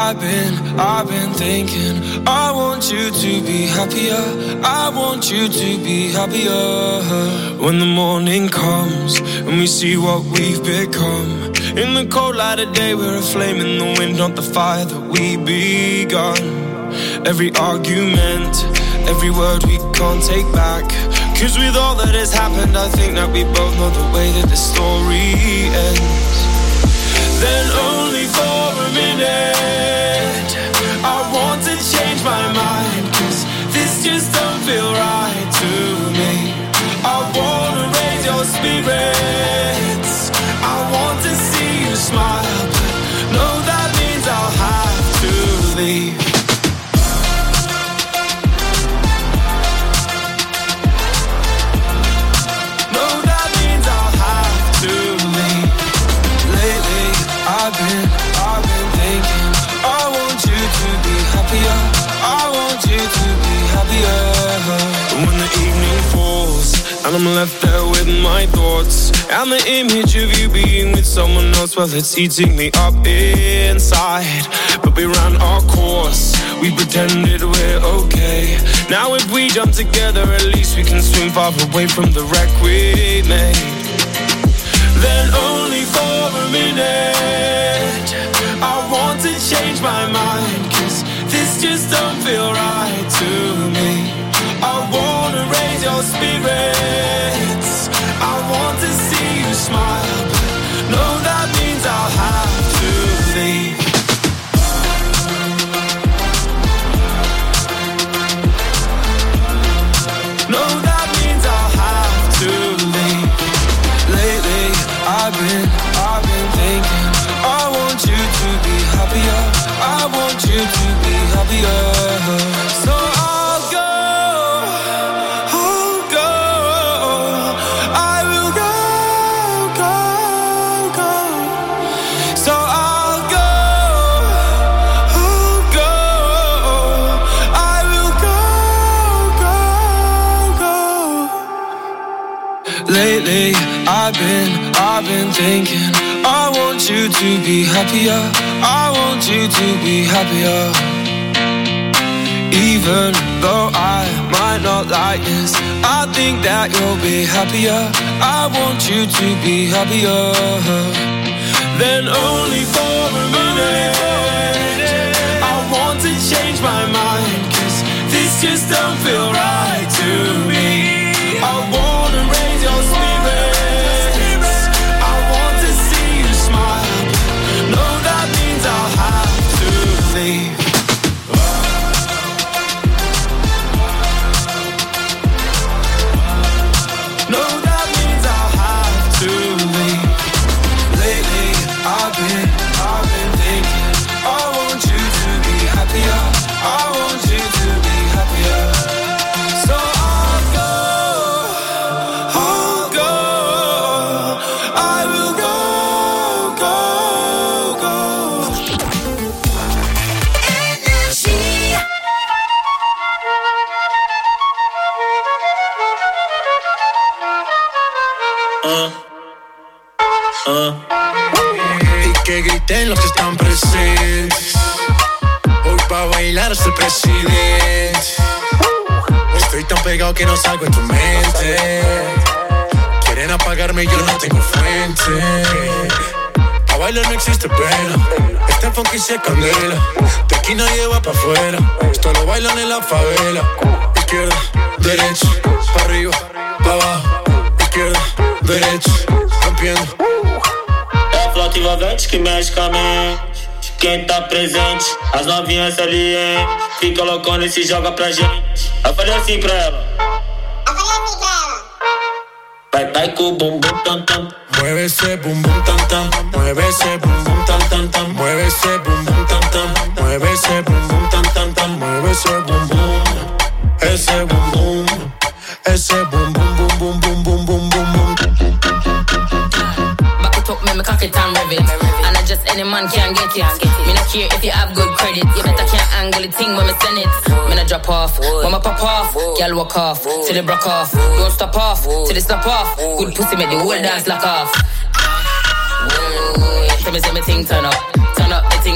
I've been thinking, I want you to be happier. I want you to be happier. When the morning comes and we see what we've become. In the cold light of day, we're a flame in the wind, not the fire that we begun. Every argument, every word we can't take back. Cause with all that has happened, I think that we both know the way that the story ends. Then only for a minute I want to change my mind, cause this just don't feel right to me. I wanna raise your spirits, I want to see you smile, but no, that means I'll have to leave. No, that means I'll have to leave. Lately I've been thinking, I want you to be happier. I want you to be happier. And when the evening falls and I'm left there with my thoughts, and the image of you being with someone else, well, it's eating me up inside. But we ran our course, we pretended we're okay. Now if we jump together, at least we can swim far away from the wreck we made. Then only for a minute I want to change my mind, cause this just don't feel right to me. I wanna raise your spirits, I want to see you smile, but no, that means I'll have to leave. No, that means I'll have to leave. Lately I've been thinking, I want you to be happier. I want you to be happier. So I'll go. I will go. So I'll go. I will go. Lately I've been thinking, I want you to be happier. I want you to be happier. Even though I might not like this, I think that you'll be happier. I want you to be happier. Then only for a minute I want to change my mind, cause this just don't feel right to me. I wanna raise your spirits, I want to see you smile, no, that means I'll have to leave. No, that means I'll have to leave. Lately I've been thinking, I want you to be happier. I want you to be happier. So I'll go. I will go. Y que griten los que están presentes. Hoy pa' bailar soy presidente. Estoy tan pegado que no salgo en tu mente. Quieren apagarme y yo no tengo fuente. A bailar no existe pena. Este funky se candela. De aquí nadie va pa' afuera. Esto lo bailan en la favela. Izquierda, derecha, pa' arriba, pa' abajo. Izquierda, derecha, rompiendo. É a flauta envolvente que mexe com a mente. Quem tá presente, as novinhas salientes. Fica loucona e se joga pra gente. Eu falei assim pra ela. Vai com o bumbum tam tam. Mueve ese bumbum tam tam. Mueve ese bumbum tam tam tam. Mueve ese bumbum tam tam. Mueve ese bumbum tam tam tam. Mueve ese bumbum. Ese bumbum. Ese bumbum bum bum bum bum bum bum bum. Back it up, me cock it and rev it. And not just any man can get it. Me not care if you have good credit. You better can't angle the thing when me send it. Me not drop off, when me pop off. Girl walk off, till they broke off. Don't stop off, till they stop off. Good pussy make the whole dance lock off. Tell me say me thing turn up. Turn up the thing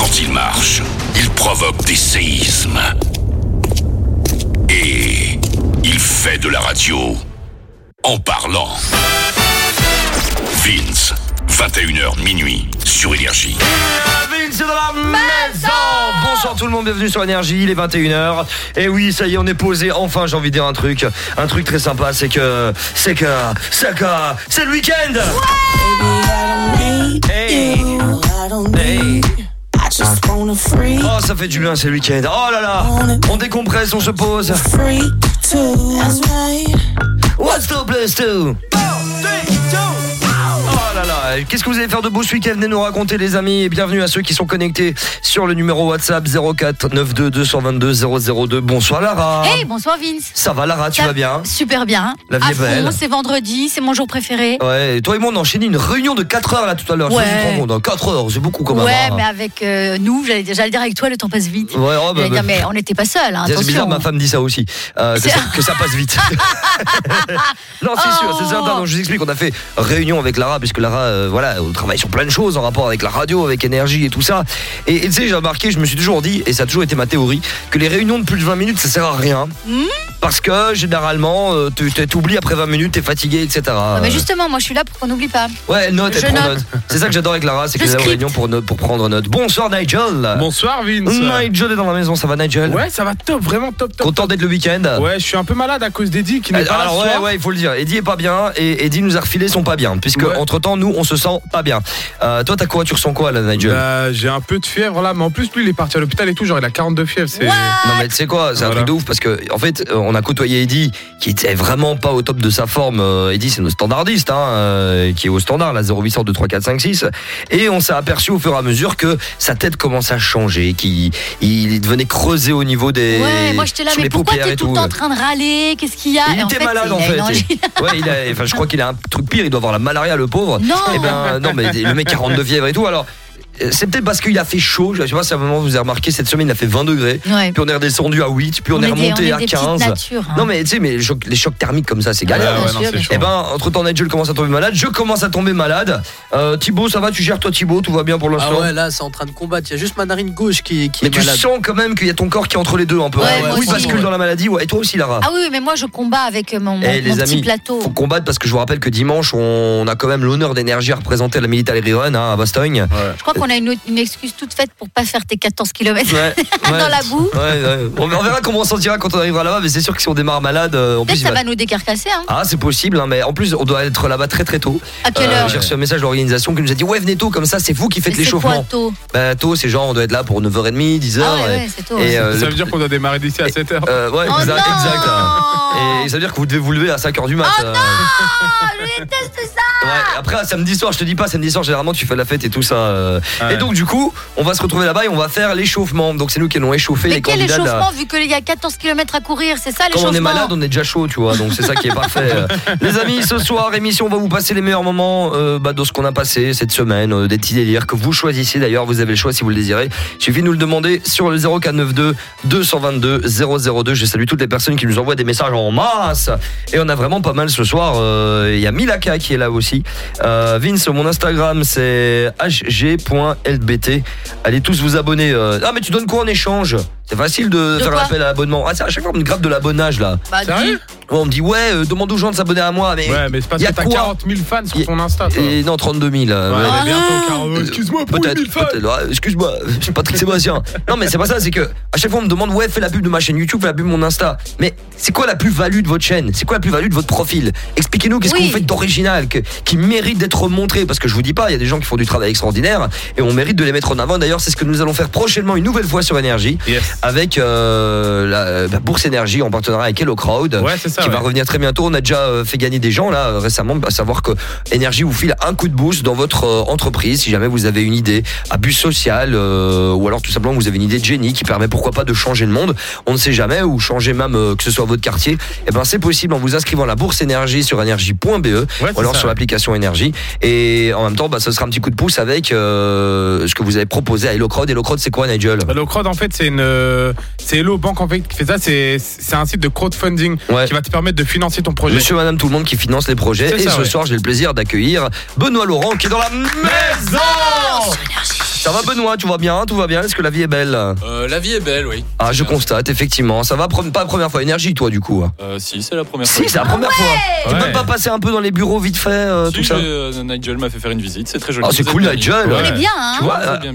Quand il marche, il provoque des séismes. Et il fait de la radio en parlant. Vince, 21h minuit sur Énergie. Vince est dans la maison. Bonsoir tout le monde, bienvenue sur Énergie, il est 21h. Et oui, ça y est, on est posé. Enfin, j'ai envie de dire un truc très sympa, c'est que c'est le week-end. Hey. Oh, ça fait du bien, c'est le week-end. Oh là là, on décompresse, on se pose. What's the place to? Oh là là, qu'est-ce que vous allez faire de beau ce week-end? Venez nous raconter les amis, et bienvenue à ceux qui sont connectés sur le numéro WhatsApp 04 92 222 002. Bonsoir Lara. Hey, bonsoir Vince. Ça va Lara, tu vas bien? Super bien. La vie est belle. C'est vendredi, c'est mon jour préféré. Ouais, et toi et moi on a enchaîné une réunion de 4 heures là tout à l'heure. Ouais. Je me rends compte, 4 heures, c'est beaucoup quand même. Ouais, mais avec nous, j'allais dire avec toi, le temps passe vite. Ouais, oh, j'allais dire, mais on n'était pas seuls, hein, c'est bizarre, ma femme dit ça aussi, que ça passe vite. Non, c'est sûr, c'est certain. Donc, je vous explique, on a fait réunion avec Lara, puisque Lara, voilà, on travaille sur plein de choses en rapport avec la radio, avec Énergie et tout ça. Et tu sais, j'ai remarqué, je me suis toujours dit, et ça a toujours été ma théorie, que les réunions de plus de 20 minutes, ça sert à rien. Parce que généralement, t'oublies après 20 minutes, t'es fatigué, etc. Mais justement, moi je suis là pour qu'on n'oublie pas. Ouais, elle prend note. C'est ça que j'adore avec Lara, c'est qu'elle est en réunion pour prendre note. Bonsoir Nigel. Bonsoir Vince. Nigel est dans la maison, ça va Nigel? Ouais, ça va top, vraiment top. Content d'être le week-end? Ouais, je suis un peu malade à cause d'Eddie qui n'est pas là ce soir. Ouais, il faut le dire. Eddie est pas bien et Eddie nous a refilé son pas bien, puisque entre temps nous on se sent pas bien. Toi t'as quoi, tu ressens quoi là Nigel? J'ai un peu de fièvre là, mais en plus lui il est parti à l'hôpital et tout, genre il a 42 fièvres. Non mais tu sais quoi, c'est un truc de ouf parce que en fait on a côtoyé Eddie qui était vraiment pas au top de sa forme. Eddie c'est notre standardiste qui est au standard là 0800 2 3 4 5 6 et on s'est aperçu au fur et à mesure que sa tête commençait à changer, qu'il devenait creusé au niveau des moi j'étais là, mais pourquoi t'es tout le temps en train de râler? Qu'est-ce qu'il y a? Il était malade en fait. Ouais, je crois qu'il a un truc pire, il doit avoir la malaria le pauvre. Non. Eh ben non mais le mec 42 fièvre et tout. Alors c'est peut-être parce qu'il a fait chaud. Je sais pas si à un moment vous avez remarqué, cette semaine il a fait 20 degrés. Ouais. Puis on est redescendu à 8, puis on est remonté à 15. Nature, hein. Non mais tu sais, mais les chocs thermiques comme ça, c'est galère. Et ben entre temps Nigel commence à tomber malade, je commence à tomber malade. Thibaut, ça va, tu gères toi Thibaut, tout va bien pour l'instant? Ah ouais, là c'est en train de combattre, il y a juste ma narine gauche qui mais est malade. Tu sens quand même qu'il y a ton corps qui est entre les deux un peu. Oui, bascule dans la maladie. Ouais, et toi aussi Lara? Ah oui, mais moi je combats avec mon les petit amis, plateau. Faut combattre parce que je vous rappelle que dimanche on a quand même l'honneur d'Énergie à représenter la Military Run à Bastogne. Je crois qu'on a une excuse toute faite pour pas faire tes 14 km dans la boue. On verra comment on s'en tirera quand on arrivera là-bas, mais c'est sûr que si on démarre malade, en plus ça va nous décarcasser. Hein. Ah, c'est possible, hein, mais en plus on doit être là-bas très très tôt. À quelle heure? J'ai reçu un message de l'organisation qui nous a dit venez tôt, comme ça c'est vous qui faites l'échauffement. Tôt tôt, c'est genre on doit être là pour 9h30, 10h. C'est tôt. Ça veut dire qu'on doit démarrer d'ici à 7h. Exact. Et ça veut dire que vous devez vous lever à 5h du mat. Oh non, je déteste ça. Après samedi soir, je te dis pas, samedi soir généralement tu fais la fête et tout ça. Et donc du coup, on va se retrouver là-bas et on va faire l'échauffement. Donc c'est nous qui allons échauffer les candidats. Mais quel échauffement vu qu'il y a 14 km à courir, c'est ça l'échauffement? Quand on est malade, on est déjà chaud, tu vois. Donc c'est ça qui est parfait. Les amis, ce soir émission, on va vous passer les meilleurs moments de ce qu'on a passé cette semaine, des petits délires que vous choisissez d'ailleurs, vous avez le choix si vous le désirez. Il suffit de nous le demander sur le 0492 222 002. Je salue toutes les personnes qui nous envoient des messages en masse. Et on a vraiment pas mal ce soir. Il y a Milaka qui est là aussi. Vince, mon Instagram c'est hg.lbt. Allez tous vous abonner. Ah mais tu donnes quoi en échange? C'est facile de faire l'appel à l'abonnement. Ah, c'est à chaque fois on me grave de l'abonnage là. Sérieux? On me dit demande aux gens de s'abonner à moi. Mais c'est parce que t'as 40 000 fans sur ton Insta. Et non, 32 000. Bientôt, excuse-moi pour 1000 fans. Excuse-moi, je suis Patrick Sébastien. Non mais c'est pas ça, c'est que à chaque fois on me demande fais la pub de ma chaîne YouTube, fais la pub de mon Insta. Mais c'est quoi la plus-value de votre chaîne? C'est quoi la plus-value de votre profil? Expliquez-nous qu'est-ce que vous faites d'original, qui mérite d'être montré, parce que je vous dis pas, il y a des gens qui font du travail extraordinaire et on mérite de les mettre en avant. D'ailleurs, c'est ce que nous allons faire prochainement une nouvelle fois sur Énergie avec la Bourse Énergie en partenariat avec Hello Crowd qui va revenir très bientôt. On a déjà fait gagner des gens là récemment, à savoir que Énergie vous file un coup de boost dans votre entreprise si jamais vous avez une idée à but social ou alors tout simplement vous avez une idée de génie qui permet pourquoi pas de changer le monde, on ne sait jamais, ou changer même que ce soit votre quartier. Et ben c'est possible en vous inscrivant à la Bourse Énergie sur énergie.be ou alors sur l'application Énergie, et en même temps ce sera un petit coup de pouce avec ce que vous avez proposé à Hello Crowd. Hello Crowd c'est quoi Nigel? Hello Crowd en fait c'est Hello Bank en fait qui fait ça, c'est un site de crowdfunding qui va te permettre de financer ton projet. Monsieur, madame, tout le monde qui finance les projets. Et ce soir j'ai le plaisir d'accueillir Benoît Laurent qui est dans la maison. Ça va Benoît, tout va bien? Est-ce que la vie est belle? La vie est belle, oui. Ah, je constate, effectivement. Ça va, pas la première fois. Énergie, toi, du coup? Si, c'est la première fois. Si, c'est la première fois. Tu peux pas passer un peu dans les bureaux vite fait, tout ça? Nigel m'a fait faire une visite, c'est très joli. Ah, c'est cool, Nigel. On est bien, hein. Tu vois,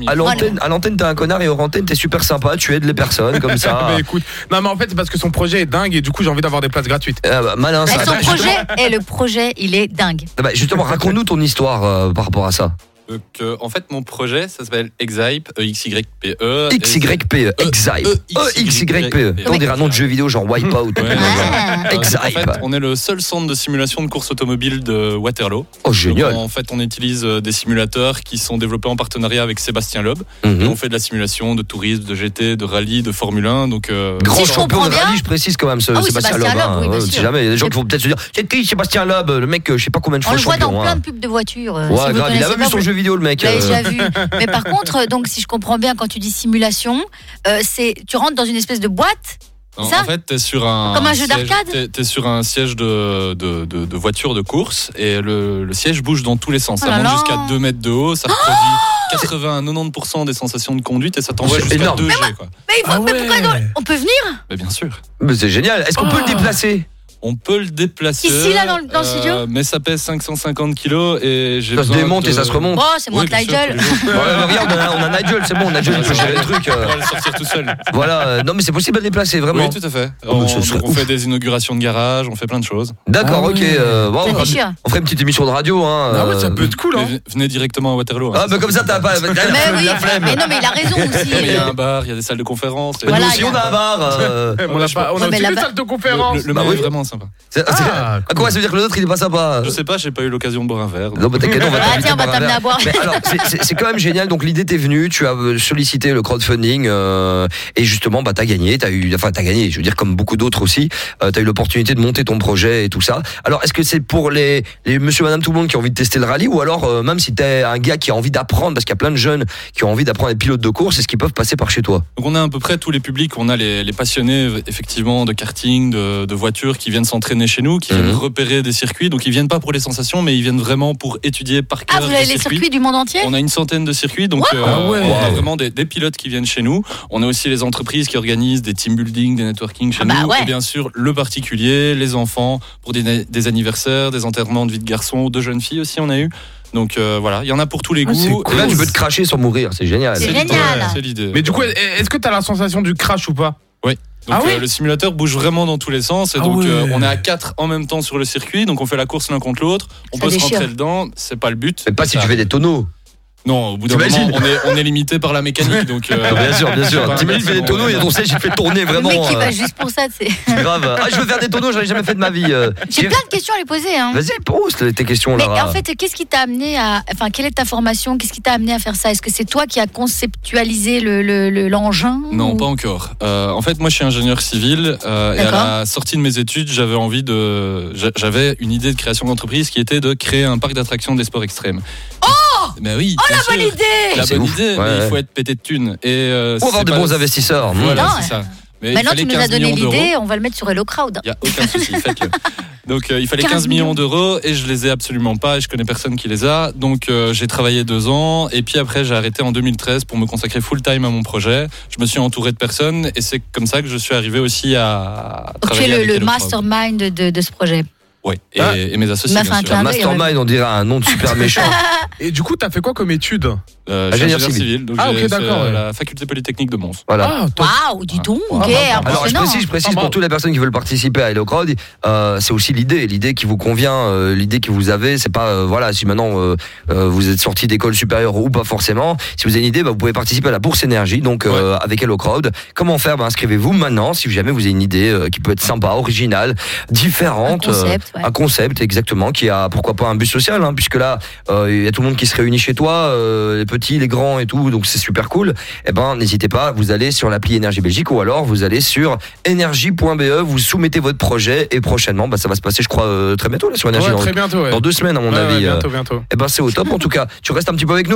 à l'antenne, t'es un connard et hors antenne, t'es super sympa. Tu aides les personnes comme ça. Mais écoute, non, mais en fait, c'est parce que son projet est dingue et du coup, j'ai envie d'avoir des places gratuites. Malin, ça. Son projet, le projet, il est dingue. Justement, raconte-nous ton histoire par rapport à ça. Donc, en fait, mon projet, ça s'appelle Exype, EXYPE. XYPE, Exype. EXYPE. On dirait un nom de jeu vidéo genre Wipeout. Exype. En fait, on est le seul centre de simulation de course automobile de Waterloo. Oh, génial. Donc, en fait, on utilise des simulateurs qui sont développés en partenariat avec Sébastien Loeb. Et on fait de la simulation de tourisme, de GT, de rallye, de Formule 1. Donc, grand champion de rallye, je précise quand même, Sébastien Loeb. Si jamais, il y a des gens qui vont peut-être se dire c'est qui Sébastien Loeb? Le mec, je sais pas combien de fois champion. On le voit dans plein de pubs de voitures. Ouais, grave, il a même vu son jeu vidéo, le mec. J'ai déjà vu. Mais par contre, donc si je comprends bien, quand tu dis simulation, tu rentres dans une espèce de boîte. Non, en fait, t'es sur un comme un jeu d'arcade. T'es sur un siège de voiture de course et le siège bouge dans tous les sens. Ça monte jusqu'à 2 mètres de haut, ça produit 80-90% des sensations de conduite et ça t'envoie jusqu'à 2G. Quoi. Mais pourquoi non? On peut venir? Mais bien sûr. Mais c'est génial. Est-ce qu'on peut le déplacer? On peut le déplacer. Ici, là, dans le studio? Mais ça pèse 550 kilos et j'ai ça se démonte et ça se remonte. Oh, c'est moins que Nigel. Regarde, on a Nigel, c'est bon, Nigel peut gérer le truc. On va le sortir tout seul. Voilà, non mais c'est possible de le déplacer, vraiment. Oui, tout à fait. On fait des inaugurations de garage, on fait plein de choses. D'accord, ok. On ferait une petite émission de radio. Ah ouais, ça peut être cool. Venez directement à Waterloo. Ah, bah comme ça, t'as pas la flemme. Mais non, mais il a raison aussi. Il y a un bar, il y a des salles de conférence. Nous aussi, on a un bar. On a aussi des salles de conférence. Le bar est vraiment sympa. Quoi, ça veut dire que l'autre il est pas sympa? Je sais pas, j'ai pas eu l'occasion de boire un verre. Non, bah t'inquiète, on va t'amener à boire. Alors, c'est quand même génial. Donc l'idée t'est venue, tu as sollicité le crowdfunding et justement, bah t'as gagné. T'as gagné. Je veux dire comme beaucoup d'autres aussi. T'as eu l'opportunité de monter ton projet et tout ça. Alors, est-ce que c'est pour les monsieur, madame, tout le monde qui ont envie de tester le rallye ou alors même si t'es un gars qui a envie d'apprendre, parce qu'il y a plein de jeunes qui ont envie d'apprendre à être pilote de course, est-ce qu'ils peuvent passer par chez toi? Donc on a à peu près tous les publics. On a les passionnés effectivement de karting, de voitures qui viennent s'entraîner chez nous, qui viennent repérer des circuits. Donc ils viennent pas pour les sensations, mais ils viennent vraiment pour étudier par cœur. Ah, vous avez les circuits du monde entier? On a une centaine de circuits, donc on a vraiment des pilotes qui viennent chez nous. On a aussi les entreprises qui organisent des team building, des networking chez nous. Et bien sûr le particulier, les enfants pour des anniversaires, des enterrements de vie de garçons, de jeunes filles aussi on a eu. Donc voilà, il y en a pour tous les goûts. Cool. Là tu peux te cracher sans mourir, c'est génial. C'est génial. C'est l'idée. Mais du coup, est-ce que t'as la sensation du crash ou pas? Oui. Donc le simulateur bouge vraiment dans tous les sens et donc on est à 4 en même temps sur le circuit, donc on fait la course l'un contre l'autre, on peut se rentrer dedans, c'est pas le but. Mais pas si tu fais des tonneaux. Non, au bout d'un moment, on est limité par la mécanique, donc. Bien sûr. T'imagines, il fait des tonneaux, il y a ton siège, il fait tourner vraiment. Le mec qui va juste pour ça, c'est. C'est grave. Ah, je veux faire des tonneaux, j'en ai jamais fait de ma vie. J'ai plein de questions à lui poser. Hein. Vas-y, pose tes questions, Lara. Mais en fait, qu'est-ce qui t'a amené à. Enfin, quelle est ta formation? Qu'est-ce qui t'a amené à faire ça? Est-ce que c'est toi qui as conceptualisé l'engin? Non, pas encore. En fait, moi, je suis ingénieur civil et à la sortie de mes études, j'avais une idée de création d'entreprise qui était de créer un parc d'attractions des sports extrêmes. Mais oui. Oh la bonne idée! La bonne idée, mais il faut être pété de thunes. Pour avoir de bons investisseurs. Voilà, c'est ça. Mais maintenant, tu nous as donné l'idée, on va le mettre sur Hello Crowd. Il n'y a aucun souci, faites-le. Donc il fallait 15 millions d'euros et je les ai absolument pas et je connais personne qui les a. Donc j'ai travaillé 2 ans et puis après j'ai arrêté en 2013 pour me consacrer full time à mon projet. Je me suis entouré de personnes et c'est comme ça que je suis arrivé aussi à travailler avec le mastermind de ce projet. Oui, et mes associés. Mastermind, on dirait un nom de super méchant. Et du coup, t'as fait quoi comme étude? Ingénieur civil. Donc ok, d'accord. La faculté polytechnique de Mons. Voilà. Waouh, dis donc. Alors je précise pour toutes les personnes qui veulent participer à Hello Crowd, c'est aussi l'idée qui vous convient, l'idée que vous avez. C'est pas si maintenant vous êtes sorti d'école supérieure ou pas forcément. Si vous avez une idée, vous pouvez participer à la bourse énergie. Donc avec Hello Crowd, comment faire? Inscrivez-vous maintenant si jamais vous avez une idée qui peut être sympa, originale, différente. Un concept exactement qui a pourquoi pas un but social puisque là il y a tout le monde qui se réunit chez toi, les petits, les grands et tout, donc c'est super cool. N'hésitez pas, vous allez sur l'appli Énergie Belgique ou alors vous allez sur énergie.be, vous soumettez votre projet et prochainement ça va se passer je crois très bientôt là sur Énergie. Très bientôt, dans 2 semaines à mon avis. Bientôt. C'est au top en tout cas. Tu restes un petit peu avec nous?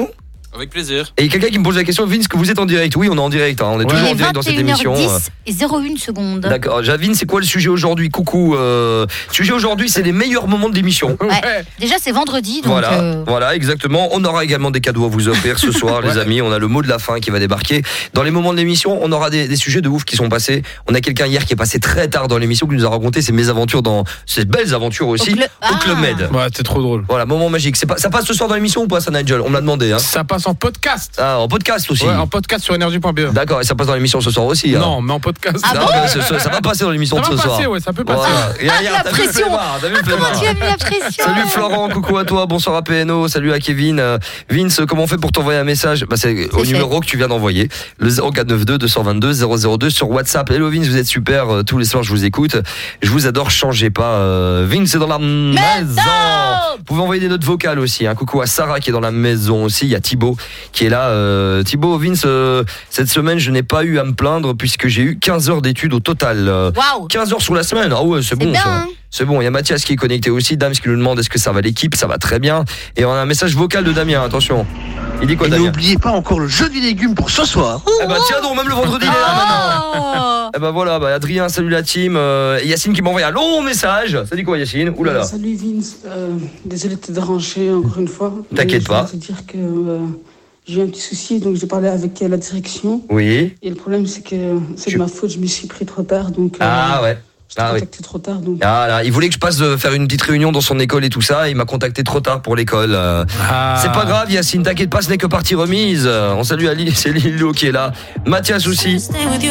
Avec plaisir. Et quelqu'un qui me pose la question, Vince, que vous êtes en direct? Oui, on est en direct, on est toujours en direct dans cette émission. 21h10 et 01 seconde. D'accord, Javine, c'est quoi le sujet aujourd'hui? Coucou. Le sujet aujourd'hui, c'est les meilleurs moments de l'émission. Ouais. Déjà, c'est vendredi, donc. Voilà, exactement. On aura également des cadeaux à vous offrir ce soir, les amis. On a le mot de la fin qui va débarquer. Dans les moments de l'émission, on aura des sujets de ouf qui sont passés. On a quelqu'un hier qui est passé très tard dans l'émission, qui nous a raconté ses mésaventures ses belles aventures aussi au Club Med. Ouais, c'est trop drôle. Voilà, moment magique. Ça passe ce soir dans l'émission ou pas, ça, Nigel? On me l'a demandé. Ça passe en podcast. Ah, en podcast aussi. Ouais, en podcast sur énergie.be. D'accord, et ça passe dans l'émission ce soir aussi. Non, mais en podcast. Ah bon ça va passer dans l'émission de ce soir. Ça va passer, ouais, ça peut passer. Voilà. La pression. Comment tu as mis la pression? Salut Florent, coucou à toi, bonsoir à PNO, salut à Kevin. Vince, comment on fait pour t'envoyer un message? C'est au numéro que tu viens d'envoyer, le 0492 222 002 sur WhatsApp. Hello Vince, vous êtes super, tous les soirs je vous écoute, je vous adore, changez pas. Vince est dans la maison. Vous pouvez envoyer des notes vocales aussi, coucou à Sarah qui est dans la maison aussi, il y a Thibaut qui est là. Thibaut, Vince, cette semaine je n'ai pas eu à me plaindre puisque j'ai eu 15 heures d'études au total. Wow. 15 heures sur la semaine, ah ouais, c'est bon bien, ça. hein. C'est bon, il y a Mathias qui est connecté aussi, Dams qui nous demande est-ce que ça va l'équipe, ça va très bien. Et on a un message vocal de Damien, attention. Il dit quoi, Damien? N'oubliez pas encore le jeu du légume pour ce soir. Eh ben tiens donc, même le vendredi il est là maintenant. Eh ben voilà, Adrien, salut la team. Et Yacine qui m'a envoyé un long message. Ça dit quoi, Yacine? Oulala. Salut Vince, désolé de te déranger encore une fois. T'inquiète pas. Je voulais te dire que j'ai eu un petit souci, donc j'ai parlé avec la direction. Oui. Et le problème c'est que c'est de ma faute, je me suis pris trop tard, donc. Ouais. Je t'ai contacté trop tard, donc. Là, il voulait que je passe faire une petite réunion dans son école et tout ça. Il m'a contacté trop tard pour l'école. C'est pas grave, Yacine, t'inquiète pas, ce n'est que partie remise. On salue Ali, c'est Lilo qui est là. Mathias aussi.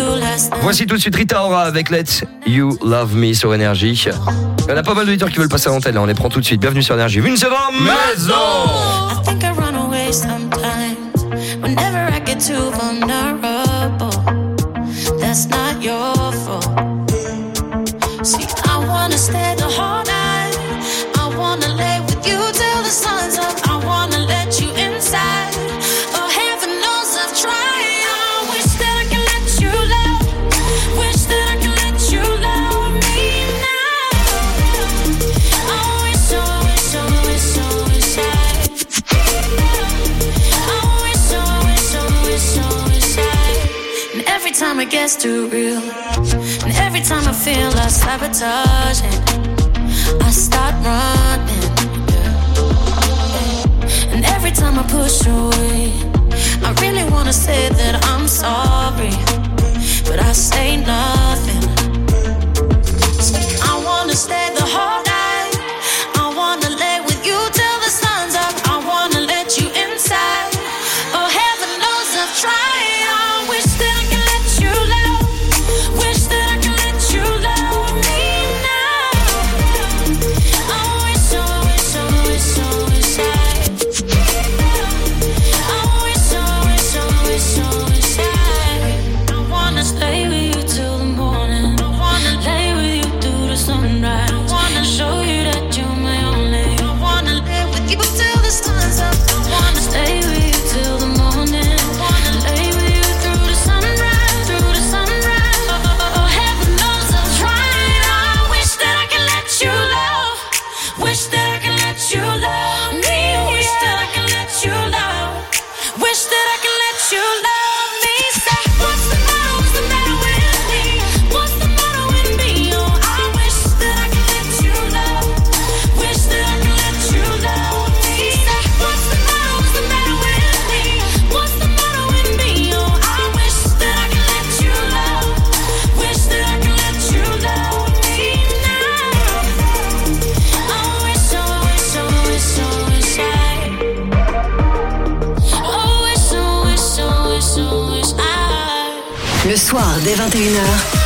Voici tout de suite Rita Ora avec Let You Love Me sur Énergie. Il y en a pas mal d'auditeurs qui veulent passer à l'antenne, là. On les prend tout de suite. Bienvenue sur Énergie. Une seconde, maison. I think I run away sometimes whenever I get too vulnerable. That's not your fault. See, I wanna stay the whole night. I wanna lay with you till the sun's up. I wanna let you inside. Oh, heaven knows I've tried. I wish that I could let you love. Wish that I could let you love me now. I wish, oh, wish, oh, wish, oh, wish I. I wish, oh, wish, oh, wish, oh, wish I. And every time it gets too real, and every time I feel I sabotage it, I start running. And every time I push away, I really wanna say that I'm sorry, but I say nothing. I wanna stay the whole night. I wanna lay with you till the sun's up. I wanna let you inside. Oh, heaven knows I've tried. I wish that I could let you love. Wish that I could let you love me now. I wish, oh, wish, oh, wish, oh, wish I. Wish, oh, wish, oh, wish I wanna stay with you till the morning. I wanna lay with you through the sunrise. I wanna show you that you're my only. I wanna lay with you till the sun's up. I wanna stay with you till the morning. I wanna lay with you through the sunrise, through the sunrise. Oh, heaven knows I'm trying. I wish that I could let you love. Wish that I could let you love me. Wish that I could let you love. Wish that I could let you love me. Say, what's the matter? What's the matter with me? What's the matter with me? Oh, I wish that I could let you love. Wish that I could let you love me. Say, what's the matter? What's the matter with me? What's the matter with me? Oh, I wish that I could let you love. Wish that I could let you love me now. Oh, wish, oh, wish, oh, wish, oh, wish I. Oh, wish, oh, wish, oh, wish, oh, wish I. Le soir, dès 21h,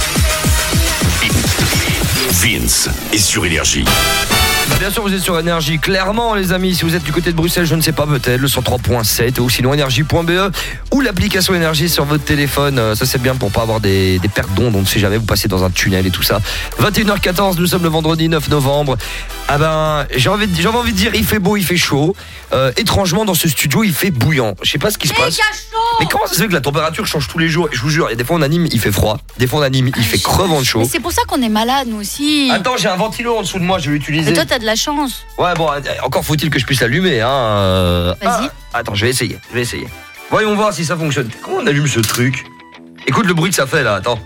Vince est sur Énergie. Bien sûr, vous êtes sur Énergie, clairement, les amis. Si vous êtes du côté de Bruxelles, je ne sais pas, peut-être le 103.7 ou sinon énergie.be ou l'application Énergie sur votre téléphone. Ça, c'est bien pour pas avoir des pertes d'ondes. On ne sait jamais, vous passez dans un tunnel et tout ça. 21h14, nous sommes le vendredi 9 novembre. Ah ben, j'avais envie de dire, il fait beau, il fait chaud. Étrangement, dans ce studio, il fait bouillant. Je sais pas ce qui se passe. Mais comment ça se fait que la température change tous les jours? Je vous jure, il y a des fois on anime, il fait froid. Des fois on anime, il fait crevant de chaud. Mais c'est pour ça qu'on est malade, nous aussi. Attends, j'ai un ventilo en dessous de moi, je vais l'utiliser. Mais toi, t'as de la chance. Ouais, bon, encore faut-il que je puisse l'allumer. Hein. Vas-y. Attends, je vais essayer. Voyons voir si ça fonctionne. Comment on allume ce truc? Écoute le bruit que ça fait là, attends.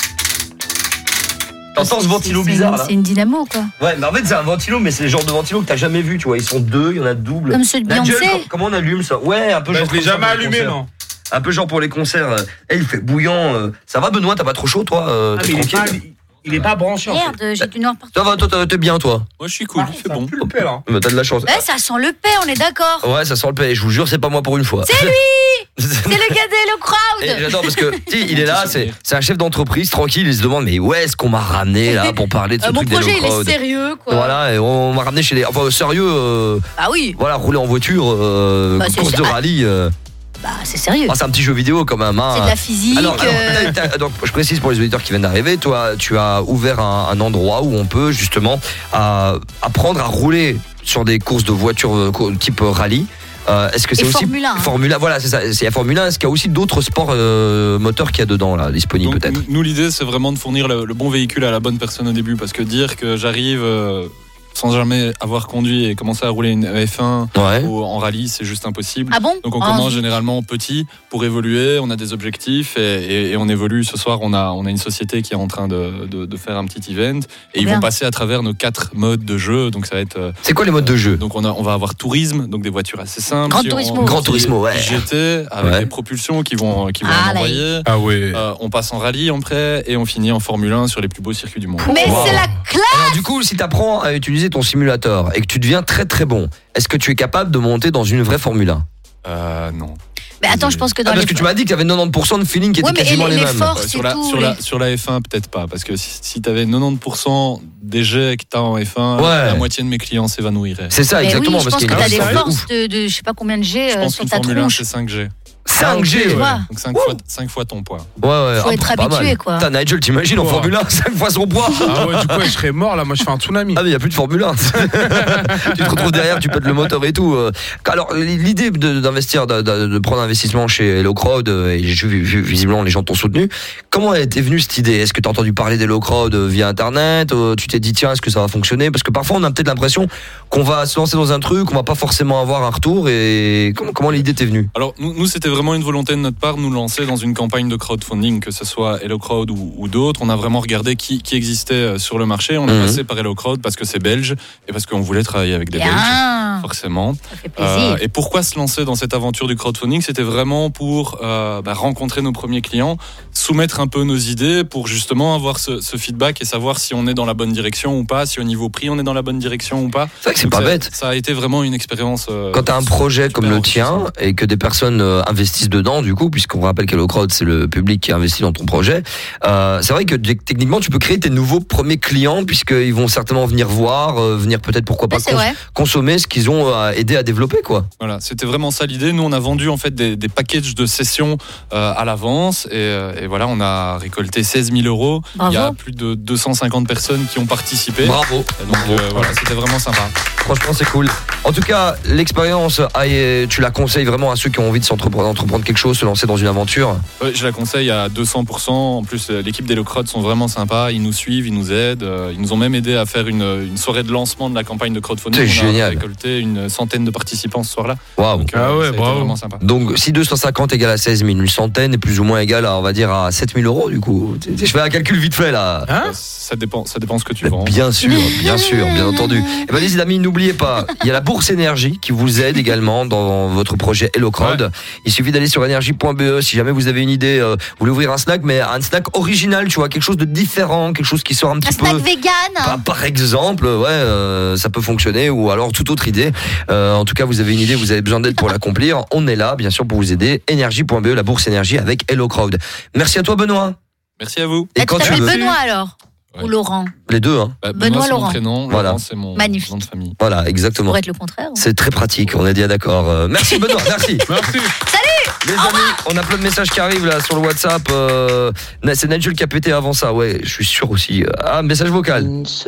T'entends ce ventilo bizarre là? C'est une dynamo quoi. Ouais, mais en fait c'est un ventilo, mais c'est le genre de ventilo que t'as jamais vu, tu vois. Ils sont deux, il y en a double. Comme ceux de Beyoncé. Comment on allume ça? Ouais, un peu genre. Je l'ai jamais allumé, non. Un peu genre pour les concerts. Il fait bouillant. Ça va Benoît, t'as pas trop chaud toi? T'es tranquille. Il est pas branché. Merde, j'ai du noir partout. Ça va, toi t'es bien toi? Moi je suis cool, il fait bon. Le paix, là. T'as de la chance. Ouais, ça sent le paix, on est d'accord. Ouais, ça sent le paix. Je vous jure, c'est pas moi pour une fois. C'est lui. C'est le gars d'Hello Crowd. Et j'adore parce que il est là, c'est un chef d'entreprise tranquille, il se demande mais où est-ce qu'on m'a ramené là pour parler de ce truc d'Hello Crowd. Mon projet il est sérieux quoi. Voilà, et on m'a ramené chez les sérieux. Ah oui. Voilà, rouler en voiture, course de rallye. Bah c'est sérieux. C'est un petit jeu vidéo quand même. Hein. C'est de la physique. Alors, donc, je précise pour les auditeurs qui viennent d'arriver, toi, tu as ouvert un endroit où on peut justement apprendre à rouler sur des courses de voitures type rallye. Est-ce que c'est aussi Formule 1, voilà, c'est ça. C'est la Formule 1. Est-ce qu'il y a aussi d'autres sports moteurs qu'il y a dedans là, disponibles peut-être? Nous, l'idée, c'est vraiment de fournir le bon véhicule à la bonne personne au début, parce que dire que j'arrive sans jamais avoir conduit et commencer à rouler une F1 ou en rallye, c'est juste impossible. Ah bon? Donc on commence généralement petit pour évoluer, on a des objectifs et on évolue. Ce soir, on a une société qui est en train de faire un petit event et ils vont passer à travers nos 4 modes de jeu. Donc ça va être. C'est quoi les modes de jeu? Donc on va avoir tourisme, donc des voitures assez simples. Grand Turismo, ouais. GT avec des propulsions qui vont envoyer. Ah ouais. On passe en rallye après et on finit en Formule 1 sur les plus beaux circuits du monde. Mais c'est la classe. Alors du coup, si tu apprends à utiliser ton simulateur et que tu deviens très très bon, est-ce que tu es capable de monter dans une vraie Formule 1? Non. Mais attends, je pense que parce que tu m'as dit que tu avais 90% de feeling qui était quasiment les mêmes. Sur la F1 peut-être pas, parce que si tu avais 90% des jets que tu as en F1, la moitié de mes clients s'évanouiraient. C'est ça, exactement. Oui, je pense que tu as des forces de je sais pas combien de G sur ta Formule 1 tronche. c'est 5G. 5G, ouais. Donc 5 fois ton poids. Ouais. Faut être habitué quoi. Putain, Nigel, t'imagines en Formule 1 5 fois son poids. Ah ouais, du coup, je serais mort là, moi je fais un tsunami. Ah mais il y a plus de Formule 1. Tu te retrouves derrière, tu pètes le moteur et tout. Alors l'idée d'investir, de prendre un investissement chez Hello Crowd, et j'ai vu visiblement les gens t'ont soutenu. Comment a été venue cette idée? Est-ce que t'as entendu parler d'Hello Crowd via internet? Tu t'es dit tiens, est-ce que ça va fonctionner? Parce que parfois on a peut-être l'impression qu'on va se lancer dans un truc, on va pas forcément avoir un retour. Et comment l'idée t'est venue? Alors nous c'était vraiment une volonté de notre part, nous lancer dans une campagne de crowdfunding, que ce soit Hello Crowd ou d'autres. On a vraiment regardé qui existait sur le marché. On est passé par Hello Crowd parce que c'est belge et parce qu'on voulait travailler avec des Belges, forcément. Ça fait plaisir. Et pourquoi se lancer dans cette aventure du crowdfunding? C'était vraiment pour rencontrer nos premiers clients, soumettre un peu nos idées pour justement avoir ce feedback et savoir si on est dans la bonne direction ou pas, si au niveau prix on est dans la bonne direction ou pas. C'est vrai que c'est pas bête. Ça a été vraiment une expérience. Quand tu as un projet comme le tien et que des personnes investissent dedans, du coup, puisqu'on rappelle qu'Hello Crowd c'est le public qui investit dans ton projet, c'est vrai que techniquement tu peux créer tes nouveaux premiers clients puisqu'ils vont certainement venir voir, venir peut-être pourquoi pas consommer ce qu'ils ont aidé à développer quoi. Voilà, c'était vraiment ça l'idée. Nous on a vendu en fait des packages de sessions à l'avance et voilà, on a récolté 16 000 €. Bravo. Il y a plus de 250 personnes qui ont participé. Bravo. Donc voilà, c'était vraiment sympa. Franchement c'est cool. En tout cas l'expérience, tu la conseilles vraiment à ceux qui ont envie d'entreprendre quelque chose, se lancer dans une aventure? Je la conseille à 200%. En plus l'équipe d'Hello Crowd sont vraiment sympas, ils nous suivent, ils nous aident, ils nous ont même aidé à faire une soirée de lancement de la campagne de crowdfunding. C'est génial. On a récolté une centaine de participants ce soir-là. Waouh. Donc, bravo. vraiment sympa. Donc si 250 égale à 16 000, une centaine est plus ou moins égale à, on va dire, à 7 000 € du coup. Je fais un calcul vite fait là. Ça dépend ce que tu vends. Bien sûr, bien entendu. Et ben les amis, n'oubliez pas, il y a la bourse énergie qui vous aide également dans votre projet Hello Crowd. Il suffit d'aller sur énergie.be si jamais vous avez une idée, vous voulez ouvrir un snack, mais un snack original, tu vois, quelque chose de différent, quelque chose qui sort un petit peu. Un snack vegan. Par exemple, ça peut fonctionner, ou alors toute autre idée. En tout cas, vous avez une idée, vous avez besoin d'aide pour l'accomplir. On est là, bien sûr, pour vous aider. Énergie.be, la bourse énergie avec Hello Crowd. Merci à toi, Benoît. Merci à vous. Et quand tu t'appelles Benoît alors? Ou Laurent? Les deux, hein. Benoît, Laurent. Mon prénom, voilà. Laurent, c'est mon nom de famille. Voilà, exactement. Pour être le contraire. C'est très pratique, on est bien d'accord. Merci Benoît, merci. Merci. Salut. Les amis, on a plein de messages qui arrivent là sur le WhatsApp. C'est Nigel qui a pété avant ça, ouais, je suis sûr aussi. Ah, message vocal.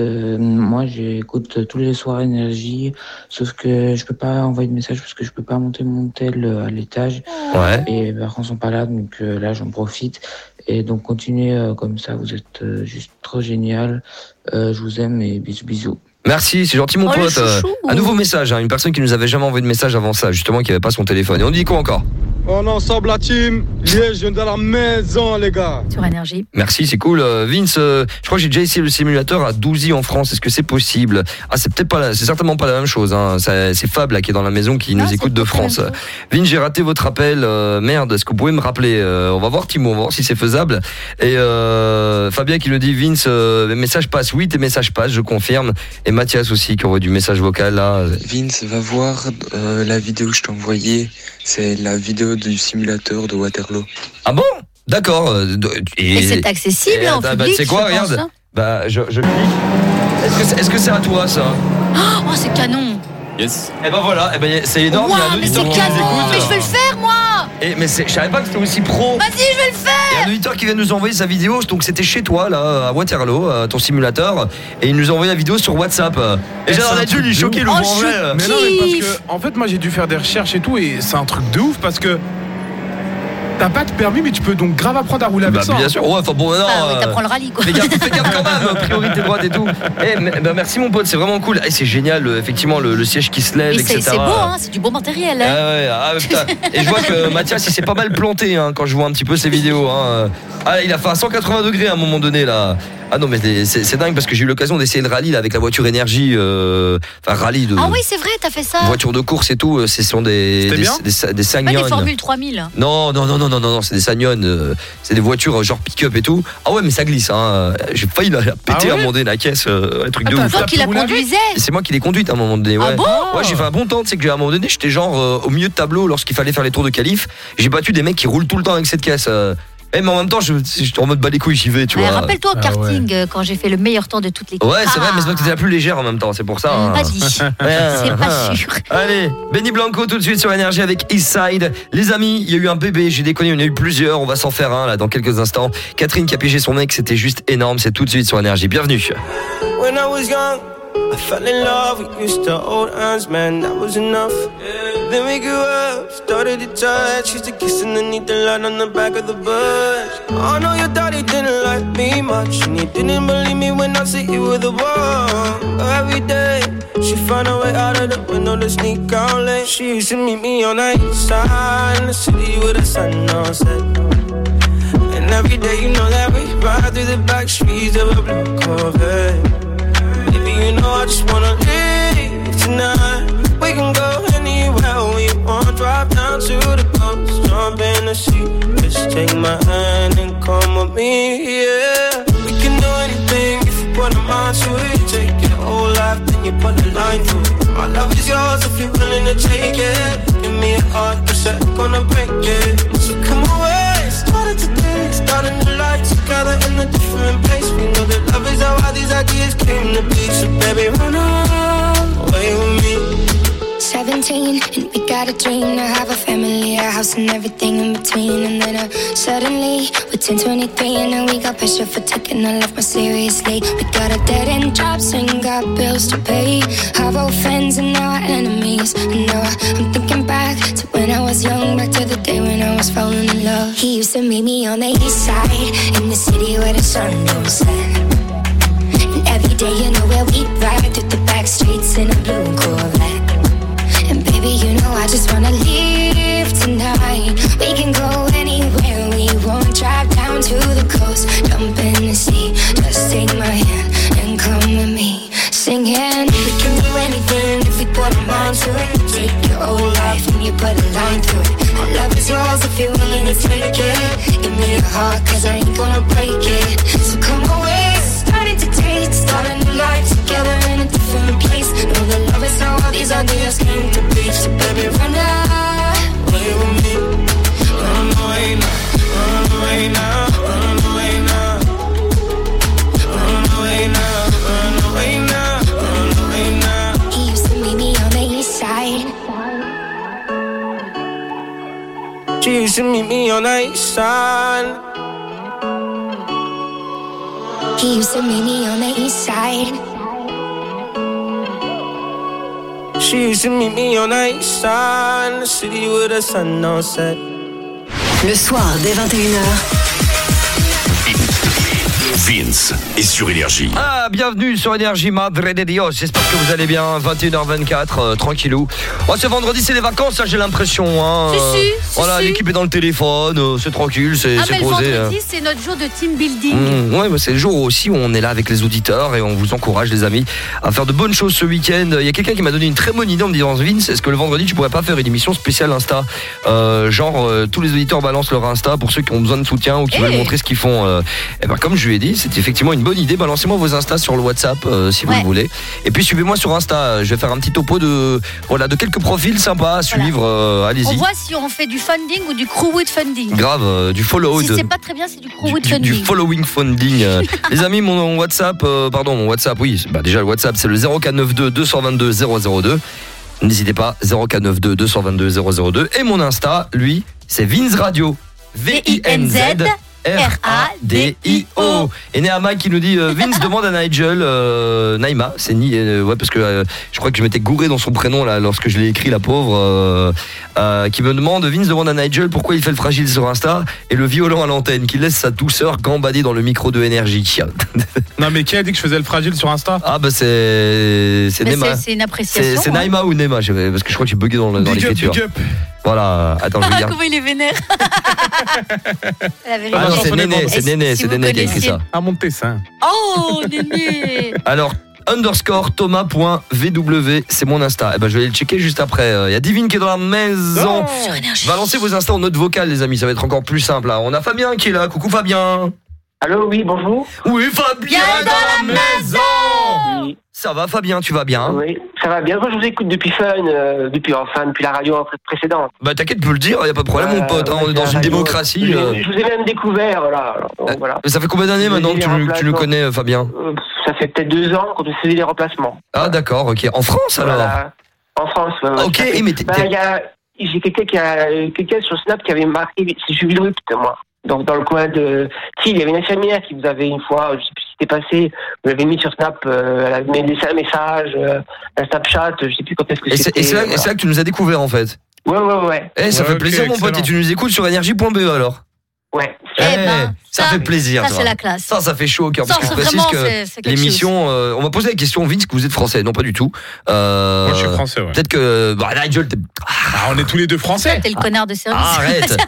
Moi, j'écoute tous les soirs Énergie, sauf que je peux pas envoyer de message parce que je peux pas monter mon tel à l'étage. Ouais. Et mes parents sont pas là, donc là, j'en profite. Et donc, continuez comme ça, vous êtes juste trop génial. Je vous aime et bisous, bisous. Merci, c'est gentil mon pote. Un nouveau message, une personne qui nous avait jamais envoyé de message avant ça, justement, qui avait pas son téléphone. Et on dit quoi encore? On est ensemble la team, Liège dans la maison les gars. Sur Énergie. Merci, c'est cool. Vince, je crois que j'ai déjà essayé le simulateur à Douzy en France. Est-ce que c'est possible? Ah, c'est peut-être pas, c'est certainement pas la même chose. Hein. C'est Fab là qui est dans la maison qui nous écoute de France. Vince, j'ai raté votre appel. Merde, est-ce que vous pouvez me rappeler? On va voir Timo, on va voir si c'est faisable. Et Fabien qui nous dit Vince, les messages passent. Oui, tes messages passent, je confirme. Et Mathias aussi qui envoie du message vocal là. Vince, va voir la vidéo que je t'ai envoyée. C'est la vidéo du simulateur de Waterloo. Ah bon? D'accord. Et c'est accessible en public. C'est quoi, regarde. Bah, je clique. Est-ce que c'est à toi ça? Oh, c'est canon. Yes. Et ben voilà, c'est énorme. Wow, mais c'est canon, mais je vais le faire moi. Mais je savais pas que c'était aussi pro. Vas-y, je vais le faire. Il y a un auditeur qui vient nous envoyer sa vidéo, donc c'était chez toi là, à Waterloo, ton simulateur, et il nous a envoyé la vidéo sur WhatsApp. Et j'ai Jules, il est choqué le grand vrai. Mais non, mais parce que en fait moi j'ai dû faire des recherches et tout, et c'est un truc de ouf parce que t'as pas de permis, mais tu peux donc grave apprendre à rouler avec ça. Bien sûr, ouais, enfin bon, non. Ouais, t'apprends le rallye quoi. Fais gaffe quand même, priorité droite et tout. Merci mon pote, c'est vraiment cool. C'est génial, effectivement, le siège qui se lève, etc. C'est beau, hein, c'est du beau matériel. Hein. Putain. Et je vois que Mathias, il s'est pas mal planté hein, quand je vois un petit peu ses vidéos. Hein. Ah, il a fait un 180 degrés à un moment donné là. Ah non mais c'est dingue parce que j'ai eu l'occasion d'essayer le rallye là, avec la voiture énergie, rallye de. Ah oui c'est vrai, t'as fait ça. Voiture de course et tout, ce sont des Sagnon. Pas des Formule 3000. Non, c'est des Sagnon, c'est des voitures genre pick-up et tout. Ah ouais mais ça glisse hein. J'ai failli la péter à un moment donné la caisse, un truc de ouf. C'est toi qui la conduisais. C'est moi qui l'ai conduite à un moment donné. Ouais. Ah bon? Ouais, j'ai fait un bon temps, tu sais que à un moment donné j'étais genre au milieu de tableau lorsqu'il fallait faire les tours de qualif. J'ai battu des mecs qui roulent tout le temps avec cette caisse. Mais en même temps, j'étais en mode bas les couilles, j'y vais, tu vois. Rappelle-toi au karting, quand j'ai fait le meilleur temps de toute l'équipe. Ouais, c'est vrai, mais c'est vrai que t'étais la plus légère en même temps, c'est pour ça. Pas dit. C'est pas sûr. Allez, Benny Blanco tout de suite sur Énergie avec Eastside. Les amis, il y a eu un bébé, j'ai déconné, il y en a eu plusieurs, on va s'en faire un là dans quelques instants. Catherine qui a piégé son mec, c'était juste énorme, c'est tout de suite sur Énergie. Bienvenue. When I was young, I fell in love, we used to hold hands, man, that was enough. Then we grew up, started to touch, used to kiss underneath the light on the back of the bus. I know your daddy didn't like me much, and he didn't believe me when I said you were the one. Every day, she found a way out of the window to sneak out late. She used to meet me on the east side, in the city with the sun on set. And every day, you know that we ride through the back streets of a blue Corvette. You know I just wanna leave tonight. We can go anywhere we want. Drive down to the coast, jump in the sea. Just take my hand and come with me, yeah. We can do anything if you put a mind to it. Take your whole life, then you put a line through it. My love is yours if you're willing to take it. Give me a heart, cause I'm gonna break it. So come away, started today, starting the life together in a different place. We know that love is how all these ideas came to be. So baby, run away with me. 17 and we got a dream to have a family, a house and everything in between. And then suddenly we're 10, 23 and now we got pressure for taking our life more seriously. We got a dead end jobs and got bills to pay. Have old friends and now our enemies. And now I'm thinking back to when I was young, back to the day when I was falling in love. He used to meet me on the east side, in the city where the sun don't set. And every day you know where we ride through the back streets in a blue Corvette. And baby, you know I just wanna leave tonight. We can go anywhere we want. Drive down to the coast, jump in the sea. Just take my hand and come with me. Singing, we can do anything if we put our mind to it. Take your whole life and you put a line through it. My love is yours if you're willing to take it. Give me your heart cause I ain't gonna break it. So come away, starting to date, start a new life together in a different place. Know that love is how all these ideas came to be. So baby, run away with me. Run away now, run away now, run away now. Run away now, run away now, run away now. He used to meet me on the east side. She used to meet me on the east side. He used to meet me on the east side. She used to meet me on the east side, in the city with the sun on set. Le soir dès 21h. Vince est sur Énergie. Ah, bienvenue sur Énergie, Madre de Dios. J'espère que vous allez bien. 21h24, tranquillou. Oh, c'est vendredi, c'est les vacances, là, j'ai l'impression. Hein. Si, voilà, l'équipe est dans le téléphone, c'est tranquille, c'est mais posé. le vendredi, c'est notre jour de team building. Ouais, c'est le jour aussi où on est là avec les auditeurs et on vous encourage, les amis, à faire de bonnes choses ce week-end. Il y a quelqu'un qui m'a donné une très bonne idée en me disant, Vince, est-ce que le vendredi, tu pourrais pas faire une émission spéciale Insta, tous les auditeurs balancent leur Insta pour ceux qui ont besoin de soutien ou qui veulent montrer ce qu'ils font. Et ben, comme je lui ai dit, c'est effectivement une bonne idée. Balancez-moi vos Insta sur le WhatsApp si vous le voulez. Et puis suivez-moi sur Insta. Je vais faire un petit topo de quelques profils sympas à suivre. Allez-y. On voit si on fait du funding ou du crewwood funding. Grave, du follow. Si c'est pas très bien, c'est du crewwood funding. Du following funding. Les amis, mon WhatsApp, oui. Bah déjà le WhatsApp, c'est le 0492 222 002. N'hésitez pas, 0492 222 002. Et mon Insta, lui, c'est Vince Radio. VINZ RADIO. Et Néama qui nous dit Vince demande à Nigel Naïma, c'est parce que je crois que je m'étais gouré dans son prénom là lorsque je l'ai écrit, la pauvre, qui me demande, Vince demande à Nigel pourquoi il fait le fragile sur Insta et le violent à l'antenne, qui laisse sa douceur gambader dans le micro de Énergie. Non mais qui a dit que je faisais le fragile sur Insta? Ah bah c'est Néma. C'est une appréciation. C'est Naïma ou Néma, parce que je crois que j'ai bugué dans l'écriture. Voilà, attends, je vais dire. Comment il est vénère. Ah non, c'est Néné qui a écrit ça. À mon dessin. Oh, Néné. Alors, _Thomas.vw, c'est mon Insta. Eh ben, je vais le checker juste après. Il y a Divine qui est dans la maison. Balancez vos Insta en note vocale, les amis, ça va être encore plus simple. Là. On a Fabien qui est là. Coucou Fabien. Allô, oui, bonjour. Oui, Fabien dans la maison. Oui. Ça va, Fabien, tu vas bien? Oui, ça va bien. Moi, je vous écoute depuis depuis la radio précédente. Bah, t'inquiète, tu peux le dire, y a pas de problème, mon pote. On est dans une démocratie. Je vous ai même découvert, voilà. Ça fait combien d'années maintenant que tu le connais, Fabien? Ça fait peut-être 2 ans qu'on faisait les remplacements. Ah, d'accord, ok. En France, alors? Voilà. En France, ok, mais j'ai quelqu'un sur Snap qui avait marqué, c'est Jules Rupt, moi. Donc dans le coin de... Si, il y avait une infirmière qui vous avait une fois, je sais plus ce qui s'était passé, vous l'avez mis sur Snap, elle a mis un message, un Snapchat, je sais plus quand est-ce que c'était. Et c'est là que tu nous as découvert en fait. Ouais. Ça fait plaisir mon pote, et tu nous écoutes sur énergie.be alors. Ouais. Ça fait plaisir. Ça, c'est la classe. Ça fait chaud au cœur. Parce que je précise que l'émission, on m'a posé la question, Vince, que vous êtes français. Non, pas du tout. Moi, je suis français, ouais. Peut-être que. Nigel, on est tous les deux français. T'es le connard de service. Arrête.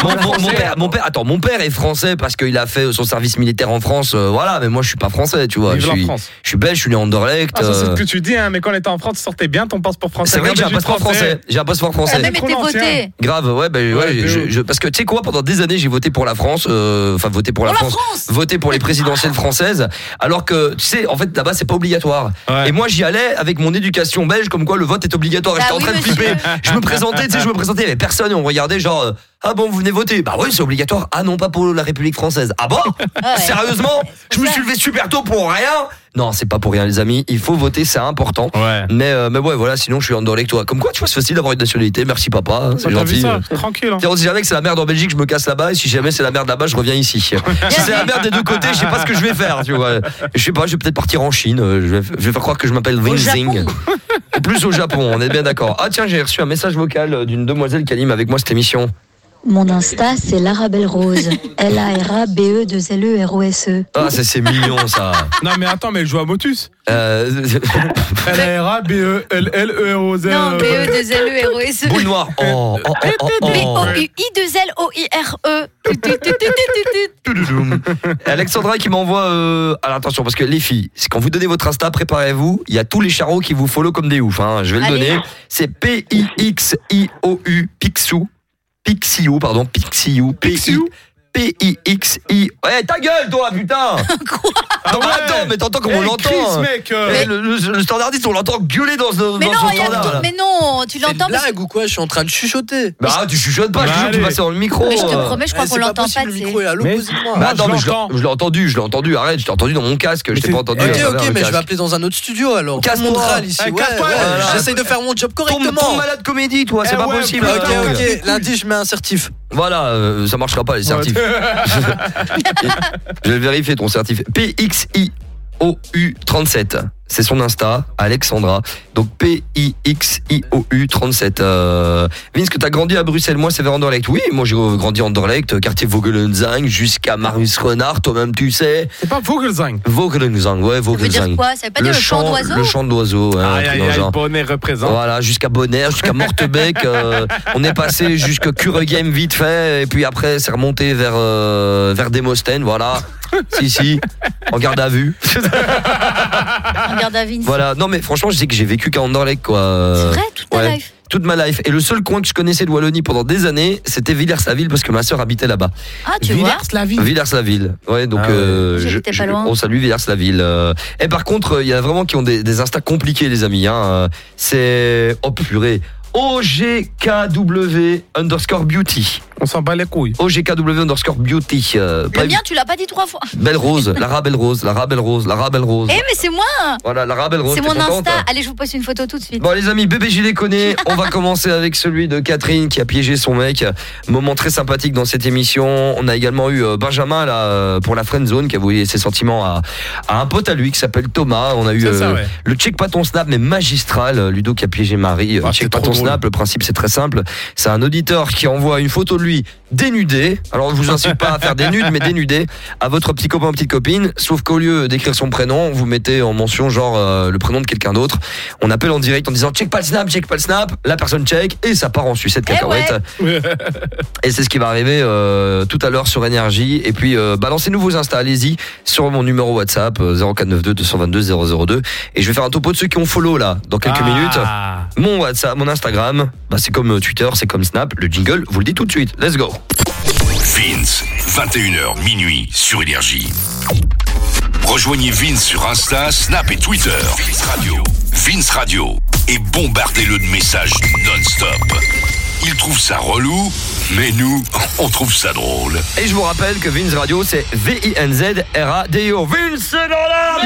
Mon père est français parce qu'il a fait son service militaire en France. Voilà, mais moi, je suis pas français, tu vois. Je suis belge, je suis né à Anderlecht. C'est ce que tu dis, hein, mais quand on était en France, tu sortais bien ton passeport français. C'est vrai que j'ai un passeport français. J'ai un passeport français. Mais t'es voté. Grave, ouais, parce que tu sais quoi, pendant des années, j'ai voté pour la France. Voter pour la France, voter pour les présidentielles françaises, alors que tu sais, en fait là-bas c'est pas obligatoire. Ouais. Et moi j'y allais avec mon éducation belge, comme quoi le vote est obligatoire. Et j'étais en train de flipper. Je me présentais, il y avait personne et on regardait genre ah bon, vous venez voter? Bah oui, c'est obligatoire. Ah non, pas pour la République française. Ah bon? Sérieusement? Je me suis levé super tôt pour rien? Non, c'est pas pour rien, les amis. Il faut voter, c'est important. Ouais. Mais ouais, voilà, sinon je suis Anderlecht, toi. Comme quoi, tu vois, c'est facile d'avoir une nationalité. Merci papa, c'est gentil. Ça, tranquille. Hein. Si jamais que c'est la merde en Belgique, je me casse là-bas. Et si jamais c'est la merde là-bas, je reviens ici. Si c'est la merde des deux côtés, je sais pas ce que je vais faire, tu vois. Je sais pas, je vais peut-être partir en Chine. Je vais faire croire que je m'appelle Vinzing. Plus au Japon, on est bien d'accord. Ah tiens, j'ai reçu un message vocal d'une demoiselle qui anime avec moi cette émission. Mon Insta, c'est Larabelle Rose. LARABE2LEROSE. Ah, c'est mignon, ça. Non, mais attends, mais elle joue à Motus. LARABELLEROSE. Non, BE2LEROSE. Boule noire. BOUI2LOIRE. Alexandra qui m'envoie. Alors attention, parce que les filles, quand vous donnez votre Insta, préparez-vous. Il y a tous les charros qui vous follow comme des oufs. Hein. Je vais le donner. C'est PIXIOU Pixou. Pixiou, P-I-X-I. Ouais, ta gueule, toi, putain! Quoi? Non, mais attends, mais t'entends comment on l'entend? Chris, mec! Le standardiste, on l'entend gueuler dans son standard. Mais non, tu l'entends. C'est une blague ou quoi? Je suis en train de chuchoter. Bah, tu chuchotes pas, tu passes dans le micro. Mais je te promets, je crois qu'on l'entend pas. Le micro est à l'opposé de moi. Bah, attends, mais je l'ai entendu, arrête, je t'ai entendu dans mon casque, je t'ai pas entendu. Ok, mais je vais appeler dans un autre studio alors. Casse-toi ici. J'essaye de faire mon job correctement. Ton malade comédie, toi, c'est pas possible. Ok, lundi, je mets un certif. Voilà, ça marchera pas les certifs. Je vais vérifier ton certif. PXI PIXIOU37. C'est son Insta, Alexandra. Donc PIXIOU37. Vince, que t'as grandi à Bruxelles, moi c'est vers Anderlecht. Oui, moi j'ai grandi à Anderlecht, quartier Vogelenzang, jusqu'à Marius Renard, toi-même tu sais. C'est pas Vogelenzang. Vogelenzang, ouais, Vogelenzang. Ça veut dire quoi? Ça veut pas dire le chant d'oiseau? Le chant d'oiseau. Aïe, Bonnet représente. Voilà, jusqu'à Bonner, jusqu'à Mortebec. On est passé jusqu'à Kuregem vite fait, et puis après c'est remonté vers Demosthène, voilà. Si, en garde à vue. En garde à vue. Voilà, non mais franchement, je sais que j'ai vécu qu'à Anderlecht, quoi. C'est vrai, toute ta life? Toute ma life. Et le seul coin que je connaissais de Wallonie pendant des années, c'était Villers-la-Ville parce que ma sœur habitait là-bas. Ah, tu vois. Villers-la-Ville. Ouais, donc j'habitais pas loin. on salue Villers-la-Ville. Et par contre, il y a vraiment qui ont des instas compliqués, les amis. Hein. C'est purée. OGKW_beauty. On s'en bat les couilles. OGKW_beauty. Le mien, tu l'as pas dit 3 fois. Belle Rose, Lara Belle Rose. Eh, mais c'est moi. Voilà, Lara Belle Rose. C'est mon contente, Insta. hein. Allez, je vous poste une photo tout de suite. Bon, les amis, bébé Gilet connaît. On va commencer avec celui de Catherine qui a piégé son mec. Moment très sympathique dans cette émission. On a également eu Benjamin là pour la friendzone qui a avoué ses sentiments à un pote à lui qui s'appelle Thomas. On a eu le check pas ton snap mais magistral. Ludo qui a piégé Marie. Check pas ton snap. Le principe c'est très simple. C'est un auditeur qui envoie une photo de lui dénudé. Alors je vous incite pas à faire des nudes mais dénudé à votre petit copain ou petite copine. Sauf qu'au lieu d'écrire son prénom, vous mettez en mention genre le prénom de quelqu'un d'autre. On appelle en direct en disant check pas le snap. La personne check et ça part en sucette cacahuète. Et c'est ce qui va arriver tout à l'heure sur Énergie. Et puis balancez-nous vos Insta, allez-y sur mon numéro WhatsApp 0492 222 002. Et je vais faire un topo de ceux qui ont follow là dans quelques minutes. Mon WhatsApp, mon Instagram, c'est comme Twitter, c'est comme Snap. Le jingle, vous le dites tout de suite. Let's go. Vince, 21h minuit sur Énergie. Rejoignez Vince sur Insta, Snap et Twitter. Vince Radio. Et bombardez-le de messages non-stop. Il trouve ça relou, mais nous, on trouve ça drôle. Et je vous rappelle que Vince Radio, c'est VINZRADIO. Vince dans la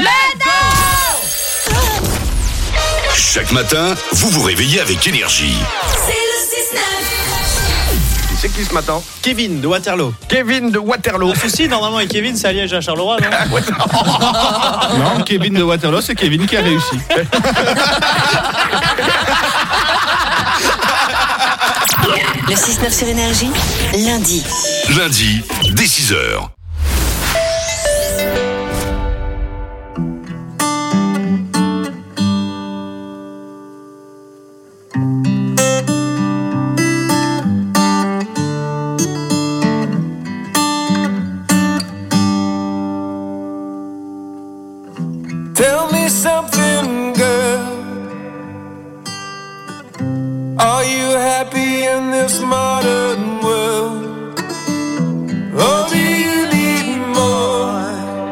Chaque matin, vous vous réveillez avec Énergie. C'est le 6-9. C'est qui ce matin? Kevin de Waterloo. Le souci, normalement, avec Kevin, c'est à Liège à Charleroi, non? Non, Kevin de Waterloo, c'est Kevin qui a réussi. Le 6-9 sur Énergie, lundi. Lundi, dès 6h. Tell me something, girl. Are you happy in this modern world? Or do you need more?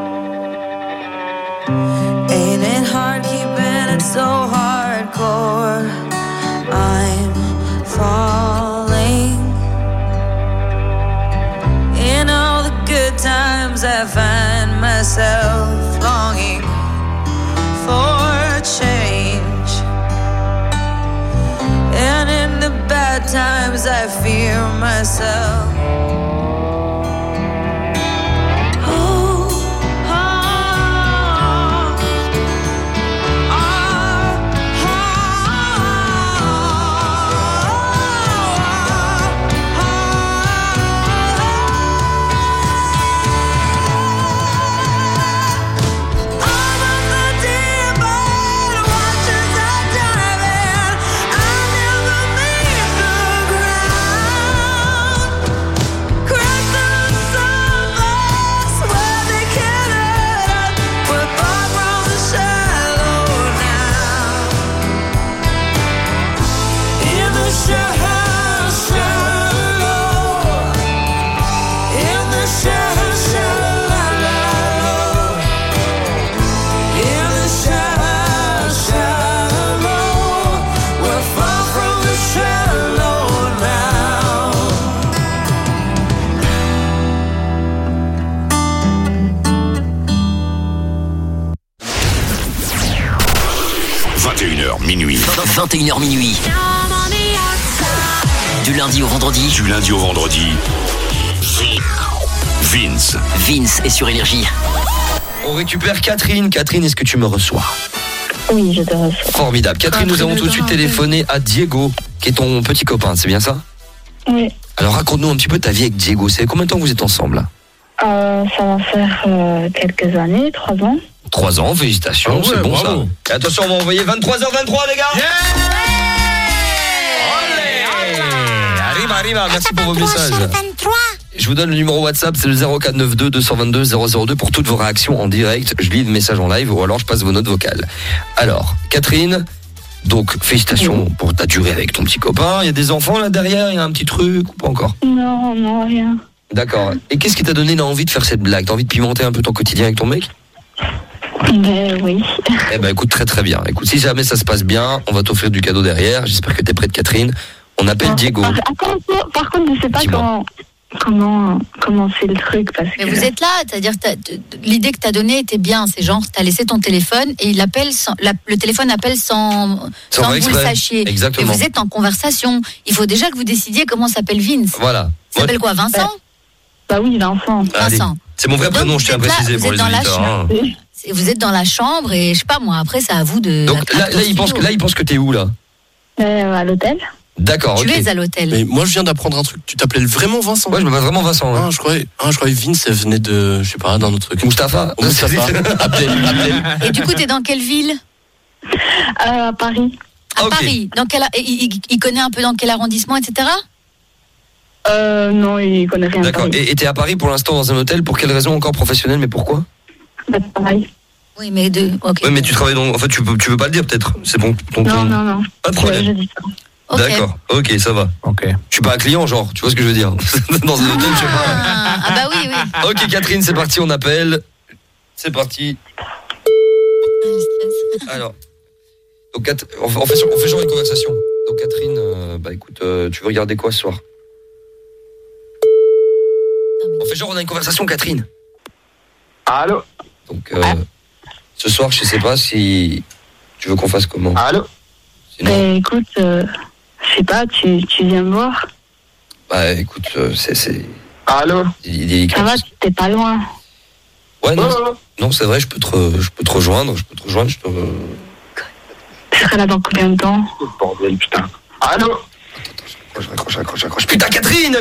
Ain't it hard keeping it so hardcore? I'm falling. In all the good times I find myself longing for change. And in the bad times I fear myself. Minuit. 21h minuit. Du lundi au vendredi. Vince. Vince est sur Énergie. On récupère Catherine. Catherine, est-ce que tu me reçois? Oui, je te reçois. Formidable. Catherine, nous avons tout de suite téléphoné à Diego, qui est ton petit copain, c'est bien ça? Oui. Alors raconte-nous un petit peu ta vie avec Diego. C'est combien de temps vous êtes ensemble là? Ça va faire quelques années, 3 ans. 3 ans, félicitations, c'est bon ça. Et attention, on va envoyer 23h23 les gars. Arriva, merci pour vos messages. Je vous donne le numéro WhatsApp, c'est le 0492 222 002 pour toutes vos réactions en direct. Je lis le message en live ou alors je passe vos notes vocales. Alors, Catherine, donc félicitations pour ta durée avec ton petit copain. Il y a des enfants là derrière, il y a un petit truc ou pas encore? Non, rien. D'accord. Et qu'est-ce qui t'a donné l'envie de faire cette blague? T'as envie de pimenter un peu ton quotidien avec ton mec? Oui. Eh ben écoute, très très bien. Écoute, si jamais ça se passe bien, on va t'offrir du cadeau derrière. J'espère que t'es prête, Catherine. On appelle Diego. Par contre, je sais pas comment c'est le truc parce que... Mais vous êtes là, c'est-à-dire l'idée que tu as donnée était bien, c'est genre tu as laissé ton téléphone et il appelle le téléphone appelle sans que vous le sachiez. Exactement. Et vous êtes en conversation. Il faut déjà que vous décidiez comment s'appelle Vince. Voilà. Il s'appelle quoi, Vincent? Bah oui, Vincent. Allez. C'est mon vrai prénom, je tiens à préciser pour les auditeurs. Vous êtes dans la chambre et je sais pas moi, après c'est à vous de... Donc là il pense que t'es où là? À l'hôtel. D'accord, tu es à l'hôtel. Mais moi je viens d'apprendre un truc. Tu t'appelais vraiment Vincent? Ouais, je m'appelle vraiment Vincent. Ouais. Je croyais Vince, elle venait de, je sais pas, d'un autre truc. Mustapha. Abdel. Et du coup, t'es dans quelle ville? À Paris. À Paris. Dans il connaît un peu dans quel arrondissement, etc. Non, il connaît rien. D'accord. Et t'es à Paris pour l'instant dans un hôtel. Pour quelle raison? Encore professionnelle, mais pourquoi? Pareil. Oui, mais Ouais, mais tu travailles donc. En fait, tu veux pas le dire peut-être. C'est bon. Non. Pas de problème. Je dis ça. Okay. D'accord, ok, ça va. Ok. Je suis pas un client, genre, tu vois ce que je veux dire? Dans un hôtel, je sais pas. Ah bah oui. Ok, Catherine, c'est parti, on appelle. C'est parti. Alors, donc, on fait genre une conversation. Donc, Catherine, bah écoute, tu veux regarder quoi ce soir? On fait genre, on a une conversation, Catherine. Allô? Donc, ce soir, je sais pas si tu veux qu'on fasse comment. Allô? Écoute, je sais pas, tu viens me voir? Bah écoute, c'est... Allô? Ça va, t'es pas loin. Ouais, non, c'est vrai, je peux te rejoindre, Tu seras là dans combien de temps? Bordel, putain. Allô? Je raccroche. Putain, Catherine!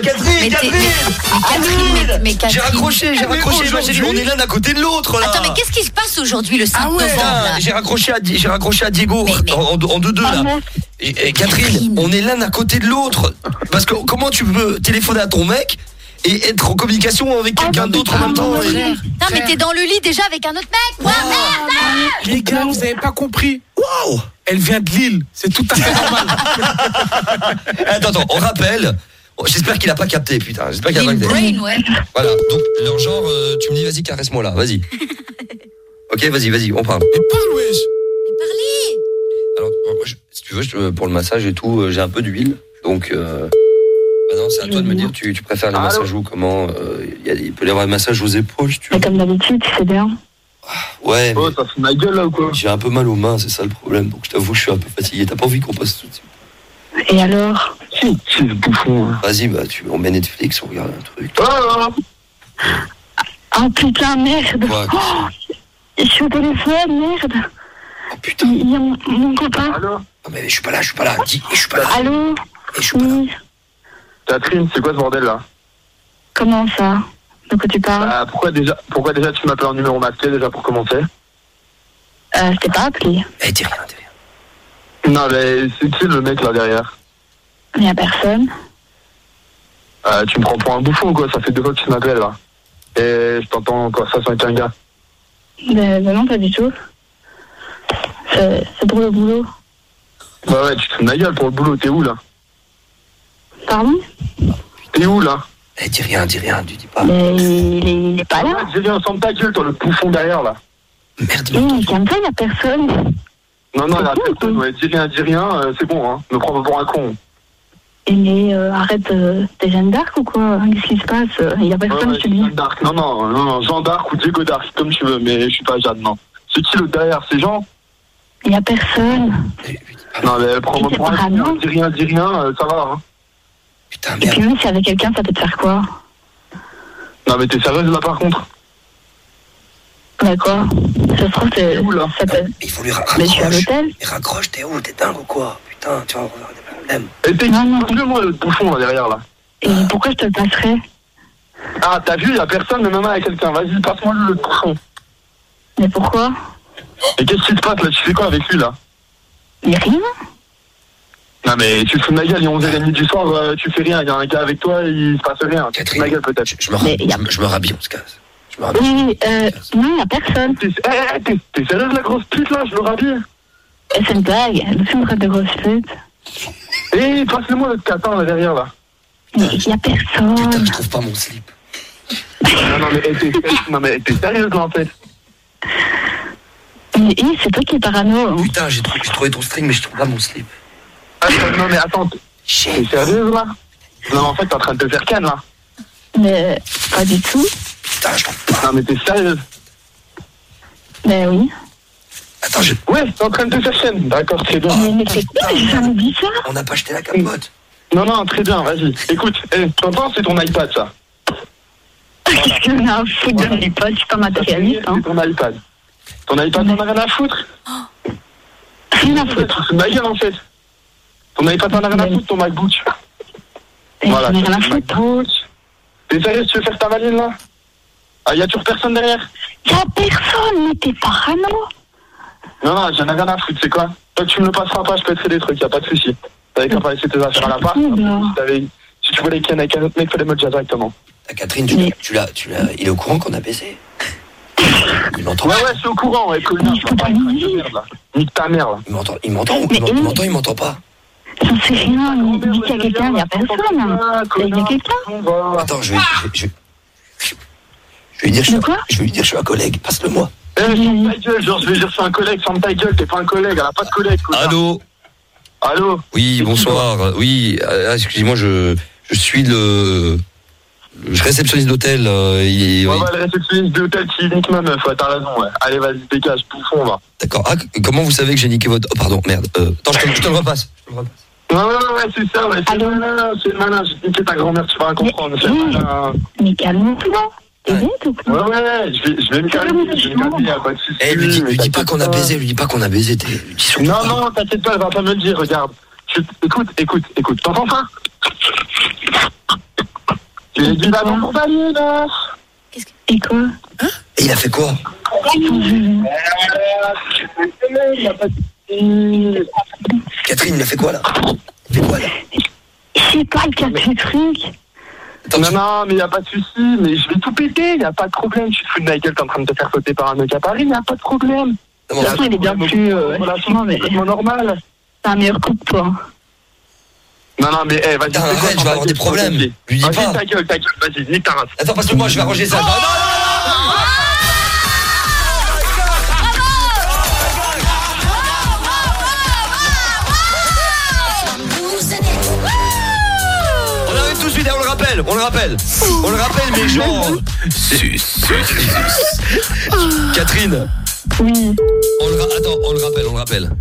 Mais Catherine. J'ai raccroché, on est l'un à côté de l'autre, là. Attends, mais qu'est-ce qui se passe aujourd'hui, le 5 novembre, là? J'ai raccroché à Diego, en 2-2, là. Et Catherine, on est l'un à côté de l'autre. Parce que comment tu peux téléphoner à ton mec et être en communication avec quelqu'un d'autre en même temps? Non, mais t'es dans le lit déjà avec un autre mec. Les gars, vous avez pas compris. Waouh! Elle vient de Lille, c'est tout à fait normal. Attends, on rappelle. J'espère qu'il a pas capté, putain. J'espère qu'il a pas capté. Ouais. Voilà, donc leur genre, tu me dis vas-y, caresse-moi là, vas-y. Ok, vas-y, on parle. Mais parle, wesh. Mais parlez. Alors, si tu veux, pour le massage et tout, j'ai un peu d'huile. Donc, maintenant, c'est à toi de me dire, tu préfères les massages où, comment? Il peut y avoir des massages aux épaules, si tu veux. Mais comme d'habitude, tu sais bien. Ouais. Oh, ça fait ma gueule là ou quoi? J'ai un peu mal aux mains, c'est ça le problème. Donc, je t'avoue, je suis un peu fatigué. T'as pas envie qu'on passe tout de suite? Et alors? Si, le bouffon. Vas-y, on met Netflix, on regarde un truc. Ah putain, merde. Ouais, je suis au téléphone, merde. Oh putain. Il y a mon copain. Allô? Non, mais je suis pas là. Dis, je suis pas là. Allô? Je suis pas là. Catherine, c'est quoi ce bordel là? Comment ça? De quoi tu parles? Bah, pourquoi déjà tu m'appelles en numéro masqué déjà pour commencer? Je t'ai pas appelé. Dis rien. Non, mais c'est qui le mec là derrière? Il y a personne. Tu me prends pour un bouffon ou quoi? Ça fait 2 fois que tu m'appelles là. Et je t'entends en conversation avec un gars. Ben non, pas du tout. C'est pour le boulot. Bah ouais, tu te fous de ma gueule pour le boulot, t'es où là? Pardon? T'es où là? Dis rien, tu dis pas. Mais il est pas là. J'ai dit ensemble ta gueule, toi, le bouffon derrière là. Merde, calme-toi, il y a personne. Non, il y a personne, ouais, dis rien, c'est bon, hein. Me prends pas pour un con. Mais arrête, t'es Jeanne d'Arc ou quoi? Qu'est-ce qui se passe? Il y a personne, je te dis. Jeanne d'Arc, non, Jeanne d'Arc ou Diego d'Arc, comme tu veux, mais je suis pas Jeanne, non. C'est qui le derrière? C'est Jean? Il y a personne. Non, mais prends-moi pour un con, dis rien, ça va, hein. Putain, merde. Et puis même si avec quelqu'un, ça peut te faire quoi? Non, mais t'es sérieuse là par contre? Bah quoi? Ça se trouve, c'est. Où là? Il faut lui raccrocher. Mais je suis à l'hôtel. Mais raccroche, t'es où? T'es dingue ou quoi? Putain, tu vas avoir des problèmes. Et passe-le-moi le bouchon là derrière là. Et pourquoi je te le passerais? Ah, t'as vu, y'a personne, mais maman a quelqu'un. Vas-y, passe-moi le bouchon. Mais pourquoi? Et qu'est-ce qui se passe là? Tu fais quoi avec lui là? Mais rien. Non mais tu te fous de ma gueule, il est 11h30 du soir, tu fais rien, il y a un gars avec toi, il se passe rien. Catherine, ma gueule peut-être. Je me rhabille, on se casse. Oui, non, y a personne. T'es sérieuse la grosse pute là, je me rhabille? C'est une blague, c'est une de grosse pute. Eh, passe-le-moi le catin là derrière là. Mais y a personne. Putain, je trouve pas mon slip. Non mais t'es sérieuse là en fait? Mais c'est toi qui es parano. Putain, j'ai trouvé ton string, mais je trouve pas mon slip. Non mais attends, t'es sérieuse là? Non, en fait t'es en train de te faire canne là. Mais pas du tout. Putain, je trouve pas. Non mais t'es sérieuse? Ben oui. Attends, ouais, t'es en train de te faire canne. D'accord, très bien. Mais c'est quoi? Ça me dit ça? On n'a pas acheté la capote. Non, très bien, vas-y. Écoute, t'entends, c'est ton iPad ça. Qu'est-ce qu'on a à foutre de l'iPad? Je suis pas matérialiste. C'est ton iPad. Ton iPad, t'en as rien à foutre? Rien à foutre. C'est ma gueule en fait. Ton iPad, t'en as rien à foutre, ton MacBook. Voilà, j'en ai rien à foutre. T'es sérieux, tu veux faire ta valine là? Ah, y'a toujours personne derrière? Y'a personne, mais t'es parano. Non, j'en ai rien à foutre, c'est quoi? Toi, tu me le passeras pas, je peux te faire des trucs, y'a pas de soucis. T'avais qu'à pas laisser tes affaires à la part. Si tu voulais qu'il y en ait qu'un autre mec, fallait me le dire directement. Catherine, il est au courant qu'on a baisé? Il m'entend? Ouais, c'est au courant, ouais, connard. Nique ta mère, là. Il m'entend il m'entend pas? J'en sais rien, il dit qu'il y a quelqu'un, il y a personne. Il y a quelqu'un? Attends, je vais lui dire, je suis un collègue, passe-le-moi. Ferme ta gueule, genre, je vais dire c'est un collègue, ferme ta gueule, t'es pas un collègue, elle a pas de collègue. Allô? Oui, bonsoir. Oui, excusez-moi, je suis le réceptionniste d'hôtel. Ouais, le réceptionniste d'hôtel qui nique ma meuf, ouais, t'as raison, ouais. Allez, vas-y, dégage, bouffon, va. D'accord. Ah, comment vous savez que j'ai niqué votre... Oh, pardon, merde. Attends, je te le repasse. Ouais, c'est ça, ouais, c'est le malin, j'ai niqué ta grand-mère, tu vas rien comprendre, c'est le malin. Mais calme-toi. Ouais, je vais me calmer, y'a pas de soucis. Eh, lui dis pas qu'on a baisé, Non, t'inquiète pas, elle va pas me le dire, regarde. Écoute, t'entends ça? Tu l'as dit d'avant pour Valine. Et quoi? Et il a fait quoi? Catherine, il a fait quoi là? Je sais pas, il casse le truc. Non, mais y a pas de soucis, mais je vais tout péter, y a pas de problème. Tu te fous de ma gueule, t'es en train de te faire sauter par un mec à Paris, y a pas de problème. De toute façon, il est bien plus. C'est normal. C'est un meilleur coup que toi. Non, mais vas-y. Arrête, je vais avoir des problèmes. Lui dis pas. Ta gueule, vas-y, nique ta race. Attends, passe-le-moi, je vais arranger ça. On le rappelle, mais genre. Catherine. Oui. On le rappelle.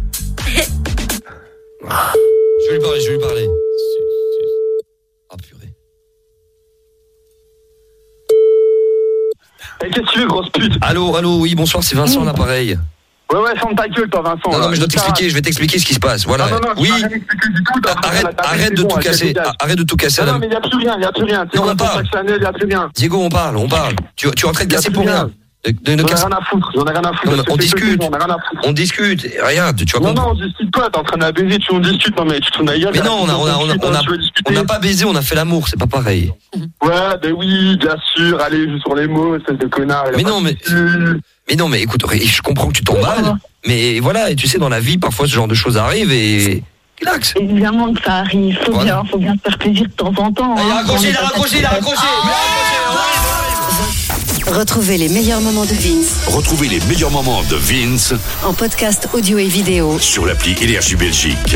Je vais lui parler. Ah purée. Qu'est-ce que tu veux, grosse pute? Allô, oui, bonsoir, c'est Vincent l'appareil. Ouais, ferme ta gueule, toi, Vincent. Non, mais je vais t'expliquer ce qui se passe. Voilà. Non, oui. Arrête de tout casser. Arrête de tout casser. Non, mais y a plus rien. Non, on parle. Diego, on parle. Tu es en train de casser pour rien. J'en ai rien à foutre. Non, on discute. Rien, tu vois. Non, on discute pas. T'es en train de baiser, on discute. Non, mais tu te fous de ma gueule. Mais non, on n'a pas baisé, on a fait l'amour. C'est pas pareil. Ouais, ben oui, bien sûr. Allez, joue sur les mots, espèce de connard. Mais non, mais écoute, je comprends que tu t'emballes, mais voilà, et tu sais, dans la vie, parfois, ce genre de choses arrive et... Relax. Évidemment que ça arrive, faut bien se faire plaisir de temps en temps. Il a raccroché. Retrouvez les meilleurs moments de Vince en podcast audio et vidéo sur l'appli Énergie Belgique.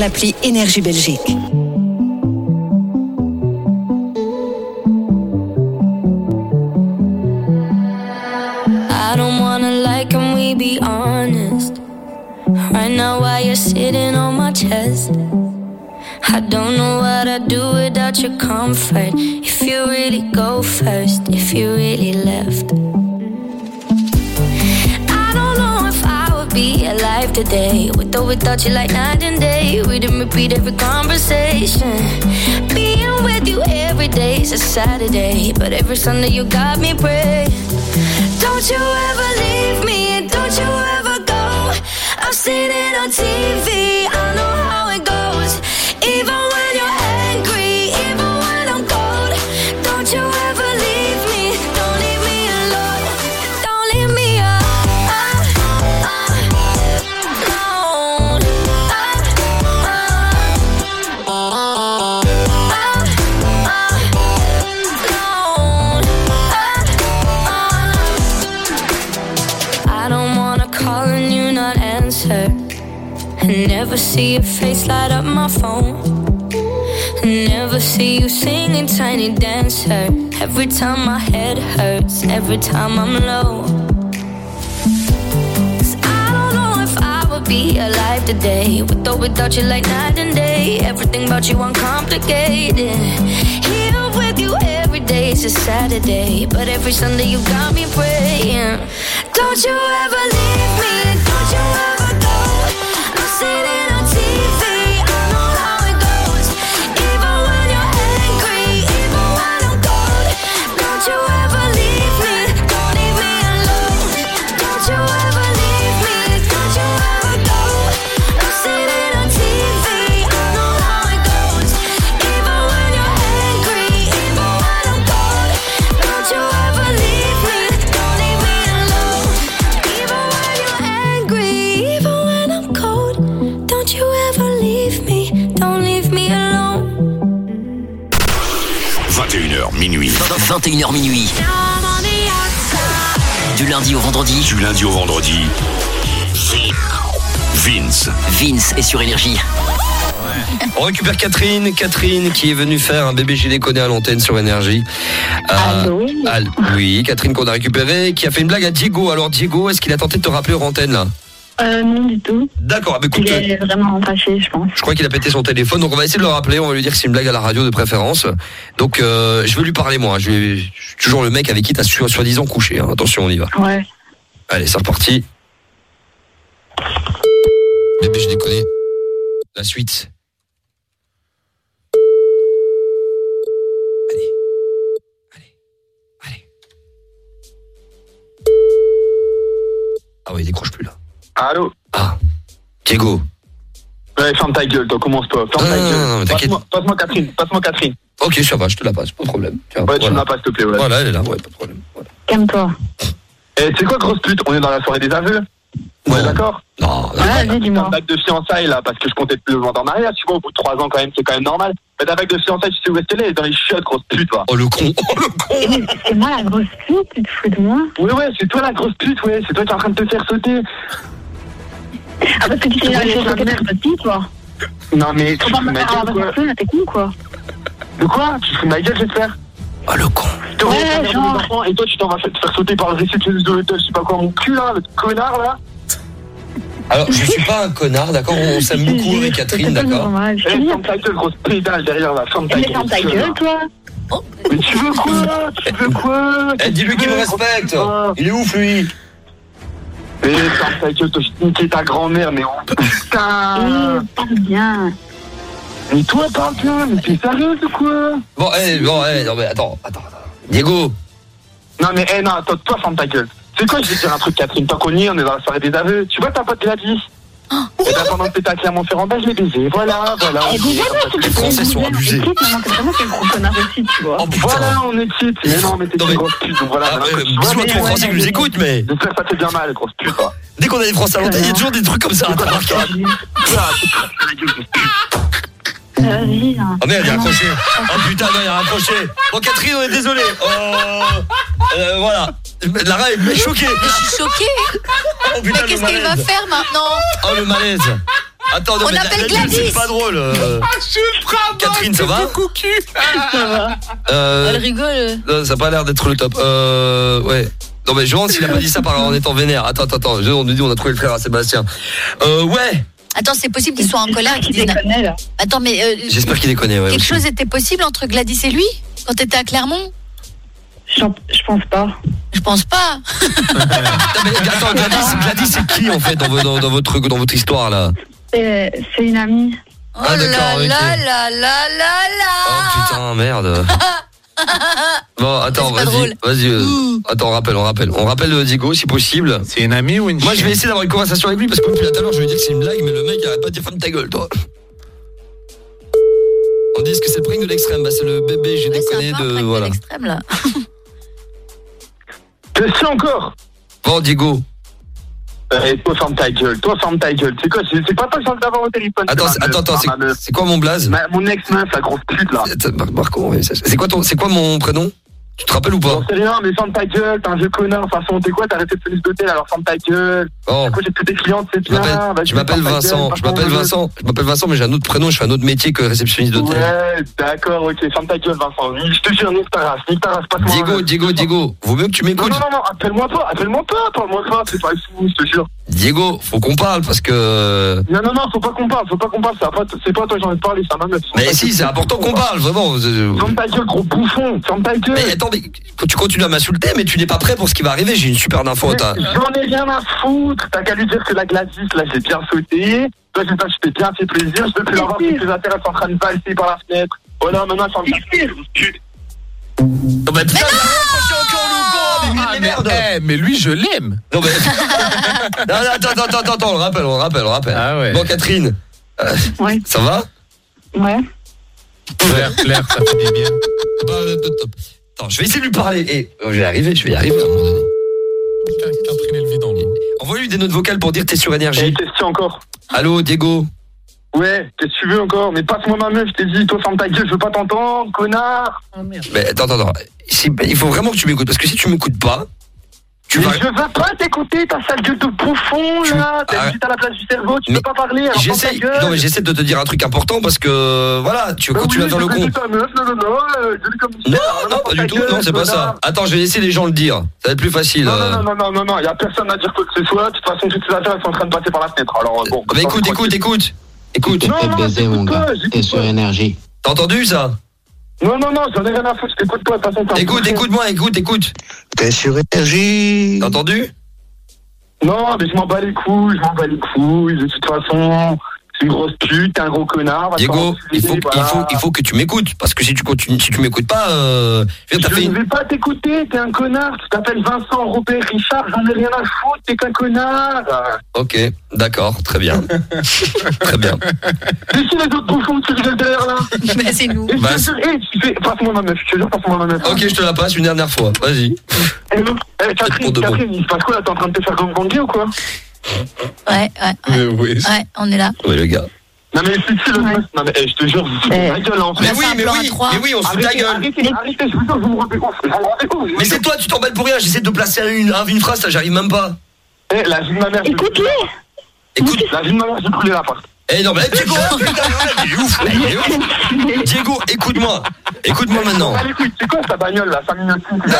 I don't wanna lie, can we be honest? Right now while you're sitting on my chest, I don't know what I'd do without your comfort. If you really go first, if you really left. life today. With or without you like night and day. Read and repeat every conversation. Being with you every day is a Saturday, but every Sunday you got me praying. Don't you ever leave me, don't you ever go. I've seen it on TV, I know how it goes. Even when you're angry, even when I'm cold. Don't you ever leave me, don't leave me alone. Don't leave me alone. I don't wanna call and you not answer. Never see your face light up my phone. Never see you singing Tiny Dancer. Every time my head hurts, every time I'm low. 'Cause I don't know if I would be alive today. With or without you like night and day. Everything about you uncomplicated. Here with you every day is a Saturday, but every Sunday you got me praying. Don't you ever leave me, don't you ever go. I've seen it on TV, I know how it goes. Even when you're angry, even when I'm cold. Don't you ever leave me, don't leave me alone. Don't you ever leave me, don't you ever go. I've seen it on TV, I know how it goes. Even when you're angry, even when I'm cold. Don't you ever leave me, don't leave me alone. Even when you're angry, even when I'm cold. Don't you ever leave me, don't leave me alone. 21h minuit. 21h minuit. Du lundi au vendredi. Du lundi au vendredi. Vince est sur Énergie. On récupère Catherine qui est venue faire un bébé j'ai déconné à l'antenne sur Énergie. Oui, Catherine qu'on a récupérée, qui a fait une blague à Diego. Alors Diego, est-ce qu'il a tenté de te rappeler hors antenne là? Non du tout. D'accord, bah, écoute, il est vraiment fâché, je pense. Je crois qu'il a pété son téléphone, donc on va essayer de le rappeler. On va lui dire que c'est une blague à la radio de préférence. Donc je veux lui parler moi. Je suis toujours le mec avec qui t'as soi-disant couché. Hein. Attention, on y va. Ouais. Allez, c'est reparti. Bébé j'ai déconné. La suite. Ah oui, il décroche plus là. Allô? Ah, Diego. Ouais, ferme ta gueule, toi, commence pas. Ferme ta gueule. Non, t'inquiète. Passe-moi Catherine. Ok, ça va, je te la passe, pas de problème. Tiens, ouais, tu me la passes, s'il te plaît. Ouais. Voilà, elle est là, ouais, pas de problème. Voilà. Calme-toi. Eh, tu sais quoi, grosse pute? On est dans la soirée des aveux. Ouais, d'accord? Non, vas-y, dis-moi. Ta bague de fiançailles, là, parce que je comptais te le vendre en mariage, tu vois, au bout de 3 ans, quand même, c'est quand même normal. Mais ta bague de fiançailles, tu sais où est-ce qu'elle est? Elle est dans les chiottes, grosse pute, toi. Oh, le con. C'est moi la grosse pute, tu te fous de moi? Ouais, c'est toi la grosse pute, ouais. C'est toi qui es en train de te faire sauter. Ah, parce que tu t'es fait sauter par petit, toi. Non, mais tu vas fous de ma gueule, quoi. T'es con, quoi. De quoi? Tu fous de ma gueule, j'espère? Oh, le con. Ouais, genre. Et toi, tu t'en vas te faire sauter par le réceptionniste de l'hôtel, je sais pas quoi, mon cul, là, le connard, là. Alors, je suis pas un connard, d'accord? On s'aime beaucoup avec Catherine, d'accord? Ferme ta gueule, grosse pédale derrière, là. Ferme ta gueule. Ferme ta gueule, toi. Mais tu veux quoi? Eh, dis-lui qu'il me respecte. Il est ouf, lui. Mais ferme ta gueule, toi, je niquer ta grand-mère, mais oh, putain. Parle bien. Mais toi, parle bien, mais t'es sérieuse ou quoi? Bon, non, mais attends. Diego. Non, mais, non, attends, toi, ferme ta gueule. C'est quoi, je vais te dire un truc, Catherine, tant qu'on y est, on est dans la soirée des aveux. Tu vois ta pote Gladys? Et ben, pendant que t'étais à Clermont-Ferrand, je l'ai baisé. Voilà. Les Français sont abusés. Maintenant, t'es vraiment quel gros connard aussi, tu vois. Oh, putain. Voilà, on est quitte. Mais non, mais t'es une grosse pute, donc voilà. Bisous à tous les Français qui nous écoutent, mais. J'espère que ça fait bien mal, grosse pute. Dès qu'on a des Français à l'antenne, il y a toujours des trucs comme ça, t'as remarqué? Vas-y, hein. Oh merde, il a raccroché. Oh putain, non, il a raccroché. Bon, Catherine, on est désolé. Voilà. Lara est choquée. Je suis choquée. Oh putain, mais qu'est-ce qu'elle va faire maintenant? Oh, le malaise. Attends, non, on appelle Gladys. C'est pas drôle. Catherine, ça va? Ça va. Elle rigole. Non, ça a pas l'air d'être le top. Ouais. Non, mais je me demande s'il a pas dit ça en étant vénère. Attends. On nous dit, on a trouvé le frère à Sébastien. Ouais. Attends, c'est possible qu'il soit en colère et qu'il dise. Attends, mais. J'espère qu'il déconne, ouais. Quelque chose était possible entre Gladys et lui quand t'étais à Clermont? Je pense pas. Je pense pas. Attends, Gladys, c'est qui en fait dans votre histoire là? C'est une amie. Oh là là. Oh putain, merde. Bon, attends, vas-y. Attends, on rappelle Diego si possible. C'est une amie ou une Moi, je vais essayer d'avoir une conversation avec lui parce que depuis tout à l'heure, je lui ai dit que c'est une blague, mais le mec arrête pas de dire ferme ta gueule, toi. On dit que c'est le prank de l'extrême, bah c'est le bébé, j'ai déconné de voilà. L'extrême là. Je suis encore. Bon, Diego. Toi, ferme ta gueule. C'est quoi? C'est pas toi que j'ai d'avoir au téléphone. Attends, c'est quoi mon blaze? Mon ex-meuf, la grosse pute, là. Marco, c'est quoi mon prénom? Tu te rappelles ou pas? J'en sais rien, mais ferme ta gueule, t'es un vieux connard. De toute façon, t'es quoi? T'as réceptionniste d'hôtel, alors ferme ta gueule. Oh. Quoi, j'ai toutes tes clientes, c'est bien. Je m'appelle Vincent. Je m'appelle Vincent, mais j'ai un autre prénom, je fais un autre métier que réceptionniste d'hôtel. Ouais, d'accord, ok, ferme ta gueule, Vincent. Je te jure, nique ta race, passe-moi. Diego, vaut mieux que tu m'écoutes. Non, appelle-moi pas, c'est pas fou, je te jure. Diego, faut qu'on parle parce que. Non, faut pas qu'on parle, c'est pas toi que j'ai envie de parler, c'est ma meuf. Mais si, c'est important qu'on parle, vraiment. Ferme ta gueule, gros bouffon, ferme ta gueule. Mais attends, tu continues à m'insulter, mais tu n'es pas prêt pour ce qui va arriver, j'ai une super info. J'en ai rien à foutre, t'as qu'à lui dire que la Gladys, là, j'ai bien sauté. Toi, je t'ai bien fait plaisir, je peux plus l'avoir, tes affaires, elles sont en train de valser par la fenêtre. Oh non, maintenant, ferme ta gueule. Non, mais putain, merde. Mais lui, je l'aime. Non, mais. Attends, on rappelle. Ah ouais. Bon, Catherine. Ouais. Ça va? Ouais. Claire, ça fait du bien. Attends, je vais essayer de lui parler. Je vais y arriver à un moment donné. Putain, Catherine, elle vit dans l'eau. Envoie-lui des notes vocales pour dire t'es sur énergie. Question encore. Allô, Diego? Ouais, qu'est-ce que tu veux encore? Mais passe-moi ma meuf, je t'ai dit, toi ferme ta gueule, je veux pas t'entendre, connard. Oh merde. Mais attends. Il faut vraiment que tu m'écoutes, parce que si tu m'écoutes pas, je veux pas t'écouter, ta sale gueule de bouffon, là. T'as juste à la place du cerveau, tu peux pas parler, alors ferme ta gueule. Non, mais j'essaie de te dire un truc important parce que, voilà, tu continues à faire le con. Non, pas du tout, non, c'est pas ça. Attends, je vais laisser les gens le dire. Ça va être plus facile. Non, y a personne à dire quoi que ce soit. De toute façon, toutes ces affaires, elles sont en train de passer par la fenêtre. Alors, bon. Mais écoute. T'es baisé, mon gars. T'es sur énergie. T'as entendu ça? Non, j'en ai rien à foutre, je t'écoute pas, de toute façon. Écoute-moi. T'es sur énergie. T'as entendu? Non, mais je m'en bats les couilles, de toute façon. C'est une grosse pute, t'es un gros connard. Diego, il faut que tu m'écoutes, parce que si tu m'écoutes pas, je ne vais pas t'écouter, t'es un connard, tu t'appelles Vincent, Robert, Richard, j'en ai rien à foutre, t'es qu'un connard. Ok, d'accord, très bien. Très bien. Et si les autres bouffons qui rigolent derrière là? Mais c'est nous. Passe-moi ma meuf, je te jure, passe-moi ma meuf. Ok, je te la passe une dernière fois, vas-y. Catherine, il se passe quoi là? T'es en train de te faire gangbanger ou quoi? Ouais, on est là. Ouais, le gars. Non mais c'est le mec. Non mais je te jure, vous foutez ma gueule en fait. Mais oui, on se fout ta gueule. Arrêtez, je vous jure, vous me rendez compte. Mais c'est toi, tu t'emballes pour rien, j'essaie de placer une phrase, là, j'arrive même pas. La vie de ma mère. Écoute-le. Écoute, la vie de ma mère, j'ai brûlé la part. Non mais Diego, putain, il est ouf. Diego, écoute-moi maintenant. C'est quoi ta bagnole là, 5 minutes?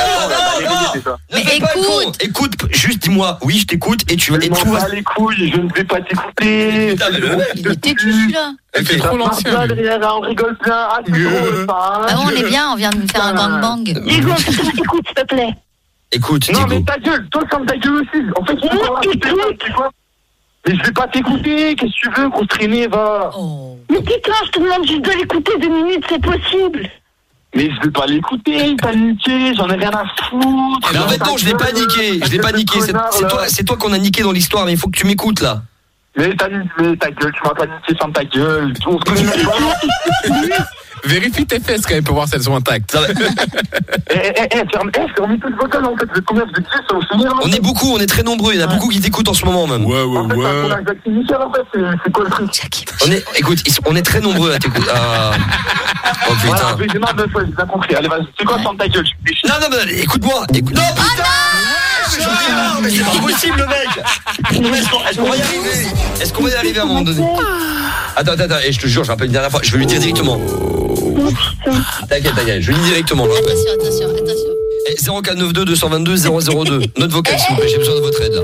Non. Mais écoute, juste dis-moi, oui, je t'écoute et tu vas. Je m'en bats les couilles, je ne vais pas t'écouter. Putain, mais le mec, il est têtu celui-là. C'est trop l'ancien. On rigole bien, c'est drôle ça. On est bien, on vient de faire un gangbang. Diego, écoute, s'il te plaît. Écoute, non mais ta gueule, toi ferme ta gueule aussi. En fait, c'est quoi? Mais je vais pas t'écouter, qu'est-ce que tu veux, grosse traînée, va. Mais putain, je te demande juste de l'écouter 2 minutes, c'est possible. Mais je vais pas l'écouter, il t'a niqué, j'en ai rien à foutre. Mais en fait non, je l'ai pas niqué, c'est toi qu'on a niqué dans l'histoire, mais il faut que tu m'écoutes là. Mais ta gueule, tu m'as pas niqué, ferme ta gueule. On se connaît pas. Vérifie tes fesses quand même pour voir si elles sont intactes. Ferme, on est tous vocales en fait. Combien de 10 ça va finir? On est beaucoup, on est très nombreux. Il y en a beaucoup qui t'écoutent en ce moment même. Ouais. C'est quoi le truc? Écoute, on est très nombreux à t'écouter. Oh putain. J'ai bien compris. Allez, vas-y. C'est quoi, ferme ta gueule? Non, mais écoute-moi. Non, putain. Mais c'est pas possible, le mec. Est-ce qu'on va y arriver à un moment donné? Attends, et je te jure, je rappelle une dernière fois, je vais lui dire directement. T'inquiète, je lui dis directement. Attention. 0492 222 002. Note vocale, s'il vous plaît, j'ai besoin de votre aide là.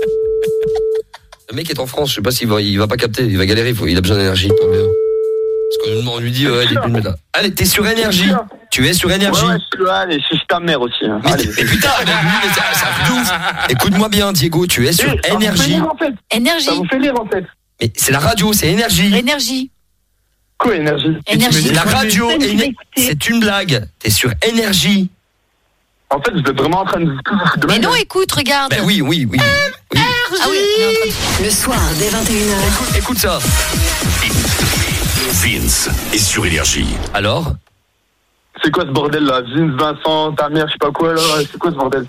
Le mec est en France, je sais pas s'il va pas capter, il va galérer, il a besoin d'énergie, tant mieux. Parce On lui dit, allez, t'es sur Énergie. Tu es sur Énergie. Ouais, je suis là, allez, c'est ta mère aussi. Hein. Mais putain, c'est un truc de ouf. Écoute-moi bien, Diego, tu es sur Énergie. Énergie. Ça vous fait rire, en fait. Mais c'est la radio, c'est Énergie. Énergie. Quoi, Énergie? La radio, c'est une blague. T'es sur Énergie. En fait, vous êtes vraiment en train de... Mais non, écoute, regarde. Ben oui. Ah oui, le soir dès 21h. Écoute ça. Vince est sur Énergie. Alors? C'est quoi ce bordel là? Vince, Vincent, ta mère, je sais pas quoi là. C'est quoi ce bordel?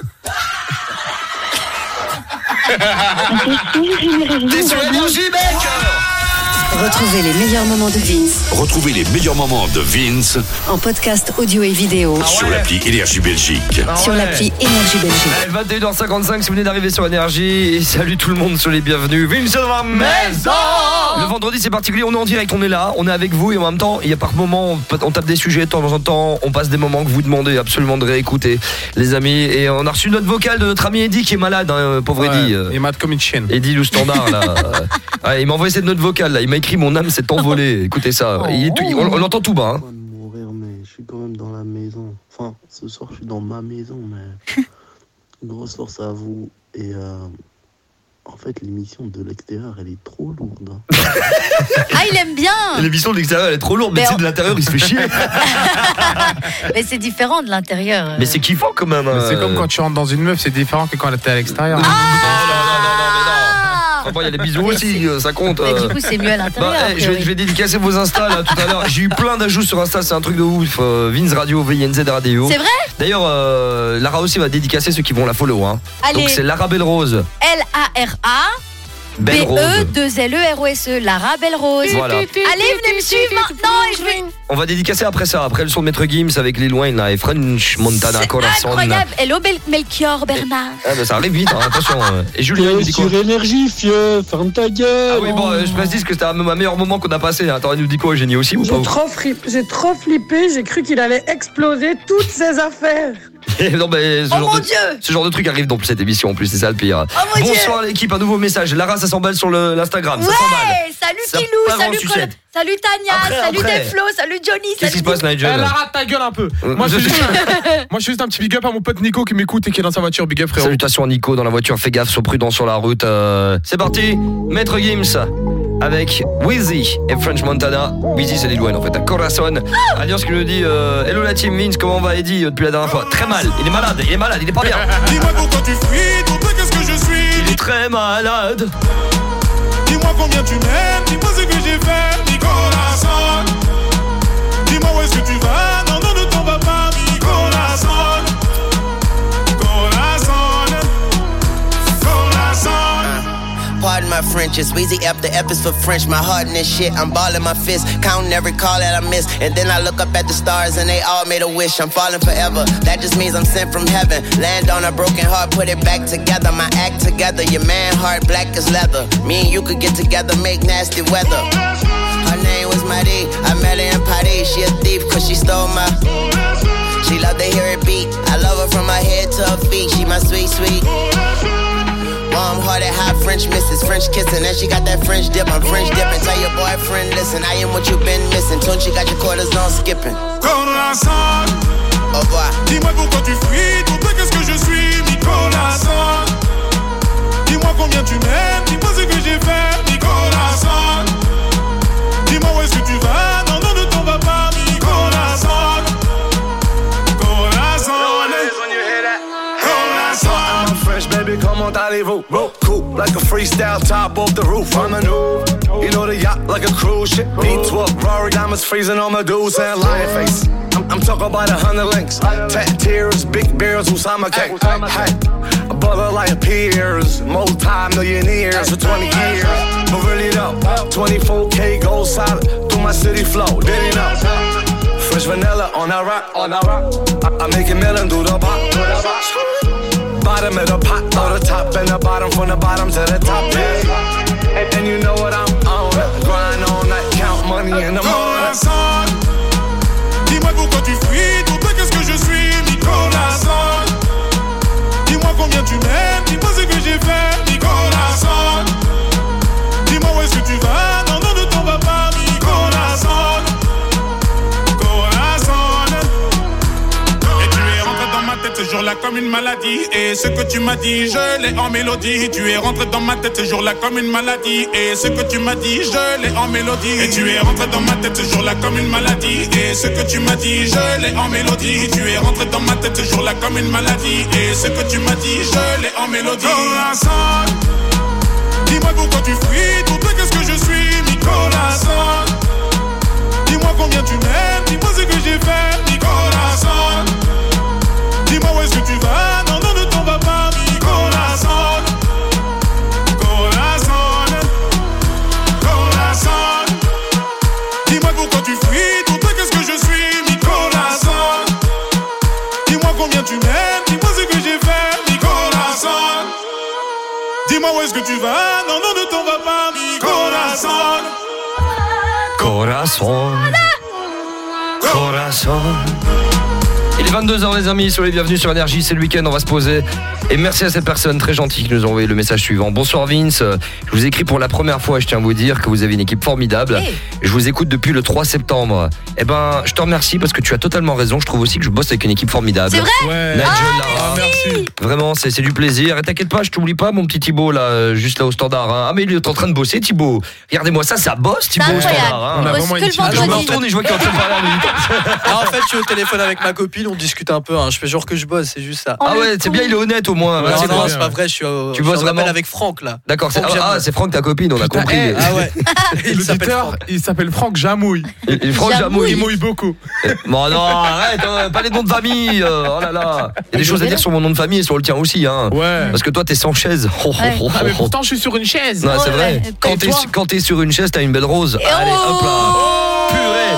T'es sur Énergie, mec! Retrouvez les meilleurs moments de Vince Retrouvez les meilleurs moments de Vince en podcast audio et vidéo sur l'appli Énergie Belgique. Sur l'appli Énergie Belgique. 21h55, si vous venez d'arriver sur Énergie. Et salut tout le monde sur les bienvenus. Vince dans la maison. Le vendredi c'est particulier, on est en direct, on est là, on est avec vous et en même temps, il y a par moments, on tape des sujets de temps en temps, on passe des moments que vous demandez absolument de réécouter, les amis. Et on a reçu notre vocale de notre ami Eddy qui est malade, hein, pauvre Eddy. Il est malade comme une chienne. Eddy le standard là. Il m'a envoyé cette note vocale là, il m'a écrit mon âme s'est envolée. Écoutez ça, on l'entend tout bas. Hein. Mais je suis quand même dans la maison. Enfin, ce soir je suis dans ma maison, mais grosse force à vous. Et en fait, l'émission de l'extérieur, elle est trop lourde. Ah, il aime bien. L'émission de l'extérieur, elle est trop lourde, mais tu sais, de l'intérieur, il se fait chier. Mais c'est différent de l'intérieur. Mais c'est kiffant quand même. C'est comme quand tu rentres dans une meuf, c'est différent que quand elle était à l'extérieur. Il y a les bisous aussi, ça compte. Mais du coup, c'est mieux à l'intérieur. Je vais dédicacer vos Insta là tout à l'heure. J'ai eu plein d'ajouts sur Insta, c'est un truc de ouf. Vince Radio, VINZ Radio. C'est vrai? D'ailleurs, Lara aussi va dédicacer ceux qui vont la follow. Hein. Allez. Donc c'est Lara Belrose. L-A-R-A. B-E-2-L-E-R-O-S-E, Lara Belrose. Voilà. Allez, venez me suivre maintenant et je vais... On va dédicacer après ça, après le son de Maître Gims avec Lil Wayne là, et French Montana Corazon. Incroyable. Hello Melchior Bernard. Ah bah ça arrive vite, hein, attention. Et Julien nous dit quoi? Sur Énergie, fieu, ferme ta gueule. Ah oui, bon, je précise que c'était un meilleur moment qu'on a passé. Attends, il nous dit quoi, Eugénie aussi ou pas? J'ai trop flippé, j'ai cru qu'il allait exploser toutes ses affaires. Non, mais ce genre de truc arrive dans cette émission en plus, c'est ça le pire. Bonsoir l'équipe, un nouveau message. Lara, ça s'emballe sur l'Instagram. Ouais, salut Kilou, salut Tania, salut Deflo, salut Johnny. Qu'est-ce qui se passe, Nigel? Lara, ta gueule un peu. Moi, je suis juste un petit big up à mon pote Nico qui m'écoute et qui est dans sa voiture. Big up, frérot. Salutations à Nico dans la voiture, fais gaffe, sois prudent sur la route. C'est parti, Maître Gims avec Wheezy et French Montana. Wheezy c'est Lil Wayne en fait, à Corazon. Alliance qui nous dit hello la team Vince, comment va Eddy depuis la dernière fois? Très mal, il est malade, il est pas bien. Dis-moi pourquoi tu fuis, pour toi qu'est-ce que je suis? Il est très malade. Dis-moi combien tu m'aimes, dis-moi ce que j'ai fait, mi corazon. Dis-moi où est-ce que tu vas, non, ne t'en vas pas, mi corazon. Pardon my French, it's Weezy F, the F is for French. My heart in this shit, I'm balling my fist, counting every call that I miss. And then I look up at the stars and they all made a wish. I'm falling forever, that just means I'm sent from heaven. Land on a broken heart, put it back together. My act together, your man heart black as leather. Me and you could get together, make nasty weather. Her name was Marie, I met her in Paris. She a thief cause she stole my... She love to hear it beat, I love her from her head to her feet. She my sweet, sweet warm-hearted, hot French missus, French kissing, and she got that French dip. I'm French dipping. Tell your boyfriend, listen, I am what you've been missing. Tunchi got your quarters on skipping. Corazon, au revoir. Dis-moi pourquoi tu fuis, pour toi qu'est-ce que je suis, mi corazon. Dis-moi combien tu m'aimes, dis-moi ce que j'ai fait, mi corazon. Dis-moi où est-ce que tu vas, non, ne t'en vas pas, mi corazon. Corazon, I'm fresh, baby, comment allez-vous? Cool, like a freestyle top off the roof. I'm a new, you know the yacht like a cruise ship. V12, Rory diamonds freezing on my dudes and lion face. I'm talking about 100 links, tat tears, big beers, Usama cake. Hey, a brother like peers, multi-millionaires for 20 years. But really though, 24K gold solid through my city flow. Did he know? Fresh vanilla on that rock, I make it melon do the pop. Bottom of the pot, throw the top and the bottom, from the bottom to the top, yeah. And you know what I'm on, grind all night, count money in the morning. Corazon, dis-moi pourquoi tu fuis, pour toi qu'est-ce que je suis, mi corazon. Dis-moi combien tu m'aimes, dis-moi ce que j'ai fait, mi corazon. Dis-moi où est-ce que tu vas, non, ne t'en vas pas, mi corazon. jour-là comme une maladie. Et ce que tu m'as dit, je l'ai en mélodie. Tu es rentré dans ma tête ce jour-là comme une maladie. Et ce que tu m'as dit, je l'ai en mélodie. Et tu es rentré dans ma tête ce jour-là comme une maladie. Et ce que tu m'as dit, je l'ai en mélodie. Tu es rentré dans ma tête ce jour-là comme une maladie. Et ce que tu m'as dit, je l'ai en mélodie. Corazon, dis-moi pourquoi tu fuis. Pour toi qu'est-ce que je suis, mi corazon. Dis-moi combien tu m'aimes. Dis-moi ce que j'ai fait, mi corazon. Dis-moi où est-ce que tu vas. Non, non, ne t'en vas pas, mi corazon. Corazon, corazon. Dis-moi pourquoi tu fuis. Pour toi qu'est-ce que je suis, mi corazon. Dis-moi combien tu m'aimes. Dis-moi ce que j'ai fait, mi corazon. Dis-moi où est-ce que tu vas. Non, non, ne t'en vas pas, mi corazon. Corazon. Corazon. Il est 22h les amis, soyez les bienvenus sur Énergie, c'est le week-end, on va se poser. Et merci à cette personne très gentille qui nous a envoyé le message suivant. Bonsoir Vince, je vous écris pour la première fois et je tiens à vous dire que vous avez une équipe formidable. Je vous écoute depuis le 3 septembre. Eh ben, je te remercie parce que tu as totalement raison, je trouve aussi que je bosse avec une équipe formidable. C'est vrai? Ouais. Nigel, merci. Vraiment, c'est du plaisir. Et t'inquiète pas, je t'oublie pas mon petit Thibaut là, juste là au standard. Hein. Ah mais il est en train de bosser Thibaut. Regardez-moi ça bosse Thibaut au standard. Hein. On a vraiment une team. Je me retourne et je vois qu'il est en train de parler à lui. Non, en fait, je suis au téléphone avec ma copine, on discute un peu. Hein. Je fais genre que je bosse, c'est juste ça. Ah ouais, c'est bien, il est honnête au moins. Ouais, non, c'est pas vrai, je suis tu bosses vraiment avec Franck là. D'accord, c'est Franck ta copine, on a compris. Ah ouais. L'auditeur, il s'appelle Franck Jamouille. Franck Jamouille. Il mouille beaucoup. Bon non, arrête, pas les noms de famille. Oh là là. Il y a des choses à dire sur mon nom de famille et sur le tien aussi. Hein. Ouais. Parce que toi, t'es sans chaise. Ah mais pourtant, je suis sur une chaise. Non, c'est vrai. Quand t'es sur une chaise, t'as une belle rose. Allez, hop là. Purée.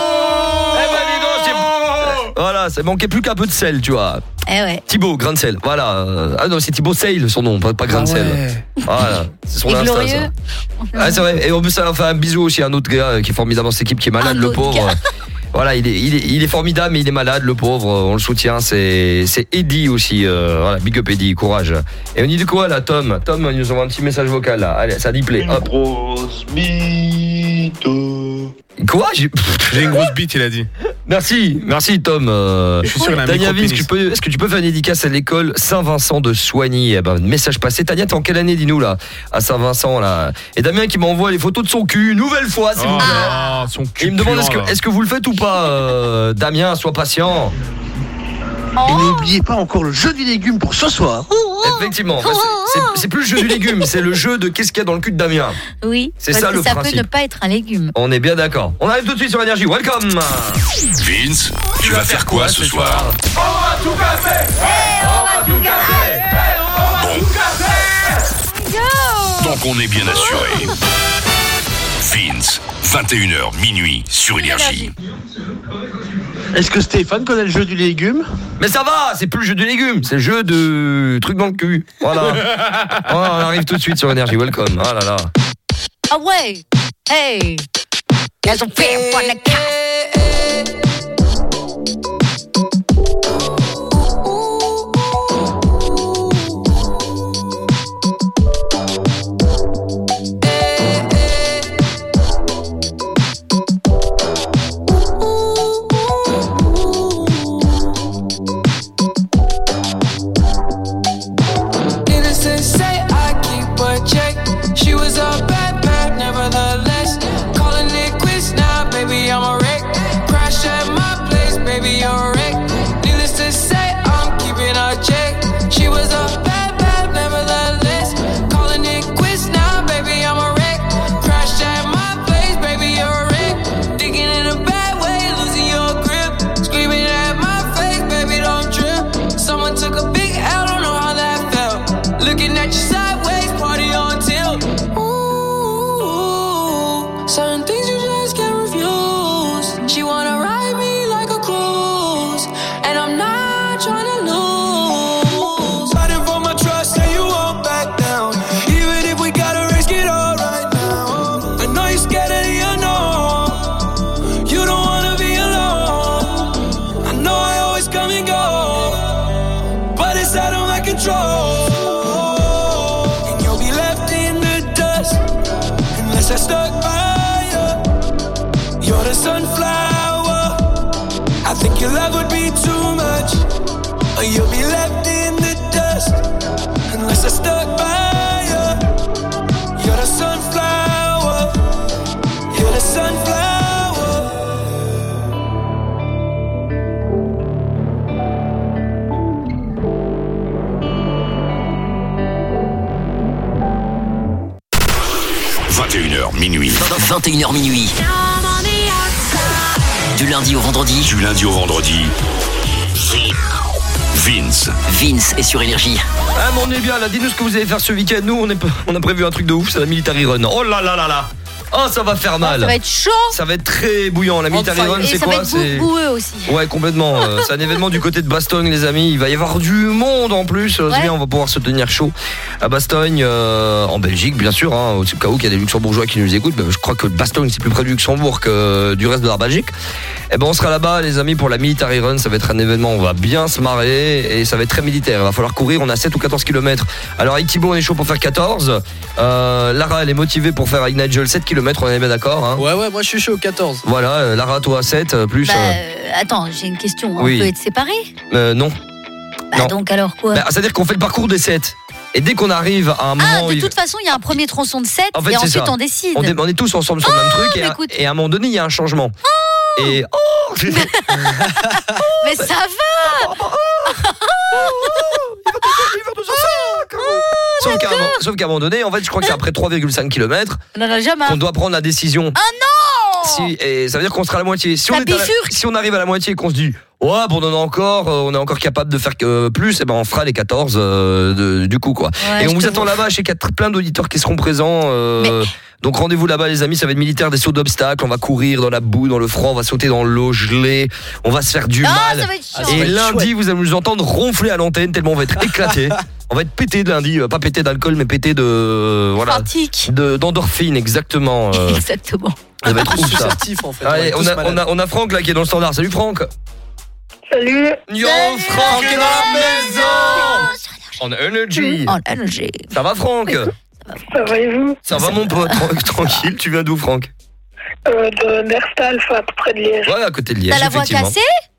Voilà, ça manquait plus qu'un peu de sel, tu vois. Thibaut, grain de sel. Voilà. Ah non, c'est Thibaut Sale son nom, pas grain de sel. Voilà, c'est son Insta ça. Ah, c'est vrai. Et on peut faire un bisou aussi à un autre gars qui est formidable dans cette équipe qui est malade, le pauvre. Voilà, il est formidable mais il est malade le pauvre, on le soutient, c'est Eddie aussi, voilà, big up Eddie, courage. Et on dit de quoi là Tom, il nous envoie un petit message vocal là. Allez, ça dit play. Hop. Grosse bite. Quoi? J'ai une grosse bite, il a dit. Merci Tom. Je suis sûr qu'il a un Tania micro-pénis. est-ce que tu peux faire une dédicace à l'école Saint-Vincent de Soigny? Eh ben, message passé. Tania, t'es en quelle année, dis-nous là, à Saint-Vincent là? Et Damien qui m'envoie les photos de son cul, une nouvelle fois, s'il vous plaît. Son cul. Et il me demande est-ce que vous le faites ou pas, Damien, sois patient. Et n'oubliez pas encore le jeu du légume pour ce soir. Effectivement, c'est plus le jeu du légume, c'est le jeu de qu'est-ce qu'il y a dans le cul de Damien. Oui, c'est ça le principe. Ça peut ne pas être un légume. On est bien d'accord. On arrive tout de suite sur Énergie. Welcome. Vince, tu vas faire quoi ce soir? On va tout casser. On va tout casser. On va tout casser. Donc on est bien assuré. Vince, 21h minuit sur Énergie. Est-ce que Stéphane connaît le jeu du légume? Mais ça va, c'est plus le jeu du légume, c'est le jeu de truc dans le cul. Voilà. On arrive tout de suite sur Énergie. Welcome. Ah là là. Ah ouais. Hey. There's a fear for the cat. She was a bad, nevertheless. Calling it quits now, baby, I'm a wreck. Crash at my place, baby, you're a wreck. Needless to say, I'm keeping a check. She was a bad, nevertheless. Calling it quits now, baby, I'm a wreck. Crash at my place, baby, you're a wreck. Thinking in a bad way, losing your grip. Screaming at my face, baby, don't trip. Someone took a big L, don't know how that felt. Looking at you sideways, party on tilt. Certain things you just can't refuse. She wanna ride me like a cruise, and I'm not trying to lose. Fighting for my trust, and you won't back down. Even if we gotta risk it all right now. I know you're scared of the unknown. You don't wanna be alone. I know I always come and go, but 21h minuit. 21h minuit. Du lundi au vendredi. Vince est sur Énergie. Ah, mais on est bien là, dis-nous ce que vous allez faire ce week-end. Nous, on a prévu un truc de ouf, c'est la Military Run. Oh là là là là. Oh, ça va faire mal. Ça va être chaud. Ça va être très bouillant. La Military Run, c'est quoi? Ça va être boueux aussi. Ouais, complètement. C'est un événement du côté de Bastogne, les amis. Il va y avoir du monde en plus. C'est bien, on va pouvoir se tenir chaud à Bastogne, en Belgique, bien sûr. Au cas où il y a des Luxembourgeois qui nous écoutent. Je crois que Bastogne, c'est plus près du Luxembourg que du reste de la Belgique. Et on sera là-bas, les amis, pour la Military Run. Ça va être un événement, on va bien se marrer et ça va être très militaire. Il va falloir courir. On a 7 ou 14 km. Alors, avec Thibaut, on est chaud pour faire 14. Lara, elle est motivée pour faire avec Nigel 7 km. On est bien d'accord. Ouais, moi je suis chaud, 14. Voilà, Lara, toi 7 plus. Attends, j'ai une question. Oui. On peut être séparés? Non. Non. Donc alors quoi? C'est-à-dire qu'on fait le parcours des 7. Et dès qu'on arrive à un moment. De toute façon, il y a un premier tronçon de 7 et ensuite on décide. On est tous ensemble sur le même truc et à un moment donné, il y a un changement. Et. Mais ça va! Sauf qu'à un moment donné, en fait, je crois que c'est après 3,5 km qu'on doit prendre la décision. Ah non! Et ça veut dire qu'on sera à la moitié. Si on arrive à la moitié et qu'on se dit ouais, bon, on est encore capable de faire plus, et on fera les 14 du coup quoi. Ouais, et on vous attend là-bas, je sais qu'il y a plein d'auditeurs qui seront présents. Donc rendez-vous là-bas les amis, ça va être militaire, des sauts d'obstacles, on va courir dans la boue, dans le froid, on va sauter dans l'eau gelée, on va se faire du mal. Ça va être chiant. Et lundi, vous allez nous entendre ronfler à l'antenne tellement on va être éclatés. On va être pété de lundi, pas pété d'alcool mais pété de d'endorphine exactement. Exactement. Ça va être ouf ça. En fait. Allez, on a Franck là qui est dans le standard. Salut Franck. Salut. Yo, Franck est dans la maison. On Energy. Ça va Franck? Ça va et vous? Ça va mon pote, tranquille. Tu viens d'où Franck? d'Erstalf, à peu près de Liège. Ouais, à côté de Liège. T'as la voix cassée?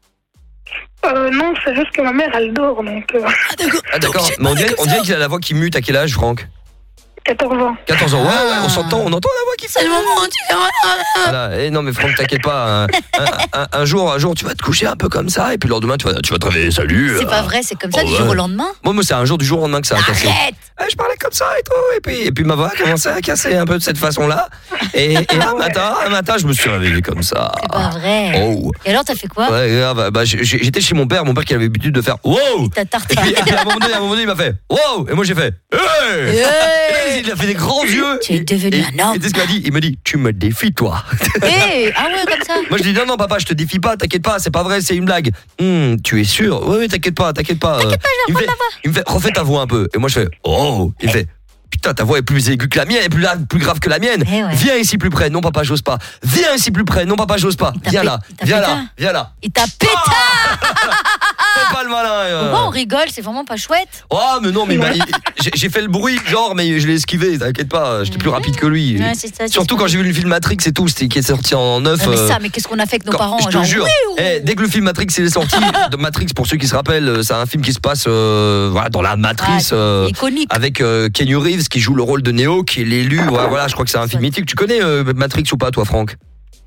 Non, c'est juste que ma mère, elle dort, donc... Ah d'accord, mais on dirait qu'il a la voix qui mute. À quel âge, Franck? 14 ans. 14 ans, ouais, on s'entend, on entend la voix qui fait. C'est le moment où tu fais... Voilà. Non mais Franck, t'inquiète pas, un jour tu vas te coucher un peu comme ça et puis le lendemain tu vas te réveiller, salut. C'est pas vrai, c'est comme ça du jour au lendemain. Moi c'est un jour du jour au lendemain que ça a cassé. Arrête. Je parlais comme ça et tout, et puis ma voix a commencé à casser un peu de cette façon-là. Et un matin je me suis réveillé comme ça. C'est pas vrai. Oh. Et alors t'as fait quoi? J'étais chez mon père qui avait l'habitude de faire wow. T'as tarté. Et puis à un moment donné il m'a fait wow, et moi j'ai fait hey. Et il a fait des grands yeux. Tu es devenu un homme. Et c'est ce qu'il m'a dit. Il me dit, tu me défies, toi. Ah ouais, comme ça. Moi, je dis, non, papa, je te défie pas, t'inquiète pas, c'est pas vrai, c'est une blague. Tu es sûr? Oui, t'inquiète pas. T'inquiète pas, je vais reprendre ta voix. Il me fait, refais ta voix un peu. Et moi, je fais, oh. Il fait, putain, ta voix est plus aiguë que la mienne, plus grave que la mienne. Ouais. Viens ici plus près. Non, papa, j'ose pas. Viens ici plus près. Non, papa, j'ose pas. Viens là. Il t'a péta. C'est pas le malin. Pourquoi on rigole? C'est vraiment pas chouette. Oh, mais non, mais j'ai fait le bruit, genre, mais je l'ai esquivé, t'inquiète pas, j'étais plus rapide que lui. Ouais, c'est ça, surtout quand j'ai vu le film Matrix et tout, qui est sorti en 9. Mais qu'est-ce qu'on a fait avec nos parents? Je te jure, dès que le film Matrix est sorti, de Matrix, pour ceux qui se rappellent, c'est un film qui se passe dans la matrice, iconique. avec Keanu Reeves qui joue le rôle de Neo, qui est l'élu. Voilà, je crois que c'est un film mythique. Tu connais Matrix ou pas, toi, Franck?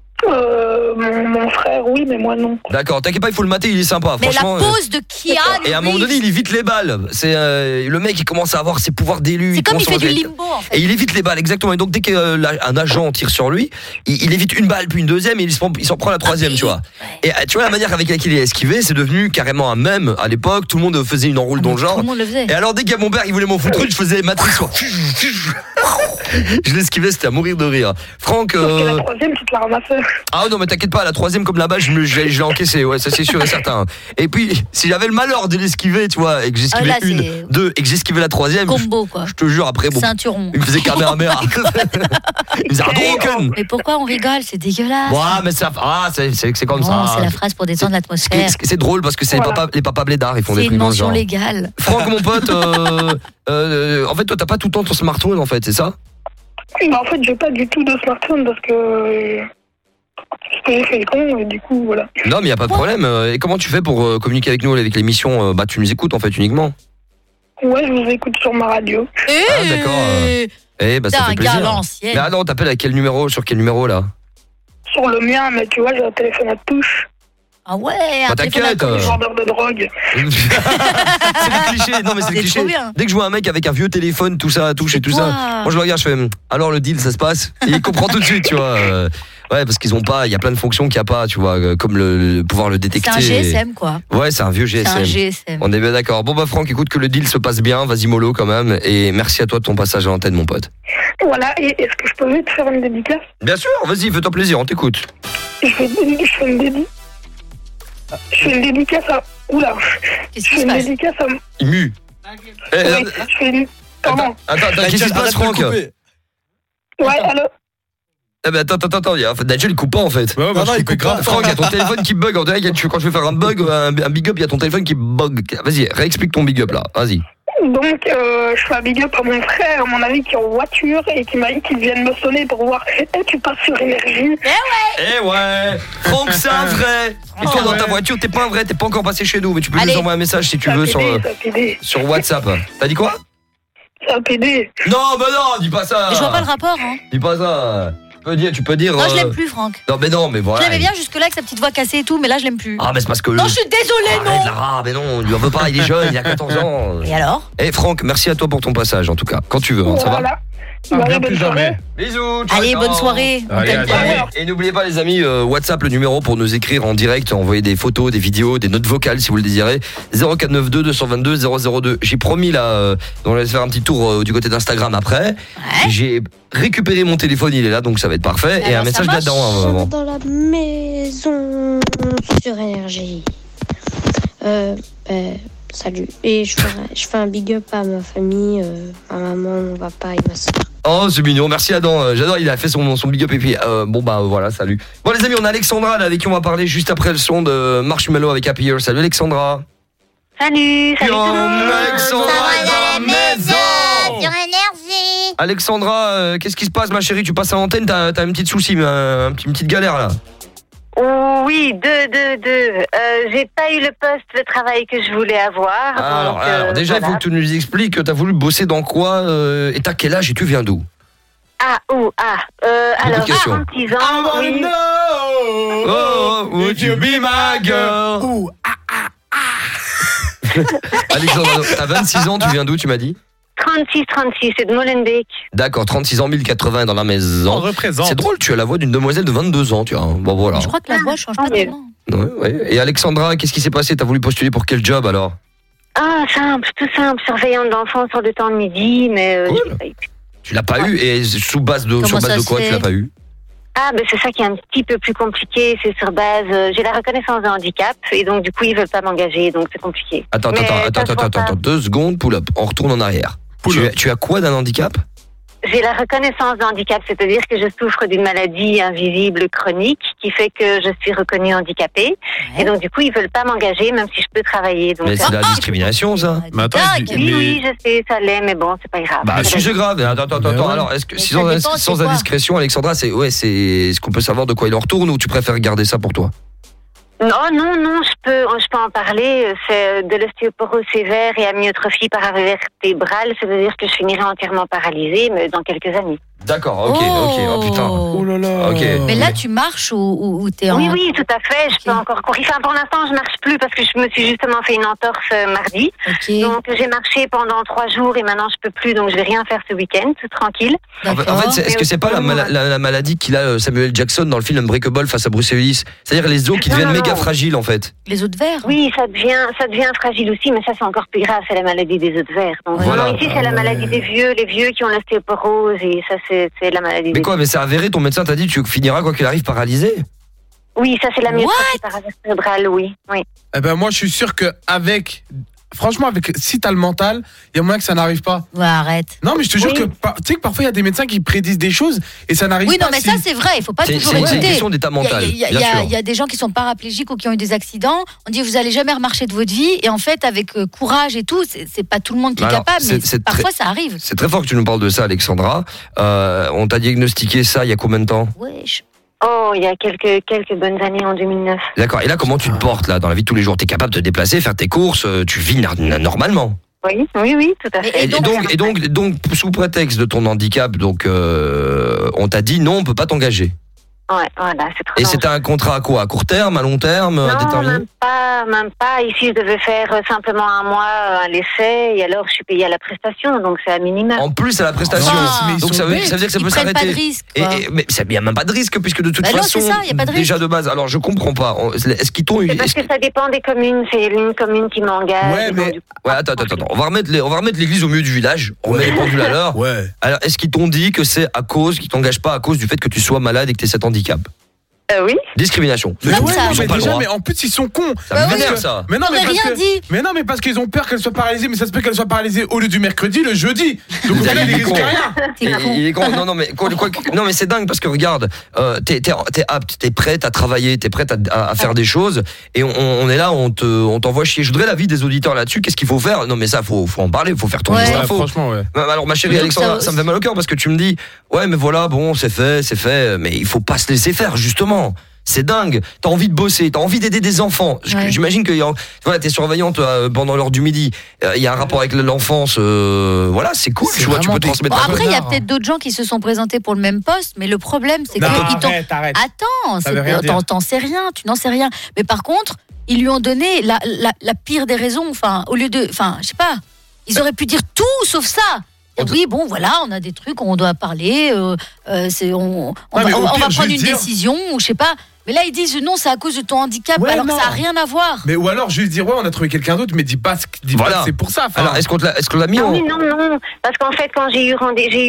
Mon frère, oui, mais moi non. D'accord, t'inquiète pas, il faut le mater, il est sympa. Mais franchement, la pose de Keanu et à un moment donné, il évite les balles. C'est le mec, il commence à avoir ses pouvoirs d'élu. C'est comme il fait du limbo en fait. Et il évite les balles, exactement. Et donc dès qu'un agent tire sur lui, il évite une balle puis une deuxième et il s'en prend la troisième, tu vois. Et tu vois la manière avec laquelle il est esquivé, c'est devenu carrément un mème à l'époque. Tout le monde faisait une enroule dans le genre. Tout le monde le faisait. Et alors dès qu'il y a mon père, il voulait m'en foutre une, je faisais Matrix. Je l'esquivais, c'était à mourir de rire. Franck. La troisième, tu te la ramasses. Ah non, mais t'inquiète pas, la troisième comme la balle, je l'ai encaissé, ouais, ça c'est sûr et certain. Et puis, si j'avais le malheur de l'esquiver, tu vois, et que j'esquivais deux, et que j'esquivais la troisième, combo, quoi. Je te jure, après, bon, ceinturon. Il me faisait caméra. Il me faisait Hadouken. Mais pourquoi on rigole? C'est dégueulasse. Ouais, mais c'est comme ça. C'est la phrase pour détendre l'atmosphère. C'est drôle parce que c'est les papas blédards, ils font des trucs dans le genre. C'est une mention légale. Franck, mon pote, en fait, toi, t'as pas tout le temps ton smartphone, en fait, c'est ça? En fait, j'ai pas du tout de smartphone parce que j'ai fait le con et du coup, voilà. Non, mais y a pas de problème. Et comment tu fais pour communiquer avec nous, avec l'émission? Tu nous écoutes, en fait, uniquement? Ouais, je vous écoute sur ma radio. Ah, d'accord. Ça fait plaisir. Mais non, t'appelles à quel numéro? Sur quel numéro, là? Sur le mien, mais tu vois, j'ai un téléphone à touche. Ah ouais, Bah t'inquiète. Vendeur de drogue. C'est le cliché. Non mais c'est le C'est cliché. trop bien. Dès que je vois un mec avec un vieux téléphone, tout ça, touche et tout toi. ça, moi je le regarde, je fais alors le deal ça se passe. Et il comprend tout de suite, tu vois. Ouais, parce qu'ils ont pas, il y a plein de fonctions qu'il y a pas, tu vois, comme le pouvoir le détecter. C'est un GSM, quoi. Ouais, c'est un vieux GSM. C'est un GSM. On est bien d'accord. Bon bah Franck, écoute que le deal se passe bien, vas-y mollo quand même, et merci à toi de ton passage à l'antenne, mon pote. Voilà, et est-ce que je peux vite faire une dédicace? Bien sûr, vas-y, fais-toi plaisir, on t'écoute. Je fais une dédicace à... Oula. Je fais une dédicace à... Il mue. Oui, je fais une... Pardon. Attends, qu'est-ce qui se passe, Franck? Ouais, allô? Eh ben attends, Nigel il coupe pas en fait. Ouais, il coupe grave. Franck, il y a ton téléphone qui bug. On dirait que quand je vais faire un bug, un big up, il y a ton téléphone qui bug. Vas-y, réexplique ton big up là, vas-y. Donc, je fais un big up à mon frère, à mon ami qui est en voiture et qui m'a dit qu'il vienne me sonner pour voir. Tu passes sur Énergie. Eh ouais, Franck, c'est un vrai. Et toi dans ta voiture, t'es pas un vrai, t'es pas encore passé chez nous, mais tu peux nous envoyer un message si tu veux sur WhatsApp. T'as dit quoi? C'est un PD. Non, bah non, dis pas ça. Je vois pas le rapport, hein. Dis pas ça. Tu peux dire. Non, je l'aime plus, Franck. Non, mais voilà. Je l'aimais bien jusque-là avec sa petite voix cassée et tout, mais là, je l'aime plus. Ah, mais c'est parce que. Non, je suis désolée, non. Lara, mais non, on lui en veut pas, il est jeune, il a 14 ans. Et alors? Eh, Franck, merci à toi pour ton passage, en tout cas. Quand tu veux, ça va? Bien plus jamais. Bisous. Allez, bonne soirée. Et n'oubliez pas, les amis, WhatsApp, le numéro pour nous écrire en direct, envoyer des photos, des vidéos, des notes vocales si vous le désirez. 0492 222 002. J'ai promis là, on va faire un petit tour du côté d'Instagram après. Ouais. J'ai récupéré mon téléphone, il est là, donc ça va être parfait. Et un message là-dedans. Dans la maison sur Énergie. Salut. Et je fais un big up à ma famille, ma maman, mon papa et ma soeur. Oh, c'est mignon, merci Adam. J'adore, il a fait son big up et puis bon bah voilà, salut. Bon les amis, on a Alexandra là, avec qui on va parler juste après le son de Marshmello avec Happier. Salut Alexandra. Salut tout le monde. Alexandra est dans la maison sur Énergie. Alexandra, qu'est-ce qui se passe ma chérie? Tu passes à l'antenne, t'as un petit souci, une petite galère là. Oh, oui, deux. J'ai pas eu le poste de travail que je voulais avoir. Alors déjà, il faut que tu nous expliques, t'as voulu bosser dans quoi et t'as quel âge et tu viens d'où? Alors, j'ai 36 ans, oui. Oh, would you be my girl? Alexandra, t'as 26 ans, tu viens d'où, tu m'as dit? 36, c'est de Molenbeek. D'accord, 36 ans, 1080 dans la maison. On représente. C'est drôle, tu as la voix d'une demoiselle de 22 ans, tu vois. Bon, voilà. Je crois que la voix change pas tellement. Ouais. Et Alexandra, qu'est-ce qui s'est passé? T'as voulu postuler pour quel job alors? Tout simple, surveillante d'enfants sur le temps de midi, mais cool. j'ai pas eu. Tu l'as pas eu, et sur base de quoi tu l'as pas eu? C'est ça qui est un petit peu plus compliqué, c'est sur base, j'ai la reconnaissance de handicap, et donc du coup ils veulent pas m'engager, donc c'est compliqué. Attends, 2 secondes, pull up, on retourne en arrière. Tu as quoi d'un handicap? J'ai la reconnaissance de handicap, c'est-à-dire que je souffre d'une maladie invisible chronique qui fait que je suis reconnue handicapée. Ouais. Et donc du coup, ils veulent pas m'engager même si je peux travailler. Donc, mais c'est de la discrimination, ça. Mais attends, oui, je sais, ça l'est, mais bon, c'est pas grave. Bah, si c'est grave. Attends. Alors, est-ce que sans indiscrétion, Alexandra, c'est est-ce qu'on peut savoir de quoi il en retourne ou tu préfères garder ça pour toi? Non, je peux en parler. C'est de l'ostéoporose sévère et amyotrophie paravertébrale. C'est-à-dire que je finirai entièrement paralysée, mais dans quelques années. D'accord, ok, oh putain. Oh là là. Okay. Mais là, tu marches ou t'es en... Oui, tout à fait. Je peux encore courir. Enfin, pour l'instant, je marche plus parce que je me suis justement fait une entorse mardi. Okay. Donc, j'ai marché pendant 3 jours et maintenant, je peux plus. Donc, je vais rien faire ce week-end, tout tranquille. En fait, est-ce que c'est pas la maladie qu'il a Samuel Jackson dans le film Unbreakable face à Bruce Willis? C'est-à-dire les os qui deviennent méga fragiles, en fait. Les os de verre? Oui, ça devient fragile aussi, mais ça, c'est encore plus grave. C'est la maladie des os de verre. Donc, voilà. Ici, c'est la maladie des vieux, les vieux qui ont l'ostéoporose et ça, c'est la maladie. Mais quoi, mais c'est avéré, ton médecin t'a dit tu finiras quoi qu'il arrive paralysé? Oui, ça c'est la myotrophie paravertébrale, oui. Eh ben moi je suis sûr que franchement, si t'as le mental, il y a moyen que ça n'arrive pas. Ouais, arrête. Non, mais je te jure que tu sais que parfois il y a des médecins qui prédisent des choses et ça n'arrive pas. Oui, non, mais ça c'est vrai, il faut pas toujours écouter. C'est une question d'état mental. Il y a des gens qui sont paraplégiques ou qui ont eu des accidents. On dit vous allez jamais remarcher de votre vie et en fait avec courage et tout, c'est pas tout le monde qui est capable, mais parfois ça arrive. C'est très fort que tu nous parles de ça, Alexandra. On t'a diagnostiqué ça il y a combien de temps? Wesh. Oh, il y a quelques bonnes années, en 2009. D'accord. Et là, comment tu te portes là dans la vie de tous les jours? T'es capable de te déplacer, faire tes courses, tu vis normalement? Oui, tout à fait. Et donc, sous prétexte de ton handicap, on t'a dit non, on peut pas t'engager. Ouais, voilà, c'est trop Et dangereux. c'était un contrat à quoi? À court terme, à long terme, Non, déterminé? même pas. Ici, je devais faire simplement un mois à l'essai et alors je suis payée à la prestation, donc c'est à minima. En plus à la prestation. Donc ça veut dire que ça peut s'arrêter. Pas de risque, Mais il n'y a même pas de risque puisque de toute Bah non, façon, c'est ça, y a pas de risque. déjà de base. Alors je comprends pas. Est-ce qu'ils t'ont eu? C'est parce que ça dépend des communes. C'est une commune qui m'engage. Ouais, mais attends. On va remettre l'église au milieu du village. On met les pendules à l'heure. Ouais. Alors est-ce qu'ils t'ont dit que c'est à cause, qu'ils t'engagent pas à cause du fait que tu sois malade et que tu aies cet handicap? Oui. Discrimination. Mais Ils ont ouais, pas mais le déjà, droit. mais en plus ils sont cons. Ça me vénère, ça. Mais non, On aurait rien dit. Mais non, mais parce qu'ils ont peur qu'elle soit paralysée, mais ça se peut qu'elle soit paralysée au lieu du mercredi, le jeudi. Donc au final, ils risquent rien. Il est con. Non, mais c'est dingue parce que regarde, t'es apte, t'es prête à travailler, t'es prête à faire des choses, et on est là, on t'envoie chier. Je voudrais l'avis des auditeurs là-dessus. Qu'est-ce qu'il faut faire? Non, mais ça, faut en parler, faut faire tourner cette info. Franchement, ouais. Alors ma chérie Alexandra, ça me fait mal au cœur parce que tu me dis, ouais, mais voilà, bon, c'est fait, mais il faut pas se laisser faire justement. C'est dingue. T'as envie de bosser, t'as envie d'aider des enfants. J'imagine que voilà, t'es surveillante pendant l'heure du midi. Il y a un rapport avec l'enfance. Voilà, c'est cool. Tu vois, tu peux transmettre. Après, il y a peut-être d'autres gens qui se sont présentés pour le même poste, mais le problème, c'est Non, qu'ils t'ont. arrête. Attends, Ça veut rien dire. t'en sais rien, tu n'en sais rien. Mais par contre, ils lui ont donné la pire des raisons. Enfin, au lieu de, je sais pas, ils auraient pu dire tout sauf ça. Oui, bon, voilà, on a des trucs, on doit parler, on va prendre une décision, ou je sais pas. Mais là, ils disent non, c'est à cause de ton handicap, alors que ça n'a rien à voir. Mais ou alors juste dire ouais, on a trouvé quelqu'un d'autre, mais dis pas que c'est pour ça. Alors est-ce qu'on l'a mis Non, en... mais non, parce qu'en fait, quand j'ai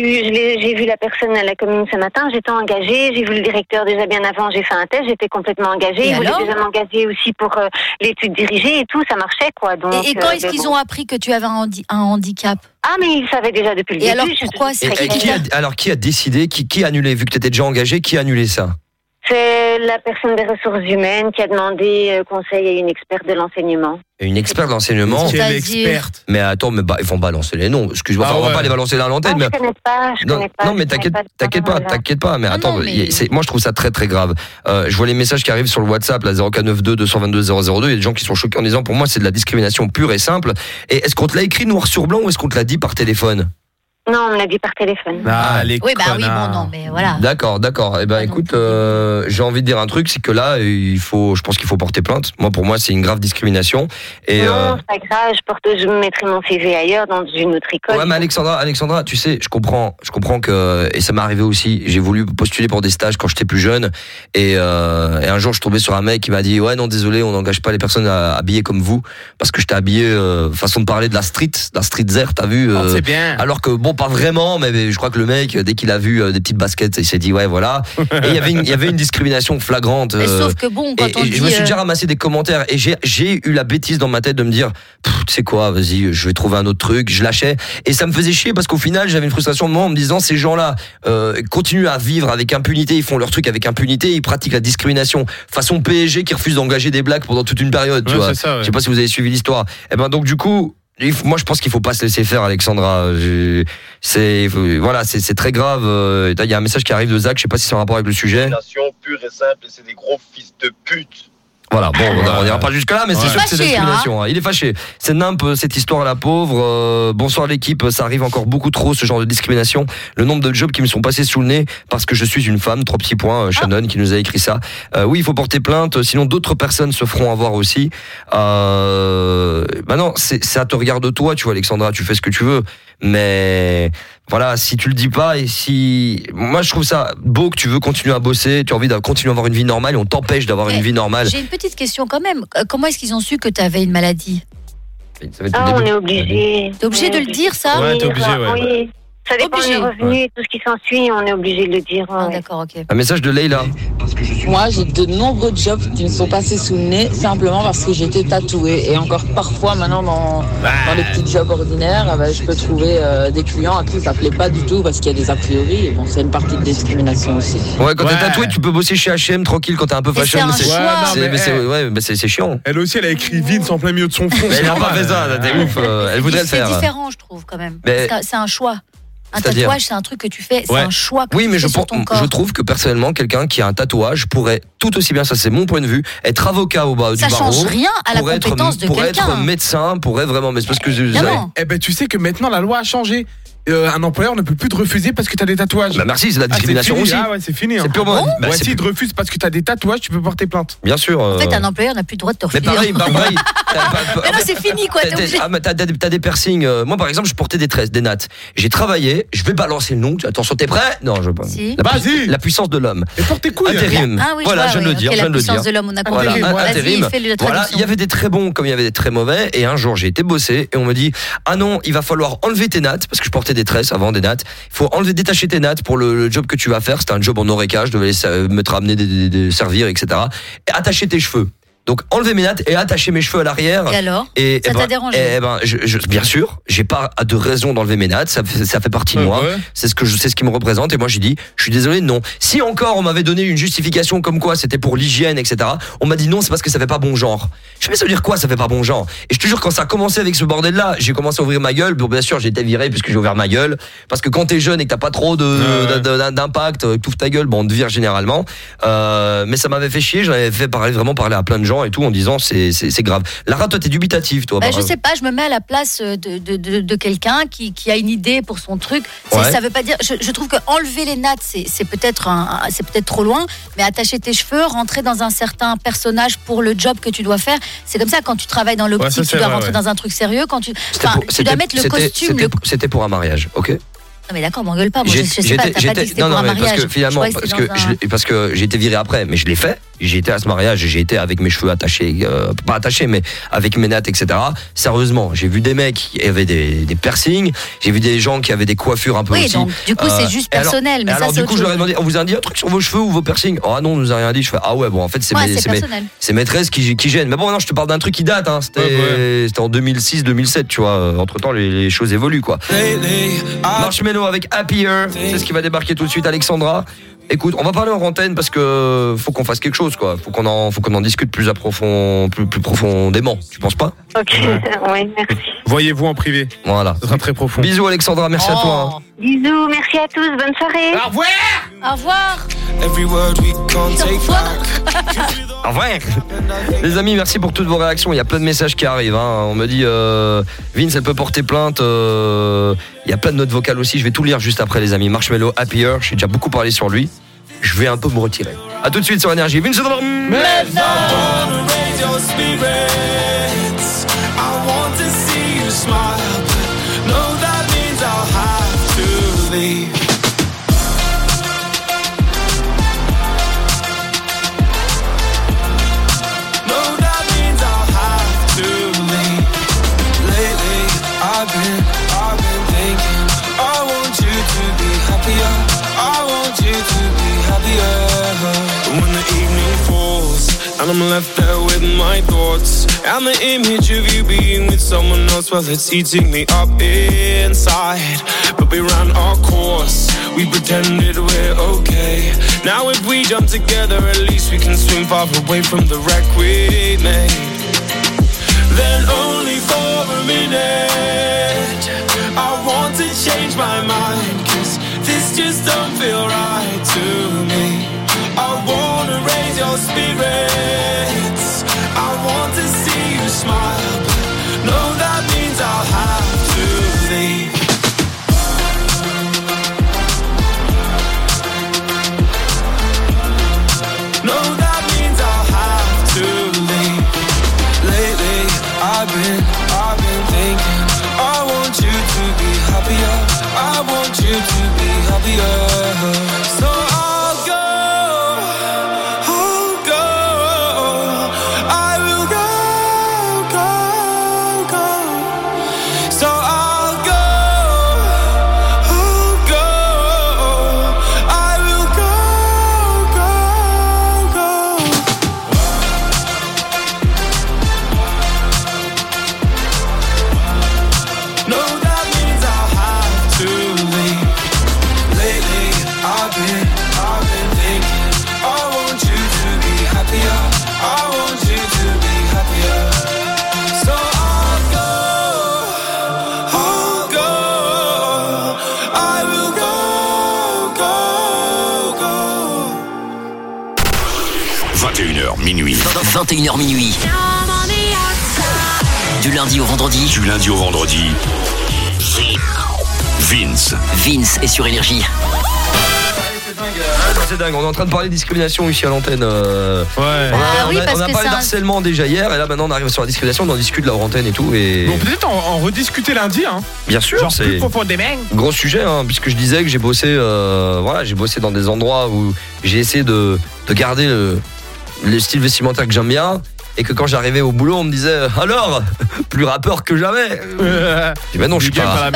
vu la personne à la commune ce matin, j'étais engagée, j'ai vu le directeur déjà bien avant, j'ai fait un test, j'étais complètement engagée, ils voulaient déjà m'engager aussi pour l'étude dirigée et tout, ça marchait quoi. Donc, et quand est-ce qu'ils ont appris que tu avais un handicap? Ah, mais ils savaient déjà depuis le début. Et alors pourquoi qui a décidé, qui a annulé, vu que tu étais déjà engagé, qui a annulé ça? C'est la personne des ressources humaines qui a demandé conseil à une experte de l'enseignement. Une experte d'enseignement. Quelle experte? Mais attends, mais ils vont balancer les noms. Excuse-moi, on va pas les balancer à l'antenne. Je connais pas. Non, mais t'inquiète pas. Mais attends, moi je trouve ça très très grave. Je vois les messages qui arrivent sur le WhatsApp, la 0492 222 002. Il y a des gens qui sont choqués en disant, pour moi c'est de la discrimination pure et simple. Et est-ce qu'on te l'a écrit noir sur blanc ou est-ce qu'on te l'a dit par téléphone? Non, on me l'a dit par téléphone. Oui, bon, non, mais voilà. D'accord. Eh ben, écoute, j'ai envie de dire un truc, c'est que là, je pense qu'il faut porter plainte. Pour moi, c'est une grave discrimination. Et non, c'est pas grave. Je mettrai mon CV ailleurs dans une autre école. Ouais, mais Alexandra, tu sais, je comprends que, et ça m'est arrivé aussi. J'ai voulu postuler pour des stages quand j'étais plus jeune, et un jour, je tombais sur un mec qui m'a dit, ouais, non, désolé, on n'engage pas les personnes habillées comme vous, parce que j'étais habillé, façon de parler de la streetwear, t'as vu. C'est bien. Alors que bon. Pas vraiment, mais je crois que le mec, dès qu'il a vu des petites baskets, il s'est dit ouais voilà. Et il y avait une discrimination flagrante. Mais sauf que bon, quand on dit, je me suis déjà ramassé des commentaires et j'ai eu la bêtise dans ma tête de me dire, tu sais quoi, vas-y, je vais trouver un autre truc. Je lâchais et ça me faisait chier parce qu'au final j'avais une frustration de moi en me disant ces gens-là continuent à vivre avec impunité, ils font leur truc avec impunité, ils pratiquent la discrimination façon PSG qui refuse d'engager des blacks pendant toute une période. Tu vois. Ça, ouais. Je sais pas si vous avez suivi l'histoire. Et ben donc du coup. Moi, je pense qu'il faut pas se laisser faire, Alexandra. C'est très grave. Il y a un message qui arrive de Zach. Je sais pas si c'est en rapport avec le sujet. Pure et simple, et c'est des gros fils de pute. Voilà, bon, on n'ira pas jusque là, mais c'est sûr que c'est discrimination. Il est fâché. C'est nimp cette histoire, la pauvre. Bonsoir l'équipe, ça arrive encore beaucoup trop ce genre de discrimination. Le nombre de jobs qui me sont passés sous le nez parce que je suis une femme. 3 petits points. Shannon qui nous a écrit ça. Oui, il faut porter plainte. Sinon, d'autres personnes se feront avoir aussi. Maintenant, ça te regarde toi, tu vois, Alexandra. Tu fais ce que tu veux, mais voilà, si tu le dis pas et si moi je trouve ça beau que tu veux continuer à bosser, tu as envie de continuer à avoir une vie normale et on t'empêche d'avoir une vie normale. J'ai une petite question quand même. Comment est-ce qu'ils ont su que tu avais une maladie? On est obligé. T'es obligé de le dire ça? Ouais, t'es obligé, ouais. Oui. Ça dépend des revenus et tout ce qui s'ensuit, on est obligé de le dire. D'accord, ok. Un message de Leïla. Moi, j'ai de nombreux jobs qui me sont passés sous le nez simplement parce que j'étais tatouée. Et encore parfois, maintenant, dans les petits jobs ordinaires, je peux trouver des clients à qui ça plaît pas du tout parce qu'il y a des a priori. Et bon, c'est une partie de discrimination aussi. Ouais, quand t'es tatoué, tu peux bosser chez H&M tranquille quand t'es un peu fashion. C'est chiant. Elle aussi, elle a écrit Vince en plein milieu de son front. Mais elle n'a pas fait ça, t'es ouf. Elle voudrait le faire. C'est différent, je trouve, quand même. Parce que c'est un choix. Un tatouage, c'est un truc que tu fais, c'est un choix que tu fais sur ton corps. Je trouve que personnellement, quelqu'un qui a un tatouage pourrait tout aussi bien, ça c'est mon point de vue, être avocat du barreau. Ça change rien à la compétence de quelqu'un. Pour être médecin, pourrait vraiment, mais c'est parce que Eh ben, tu sais que maintenant la loi a changé. un employeur ne peut plus te refuser parce que t'as des tatouages. Bah merci, c'est la discrimination c'est aussi. Ah ouais, c'est fini. C'est purement. Bah, si te refuse parce que t'as des tatouages, tu peux porter plainte. Bien sûr. En fait, un employeur n'a plus le droit de te refuser. Mais pareil. Mais non, c'est fini quoi. T'as des piercings. Moi, par exemple, je portais des tresses, des nattes. J'ai travaillé. Je vais balancer le nom. Attention, t'es prêt? Non, je veux pas. Si. La puissance de l'homme. Et pour tes couilles. Intérim. Ah oui, voilà, je viens de le dire. La puissance de l'homme, on a compris. Intérim. Voilà, il y avait des très bons comme il y avait des très mauvais. Et un jour, j'ai été bosser et on me dit ah non, il va falloir enlever tes nattes parce que je portais des tresses avant des nattes. Il faut détacher tes nattes pour le job que tu vas faire. C'était un job en oreca. Je devais me ramener des servir, etc. Et attacher tes cheveux. Donc enlever mes nattes et attacher mes cheveux à l'arrière. Et alors ça t'a dérangé? Bien sûr, j'ai pas de raison d'enlever mes nattes, ça fait partie de moi. Ouais. C'est ce qui me représente et moi j'ai dit, je suis désolé, non. Si encore on m'avait donné une justification comme quoi c'était pour l'hygiène, etc. On m'a dit non, c'est parce que ça fait pas bon genre. Je sais mais ça veut dire quoi, ça fait pas bon genre? Et je te jure quand ça a commencé avec ce bordel là, j'ai commencé à ouvrir ma gueule. Bon bien sûr j'ai été viré puisque j'ai ouvert ma gueule parce que quand t'es jeune et que t'as pas trop d'impact, t'ouvres ta gueule, bon on te vire généralement. Mais ça m'avait fait chier, j'en avais fait parler à plein de gens et tout en disant c'est grave. Lara, toi t'es dubitative toi. Je sais pas, je me mets à la place de quelqu'un qui a une idée pour son truc. Ça veut pas dire. Je trouve que enlever les nattes c'est peut-être trop loin, mais attacher tes cheveux, rentrer dans un certain personnage pour le job que tu dois faire, c'est comme ça quand tu travailles dans l'optique, tu dois rentrer dans un truc sérieux. Quand tu dois mettre le costume. C'était pour un mariage, ok. Non mais d'accord, m'engueule pas. Moi, je sais pas, t'as pas dit que c'était pour un mariage. Parce que finalement, parce que j'ai été viré après, mais je l'ai fait. J'ai été à ce mariage, j'ai été avec mes cheveux attachés, pas attachés, mais avec mes nattes, etc. Sérieusement, j'ai vu des mecs qui avaient des piercings, j'ai vu des gens qui avaient des coiffures un peu aussi. Donc, du coup, c'est juste personnel. Mais alors, du coup, je leur ai demandé, on vous a dit un truc sur vos cheveux ou vos piercings? Oh non, on nous a rien dit. Je fais, ah ouais, bon, en fait, c'est mes tresses qui gênent. Mais bon, non, je te parle d'un truc qui date, hein. C'était en 2006, 2007, tu vois. Entre temps, les choses évoluent, quoi. Marshmello avec Happier, c'est ce qui va débarquer tout de suite, Alexandra. Écoute, on va parler en antenne parce que faut qu'on fasse quelque chose, quoi. Faut qu'on en discute plus profondément. Tu penses pas? Ok, oui, merci. Voyez-vous en privé. Voilà. Ce sera très profond. Bisous Alexandra, merci à toi. Hein. Bisous, merci à tous, bonne soirée. Au revoir. Au revoir. Au revoir. Les amis, merci pour toutes vos réactions. Il y a plein de messages qui arrivent. Hein. On me dit Vince, elle peut porter plainte. Il y a plein de notes vocales aussi. Je vais tout lire juste après, les amis. Marshmello, Happier. J'ai déjà beaucoup parlé sur lui. Je vais un peu me retirer. A tout de suite sur Énergie. Vince Odor. And I'm left there with my thoughts and the image of you being with someone else. Well, it's eating me up inside. But we ran our course, we pretended we're okay. Now if we jump together, at least we can swim far away from the wreck we made. Then only for a minute I want to change my mind, 'cause this just don't feel right to me. I wanna raise your spirits, I want to see you smile, but no, that means I'll have to leave. No, that means I'll have to leave. Lately, I've been thinking, I want you to be happier, I want you to be happier. So minuit. 21h minuit. Du lundi au vendredi. Vince. Vince est sur Énergie. C'est dingue, on est en train de parler de discrimination ici à l'antenne. On a parlé d'harcèlement déjà hier, et là maintenant on arrive sur la discrimination, on en discute là hors antenne et tout. Et... Bon, peut-être en rediscuter lundi. Hein. Bien sûr, genre c'est plus profondément. Gros sujet, hein, puisque je disais que j'ai bossé dans des endroits où j'ai essayé de garder le style vestimentaire que j'aime bien. Et que quand j'arrivais au boulot, on me disait alors, plus rappeur que jamais. Je dis ben non, je suis pas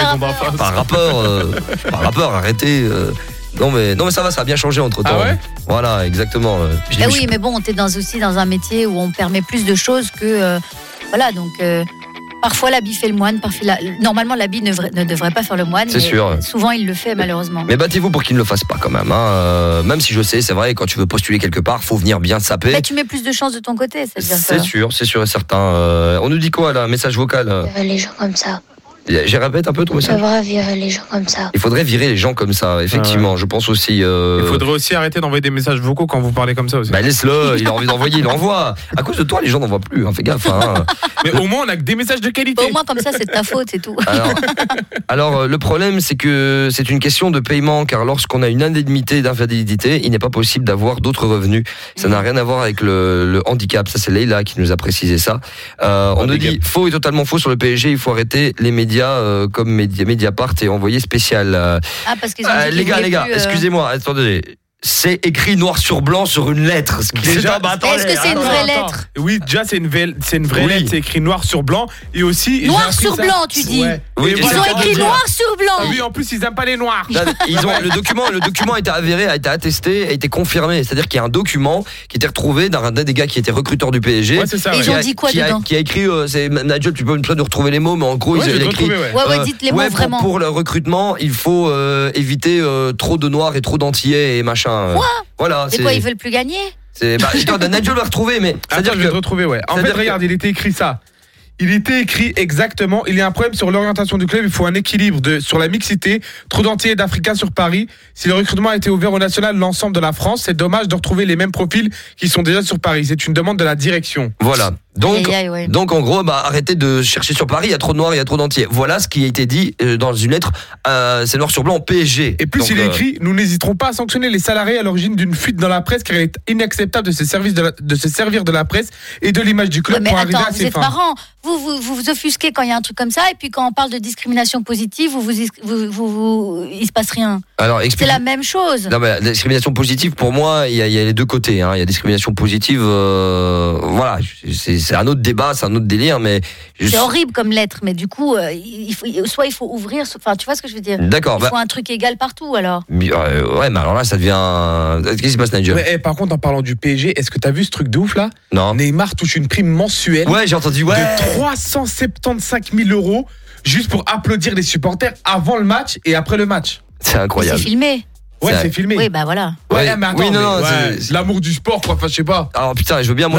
rappeur, arrêtez. Non mais ça va, ça a bien changé entre temps. Ah ouais, voilà, exactement. Oui, mais bon, t'es aussi dans un métier où on permet plus de choses que voilà, donc parfois l'habit fait le moine, normalement l'habit ne devrait pas faire le moine. C'est sûr. Souvent il le fait malheureusement. Mais battez-vous pour qu'il ne le fasse pas quand même. Hein. Même si je sais, c'est vrai, quand tu veux postuler quelque part, faut venir bien saper. Mais tu mets plus de chance de ton côté, c'est sûr et certain. On nous dit quoi là, message vocal Les gens comme ça. J'ai répète un peu ton message. Il faudrait virer les gens comme ça. Il faudrait virer les gens comme ça, effectivement. Je pense aussi. Il faudrait aussi arrêter d'envoyer des messages vocaux quand vous parlez comme ça aussi. Bah laisse-le, il a envie d'envoyer, il envoie. À cause de toi, les gens n'envoient plus. Hein, fais gaffe. Hein. Mais au moins, on a que des messages de qualité. Au moins, comme ça, c'est ta faute, c'est tout. Alors, le problème, c'est que c'est une question de paiement, car lorsqu'on a une indemnité d'invalidité, il n'est pas possible d'avoir d'autres revenus. Ça n'a rien à voir avec le handicap. Ça, c'est Leïla qui nous a précisé ça. On nous dit faux et totalement faux sur le PSG. Il faut arrêter les médias comme Mediapart et envoyé spécial. Parce qu'ils ont dit les gars, excusez-moi, attendez. C'est écrit noir sur blanc sur une lettre. Est-ce que c'est une vraie lettre? Oui, déjà c'est une vraie lettre, c'est écrit noir sur blanc et aussi noir sur blanc, tu dis. Ouais. Oui, ils ont écrit noir sur blanc. Oui, en plus ils aiment pas les noirs. Le document a été avéré, a été attesté, a été confirmé. C'est-à-dire qu'il y a un document qui était retrouvé d'un des gars qui était recruteur du PSG. Ouais, c'est ça. Et ils ont dit quoi dedans? Qui a écrit, c'est Nigel, tu peux me de retrouver les mots, mais en gros ils avaient écrit. Dites les mots vraiment. Pour le recrutement, il faut éviter trop de noirs et trop d'antillais et machin. Quoi? Voilà. C'est quoi, ils veulent plus gagner? Nigel va retrouver, mais c'est-à-dire que je vais retrouver, ouais. En fait, regarde, il était écrit ça. Il était écrit exactement, il y a un problème sur l'orientation du club, il faut un équilibre sur la mixité, trop d'Antillais et d'Africains sur Paris. Si le recrutement a été ouvert au national, l'ensemble de la France, c'est dommage de retrouver les mêmes profils qui sont déjà sur Paris. C'est une demande de la direction. Voilà. Donc en gros, arrêtez de chercher sur Paris, il y a trop de noirs, il y a trop d'antillais. Voilà ce qui a été dit dans une lettre, c'est noir sur blanc PSG. Et plus il est écrit, nous n'hésiterons pas à sanctionner les salariés à l'origine d'une fuite dans la presse, car il est inacceptable de se servir de la presse et de l'image du club pour arriver à ses fins. Vous êtes marrant. Vous offusquez quand il y a un truc comme ça, et puis quand on parle de discrimination positive, il se passe rien. Alors, c'est la même chose. Non, mais la discrimination positive, pour moi, il y a les deux côtés. Hein. Il y a discrimination positive, voilà, c'est un autre débat, c'est un autre délire, mais c'est horrible comme lettre, mais du coup, il faut ouvrir, enfin, tu vois ce que je veux dire. D'accord. Il faut un truc égal partout, alors. Ouais, mais alors là, ça devient. Qu'est-ce qui se passe, Nigel? Mais par contre, en parlant du PSG, est-ce que t'as vu ce truc de ouf là? Non. Neymar touche une prime mensuelle. Ouais, j'ai entendu. Ouais. De 375 000 € juste pour applaudir les supporters avant le match et après le match. C'est incroyable. C'est filmé. Ouais, c'est filmé. Oui, bah voilà. Ouais, mais attends, c'est l'amour du sport, quoi. Enfin, je sais pas. Alors putain, je veux bien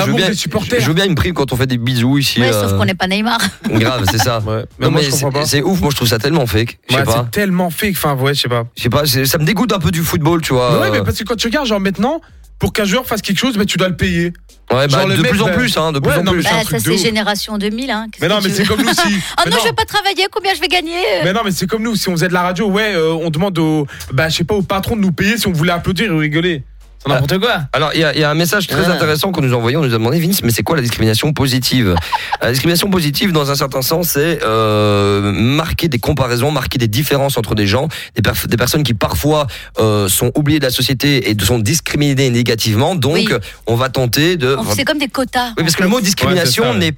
une prime quand on fait des bisous ici. Ouais, sauf qu'on n'est pas Neymar. Grave, c'est ça. Ouais. Mais moi, je comprends pas. C'est ouf, moi je trouve ça tellement fake. Je sais pas. C'est tellement fake. Enfin, ouais, je sais pas. Ça me dégoûte un peu du football, tu vois. Ouais, mais parce que quand tu regardes, genre maintenant, pour qu'un joueur fasse quelque chose, tu dois le payer. Ouais, de plus en plus, hein, de plus en plus. Ça, c'est génération 2000, hein. Mais non, mais c'est comme nous si. Ah non, je vais pas travailler, combien je vais gagner? Mais non, mais c'est comme nous, si on faisait de la radio, on demande au patron de nous payer si on voulait applaudir et rigoler. C'est n'importe quoi. Alors, il y a un message très intéressant qu'on nous a envoyé. On nous a demandé, Vince, mais c'est quoi la discrimination positive? La discrimination positive, dans un certain sens, c'est marquer des comparaisons, marquer des différences entre des gens, des personnes qui parfois sont oubliées de la société et sont discriminées négativement. Donc, on va tenter de. C'est comme des quotas. Oui, parce que le mot discrimination n'est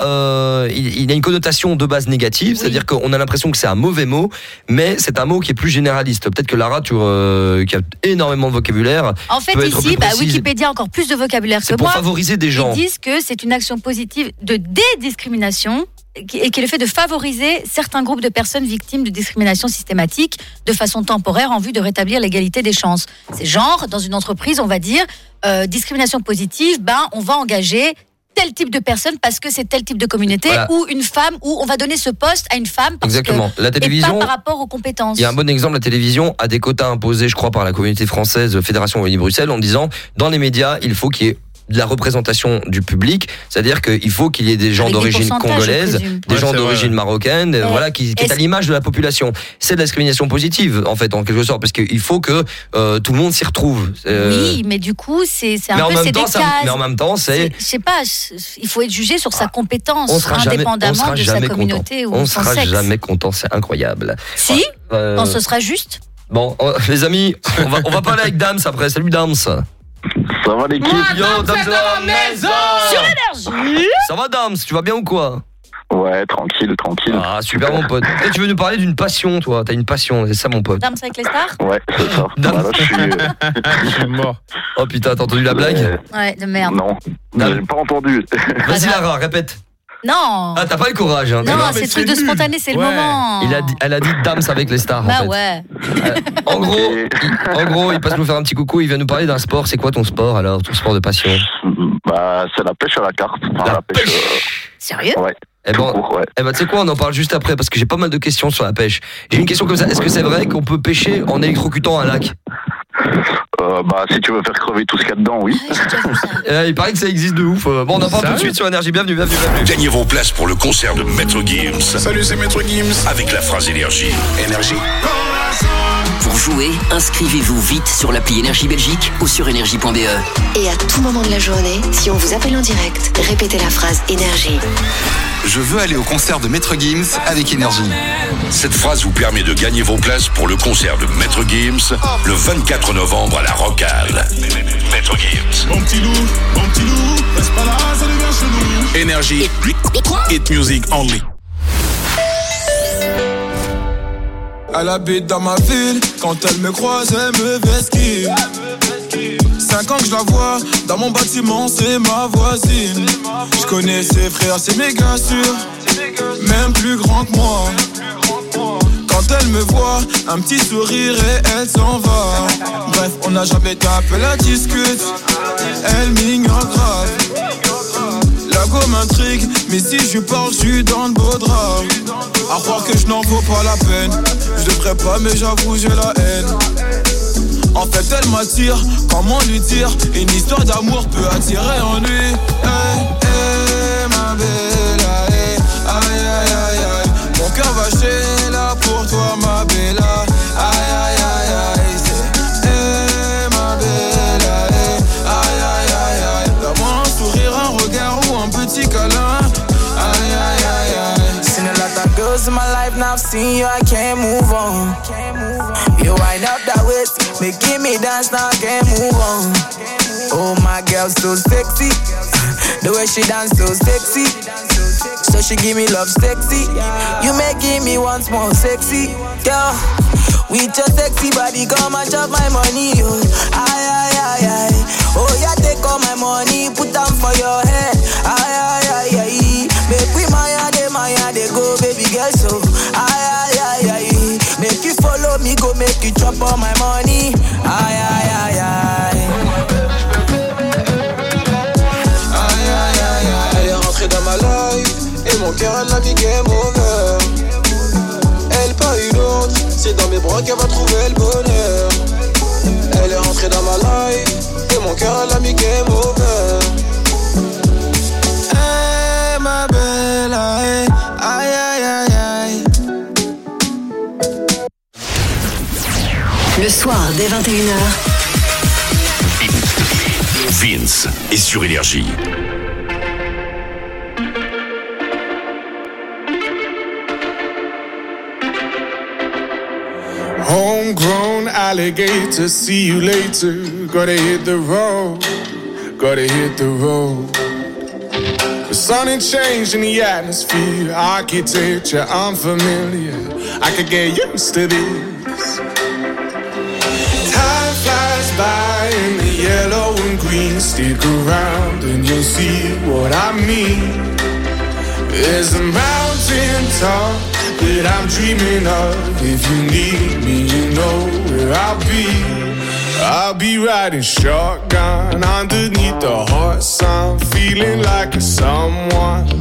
pas. Il a une connotation de base négative, c'est-à-dire qu'on a l'impression que c'est un mauvais mot, mais c'est un mot qui est plus généraliste. Peut-être que Lara, qui a énormément de vocabulaire. En fait, ici, Wikipédia a encore plus de vocabulaire que moi. C'est pour favoriser des gens. Ils disent que c'est une action positive de dédiscrimination et qui est le fait de favoriser certains groupes de personnes victimes de discrimination systématique de façon temporaire en vue de rétablir l'égalité des chances. C'est genre, dans une entreprise, on va dire, discrimination positive, on va engager tel type de personne parce que c'est tel type de communauté, ou une femme, ou on va donner ce poste à une femme parce exactement. La télévision, et pas par rapport aux compétences. Il y a un bon exemple, la télévision a des quotas imposés, je crois, par la communauté française, Fédération Wallonie-Bruxelles, en disant, dans les médias, il faut qu'il y ait de la représentation du public, c'est-à-dire qu'il faut qu'il y ait des gens Avec des d'origine pourcentages, congolaise, je des gens d'origine marocaine, Ouais. voilà, qui est à l'image de la population. C'est de la discrimination positive, en fait, en quelque sorte, parce qu'il faut que tout le monde s'y retrouve. Oui, mais du coup, c'est un mais peu en même c'est temps, des cases. mais en même temps, c'est Je sais pas, il faut être jugé sur sa compétence, on sera indépendamment de sa jamais communauté content. ou On son sera sexe. jamais content, c'est incroyable. Si, quand ce sera juste. Bon, les amis, on va parler avec Dams après. Salut Dams. Ça va l'équipe? Yo, Dams c'est dans la maison. Sur Énergie. Ça va Dams, tu vas bien ou quoi? Ouais, tranquille. Ah, super mon pote. Et tu veux nous parler d'une passion, toi? T'as une passion, c'est ça mon pote. Dams avec les stars. Ouais, c'est ça. Voilà, je suis mort. Oh putain, t'as entendu la blague? Ouais, de merde. Non, j'ai pas entendu. Vas-y Lara, répète. Non. Ah, t'as pas le courage, hein. Non, c'est truc de spontané, c'est le moment. Elle a dit Dams avec les stars. Bah en fait. ouais. En gros, il passe nous faire un petit coucou. Il vient nous parler d'un sport. C'est quoi ton sport alors, ton sport de passion? Bah, c'est la pêche à la carte. Enfin, la pêche. Sérieux? Ouais. Eh ben, tu sais quoi, on en parle juste après parce que j'ai pas mal de questions sur la pêche. J'ai une question comme ça. Est-ce que c'est vrai qu'on peut pêcher en électrocutant un lac? Bah, si tu veux faire crever tout ce qu'il y a dedans, oui. Il paraît que ça existe de ouf. Bon, on en parle tout de suite sur Énergie. Bienvenue. Gagnez vos places pour le concert de Maître Gims. Salut, c'est Maître Gims. Avec la phrase Énergie. Énergie. Pour jouer, inscrivez-vous vite sur l'appli Énergie Belgique ou sur énergie.be. Et à tout moment de la journée, si on vous appelle en direct, répétez la phrase Énergie. Je veux aller au concert de Maître Gims avec Énergie. Cette phrase vous permet de gagner vos places pour le concert de Maître Gims le 24 novembre à la Rocale. Maître Gims. Mon petit loup, reste pas là, ça devient chelou. Énergie. Hit music only. Elle habite dans ma ville, quand elle me croise, elle me vesquille. 5 ans que je la vois, dans mon bâtiment, c'est ma voisine. Je connais ses frères, c'est méga sûr, même plus grand que moi. Quand elle me voit, un petit sourire et elle s'en va. Bref, on n'a jamais tapé la discute, elle m'ignore grave. La go m'intrigue, mais si je parle, je suis dans le beau drap. À croire que je n'en vaux pas la peine. Je devrais pas, mais j'avoue, j'ai la haine. En fait, elle m'attire, comment lui dire? Une histoire d'amour peut attirer en lui. Ma belle, aïe, aïe, aïe, aïe. Mon cœur va chez là pour toi, ma belle, aïe, aïe, aïe, aïe. Ma belle, aïe, aïe, aïe, aïe. Donne-moi un sourire, un regard ou un petit câlin. Aïe, aïe, aïe, aïe. Seen a lot of girls in my life, now I've seen you, I can't move on. You wind up that waist, making me dance, now I can't move on. Oh, my girl, so sexy. The way she dance, so sexy. So she give me love sexy. You making me once more sexy. Girl, with your sexy body, come and chop my money. Oh, aye, aye, aye, aye. Oh, yeah, take all my money, put them for your head. Aye, aye, aye, aye. Make we maya, they go, baby girl, so aye, aye, aye, aye. Make you follow me, go make you chop all my money. Aye, aye, aye, aye. Aïe, aïe, aïe, aïe. Elle est rentrée dans ma life et mon cœur elle a mis game over. Elle pas une autre, c'est dans mes bras qu'elle va trouver le bonheur. Elle est rentrée dans ma life et mon cœur elle a mis game over. Hey ma belle, aïe, aïe, aïe, aïe, aïe. Le soir dès 21h. Vince est sur Énergie. Homegrown alligator, see you later. Gotta hit the road, gotta hit the road. The sun ain't changed in the atmosphere. Architecture unfamiliar. I could get used to this. Time flies by in the yellow and green. Stick around and you'll see what I mean. There's a mountain top that I'm dreaming of. If you need me, you know where I'll be. I'll be riding shotgun underneath the hot sun, feeling like a someone.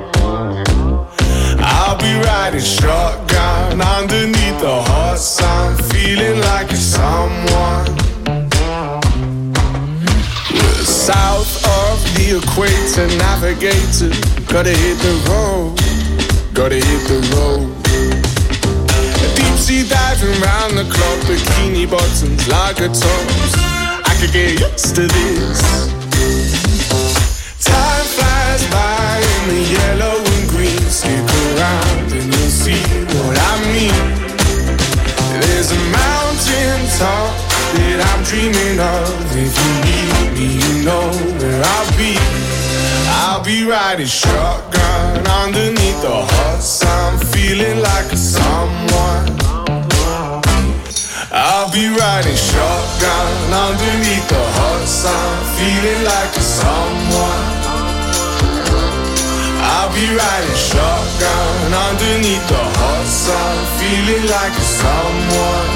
I'll be riding shotgun underneath the hot sun, feeling like a someone. We're south of equator, navigator. Gotta hit the road, gotta hit the road. Deep sea diving round the clock, bikini bottoms, lager tops. I could get used to this. Time flies by in the yellow and green. Stick around and you'll see what I mean. There's a mountain top that I'm dreaming of. If you need me, you know where I'll be. I'll be riding shotgun underneath the hot sun, feeling like a someone. I'll be riding shotgun underneath the hot sun, feeling like a someone. I'll be riding shotgun underneath the hot sun, feeling like a someone.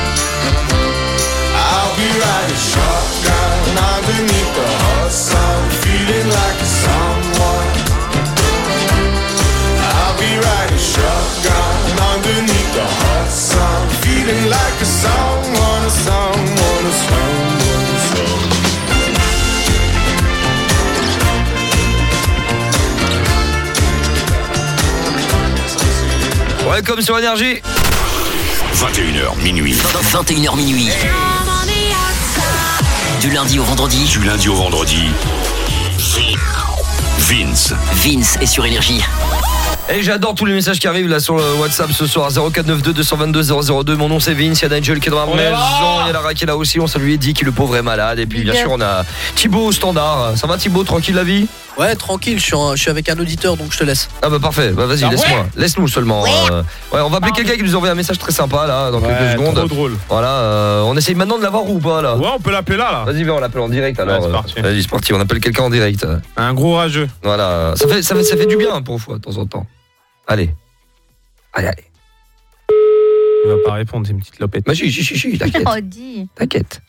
I'll be riding shotgun underneath the hot sun, feeling like a someone. I'll be riding shotgun underneath the hot sun, feeling like a someone, a someone, a someone, a someone. Welcome sur Énergie. 21h minuit. 21h minuit. Du lundi au vendredi. Du lundi au vendredi. Vince. Vince est sur Énergie. Et j'adore tous les messages qui arrivent là sur le WhatsApp ce soir. 0492 222 002. Mon nom c'est Vince. Il y a Nigel qui est dans la maison. Il y a Lara qui est là aussi. On salue Eddie qui le pauvre est malade. Et puis bien sûr on a Thibaut au standard. Ça va Thibaut, tranquille la vie? Ouais, tranquille, je suis avec un auditeur donc je te laisse. Ah bah parfait, bah vas-y, laisse-moi. Laisse-nous seulement. Ouais, on va appeler quelqu'un qui nous envoie un message très sympa là dans quelques secondes. Trop drôle. Voilà, on essaye maintenant de l'avoir ou pas là? Ouais, on peut l'appeler là. Vas-y, viens, on l'appelle en direct alors. Ouais, c'est parti. Vas-y, c'est parti, on appelle quelqu'un en direct. Un gros rageux. Voilà, ça fait du bien pour une fois de temps en temps. Allez. Allez. Il va pas répondre, c'est une petite lopette. Bah si, t'inquiète. Oh, dis. T'inquiète.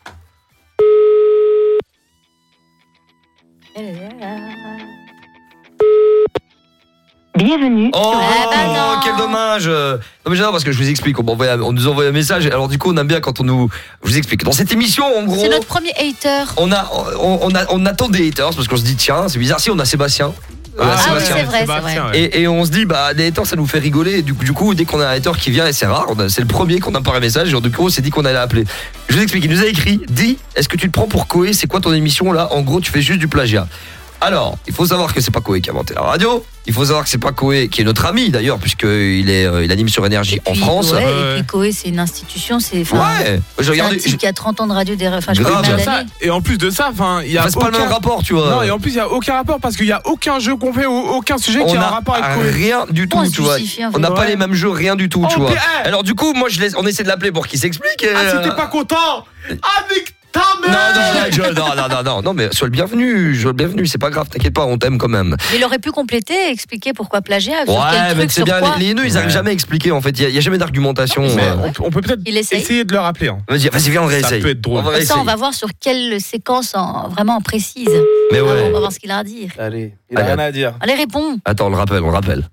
Bienvenue. Oh, quel dommage. Non mais j'adore parce que je vous explique, on nous envoie un message. Alors du coup on aime bien quand je vous explique. Dans cette émission en gros, c'est notre premier hater. On attend des haters parce qu'on se dit tiens c'est bizarre si on a Sébastien. Sébastien. Oui, c'est vrai. Et on se dit bah des haters ça nous fait rigoler et du coup dès qu'on a un hater qui vient et c'est rare, c'est le premier qu'on a par un message et du coup on s'est dit qu'on allait appeler. Je vous explique, il nous a écrit, dis est-ce que tu te prends pour Koé, c'est quoi ton émission là? En gros tu fais juste du plagiat. Alors, il faut savoir que c'est pas Koé qui a inventé la radio. Il faut savoir que c'est pas Koé qui est notre ami d'ailleurs puisqu'il anime sur Énergie en France. Ouais, et puis Koé c'est une institution, c'est un type qui a 30 ans de radio derrière. Enfin, je sais pas combien d'années. Et en plus de ça, il y a pas le même rapport, tu vois. Non, et en plus il y a aucun rapport parce qu'il y a aucun jeu qu'on fait ou aucun sujet qui a un rapport avec Koé. Rien du tout, tu vois. On n'a pas les mêmes jeux, rien du tout, tu vois. Alors du coup, moi on essaie de l'appeler pour qu'il s'explique. Ah, si t'es pas content. Avec ta mère. Non, mais sois le bienvenu, c'est pas grave, t'inquiète pas, on t'aime quand même. Il aurait pu compléter, expliquer pourquoi plagiat, sur quel truc, c'est bien, les nœuds, ils arrivent jamais à expliquer en fait, il y a jamais d'argumentation. On peut peut-être essayer de le rappeler. Vas-y, viens, on réessaye. Ça peut être drôle. On va voir sur quelle séquence vraiment précise. Mais ouais. On va voir ce qu'il a à dire. Allez, il a rien à dire. Allez, réponds. Attends, on le rappelle.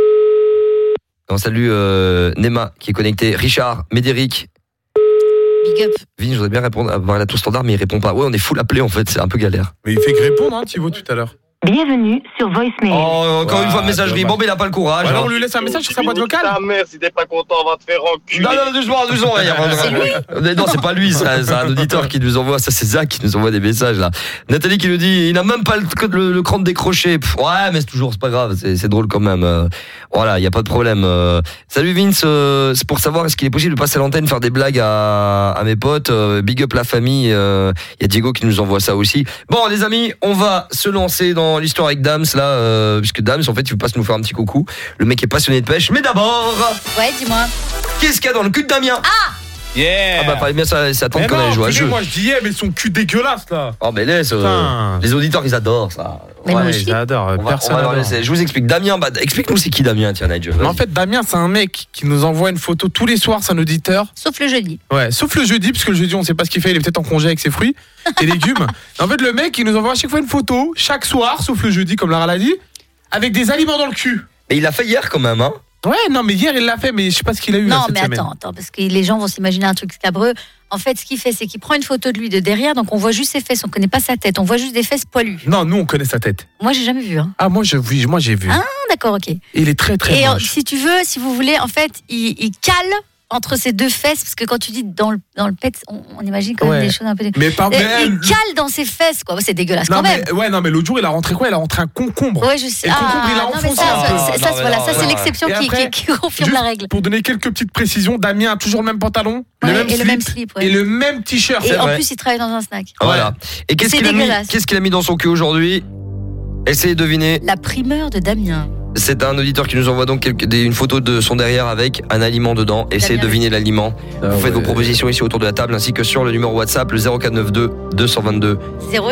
On salue Nema qui est connecté, Richard, Médéric. Big up. Vin, je voudrais bien répondre à la tour standard, mais il répond pas. Ouais, on est full appelé en fait, c'est un peu galère. Mais il fait que répondre, Thibaut, tout à l'heure. Bienvenue sur Voicemail. Oh, encore une fois, messagerie. Bon, mais il a pas le courage. Alors, on lui laisse un message sur sa boîte vocale. Ta mère, si t'es pas content, on va te faire enculer. Non, doucement. C'est lui. Non, c'est pas lui, c'est un auditeur qui nous envoie. Ça, c'est Zach qui nous envoie des messages là. Nathalie qui nous dit, il n'a même pas le cran de décrocher. Ouais, mais c'est pas grave, c'est drôle quand même. Voilà, il y a pas de problème. Salut Vince, c'est pour savoir est-ce qu'il est possible de passer à l'antenne faire des blagues à mes potes. Big up la famille. Il y a Diego qui nous envoie ça aussi. Bon, les amis, on va se lancer dans l'histoire avec Dams là, puisque Dams en fait il veut pas se nous faire un petit coucou. Le mec est passionné de pêche, mais d'abord. Ouais, dis-moi. Qu'est-ce qu'il y a dans le cul de Damien? Ah. Ah bah fallait bien ça attendre qu'on allait jouer à jeu. Moi je dis mais son cul dégueulasse là. Oh mais laisse les auditeurs ils adorent ça. Mais ouais, ils adorent. Personne on va laisser. Je vous explique. Damien, explique-nous c'est qui Damien, tiens Nigel. En fait Damien c'est un mec qui nous envoie une photo tous les soirs, c'est un auditeur. Sauf le jeudi. Ouais, sauf le jeudi parce que le jeudi on sait pas ce qu'il fait, il est peut-être en congé avec ses fruits et légumes. En fait le mec il nous envoie à chaque fois une photo chaque soir, sauf le jeudi comme Lara l'a dit, avec des aliments dans le cul. Et il l'a fait hier quand même hein. Ouais, non, mais hier il l'a fait, mais je sais pas ce qu'il a eu. Non, là, cette mais semaine. attends, parce que les gens vont s'imaginer un truc scabreux. En fait, ce qu'il fait, c'est qu'il prend une photo de lui de derrière, donc on voit juste ses fesses, on connaît pas sa tête, on voit juste des fesses poilues. Non, nous on connaît sa tête. Moi, j'ai jamais vu. Hein. Ah, moi j'ai vu. Ah, d'accord, ok. Il est très très Et moche. si vous voulez, en fait, il cale entre ses deux fesses, parce que quand tu dis dans le pet, on imagine quand même des choses un peu. Mais pas il cale dans ses fesses, quoi. C'est dégueulasse non, quand même. mais, non, mais l'autre jour il a rentré quoi? Il a rentré un concombre. Ouais, je sais. Et le concombre il a enfoncé un peu. C'est l'exception qui confirme la règle. Pour donner quelques petites précisions, Damien a toujours le même pantalon, Ouais, le même slip, et le même t-shirt. Et en plus, il travaille dans un snack. Voilà. Et qu'est-ce qu'il a mis dans son cul aujourd'hui? Essayez de deviner. La primeur de Damien. C'est un auditeur qui nous envoie donc une photo de son derrière avec un aliment dedans. Essayez de deviner l'aliment. Vous faites vos propositions ici autour de la table ainsi que sur le numéro WhatsApp, le 0492 222 002.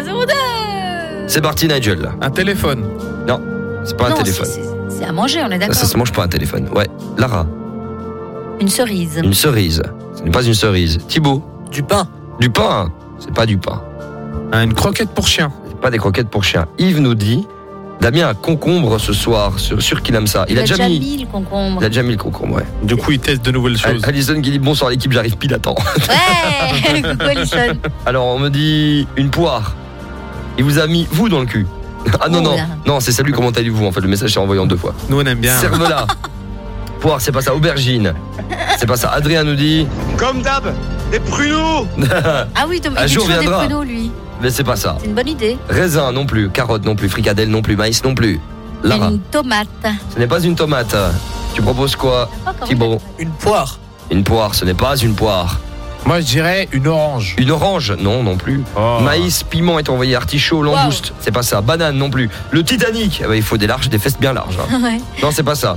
C'est parti, Nigel. Un téléphone? Non, c'est pas un téléphone. C'est à manger, on est d'accord. Ça se mange pas un téléphone. Ouais. Lara. Une cerise. Une cerise. Ce n'est pas une cerise. Thibaut. Du pain. Du pain. C'est pas du pain. Une croquette pour chien. C'est pas des croquettes pour chien. Yves nous dit Damien a concombre ce soir, sûr qu'il aime ça. Il a déjà mis le concombre. Il a déjà mis le concombre, ouais. Du coup, il teste de nouvelles choses. Alison qui dit bonsoir l'équipe, j'arrive pile à temps. Ouais, coucou Alison. Alors, on me dit une poire. Il vous a mis vous dans le cul. Ah non, non, c'est salut, comment allez-vous? En fait, le message s'est envoyé en 2 fois. Nous, on aime bien. Cervelas. Poire, c'est pas ça. Aubergine. C'est pas ça. Adrien nous dit. Comme d'hab, des pruneaux. Ah oui, il dit toujours des pruneaux, lui. Mais c'est pas ça. C'est une bonne idée. Raisin non plus, carotte non plus, fricadelle non plus, maïs non plus. Lara. Une tomate. Ce n'est pas une tomate. Tu proposes quoi, Thibaut? Une poire. Une poire, ce n'est pas une poire. Moi, je dirais une orange. Une orange? Non, non plus. Maïs, piment est envoyé, artichaut, langouste. C'est pas ça. Banane non plus. Le Titanic, il faut des fesses bien larges. Hein. Ouais. Non, c'est pas ça.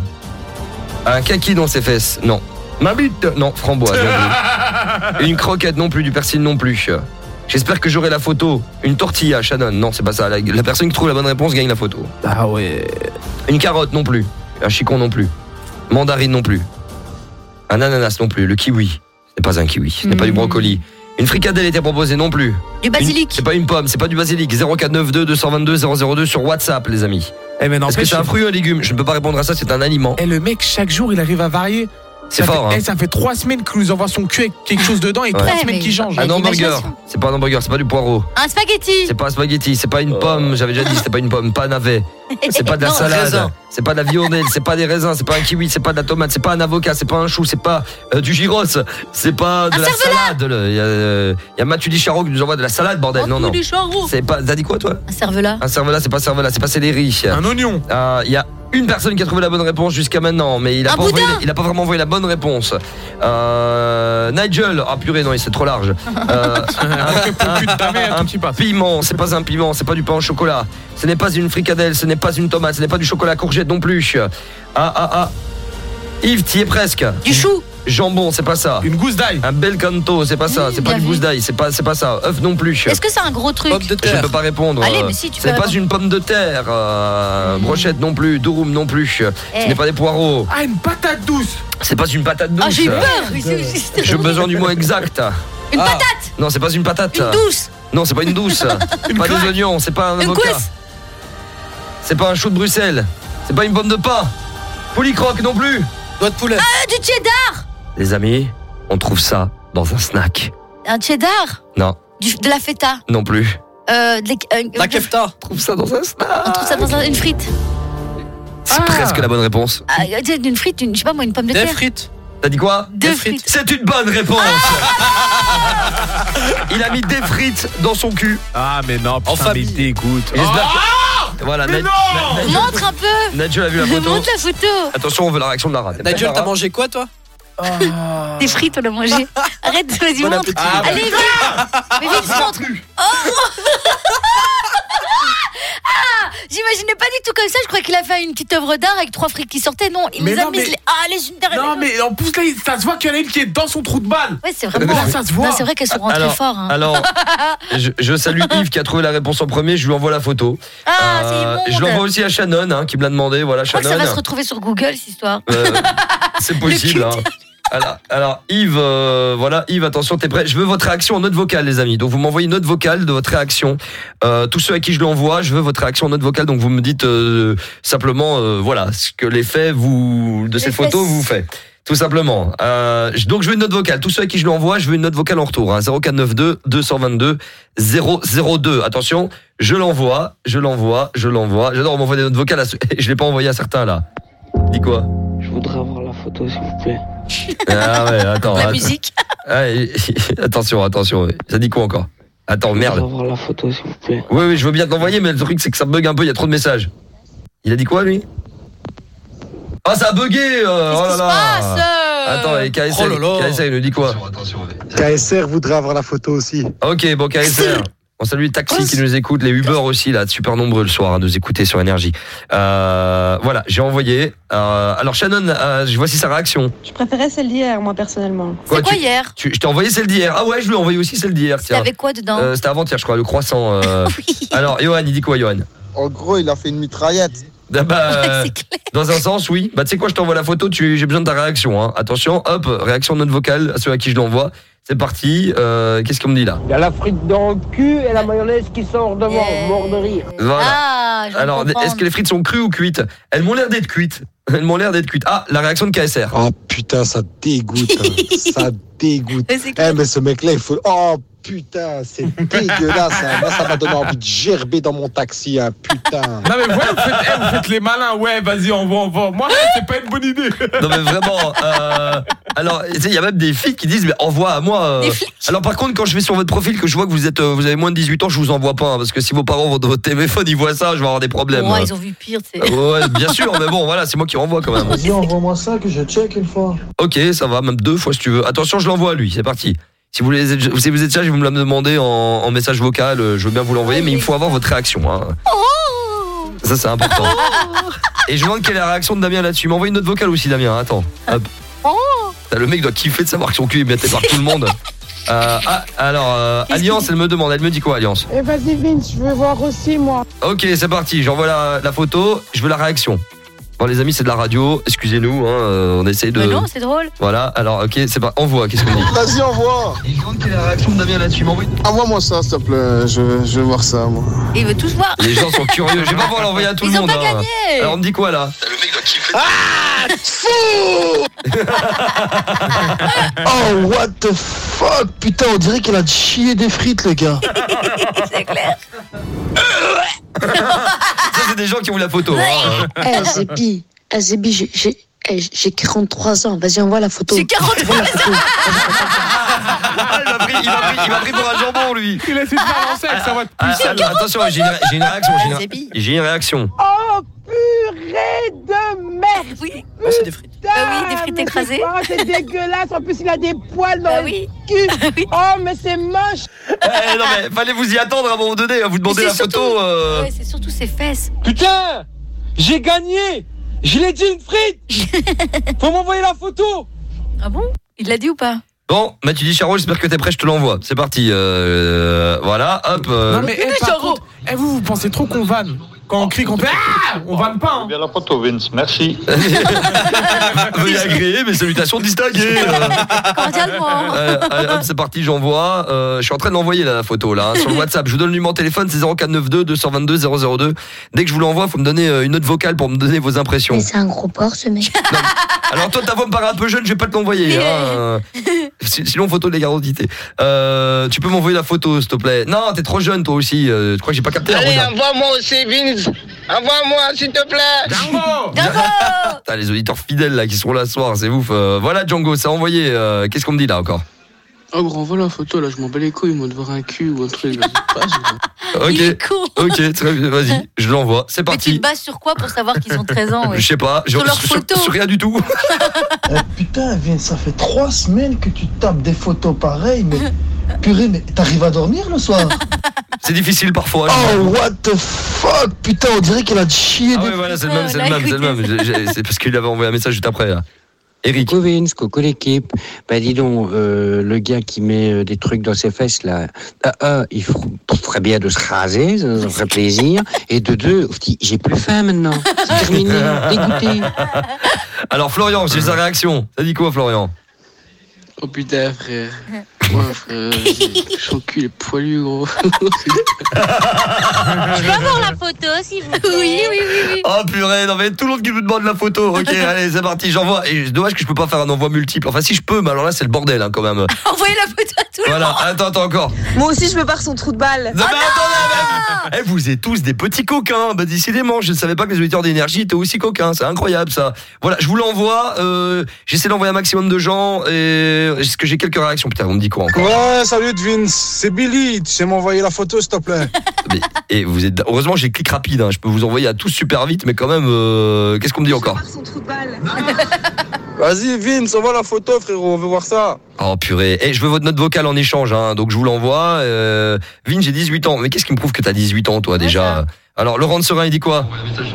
Un kaki dans ses fesses? Non. Ma bite? Non, framboise. Non plus. Une croquette non plus, du persil non plus. J'espère que j'aurai la photo. Une tortilla, Shannon. Non, c'est pas ça. La personne qui trouve la bonne réponse gagne la photo. Ah ouais. Une carotte non plus. Un chicon non plus. Mandarine non plus. Un ananas non plus. Le kiwi. Ce n'est pas un kiwi. Ce n'est pas du brocoli. Une fricadelle était proposée non plus. Du basilic. C'est pas une pomme, c'est pas du basilic. 0492 222 002 sur WhatsApp, les amis. Est-ce que c'est un fruit ou un légume? Je ne peux pas répondre à ça, c'est un aliment. Et le mec, chaque jour, il arrive à varier. C'est fort, hein. Ça fait 3 semaines qu'il nous envoie son cul avec quelque chose dedans et 3 semaines qu'il change. Un hamburger. C'est pas un hamburger, c'est pas du poireau. Un spaghetti. C'est pas un spaghetti, c'est pas une pomme, j'avais déjà dit, c'était pas une pomme, pas un navet. C'est pas de la salade, c'est pas de la viandelle, c'est pas des raisins, c'est pas un kiwi, c'est pas de la tomate, c'est pas un avocat, c'est pas un chou, c'est pas du gyros, c'est pas de la salade. Il y a Mathieu Dicharo qui nous envoie de la salade, bordel. Non. C'est pas. T'as dit quoi, toi? Un cervelas. Un cervelas, c'est pas céleri. Un oignon. Il y a une personne qui a trouvé la bonne réponse jusqu'à maintenant, mais il a pas vraiment envoyé la bonne réponse. Nigel, purée, non, c'est trop large. Un piment, c'est pas un piment, c'est pas du pain au chocolat. Ce n'est pas une fricadelle, ce n'est pas une tomate, ce n'est pas du chocolat courgette non plus. Yves, t'y es presque. Du chou. Jambon, c'est pas ça. Une gousse d'ail. Un bel canto, c'est pas ça. C'est pas du gousse d'ail, c'est pas ça. Œuf non plus. Est-ce que c'est un gros truc? Pomme de terre. Je ne peux pas répondre. Allez, mais si, tu peux c'est pas répondre. une pomme de terre. Brochette non plus. Durum non plus. Ce n'est pas des poireaux. Une patate douce. C'est pas une patate douce. J'ai eu peur. J'ai besoin du mot exact. Une patate. Non, c'est pas une patate. Une douce. Non, c'est pas une douce. Pas des oignons, c'est pas un avocat. C'est pas un chou de Bruxelles. C'est pas une pomme de pain. Polycroque non plus. Doigt de poulet. Du cheddar. Les amis, on trouve ça dans un snack. Un cheddar. Non. De la feta. Non plus. La kefta. On trouve ça dans un snack. On trouve ça dans une frite. C'est presque la bonne réponse. Une frite, je sais pas moi, une pomme de terre. Des frites. T'as dit quoi? Des frites. C'est une bonne réponse. Il a mis des frites dans son cul. Ah mais non, putain, mais il dégoûte. Voilà, Montre un peu. Nigel a vu la photo. Montre la photo. Attention, on veut la réaction de Lara. Nigel, t'as mangé quoi, toi? Des frites, on a mangé. Arrête, vas-y, montre. Allez, viens. Mais viens, montre. J'imaginais pas du tout comme ça. Je croyais qu'il a fait une petite œuvre d'art avec 3 frites qui sortaient. Non, il nous a mis les unes derrière. Non, mais en plus là, ça se voit qu'il y en a une qui est dans son trou de balle. Ouais, c'est vraiment. Ça se voit. Non, c'est vrai qu'elles sont rentrées fort. Hein. Alors, je salue Yves qui a trouvé la réponse en premier. Je lui envoie la photo. C'est immonde. Je l'envoie aussi à Shannon qui me l'a demandé. Voilà, Je crois Shannon. que ça va se retrouver sur Google cette histoire. C'est possible. Alors Yves, voilà, Yves, attention, t'es prêt? Je veux votre réaction en note vocale, les amis. Donc vous m'envoyez une note vocale de votre réaction. Tous ceux à qui je l'envoie, je veux votre réaction en note vocale. Donc vous me dites simplement, voilà, ce que l'effet de cette photo vous fait. Tout simplement. Donc je veux une note vocale. Tous ceux à qui je l'envoie, je veux une note vocale en retour. 0492 222 002. Attention, je l'envoie. J'adore m'envoyer des notes vocales. Je l'ai pas envoyé à certains là. Dis quoi? Je voudrais avoir la photo, s'il vous plaît. Ah ouais, attends. La musique. Attention. Ça dit quoi encore? Attends, merde. Je voudrais avoir la photo, s'il vous plaît. Oui, je veux bien te l'envoyer, mais le truc c'est que ça bug un peu. Il y a trop de messages. Il a dit quoi lui? Ah, ça a bugué. Qu'est-ce qui se passe? Attends, et KSR, il nous dit quoi? KSR voudrait avoir la photo aussi. Ok, bon, KSR. On salue les taxis qui nous écoutent, les Uber aussi, là, super nombreux le soir à nous écouter sur Énergie. Voilà, j'ai envoyé. Alors Shannon, voici sa réaction. Je préférais celle d'hier, moi, personnellement. C'est quoi hier? Je t'ai envoyé celle d'hier. Ah ouais, je lui ai envoyé aussi celle d'hier. C'était avec quoi dedans? C'était avant-hier, je crois, le croissant. Oui. Alors, Johan, il dit quoi, Johan? En gros, il a fait une mitraillette. Dans un sens, oui. Bah, tu sais quoi, je t'envoie la photo, j'ai besoin de ta réaction. Hein. Attention, hop, réaction note vocale à ceux à qui je l'envoie. C'est parti. Qu'est-ce qu'on me dit là? Il y a la frite dans le cul et la mayonnaise qui sort devant, mort de rire. Voilà. Alors, est-ce que les frites sont crues ou cuites? Elles m'ont l'air d'être cuites. Ah, la réaction de KSR. Oh putain, ça dégoûte. Ça dégoûte. Mais ce mec-là, il faut... Oh putain, c'est dégueulasse. Moi, ça m'a donné envie de gerber dans mon taxi, putain. Non mais ouais, vous faites les malins. Ouais, vas-y, envoie. Moi, c'est pas une bonne idée. Non mais vraiment. Alors, il y a même des filles qui disent mais envoie à moi. Alors par contre, quand je vais sur votre profil, que je vois que vous avez moins de 18 ans, je vous envoie pas, parce que si vos parents vont dans votre téléphone, ils voient ça, je vais avoir des problèmes. Ouais, ils ont vu pire, tu sais. Ouais, bien sûr, mais bon, voilà, c'est moi qui renvoie quand même. Vas-y, envoie-moi ça que je check une fois. Ok, ça va, même 2 fois si tu veux. Attention, je l'envoie à lui, c'est parti. Si vous êtes sage, vous me la demandez en message vocal, je veux bien vous l'envoyer, mais il faut avoir votre réaction. Hein. Ça, c'est important. Et je demande quelle est la réaction de Damien là-dessus. Il m'envoie une note vocale aussi, Damien. Attends. Hop. Le mec doit kiffer de savoir que son cul est bien par tout le monde. Alors, Alliance, elle me dit quoi, Alliance? Eh, vas-y, Vince, je veux voir aussi, moi. Ok, c'est parti. J'envoie la photo. Je veux la réaction. Bon, les amis, c'est de la radio, excusez-nous, on essaye de... Mais non, c'est drôle. Voilà, alors ok, c'est pas... Envoie, qu'est-ce qu'on dit? Vas-y, envoie. Et quelle est la réaction de Damien là-dessus? Envoie-moi ça, s'il te plaît, je veux voir ça, moi. Il veut tous voir. Les gens sont curieux, je vais pas pouvoir l'envoyer à tout le monde. Ils ont pas gagné. Alors on me dit quoi là? Le mec doit kiffer. Ah, fou. Oh, what the fuck. Putain, on dirait qu'il a chié des frites, le gars. C'est clair. Ça, c'est des gens qui ont la photo. Zébi, j'ai 43 ans. Vas-y, envoie la photo. J'ai 43 ans. Il m'a pris pour un jambon, lui. Il a essayé de balancer avec sa voix de puce. Attention, j'ai une réaction. J'ai une réaction. Oh, purée de merde. Oui. Oh, c'est des frites. Oui, des frites écrasées. C'est dégueulasse. En plus, il a des poils dans le cul. Oh, mais c'est moche. Non, mais fallait vous y attendre à un moment donné. Vous demandez la photo. Ouais, c'est surtout ses fesses. Putain, j'ai gagné. Je l'ai dit, une frite. Faut m'envoyer la photo. Ah bon? Il l'a dit ou pas? Bon, Mathieu dit Charo, j'espère que t'es prêt, je te l'envoie. C'est parti. Voilà, hop. Non mais par contre, vous pensez trop qu'on vanne. Quand on crie, qu'on fait on vanne pas. Hein. Bien la photo, Vince, merci. Veuillez agréer mes salutations distinguées. Cordialement. Allez, hop, c'est parti, j'envoie. Je suis en train de l'envoyer là, la photo là, sur le WhatsApp. Je vous donne le numéro de téléphone, c'est 0492 222 002. Dès que je vous l'envoie, faut me donner une note vocale pour me donner vos impressions. Mais c'est un gros porc, ce mec. Non. Alors toi, ta voix me paraît un peu jeune, je vais pas te l'envoyer. Sinon, photo de l'égard d'identité. Tu peux m'envoyer la photo, s'il te plaît. Non, t'es trop jeune, toi aussi. Je crois que j'ai pas capté. Allez, envoie-moi aussi, Vince. Envoie-moi, s'il te plaît. Django. T'as les auditeurs fidèles là qui sont là ce soir, c'est ouf. Voilà, Django, c'est envoyé. Qu'est-ce qu'on me dit là encore? Oh gros, voilà la photo là, je m'en bats les couilles, moi de voir un cul ou un truc. Ok, ok, très bien, vas-y, je l'envoie, c'est parti. Mais tu te bases sur quoi pour savoir qu'ils ont 13 ans? Ouais. Je sais pas, sur leur photo. Sur rien du tout. Putain, Vince, ça fait 3 semaines que tu tapes des photos pareilles, mais purée, mais t'arrives à dormir le soir? C'est difficile parfois. Oh, what the fuck. Putain, on dirait qu'il a chié. Ah ouais, voilà, c'est le même. C'est parce qu'il avait envoyé un message juste après là. Eric. Coucou Vince, coucou l'équipe. Bah dis donc, le gars qui met des trucs dans ses fesses là, il ferait bien de se raser, ça ferait plaisir. Et de 2, j'ai plus faim maintenant. C'est terminé, dégoûté. Alors Florian, j'ai sa réaction. Ça dit quoi Florian? Oh putain, frère. Ouais, frère, son cul est poilu, gros. Je peux avoir la photo, s'il vous plaît? Oui. Oh purée, non mais tout le monde qui me demande la photo. Ok, allez, c'est parti, j'envoie. Et c'est dommage que je peux pas faire un envoi multiple. Enfin, si je peux, mais alors là, c'est le bordel, hein, quand même. Envoyez la photo à tout le monde. Voilà, attends encore. Moi aussi, je veux voir son trou de balle. Non, mais attendez, même. Vous êtes tous des petits coquins. Bah, décidément, je ne savais pas que les auditeurs d'énergie étaient aussi coquins. C'est incroyable, ça. Voilà, je vous l'envoie. J'essaie d'envoyer un maximum de gens. Et est-ce que j'ai quelques réactions? Putain, on me dit quoi encore? Ouais, salut Vince, c'est Billy. Tu sais m'envoyer la photo, s'il te plaît? Et vous êtes. Heureusement, j'ai clic rapide. Hein. Je peux vous envoyer à tous super vite, mais quand même, qu'est-ce qu'on me dit encore? Son trou de balle. Vas-y Vince, envoie la photo, frérot, on veut voir ça. Oh purée. Je veux votre note vocale en échange, hein, donc je vous l'envoie. Vince, j'ai 18 ans. Mais qu'est-ce qui me prouve que t'as 18 ans, toi, déjà? Alors, Laurent de Serein, il dit quoi?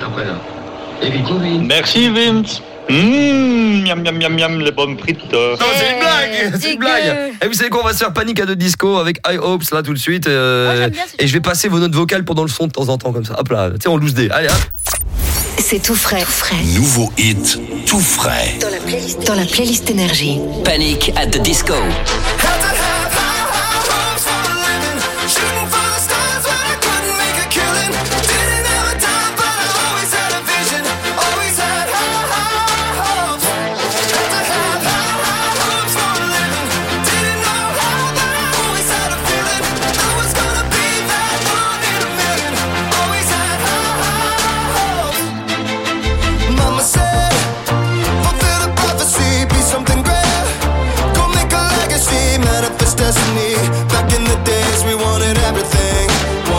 Merci Vince. Miam miam miam miam, les bonnes frites. Non, c'est une blague, c'est une blague. Et vous savez quoi, on va se faire Panic! À the Disco avec I Hopes là tout de suite. Et je vais passer vos notes vocales pendant le son de temps en temps comme ça. Hop là, tu sais, on loose des. Allez, hop. C'est tout frais. Nouveau hit, tout frais. Dans la playlist énergie. Panic! At the Disco. Destiny. Back in the days we wanted everything.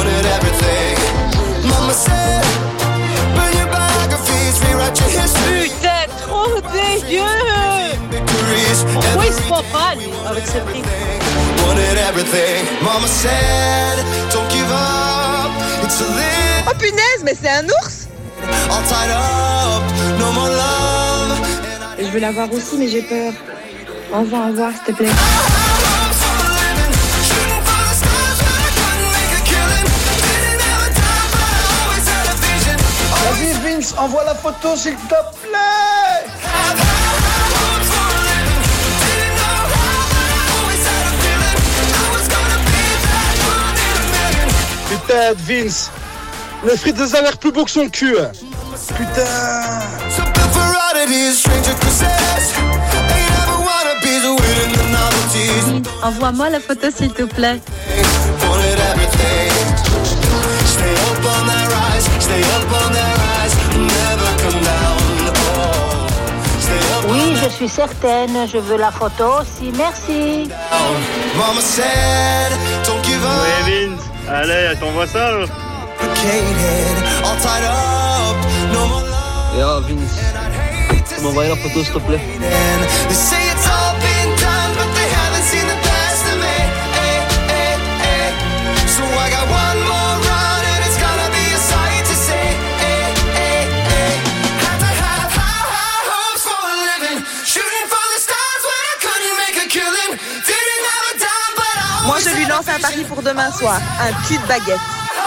Mama said, burn your biographies, rewrite your history. Putain, trop dégueu. Pourquoi il se prend pas, lui, avec ce prix? Wanted everything. Mama said, don't give up. It's a lit. Oh punaise, mais c'est un ours. All tied up, no more love. Je veux l'avoir aussi, mais j'ai peur. Envoie, s'il te plaît. Vas-y Vince, envoie la photo s'il te plaît. Putain Vince, le frites des a l'air plus beau que son cul. Putain. Envoie-moi la photo s'il te plaît. Oui, je suis certaine. Je veux la photo aussi. Merci. Ouais, Vince. Allez, t'envoies ça, là. Et ah, Vince, tu m'envoies la photo, s'il te plaît? Moi, je lui lance un pari pour demain soir. Un cul de baguette.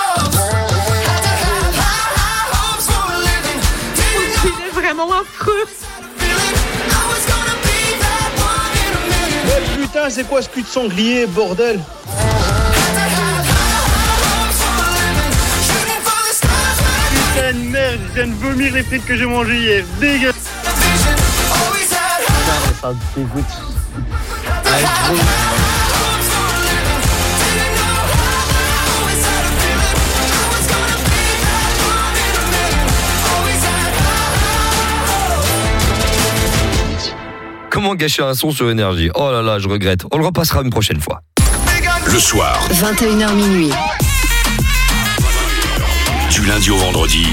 Il est vraiment affreux. Mais putain, c'est quoi ce cul de sanglier, bordel? Putain de merde, je viens de vomir les frites que j'ai mangées hier. Dégueulasse. Ça me dégoûte. Comment gâcher un son sur énergie? Oh là là, je regrette. On le repassera une prochaine fois. Le soir, 21h minuit. du lundi au vendredi,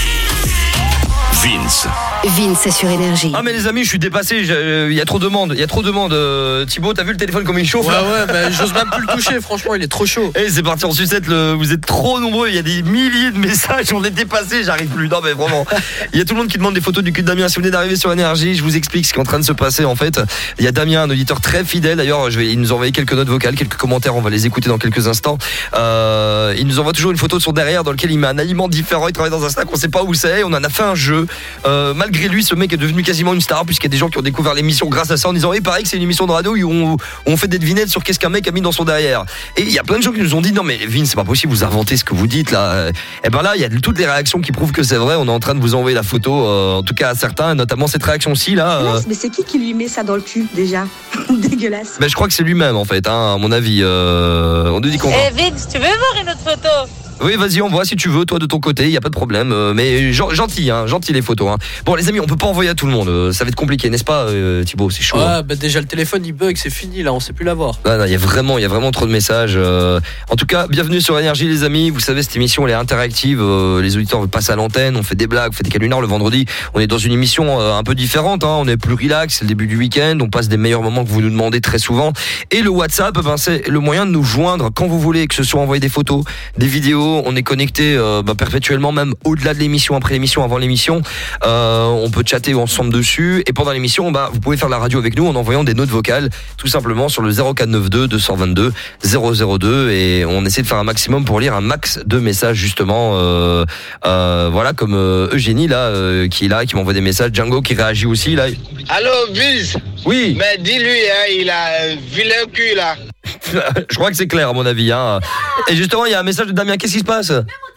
Vince est sur énergie. Ah mais les amis, je suis dépassé, il y a trop de demandes, Thibaut, t'as vu le téléphone comme il chauffe? Ouais, bah, j'ose même plus le toucher, franchement, il est trop chaud. Et c'est parti en sucette, vous êtes trop nombreux, il y a des milliers de messages, on est dépassé, j'arrive plus. Non mais vraiment, il y a tout le monde qui demande des photos du cul de Damien. Si vous venez d'arriver sur énergie, je vous explique ce qui est en train de se passer en fait. Il y a Damien, un auditeur très fidèle, d'ailleurs il nous a envoyé quelques notes vocales, quelques commentaires, on va les écouter dans quelques instants. Il nous envoie toujours une photo de son derrière dans lequel il met un aliment différent, il travaille dans un snack, on sait pas où c'est, on en a fait un jeu. Malgré malgré lui, ce mec est devenu quasiment une star, puisqu'il y a des gens qui ont découvert l'émission grâce à ça en disant il paraît que c'est une émission de radio où on fait des devinettes sur qu'est-ce qu'un mec a mis dans son derrière. Et il y a plein de gens qui nous ont dit non mais Vince, c'est pas possible, vous inventez ce que vous dites là. Et ben là, il y a toutes les réactions qui prouvent que c'est vrai. On est en train de vous envoyer la photo, en tout cas à certains, notamment cette réaction-ci là. Mais c'est qui lui met ça dans le cul déjà? Dégueulasse. Ben je crois que c'est lui-même en fait, à mon avis. On nous dit qu'on. Vince, tu veux voir une autre photo? Oui, vas-y, on voit si tu veux, toi de ton côté, il y a pas de problème. Mais gentil les photos. Hein. Bon, les amis, on peut pas envoyer à tout le monde. Ça va être compliqué, n'est-ce pas, Thibaut? C'est chaud. Ouais, hein. bah déjà le téléphone il bug, c'est fini là, on sait plus l'avoir. Non, il y a vraiment trop de messages. En tout cas, bienvenue sur Énergie, les amis. Vous savez, cette émission, elle est interactive. Les auditeurs passent à l'antenne, on fait des blagues, on fait des canulars le vendredi. On est dans une émission un peu différente. Hein. On est plus relax, c'est le début du week-end. On passe des meilleurs moments que vous nous demandez très souvent. Et le WhatsApp, c'est le moyen de nous joindre quand vous voulez, que ce soit envoyer des photos, des vidéos. On est connecté perpétuellement, même au-delà de l'émission, après l'émission, avant l'émission. On peut chatter ensemble dessus. Et pendant l'émission, vous pouvez faire de la radio avec nous en envoyant des notes vocales, tout simplement sur le 0492 222 002. Et on essaie de faire un maximum pour lire un max de messages, justement. Voilà, comme Eugénie là, qui est là, qui m'envoie des messages. Django qui réagit aussi là. Allô, Vince? Oui. Mais dis-lui, hein, il a un vilain cul là. Je crois que c'est clair à mon avis. Hein. Et justement, il y a un message de Damien. Qu'est-ce qui se passe?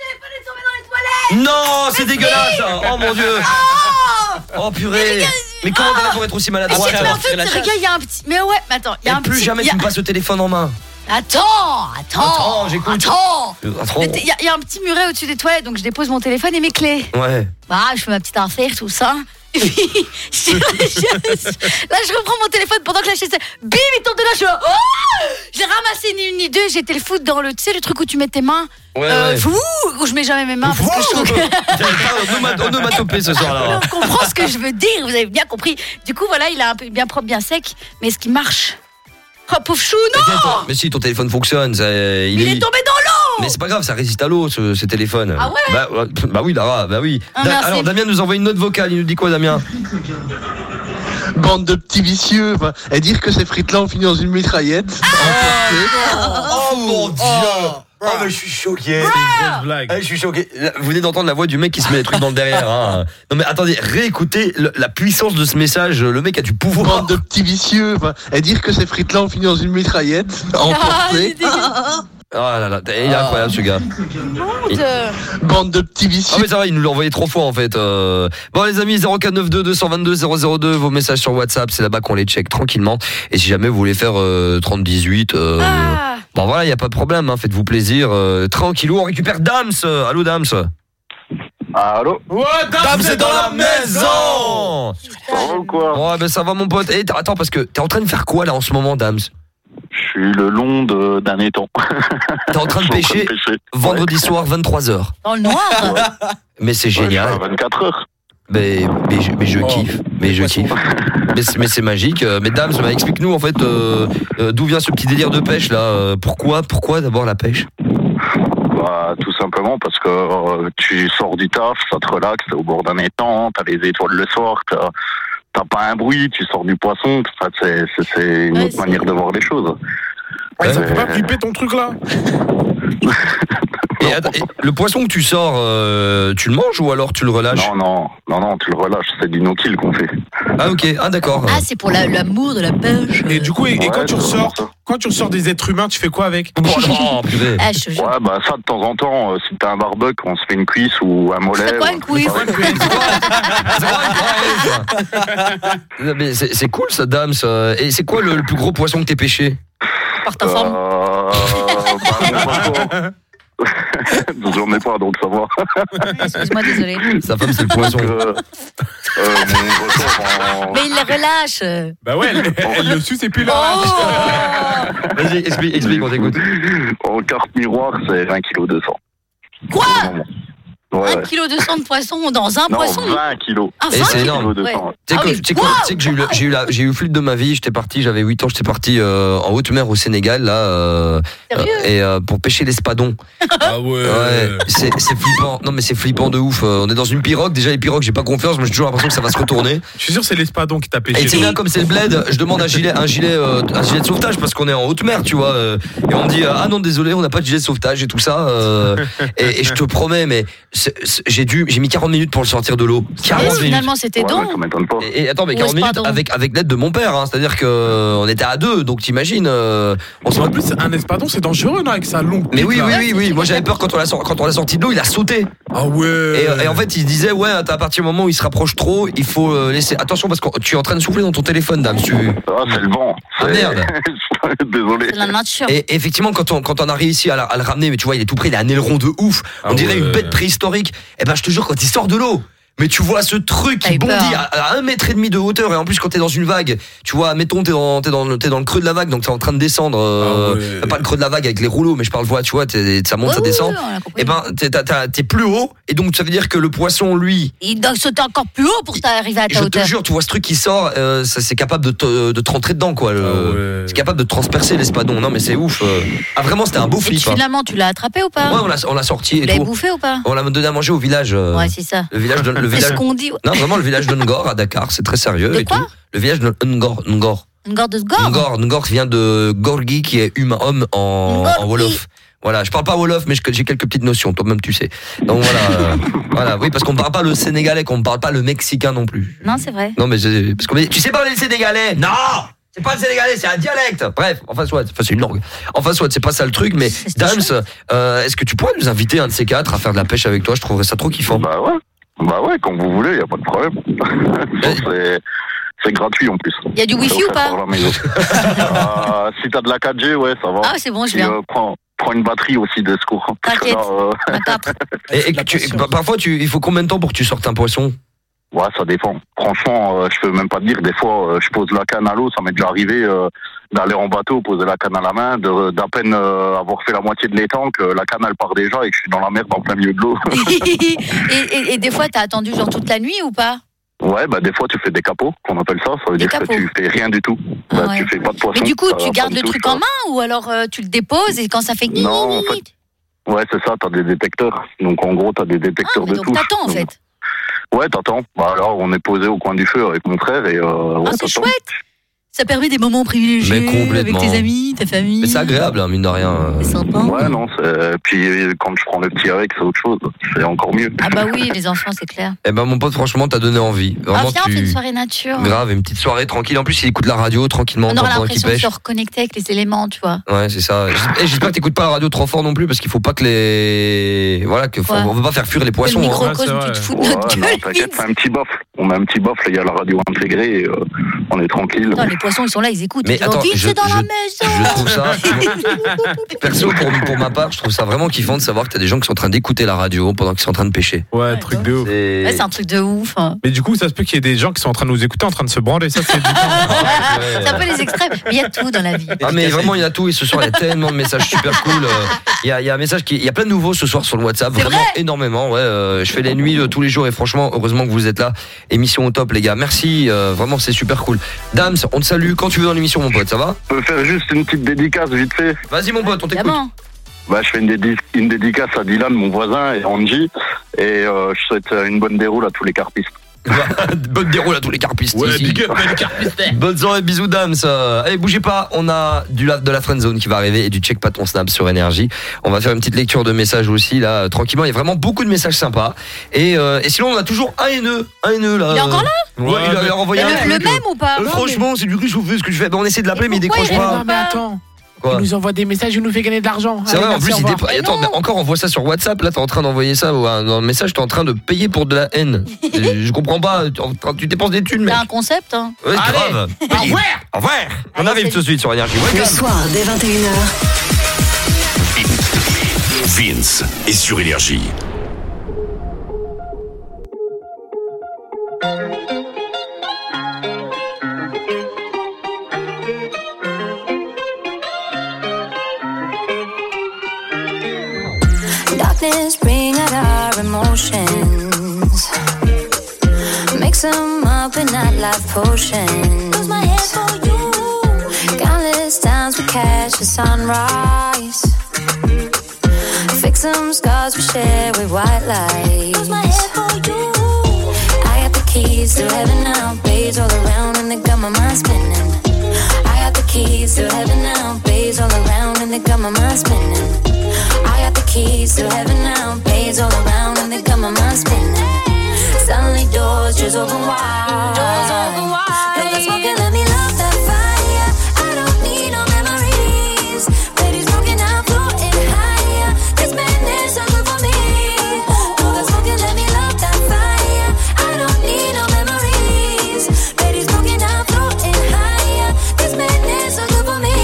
Non, c'est dégueulasse. Oh mon Dieu. Oh purée. Mais comment on va pour être aussi maladroit? Mais en fait, il y a un petit. Mais ouais, mais attends, il y a un petit. Plus jamais tu me passes le téléphone en main. Attends, j'écoute. Il y a un petit muret au-dessus des toilettes, donc je dépose mon téléphone et mes clés. Ouais. Je fais ma petite affaire, tout ça. Et puis, là, je reprends mon téléphone pendant que la chaise, bim, il tombe de là, je suis là, je l'ai ramassé ni une ni deux, j'ai été le foot dans le, tu sais, le truc où tu mets tes mains. Ouais. Où je mets jamais mes mains parce que je trouve que... onomatopée ce soir-là. On comprend ce que je veux dire, vous avez bien compris. Du coup, voilà, il est un peu bien propre, bien sec, mais est-ce qu'il marche? Oh, pauvre chou, non! Mais si, ton téléphone fonctionne. Il est tombé dans l'eau! Mais c'est pas grave, ça résiste à l'eau, ce téléphone. Ah ouais? Bah oui, Lara, bah oui. Alors, Damien nous envoie une note vocale, il nous dit quoi, Damien? Bande de petits vicieux, et dire que ces frites-là ont fini dans une mitraillette. Oh mon Dieu! Oh mais je suis choqué. C'est une grosse blague. Je suis choqué. Vous venez d'entendre la voix du mec qui se met des trucs dans le derrière. Hein. Non mais attendez, réécoutez la puissance de ce message. Le mec a du pouvoir. Bande de petits vicieux, et dire que ces frites-là ont fini dans une mitraillette. Emporté. Oh là là, il est incroyable ce gars. Bande de petits vicieux. Ah mais ça va, il nous l'a envoyé 3 fois en fait. Bon les amis, 0492 222 002, vos messages sur WhatsApp, c'est là-bas qu'on les check tranquillement. Et si jamais vous voulez faire 30-18, bon voilà, il n'y a pas de problème, hein, faites-vous plaisir. Tranquillou, on récupère Dams. Allô Dams. Allô? Ouais, Dams est dans la maison. Ça va ou quoi? Ouais ben ça va mon pote. Et attends, parce que t'es en train de faire quoi là en ce moment, Dams? Je suis le long d'un étang. T'es en train de pêcher vendredi soir 23h. Dans le noir. Ouais. Mais c'est génial. 24 heures. Mais je kiffe. Mais je kiffe. Mais c'est magique. Mais Dams, explique-nous en fait d'où vient ce petit délire de pêche là. Pourquoi d'abord la pêche? Bah tout simplement parce que tu sors du taf, ça te relaxe, t'es au bord d'un étang, t'as les étoiles le soir, t'as pas un bruit, tu sors du poisson, c'est une autre manière de voir les choses. Ouais, ça fait pas flipper ton truc là? Et le poisson que tu sors, tu le manges ou alors tu le relâches? Non, tu le relâches, c'est du no-kill qu'on fait. Ah ok, d'accord. Ah c'est pour l'amour de la pêche. Et du coup, quand tu ressors des êtres humains, tu fais quoi avec? Oh purée. Ouais, bah ça de temps en temps, si t'as un barbecue, on se fait une cuisse ou un mollet. C'est quoi une cuisse? Mais c'est cool ça, Dams. Et c'est quoi le plus gros poisson que t'aies pêché? Par ta femme. J'en ai pas, donc ça va. Excuse-moi, désolé. Sa femme, c'est le poisson. Mais il les relâche. Bah ouais, elle le suce et puis là. Vas-y, explique, on t'écoute. En carte miroir, c'est 1,2 kg. Quoi? Ouais. 1,2 kg de poisson dans un poisson? 20 kilos. Ah, 20 c'est énorme. Ouais. Tu sais que j'ai eu le flux de ma vie. J'avais 8 ans, j'étais parti en haute mer au Sénégal là, et pour pêcher l'espadon. Ah ouais. C'est flippant. Non mais c'est flippant de ouf. On est dans une pirogue. Déjà les pirogues, j'ai pas confiance. Mais j'ai toujours l'impression que ça va se retourner. Je suis sûr que c'est l'espadon qui t'a pêché. Et c'est bien comme c'est le bled. Je demande un gilet de sauvetage parce qu'on est en haute mer, tu vois. Et on me dit ah non désolé, on n'a pas de gilet de sauvetage et tout ça. Et je te promets, mais j'ai mis 40 minutes pour le sortir de l'eau. 40 minutes. Finalement, c'était donc. Ça m'étonne pas. Et attends, mais 40 minutes avec l'aide de mon père, hein. C'est-à-dire que on était à 2, donc t'imagines. En plus, un espadon, c'est dangereux, non, avec sa longue. Mais oui. Moi, j'avais peur quand on l'a sorti de l'eau, il a sauté. Ah ouais. Et en fait, il se disait, ouais, à partir du moment où il se rapproche trop, il faut laisser. Attention, parce que tu es en train de souffler dans ton téléphone, dame. Ah, c'est le vent. Ah, merde. Désolé. C'est la nature. Et effectivement, quand on a réussi à le ramener, mais tu vois, il est tout près, il a un aileron de ouf. On dirait une bête préhistorique. Et ben, je te jure, quand il sort de l'eau, mais tu vois ce truc qui bondit à 1,5 mètre de hauteur, et en plus quand t'es dans une vague, tu vois, mettons t'es dans le creux de la vague, donc t'es en train de descendre, pas le creux de la vague avec les rouleaux, mais je parle, tu vois, ça monte, ça descend. Et ben t'es plus haut, et donc ça veut dire que le poisson, lui, il doit sauter encore plus haut pour t'arriver à ta hauteur. Je te jure, tu vois ce truc qui sort, c'est capable de te rentrer dedans, quoi. C'est capable de te transpercer l'espadon. Non mais c'est ouf. Ah vraiment, c'était un beau flip. Finalement, tu l'as attrapé ou pas? Ouais, on l'a sorti. Tu l'as bouffé ou pas? On l'a donné à manger au village. Ouais, c'est ça. Le village C'est ce qu'on dit. Non, vraiment, le village de Ngor à Dakar, c'est très sérieux. De quoi ? Le village de Ngor. Ngor de Ngor. Ngor vient de Gorgi, qui est homme en Wolof. Voilà, je parle pas Wolof, mais j'ai quelques petites notions, toi-même tu sais. Donc voilà, oui, parce qu'on parle pas le sénégalais, qu'on parle pas le mexicain non plus. Non, c'est vrai. Non, mais parce que tu sais pas le sénégalais. Non, c'est pas le sénégalais, c'est un dialecte. Bref, c'est une langue. C'est pas ça le truc, mais Dams, est-ce que tu pourrais nous inviter un de ces quatre à faire de la pêche avec toi? Je trouverais ça trop kiffant. Bah ouais, quand vous voulez, y a pas de problème. C'est gratuit en plus. Il y a du wifi ou pas? Si t'as de la 4G, ouais, ça va. Ah c'est bon, je viens. Prends une batterie aussi de secours. T'inquiète. Et parfois, il faut combien de temps pour que tu sortes un poisson? Ouais, ça dépend. Franchement, je peux même pas te dire. Des fois, je pose la canne à l'eau. Ça m'est déjà arrivé d'aller en bateau, poser la canne à la main, d'à peine avoir fait la moitié de l'étang, que la canne elle part déjà et que je suis dans la merde en plein milieu de l'eau. et des fois, t'as attendu genre toute la nuit ou pas? Ouais, bah des fois tu fais des capots, qu'on appelle ça. Ça veut dire que tu fais rien du tout. Tu fais pas de poisson. Mais du coup, tu gardes le truc en main ou alors tu le déposes et quand ça fait non, en fait, ouais, c'est ça. T'as des détecteurs. Donc en gros, t'as des détecteurs de touche. Donc t'attends en fait. Ouais, t'attends. Bah là, on est posé au coin du feu avec mon frère et c'est chouette. Ça permet des moments privilégiés avec tes amis, ta famille. Mais c'est agréable, hein, mine de rien. C'est sympa. Ouais, non, puis quand je prends le petit avec, c'est autre chose. C'est encore mieux. Ah bah oui, les enfants, c'est clair. Eh ben mon pote, franchement, t'as donné envie. Vraiment, viens, on fait une soirée nature. Grave, une petite soirée tranquille. En plus, il écoute la radio tranquillement pendant qu'il pêche. On aura l'impression de se reconnecter avec les éléments, tu vois. Ouais, c'est ça. J'espère que t'écoutes pas la radio trop fort non plus, parce qu'il faut pas que on veut pas faire fuir les poissons. Le microcosme, tu te fous de notre gueule. Non, t'inquiète, c'est un petit baffle. On met un petit baffle, il y a la radio intégrée et on est tranquille. Non, les poissons, ils sont là, ils écoutent. Mais attends, c'est dans la maison. Je trouve ça. Perso, pour ma part, je trouve ça vraiment kiffant de savoir que t'as des gens qui sont en train d'écouter la radio pendant qu'ils sont en train de pêcher. Ouais, truc de ouf. Ouais, c'est un truc de ouf. Mais du coup, ça se peut qu'il y ait des gens qui sont en train de nous écouter, en train de se branler. Ça, c'est c'est un peu les extrêmes. Mais il y a tout dans la vie. Ah, mais vraiment, il y a tout. Et ce soir, il y a tellement de messages super cool. Il y a un message il y a plein de nouveaux ce soir sur le WhatsApp. C'est vraiment vrai énormément. Ouais, je fais les nuits tous les jours et franchement, heureusement que vous êtes là. Émission au top, les gars. Merci. Vraiment, c'est super cool. Dams, on te salue quand tu veux dans l'émission, mon pote. Ça va? Je peux faire juste une petite dédicace vite fait. Vas-y, mon pote, on t'écoute. Bah, je fais une dédicace à Dylan, mon voisin, et Angie, et je souhaite une bonne déroule à tous les carpistes. Bonne déroule à tous les carpistes. Ouais, big up les carpistes. Bonne soirée, bisous Dams. Allez, bougez pas, on a de la friendzone qui va arriver et du check pas ton snap sur Énergie. On va faire une petite lecture de messages aussi là, tranquillement. Il y a vraiment beaucoup de messages sympas. Et sinon on a toujours un haineux là. Il est encore là? Ouais, il a renvoyé le même ou pas? Franchement, c'est du réchauffé ce que je fais. On essaie de l'appeler mais il décroche pas. Non mais attends. Il nous envoie des messages, il nous fait gagner de l'argent. C'est vrai, en plus, attends, mais encore, on voit ça sur WhatsApp. Là, t'es en train d'envoyer ça dans le message, t'es en train de payer pour de la haine. Je comprends pas. Quand tu dépenses des thunes, mec. C'est un concept, hein. Ouais, grave. Au revoir. Au revoir. On arrive tout de suite sur Énergie. Le soir, dès 21h. Vince est sur Énergie. Darkness bring out our emotions, mix them up in that life potion. Lose my head for you. Countless times we catch the sunrise, fix some scars we share with white lights. Lose my head for you. I got the keys to heaven now, bays all around and they got my mind spinning. I got the keys to heaven now, bays all around and they got my mind spinning. I got the keys to heaven now, bays all around and they got my doors open wide. Doors open wide. If the smoke can let me love that fire, I don't need no memories. Baby's broken down, floating higher. This madness so good for me. If the smoke can let me love that fire, I don't need no memories. Baby's broken down, floating higher. This madness so good for me.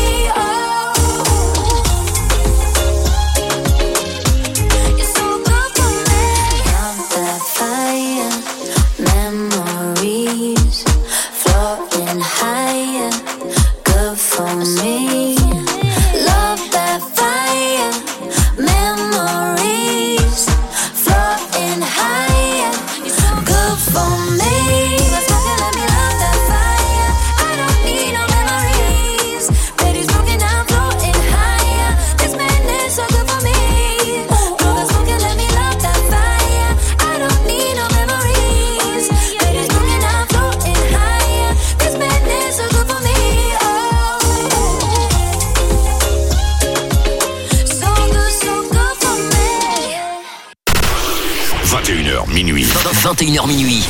Minuit. 21h minuit.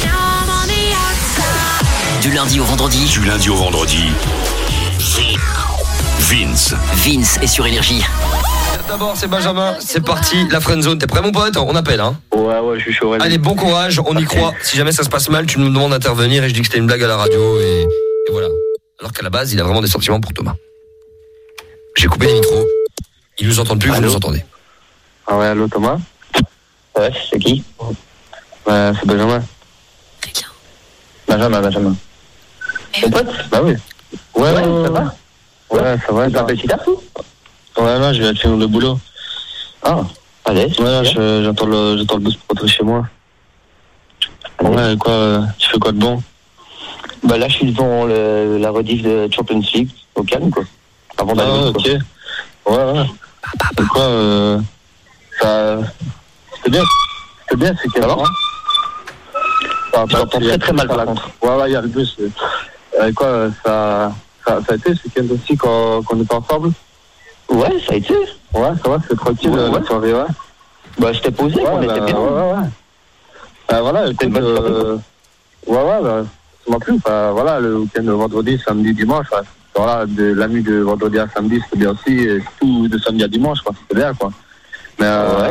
Du lundi au vendredi. Du lundi au vendredi. Vince. Vince est sur Énergie. D'abord, c'est Benjamin. C'est parti. La friendzone. T'es prêt, mon pote? On appelle, hein? Ouais, je suis chaud. Allez, bon courage. On y croit. Si jamais ça se passe mal, tu nous demandes d'intervenir et je dis que c'était une blague à la radio et voilà. Alors qu'à la base, il a vraiment des sentiments pour Thomas. J'ai coupé les micros. Ils nous entendent plus, vous nous entendez. Ah ouais, allô, Thomas? Ouais, c'est qui? Ouais, c'est Benjamin. Benjamin. Ton pote? Bah oui. Ouais, ça va? Ouais, ça va. Tu t'appelles si tard, tout? Ouais, non, je vais finir le boulot. Ah, allez. Ouais, j'entends le bus pour rentrer chez moi. Ouais, quoi, tu fais quoi de bon? Bah là, je suis devant la rediff de Champions League, au calme, quoi. Avant d'aller. Ah, ok. Ouais. Et quoi, ça... C'était bien, c'est qu'elle j'entends très mal par contre. Ouais, il y a le bus. Quoi, ça a été ce week-end aussi quand on était ensemble? Ouais, ça a été. Ouais, ça va, c'est tranquille la soirée, ouais. Bah, je t'ai posé, on était bien. Ouais. Voilà, écoute, ça m'a plu. Voilà, le week-end de vendredi, samedi, dimanche. Voilà, de la nuit de vendredi à samedi, c'était bien aussi. Et tout de samedi à dimanche, quoi, c'était bien, quoi. Mais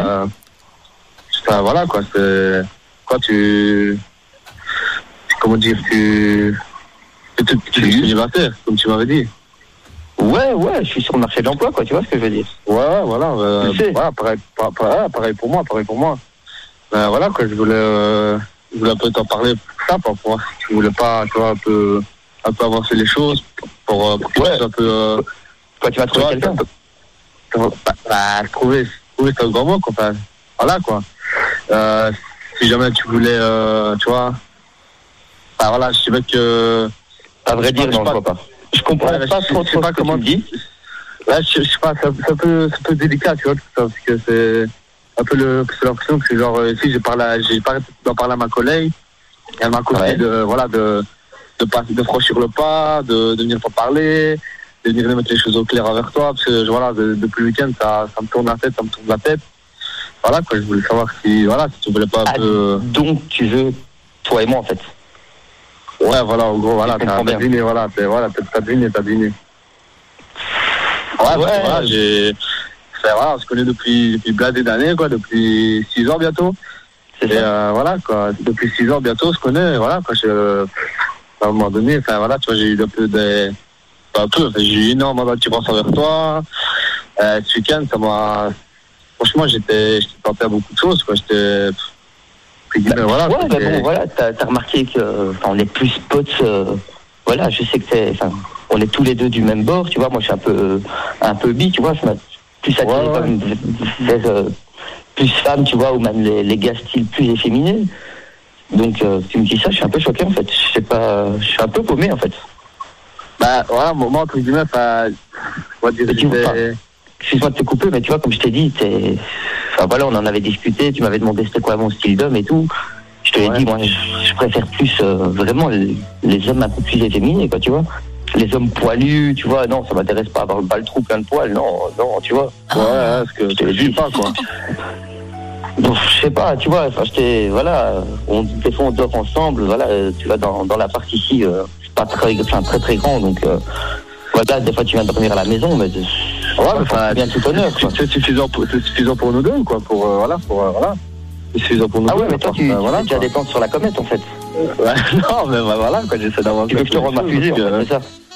voilà, quoi, c'est... Quoi, comment dire, tu célibataire, comme tu m'avais dit. Ouais, je suis sur le marché de l'emploi, quoi, tu vois ce que je veux dire. Ouais, voilà, pareil pour moi. Voilà, quoi, je voulais un peu t'en parler pour ça, pour voir si tu voulais pas, tu vois, un peu avancer les choses, pour que tu sois un peu... Quoi, tu vas trouver quelqu'un? Trouver, c'est un grand mot, quoi, enfin, voilà, quoi. Si jamais tu voulais, tu vois... voilà, je sais que... À vrai dire, non, je vois pas. Je comprends pas trop ce que tu me dis. Là, je sais pas, c'est un peu délicat, tu vois, parce que c'est un peu c'est l'impression que c'est genre, ici, j'ai pas arrêté d'en parler à ma collègue, et elle m'a conseillé de franchir le pas, de venir t'en parler, de venir mettre les choses au clair avec toi, parce que, voilà, depuis le week-end, ça me tourne la tête, Voilà, quoi, je voulais savoir si tu voulais pas un peu... Donc, tu veux, toi et moi, en fait. Ouais, voilà, en gros, voilà, t'as deviné, t'as deviné. Ouais, voilà, on se connaît depuis blindé d'années, quoi, depuis 6 ans bientôt. Et voilà, quoi, depuis 6 ans bientôt, on se connaît, voilà, quoi, à un moment donné, enfin, voilà, tu vois, j'ai eu j'ai eu énormément d'attirance envers toi. Ce week-end, franchement, j'étais tenté à beaucoup de choses, quoi, voilà, ouais, mais bon, voilà, t'as remarqué que on est plus potes, voilà, je sais que on est tous les deux du même bord, tu vois, moi je suis un peu bi, tu vois, je m'attire plus attiré comme plus femme, tu vois, ou même les gars style plus efféminés. Donc tu me dis ça, je suis un peu choqué en fait, je sais pas, je suis un peu paumé en fait. Bah voilà, moi entre guillemets, excuse-moi de te couper, mais tu vois, comme je t'ai dit, voilà, on en avait discuté, tu m'avais demandé c'était quoi mon style d'homme et tout. Je te l'ai dit, moi, je préfère plus vraiment les hommes un peu plus efféminés, quoi, tu vois. Les hommes poilus, tu vois, non, ça m'intéresse pas, avoir le bal trou plein de poils, non, tu vois. Ouais, parce que je te le dis pas, quoi. Donc, je sais pas, tu vois, enfin, voilà, des fois on dort ensemble, voilà, tu vois, dans l'appart ici, c'est pas très grand, donc, voilà, des fois tu viens dormir à la maison, mais bien tout honneur, quoi. C'est suffisant pour nous deux, quoi, voilà. C'est suffisant pour nous deux. Ah ouais, mais toi, tu déjà des plantes sur la comète, en fait. Ouais, non, mais voilà, quoi, j'essaie d'avoir... Tu veux que je te rende ma fusée, en fait, c'est ça?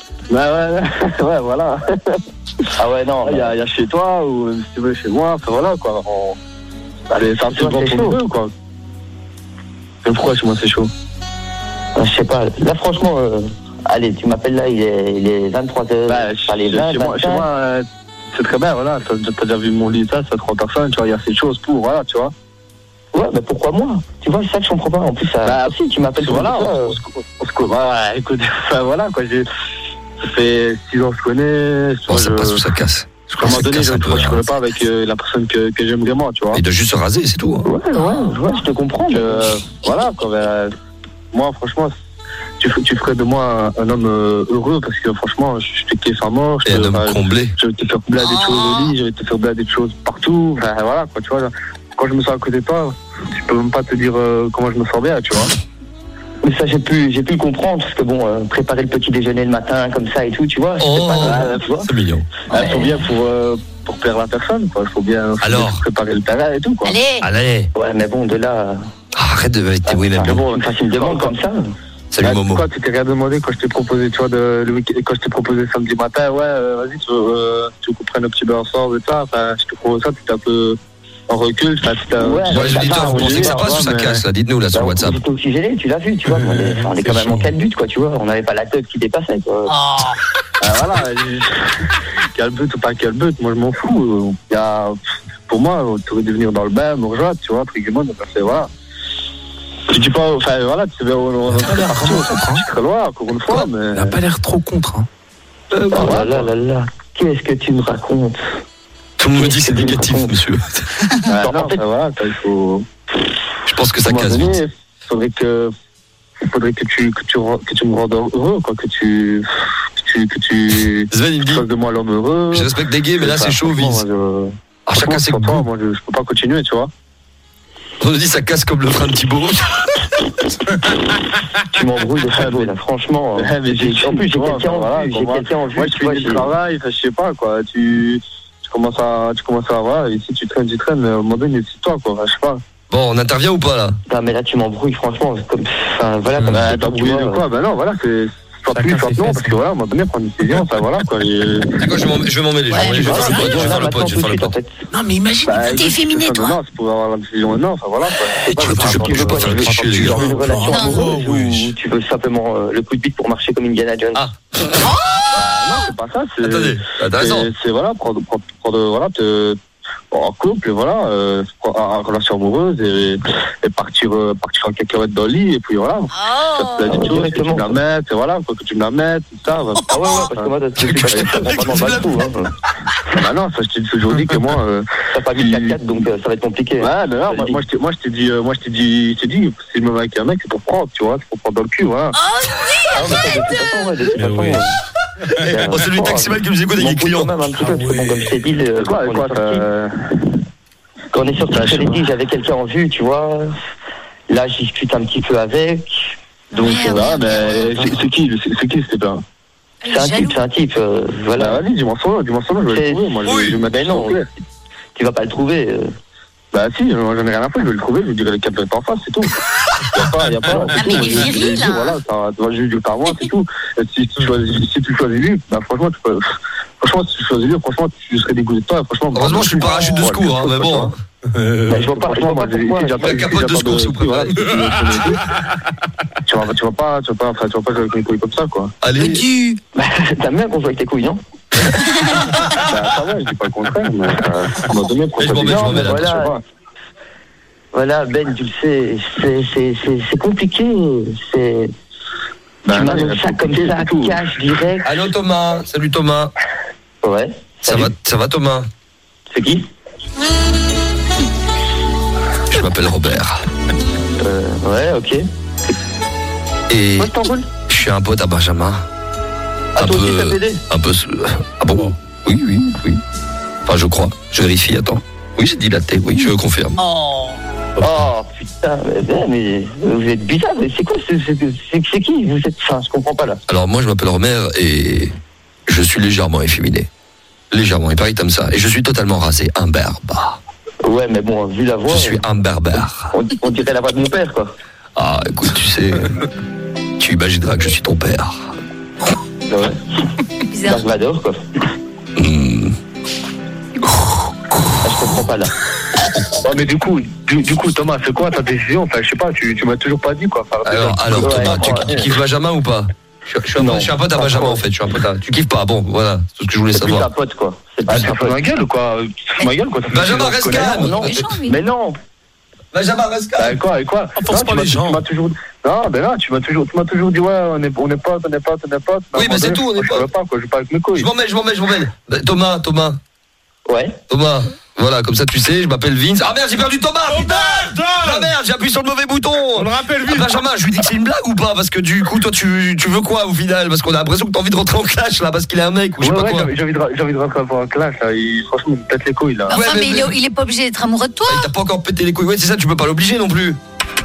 Ouais, voilà. Ah ouais, non. Il y a chez toi, ou si tu veux chez moi, enfin voilà, quoi. Allez, c'est un petit peu pour nous deux, quoi. Mais pourquoi chez moi c'est chaud? Je sais pas, là franchement, allez, tu m'appelles là, il est 23h. Chez moi, c'est très bien, voilà. T'as déjà vu mon lit, ça fait 3 personnes, tu vois, il y a ces choses pour, voilà, tu vois. Ouais, mais pourquoi moi? Tu vois, c'est ça que je comprends pas. En plus, si tu m'appelles voilà, on se connaît. Ouais, écoute, enfin voilà, quoi, ça fait 6 ans que je connais. Bon, ça passe ou ça casse. À un moment donné, je ne connais pas avec la personne que j'aime vraiment, tu vois. Il doit juste se raser, c'est tout. Hein. Ouais, je te comprends. Voilà, quoi, moi, franchement, tu ferais de moi un homme heureux, parce que franchement, je te kiffe à mort. Et un homme comblé. Je vais te faire blader des choses au lit, je vais te faire blader des choses partout. Enfin, voilà, quoi, tu vois. Quand je me sens à côté de toi, je peux même pas te dire comment je me sens bien, tu vois. Mais ça, j'ai pu le comprendre, parce que bon, préparer le petit déjeuner le matin, comme ça et tout, tu vois. C'est mignon. Il faut bien pour plaire la personne, quoi. Il faut bien préparer le terrain et tout, quoi. Allez. Ouais, mais bon, de là... Arrête de mettre oui, mais bon. Enfin, tu me demandes comme ça. Salut, Momo. Pourquoi tu t'es rien demandé quand je t'ai proposé, tu vois, quand je t'ai proposé samedi matin, vas-y, tu veux qu'on prenne un petit peu ensemble et ça, enfin, je te propose ça, tu t'es un peu... en recul, les auditeurs, vous pensez que ça passe ou ça casse, là? Dites-nous, là, sur WhatsApp. J'étais aussi gêné, tu l'as vu, tu vois. On est quand même en 4 buts, quoi, tu vois. On n'avait pas la tête qui dépassait, quoi. Voilà. Quel but ou pas quel but, moi, je m'en fous. Pour moi, tu aurais dû venir dans le bain, me rejoindre, tu vois, entre guillemets, donc c'est voilà. Je dis pas, enfin, voilà, tu sais, on n'a pas l'air très loin, encore une fois, mais. Il n'a pas l'air trop contre, hein. Là. Qu'est-ce que tu me racontes? Tout le monde me dit que c'est négatif, monsieur. En fait, voilà, il faut... Je pense que ça casse vite. Il faudrait que tu me rendes heureux, quoi, que tu Sven, il me dit, fasses de moi l'homme heureux. Je respecte les gays, mais là c'est chaud, Vince. Chacun ses goûts. Moi, je peux pas continuer, tu vois. On nous dit ça casse comme le frein de Thibaut. Tu m'embrouilles de ça, là, franchement. Mais en plus, j'ai quelqu'un en vue. Moi, je fais du travail, je sais pas, quoi. Tu commences à voilà, ici tu traînes, mais à un moment donné, c'est toi, quoi, je sais pas. Bon, on intervient ou pas, là? Non, mais là, tu m'embrouilles, franchement, voilà, comme ça. T'embrouilles de quoi? Ben non, voilà, c'est... Soit plus, soit non, parce que voilà, à un moment donné, prendre une décision, enfin voilà, quoi. C'est quoi, je vais m'en mêler, je vais faire le pote. Non, mais imagine, t'es efféminé, toi. Non, c'est pour avoir la décision, non, enfin voilà, quoi. Je veux pas faire le cliché, les gars. Tu veux une relation amoureuse ou tu veux simplement le coup de bite pour marcher comme Indiana Jones? Non, c'est pas ça, c'est... Attendez, t'as raison. C'est voilà, prendre voilà, en couple, voilà, en relation amoureuse et partir en cacahuète dans le lit, et puis voilà. Ça te plaît du tout, que tu me la mettes, et voilà, faut que tu me la mettes, tout ça. Ah ouais, parce que moi, pas le coup, hein. Bah non, ça, je t'ai toujours dit que moi... T'as pas vu le 4-4, donc ça va être compliqué. Ouais, mais non, moi, je t'ai dit, si je me mets avec un mec, c'est pour prendre, tu vois, c'est pour prendre dans le cul, voilà. Oh, Oh, c'est lui taximan qui nous écoute avec les clients. Quand même un petit peu, parce que bon, comme je t'ai dit, quand on est sorti, je t'ai dit, j'avais quelqu'un en vue, tu vois. Là, je discute un petit peu avec. Donc, voilà, mais c'est qui, c'était pas? C'est un type, voilà. Vas-y, dis-moi son nom, je vais le trouver. Moi, je vais mettre non, tu vas pas le trouver. Bah si, j'en ai rien à faire, je vais le trouver, je vais dire les 4 lettres en face, c'est tout. Y a pas. Ah, mais il est viril, là. Voilà, ça va juste dire par moi, c'est tout. Et si tu choisis lui, bah franchement, si tu choisis lui, franchement, tu serais dégoûté de toi, franchement. Heureusement, je suis le parachute de secours, hein, mais bon. Je vois pas pourquoi. La capote de secours, s'il vous plaît. Tu vas pas jouer avec les couilles comme ça, quoi. Allez. T'aimes bien qu'on joue avec tes couilles, non? Ça va, je dis pas le contraire, mais à un moment donné, voilà, Ben, tu le sais, c'est compliqué, c'est... Tu m'annonces ça comme ça, cash, direct. Allô, Thomas. Salut, Thomas. Ouais. Ça va, Thomas? C'est qui? Je m'appelle Robert. Ouais, ok. Et moi, je t'envole. Je suis un pote à Benjamin. Un peu... Ah bon? Oui. Enfin, je crois. Je vérifie, attends. Oui, j'ai dit latte, oui, je confirme. Oh putain, mais vous êtes bizarre, mais c'est quoi c'est qui vous êtes, enfin, je comprends pas là. Alors moi je m'appelle Romer et je suis légèrement efféminé. Légèrement, il paraît que t'aimes ça. Et je suis totalement rasé, un berbère. Ouais, mais bon, vu la voix... Je suis un berbère. On dirait la voix de mon père, quoi. Ah, écoute, tu sais, tu imagineras que je suis ton père. Ouais. Bizarre. Dark Vador, quoi. Je comprends pas, là. Oh, mais du coup, Thomas, c'est quoi ta décision? Enfin, je sais pas, tu m'as toujours pas dit, quoi. Alors Thomas, tu kiffes Benjamin ou pas? Je suis un pote à Benjamin, en fait. Je suis un pote à... Tu kiffes pas? Bon, voilà, c'est tout ce que je voulais savoir. C'est un pote, quoi. Tu fous ma gueule ou quoi? Tu fous ma gueule, quoi. Benjamin, reste calme. Mais non. Benjamin, reste calme. Quoi? Force pas les gens. Tu m'as toujours... Non, mais non, tu m'as toujours dit, ouais, on est potes. Oui, mais c'est tout, on est potes. Je veux pas avec mes couilles. Je m'en mêle. Thomas. Ouais. Thomas, voilà, comme ça tu sais, je m'appelle Vince. Ah merde, j'ai perdu Thomas, putain. Ah merde, j'ai appuyé sur le mauvais bouton. On le rappelle Vince. Benjamin, je lui dis que c'est une blague ou pas? Parce que du coup, toi, tu veux quoi au final? Parce qu'on a l'impression que t'as envie de rentrer en clash là, parce qu'il est un mec ou je sais pas quoi. J'ai envie de rentrer en clash là. Franchement, il me pète les couilles là. Enfin, mais il est pas obligé d'être amoureux de toi. Il t'a pas encore pété les couilles. Ouais, c'est ça, tu peux pas l'obliger non plus.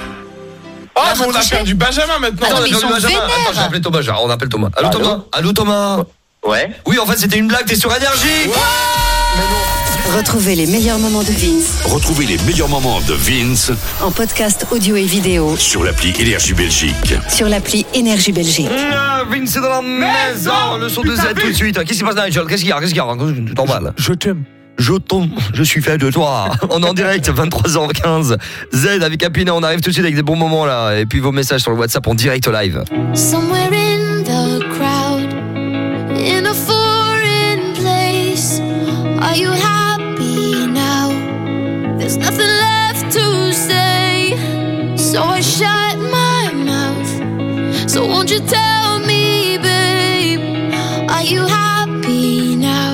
Oh, mais on a perdu Benjamin maintenant. Non, mais ils sont Benjamin. Attends, j'ai appelé Thomas, on appelle Thomas. Allô Thomas. Ouais. Oui, en fait, c'était une blague, t'es sur Énergie. Retrouvez les meilleurs moments de Vince Retrouvez les meilleurs moments de Vince en podcast audio et vidéo sur l'appli Énergie Belgique. sur l'appli Énergie Belgique. Vince est dans la maison. Le son de Z tout de suite. Qu'est-ce qui se passe, Nigel? Qu'est-ce qu'il y a? Tu t'emballes. Je t'aime. Je suis fait de toi. On est en direct, 23h15. Z avec Apina, on arrive tout de suite avec des bons moments là. Et puis vos messages sur le WhatsApp en direct live. Somewhere in the crowd, in a foreign place, are you happy now? There's nothing left to say, so I shut my mouth. So won't you tell me, babe, are you happy now?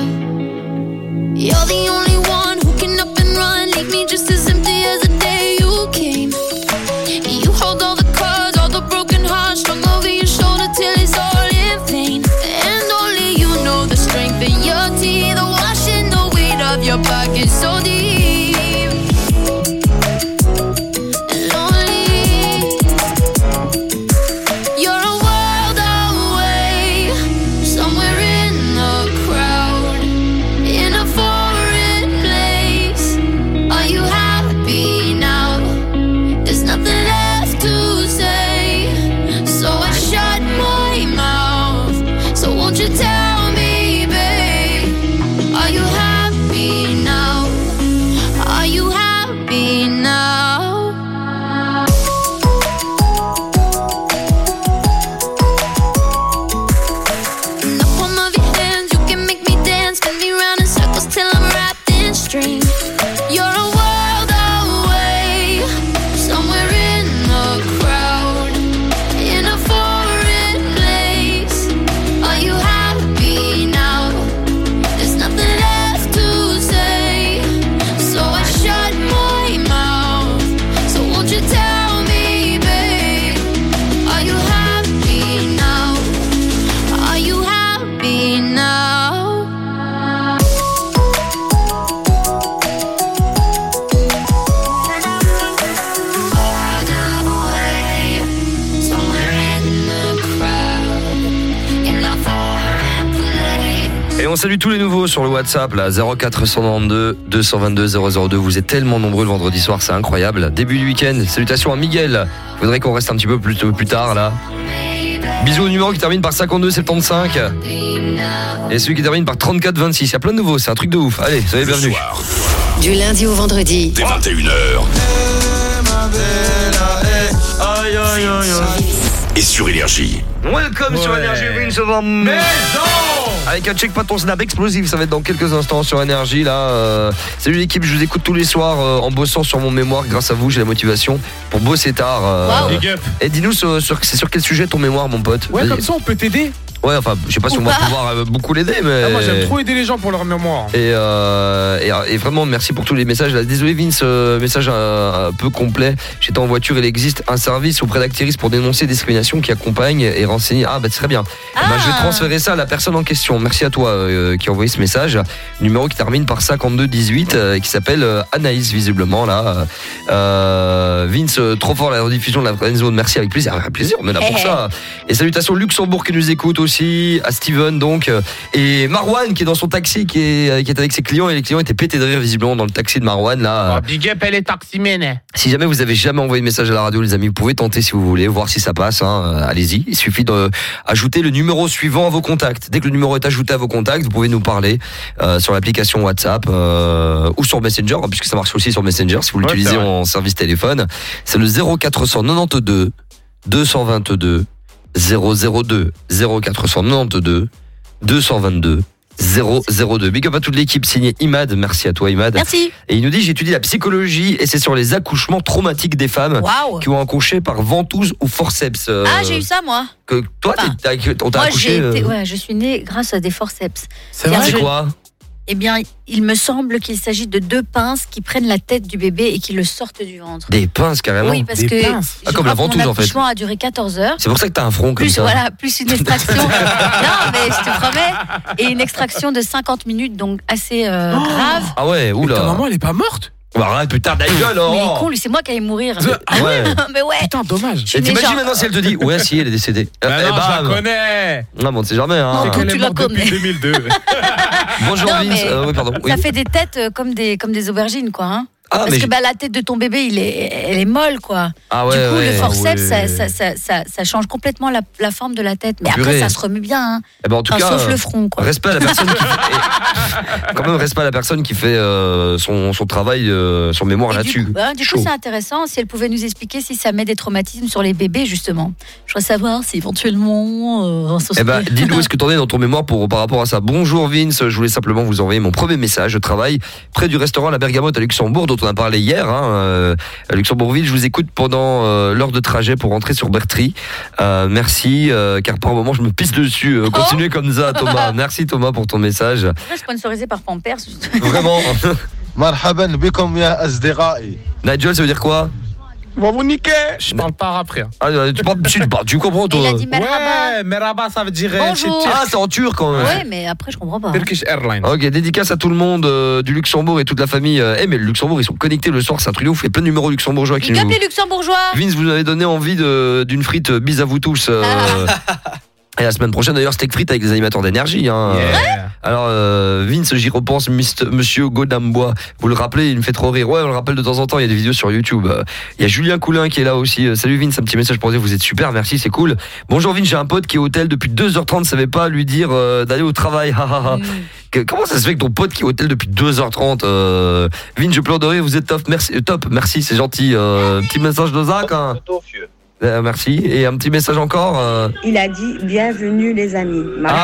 You're the only one who can up and run, leave me just as empty as the day you came. You hold all the cards, all the broken hearts, strung over your shoulder till it's all in vain. And only you know the strength in your teeth, the washing the weight of your pockets so deep. And lonely, you're a world away, somewhere in the crowd, in a foreign place. Are you happy now? There's nothing left to say, so I shut my mouth. So won't you tell me, babe, are you happy now? Are you happy now? In the palm of your hands, you can make me dance, spin me round in circles till I'm wrapped in string. You're a world away, somewhere in the crowd, in a foreign place. Are you happy now? There's nothing left to say, so I shut my mouth. So won't you tell me, babe, are you happy now? Are you happy now? Et on salue tous les nouveaux sur le WhatsApp là, 0492 222 002. Vous êtes tellement nombreux le vendredi soir, c'est incroyable. Début du week-end, salutations à Miguel. Je voudrais qu'on reste un petit peu plus tard là. Bisous au numéro qui termine par 5275 et celui qui termine par 3426. Il y a plein de nouveaux, c'est un truc de ouf. Allez, soyez bienvenus. Du lundi au vendredi. Dès 21h. Et sur Énergie. Welcome sur Énergie, Vince avec un check pas ton snap explosif, ça va être dans quelques instants sur Énergie là. Salut l'équipe, je vous écoute tous les soirs en bossant sur mon mémoire. Grâce à vous, j'ai la motivation pour bosser tard. Big up. Et dis-nous c'est sur quel sujet ton mémoire, mon pote? Ouais, Vas-y. comme ça on peut t'aider. Ouais, enfin, je sais pas si on va pouvoir beaucoup l'aider, mais. Moi, j'aime trop aider les gens pour leur mémoire. Et vraiment, merci pour tous les messages. Là, désolé, Vince, message un peu complet. J'étais en voiture, il existe un service auprès d'Actiris pour dénoncer les discriminations qui accompagne et renseigner. Ah, bah, c'est très bien. Je vais transférer ça à la personne en question. Merci à toi qui a envoyé ce message. Numéro qui termine par 5218, qui s'appelle Anaïs, visiblement, là. Vince, trop fort la rediffusion de la Friend Zone. Merci, avec plaisir. Avec plaisir, on est là pour ça. Et salutations Luxembourg qui nous écoute aussi, à Steven donc, et Marwan qui est dans son taxi, qui est avec ses clients, et les clients étaient pétés de rire visiblement dans le taxi de Marwan là. Big up, elle est taximène. Si jamais vous avez jamais envoyé de message à la radio, les amis, vous pouvez tenter si vous voulez, voir si ça passe. Allez-y, il suffit d'ajouter le numéro suivant à vos contacts. Dès que le numéro est ajouté à vos contacts, vous pouvez nous parler sur l'application WhatsApp ou sur Messenger, puisque ça marche aussi sur Messenger si vous l'utilisez en service téléphone. C'est le 0492 222 002 0492 222 002. Big up à toute l'équipe, signé Imad. Merci à toi Imad. Merci. Et il nous dit, j'étudie la psychologie et c'est sur les accouchements traumatiques des femmes qui ont accouché par ventouse ou forceps. J'ai eu ça moi. Que toi, on t'a accouché. Je suis née grâce à des forceps. C'est vrai. C'est quoi? Eh bien, il me semble qu'il s'agit de 2 pinces qui prennent la tête du bébé et qui le sortent du ventre. Des pinces, carrément? Oui, parce des que pinces. Comme la ventouse, en fait. L'accouchement a duré 14 heures. C'est pour ça que t'as un front comme ça. Voilà, plus une extraction. Non, mais je te promets. Et une extraction de 50 minutes, donc assez grave. Ah ouais, oula. Ta maman, elle est pas morte? Arrête, putain, ta gueule, Mais il est con, lui, c'est moi qui allais mourir. Ouais. Mais ouais. Putain, dommage. Et t'imagines maintenant si elle te dit, ouais, si, elle est décédée. Non, je la connais. Non, bon, on sait jamais, hein. C'est qu'elle est morte depuis 2002. Bonjour, Vince. Oui, pardon. Ça fait des têtes comme des aubergines, quoi, hein. Parce que la tête de ton bébé, elle est molle, quoi. Ah ouais, du coup, ouais, le forceps, ouais. ça change complètement la forme de la tête. Mais après, ça se remue bien. Hein. Eh ben, en tout cas, sauf le front, quoi. Respect à la personne qui fait, quand même respect à la personne qui fait son travail, son mémoire là-dessus. Du coup, c'est intéressant si elle pouvait nous expliquer si ça met des traumatismes sur les bébés, justement. Je voudrais savoir si éventuellement. Dis-nous, est-ce que t'en es dans ton mémoire par rapport à ça? Bonjour Vince, je voulais simplement vous envoyer mon premier message. Je travaille près du restaurant La Bergamote à Luxembourg, dont on a parlé hier, à Luxembourgville. Je vous écoute pendant l'heure de trajet pour rentrer sur Bertry. Merci, car par moment je me pisse dessus. Continuez comme ça, Thomas. Merci Thomas pour ton message. Sponsorisé par Pampers. Vraiment. Marhaban bikum ya asdiqai. Nigel, ça veut dire quoi? On va vous niquer. Je parle pas après. Tu comprends toi? Il a dit merhaba. Ouais, merhaba, ça veut dire bonjour. Ah, c'est en turc quand même. Ouais, mais après je comprends pas. Turkish Airlines. Ok, dédicace à tout le monde du Luxembourg et toute la famille. Mais le Luxembourg, ils sont connectés le soir, c'est un truc de ouf. Il y a plein de numéros luxembourgeois qui nous. Les Luxembourgeois. Vince, vous avez donné envie d'une frite. Bise à vous tous. Et la semaine prochaine, d'ailleurs, steak frites avec les animateurs d'énergie. Hein. Yeah. Alors, Vince, j'y repense, monsieur Godambois. Vous le rappelez, il me fait trop rire. Ouais, on le rappelle de temps en temps, il y a des vidéos sur YouTube. Il y a Julien Coulin qui est là aussi. Salut Vince, un petit message pour dire vous êtes super, merci, c'est cool. Bonjour Vince, j'ai un pote qui est au hôtel depuis 2h30, savait pas lui dire d'aller au travail. Comment ça se fait que ton pote qui est au hôtel depuis 2h30 Vince, je pleure de rire, vous êtes top, merci, c'est gentil. Petit message de Zach. Hein. Merci. Et un petit message encore. Il a dit bienvenue les amis.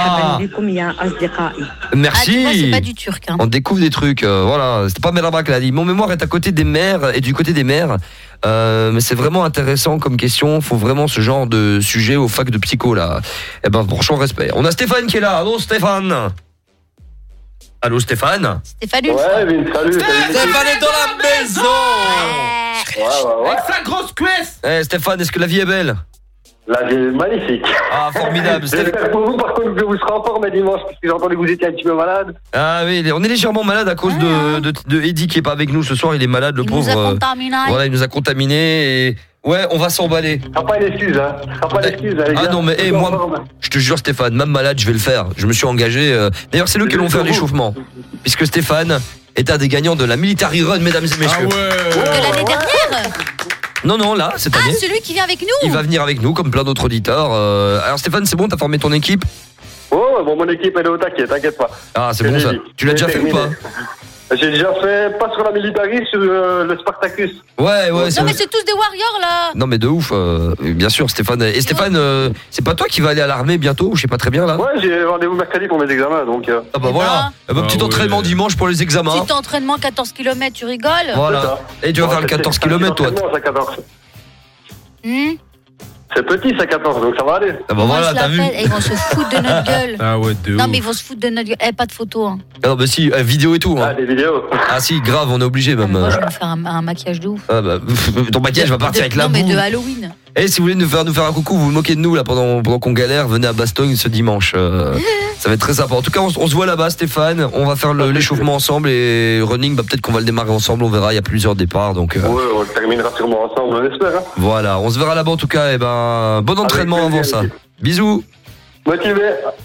Merci. Tu vois, c'est pas du turc. Hein. On découvre des trucs. Voilà, c'était pas Merhaba qu'elle a dit. Mon mémoire est à côté des mères et du côté des mères. Mais c'est vraiment intéressant comme question. Faut vraiment ce genre de sujet au fac de psycho là. Eh ben, franchement, respect. On a Stéphane qui est là. Allô, Stéphane. Allô, Stéphane. Stéphane. Ouais, Vince, salut. Stéphane est dans la maison. Ouais. Avec sa grosse cuisse. Stéphane, est-ce que la vie est belle? La vie est magnifique. Ah, formidable. J'espère pour vous, par contre, que vous serez en forme dimanche, parce que j'ai entendu que vous étiez un petit peu malade. Ah oui, on est légèrement malade à cause de Eddie qui est pas avec nous ce soir. Il est malade, le pauvre. Il nous a contaminé. Voilà, il nous a contaminés et... Ouais, on va s'emballer. Ce sera pas une excuse, hein. Ce sera pas une excuse, allez. Ah non, mais moi, je te jure, Stéphane, même malade, je vais le faire. Je me suis engagé. D'ailleurs, c'est nous qui allons faire l'échauffement. Puisque Stéphane est un des gagnants de la Military Run, mesdames et messieurs. Ah ouais. De l'année dernière. Non, là, cette année. Ah, celui qui vient avec nous. Il va venir avec nous, comme plein d'autres auditeurs. Alors, Stéphane, c'est bon, t'as formé ton équipe? Oh, bon, mon équipe, elle est au taquet, t'inquiète pas. Ah, c'est bon, ça. Tu l'as déjà fait ou pas? J'ai déjà fait, pas sur la Military, sur le Spartacus. Ouais. Non, mais c'est tous des warriors, là. Non, mais de ouf, bien sûr, Stéphane. Et Stéphane, c'est pas toi qui vas aller à l'armée bientôt, ou je sais pas très bien, là? Ouais, j'ai rendez-vous mercredi pour mes examens, donc... Ah bah voilà, petit entraînement dimanche pour les examens. Petit entraînement 14 km, tu rigoles? Voilà. Et tu vas faire le 14 km, toi. C'est petit, ça 14, donc ça va aller. Ah bah voilà, t'as vu. Et ils vont se foutre de notre gueule. Ah ouais, Non, mais ils vont se foutre de notre gueule. Pas de photos. Hein. Ah non, bah si, vidéo et tout. Hein. Ah, des vidéos. Ah si, grave, on est obligé même. Moi, je vais me faire un maquillage de ouf. Ah bah, ton maquillage va partir avec la boue. Non, mais de Halloween. Et si vous voulez nous faire un coucou, vous vous moquez de nous là pendant qu'on galère, venez à Bastogne ce dimanche. Ça va être très sympa. En tout cas, on se voit là-bas, Stéphane. On va faire l'échauffement ensemble et running, bah, peut-être qu'on va le démarrer ensemble. On verra. Il y a plusieurs départs, donc. Ouais, on le terminera sûrement ensemble, on espère. Hein. Voilà, on se verra là-bas en tout cas. Et ben, bon entraînement avant ça. Bisous. Motivé.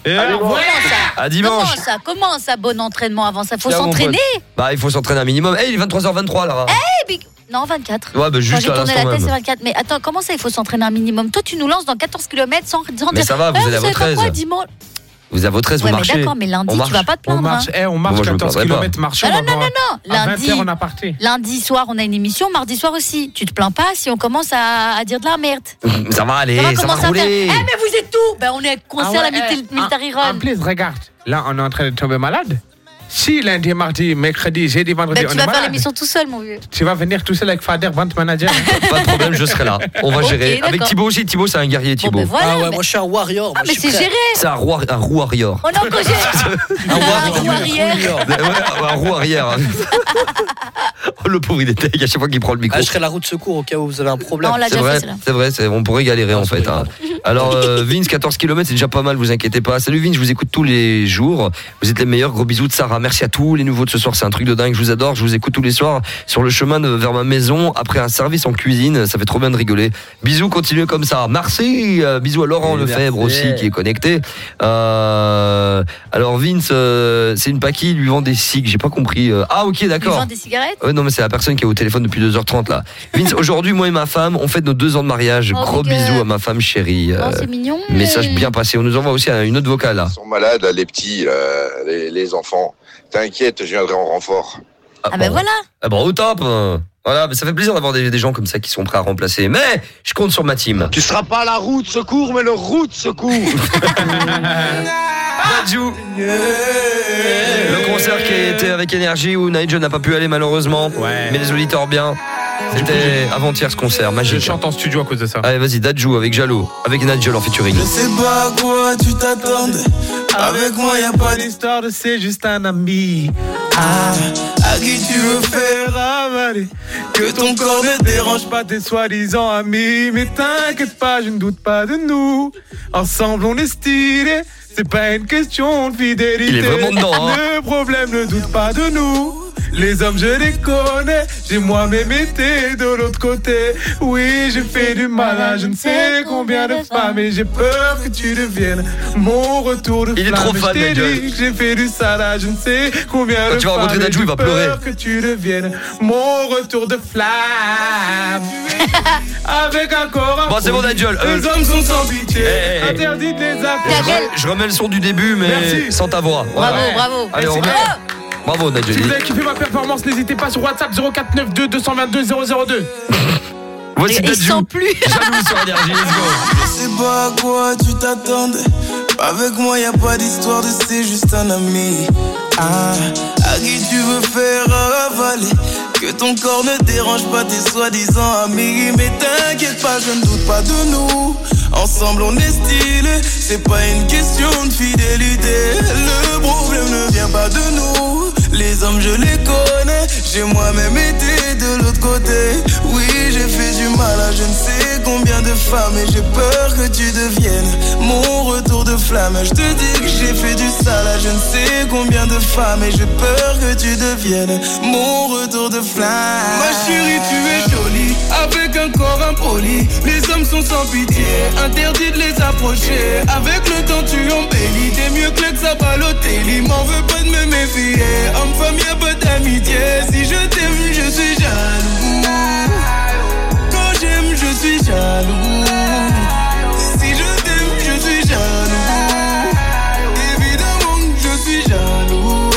À dimanche. Comment ça, bon entraînement avant ça? Faut s'entraîner. Bah, il faut s'entraîner un minimum. Il est 23h23 là. Non, 24. Ouais, bah juste quand j'ai à tourné l'instant la tête, même. c'est 24. Mais attends, comment ça, il faut s'entraîner un minimum? Toi, tu nous lances dans 14 km sans dire. Mais ça va, vous allez à votre aise. Vous avez votre aise, vous marchez. Mais d'accord, mais lundi, tu vas pas te plaindre. On marche 14 km marchant. Non. Lundi, on a parti. Lundi soir, on a une émission. Mardi soir aussi. Tu te plains pas si on commence à dire de la merde. Ça va aller, ça va rouler. Mais vous êtes où? On est coincé à la Military Run. En plus, regarde, là, on est en train de tomber malade. Si lundi, mardi, mercredi, jeudi, vendredi, on est malade. Tu vas faire l'émission tout seul, mon vieux. Tu vas venir tout seul avec Fader, vente manager. Pas de problème, je serai là. On va gérer. Avec Thibaut aussi. Thibaut, c'est un guerrier, Thibaut. Ah ouais, moi je suis un warrior. Ah, mais c'est géré. C'est un roux warrior. On a encore un roux arrière. Un roux arrière. Le pauvre, il est à chaque fois qu'il prend le micro. Je serai la roue de secours au cas où vous avez un problème. C'est vrai, on pourrait galérer en fait. Alors, Vince, 14 km, c'est déjà pas mal, vous inquiétez pas. Salut Vince, je vous écoute tous les jours. Vous êtes les meilleurs. Gros bisous de Sarah. Merci à tous les nouveaux de ce soir. C'est un truc de dingue. Je vous adore. Je vous écoute tous les soirs sur le chemin vers ma maison après un service en cuisine. Ça fait trop bien de rigoler. Bisous, continuez comme ça. Merci. Bisous à Laurent Lefebvre aussi qui est connecté. Alors Vince, c'est une paquille, lui vend des cigs. J'ai pas compris. Ah ok, d'accord. Lui vend des cigarettes? Non mais c'est la personne qui est au téléphone depuis 2h30 là. Vince, aujourd'hui moi et ma femme on fête nos 2 ans de mariage. Gros bisous à ma femme chérie. C'est mignon. Message bien passé. On nous envoie aussi une autre vocale là. Ils sont malades les petits, les enfants. T'inquiète, je viendrai en renfort. Ben voilà. Ah bon, au top. Voilà, mais ça fait plaisir d'avoir des gens comme ça qui sont prêts à remplacer. Mais je compte sur ma team. Tu seras pas la roue de secours, mais le roue de secours. Dadju. Le concert qui était avec Énergie où Nigel n'a pas pu aller malheureusement. Mais les auditeurs bien. C'était avant-hier ce concert, magique. Je chante en studio à cause de ça. Allez, vas-y, Dadju avec Jalo, avec Nigel en featuring. Je sais pas à quoi tu t'attendais. Avec moi, y'a pas d'histoire de c'est juste un ami. À qui tu veux faire avaler. Que ton corps ne dérange pas tes soi-disant amis. Mais t'inquiète pas, je ne doute pas de nous. Ensemble, on est stylés. C'est pas une question de fidélité. Il est vraiment dedans, hein. Le problème, ne doute pas de nous. Les hommes, je les connais. J'ai moi-même été de l'autre côté. Oui, j'ai fait du mal à je ne sais combien de femmes. Et j'ai peur que tu deviennes mon retour de flamme. Il est trop fan, Nigel. J'ai fait du sale à je ne sais combien de femmes. Quand tu vas rencontrer Dadju, il va pleurer. J'ai peur que tu deviennes mon retour de flamme. Avec un corps Bon, c'est bon, Nigel. Les hommes sont sans pitié. Interdit de les appeler. Je remets le son du début, mais Merci. sans ta voix. Voilà. Bravo. Allez, on remet. Bravo, Nigel. Si vous avez kiffé ma performance, n'hésitez pas sur WhatsApp 0492 222 002. Voici Dadju. Ils sont plus. Jaloux sur Énergie, let's go. Je sais pas à quoi tu t'attendais. Avec moi, y'a pas d'histoire de c'est juste un ami. À qui tu veux faire avaler. Que ton corps ne dérange pas tes soi-disant amis. Mais t'inquiète pas, je ne doute pas de nous. Ensemble on est stylés. C'est pas une question de fidélité. Le problème ne vient pas de nous. Les hommes je les connais. J'ai moi-même été de l'autre côté. Oui, j'ai fait du mal à je ne sais combien de femmes. Et j'ai peur que tu deviennes mon retour de flamme. Je te dis que j'ai fait du sale à je ne sais combien de femmes. Et j'ai peur que tu deviennes mon retour de flamme. Ma chérie, tu es jolie avec un corps impoli. Les hommes sont sans pitié, interdit de les approcher. Avec le temps tu embellis. T'es mieux que ça Balotelli. M'en veux pas de me méfier. Homme-femme y'a pas d'amitié. Si je t'aime je suis jaloux. Quand j'aime je suis jaloux. Si je t'aime je suis jaloux. Évidemment que je suis jaloux.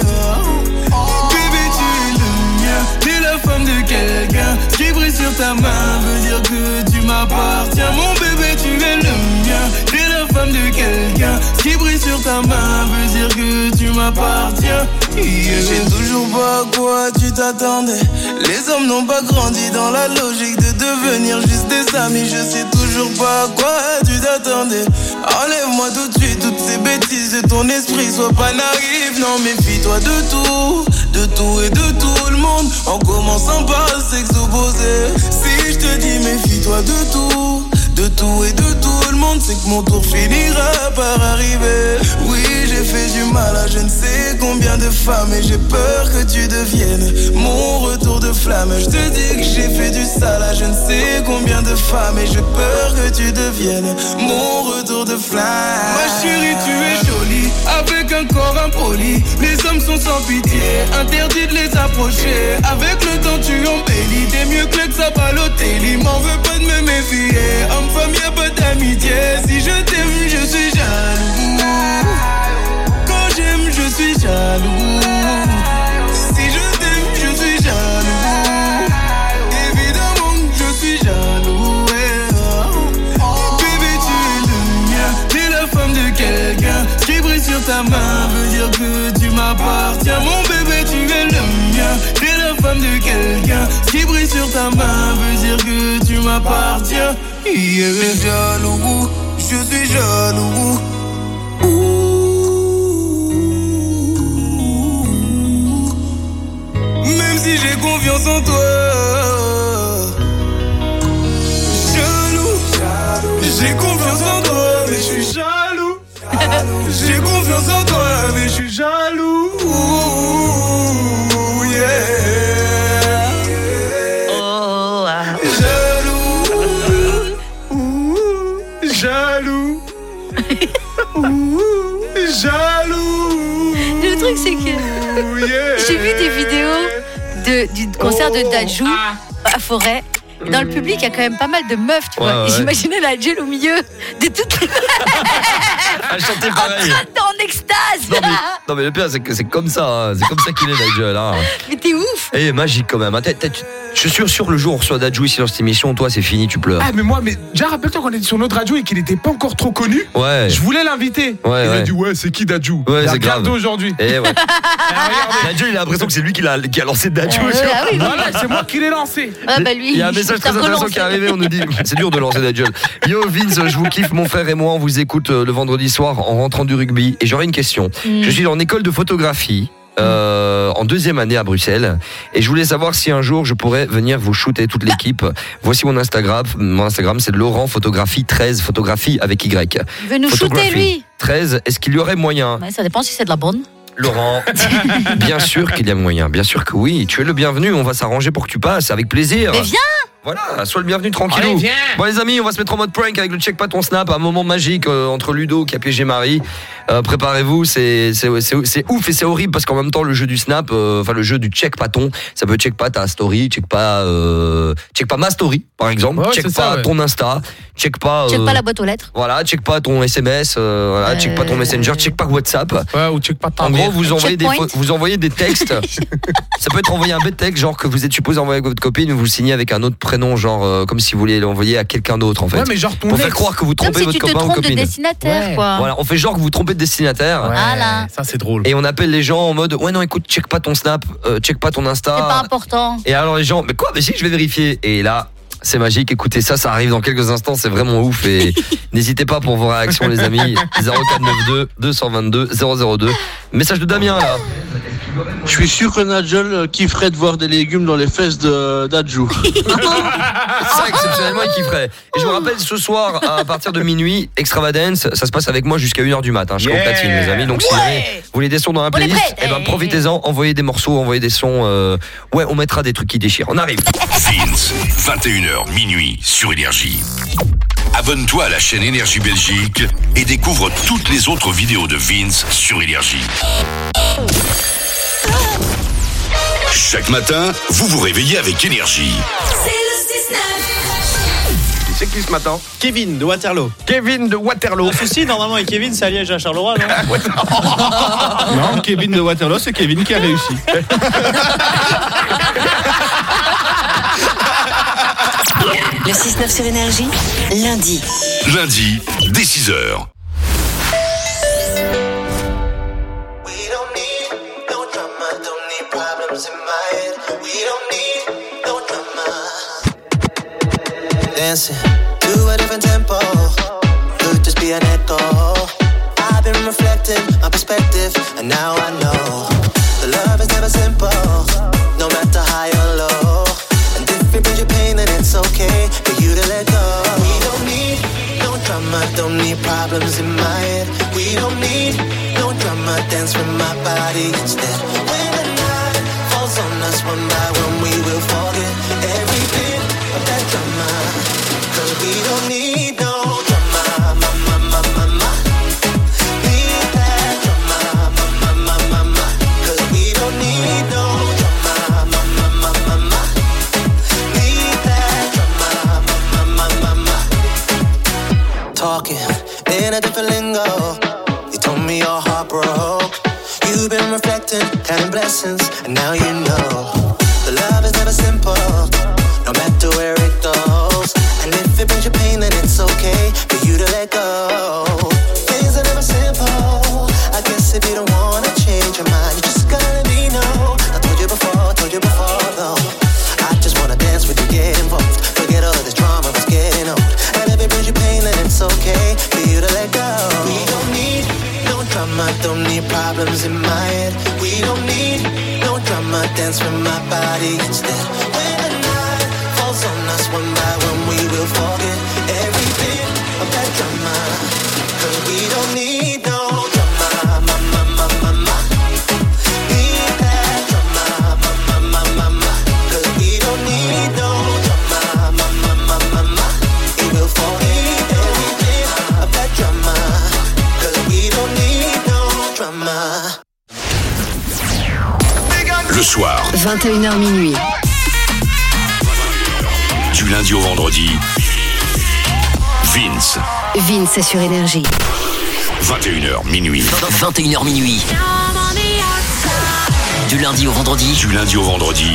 Bébé tu es le mien. T'es la femme de quelqu'un. Ce qui brille sur ta main veut dire que tu m'appartiens. Mon bébé tu es le mien. T'es la femme de quelqu'un. Ce qui brille sur ta main veut dire que tu m'appartiens. Je sais toujours pas à quoi tu t'attendais. Les hommes n'ont pas grandi dans la logique de devenir juste des amis. Je sais toujours pas à quoi tu t'attendais. Enlève-moi tout de suite toutes ces bêtises de ton esprit. Sois pas naïf, non méfie-toi de tout et de tout le monde. En commençant par le sexe opposé. Si je te dis méfie-toi de tout et de tout le monde, c'est que mon tour finira par arriver. Oui, j'ai fait du mal à je ne sais combien de femmes et j'ai peur que tu deviennes mon retour de flamme. Je te dis que j'ai fait du sale à je ne sais combien de femmes et j'ai peur que tu deviennes mon retour de flamme. Ma chérie, tu es jolie avec un corps impoli. Les hommes sont sans pitié, interdit de les approcher. Avec le temps tu embellis, t'es mieux que ça Balotelli. M'en veux pas de me méfier. Homme-femme y'a pas d'amitié. Si je t'aime je suis jaloux. Quand j'aime je suis jaloux. Si je t'aime je suis jaloux. Évidemment que je suis jaloux. Bébé tu es le mien, t'es la femme de quelqu'un. Ce qui brille sur ta main veut dire que tu m'appartiens. Mon bébé tu es le mien, t'es la femme de quelqu'un. Ce qui brille sur ta main veut dire que tu m'appartiens. Je suis jaloux, je suis jaloux. Même si j'ai confiance en toi. Jaloux, j'ai confiance en toi, mais je suis jaloux. J'ai confiance en toi, mais je suis jaloux. Yeah. Oh, jaloux. Jaloux. Le truc c'est que j'ai vu des vidéos du concert de Dadju à Forêt. Dans le public, il y a quand même pas mal de meufs, tu vois. Et j'imaginais la Jel au milieu de toutes les Elle chantait pareil. en extase. Non mais le pire c'est que c'est comme ça, hein. C'est comme ça qu'il est Dadju hein. Mais t'es ouf. Et magique quand même. Je suis sûr le jour où on reçoit Dadju ici dans cette émission, toi c'est fini, tu pleures. Ah mais déjà rappelle-toi qu'on était sur notre radio et qu'il était pas encore trop connu. Ouais. Je voulais l'inviter. Il a dit c'est qui Dadju. Ouais, c'est grave. Aujourd'hui. Et ouais. Dadju il a l'impression que c'est lui qui a lancé Dadju. Voilà, c'est moi qui l'ai lancé. Ah bah lui. Il y a un message très intéressant qui est arrivé, on nous dit c'est dur de lancer Dadju. Yo Vince, je vous kiffe, mon frère et moi on vous écoute le vendredi soir en rentrant du rugby et j'aurais une question. Je suis en école de photographie. En 2e année à Bruxelles et je voulais savoir si un jour je pourrais venir vous shooter toute l'équipe. Voici mon Instagram c'est Laurent Photographie 13, photographie avec Y. Il veut nous shooter lui 13, est-ce qu'il y aurait moyen? Ça dépend si c'est de la bonne. Laurent, bien sûr qu'il y a moyen, bien sûr que oui, tu es le bienvenu, on va s'arranger pour que tu passes avec plaisir. Mais viens. Voilà, sois le bienvenu tranquillou. Allez, viens. Bon les amis, on va se mettre en mode prank avec le check pas ton snap, un moment magique entre Ludo qui a piégé Marie. Préparez-vous, c'est ouf et c'est horrible parce qu'en même temps le jeu du snap, le jeu du check pas ton, ça peut check pas ta story, check pas ma story par exemple, check pas ton Insta, check pas la boîte aux lettres. Voilà, check pas ton SMS, check pas ton Messenger, check pas WhatsApp. Ouais, ou check pas ta En gros, vous envoyez des textes. Ça peut être envoyé un bête texte genre que vous êtes supposé envoyer avec votre copine, vous le signez avec un autre prénom genre comme si vous vouliez l'envoyer à quelqu'un d'autre en fait. Ouais, mais genre ton pour faire croire que vous trompez votre copain ou copine. copine. De destinataire quoi. Voilà, on fait genre que vous trompez de destinataire. Ouais, voilà. Ça c'est drôle. Et on appelle les gens en mode ouais non écoute check pas ton snap, check pas ton Insta. C'est pas important. Et alors les gens mais quoi mais si je vais vérifier et là c'est magique, écoutez ça arrive dans quelques instants, c'est vraiment ouf et n'hésitez pas pour vos réactions les amis. 0492 222 002. Message de Damien là. Je suis sûr que Nigel kifferait de voir des légumes dans les fesses de Dadju. Ça exceptionnellement il kifferait. Et je vous rappelle ce soir à partir de minuit Extravagance, ça se passe avec moi jusqu'à 1h du matin. Je platine les amis. Donc si vous voulez des sons dans la playlist, profitez-en, envoyez des morceaux, envoyez des sons on mettra des trucs qui déchirent. On arrive. Vince, 21h minuit sur Énergie. Abonne-toi à la chaîne Énergie Belgique et découvre toutes les autres vidéos de Vince sur Énergie. Chaque matin, vous vous réveillez avec Énergie. C'est le 6-9. C'est qui ce matin? Kevin de Waterloo. Kevin de Waterloo. Le souci, normalement, avec Kevin, c'est à Liège à Charleroi, non? Non, Kevin de Waterloo, c'est Kevin qui a réussi. Le 6-9 sur Énergie, lundi. Lundi, dès 6h. dancing to a different tempo. Could just be an echo. I've been reflecting my perspective, and now I know the love is never simple, no matter high or low. And if it brings you pain, then it's okay for you to let go. We don't need no drama, don't need problems in my head. We don't need no drama, dance with my body instead. When the night falls on us one by one, we will forget every bit of that drama. Cause we don't need no drama, mama, mama, mama. Need that drama, mama, mama, mama. Cause we don't need no drama, mama, mama, mama. Need that drama, mama, mama, mama. Talking in a different lingo. You told me your heart broke. You've been reflecting, counting blessings, and now you know the love is never simple, no matter where it goes. And if it brings you pain, then it's okay for you to let go. Things are never simple. I guess if you don't wanna change your mind, you just gotta let me know. I told you before, though. I just wanna dance with you, get involved. Forget all of this drama, it's getting old. And if it brings you pain, then it's okay for you to let go. We don't need no drama, don't need problems in my head. We don't need no drama, dance with my body instead. When the night falls on us one by one, we will forget every bit of that drama. Cause we don't need no drama, mama, mama, mama. Need that drama, mama, mama, mama. Cause we don't need no drama, mama, mama, mama. We will forget every bit of that drama. Cause we don't need no drama. Le soir, 21h minuit. du lundi au vendredi, Vince, Vince sur Énergie. 21h minuit. 21h minuit. Du lundi au vendredi. Du lundi au vendredi,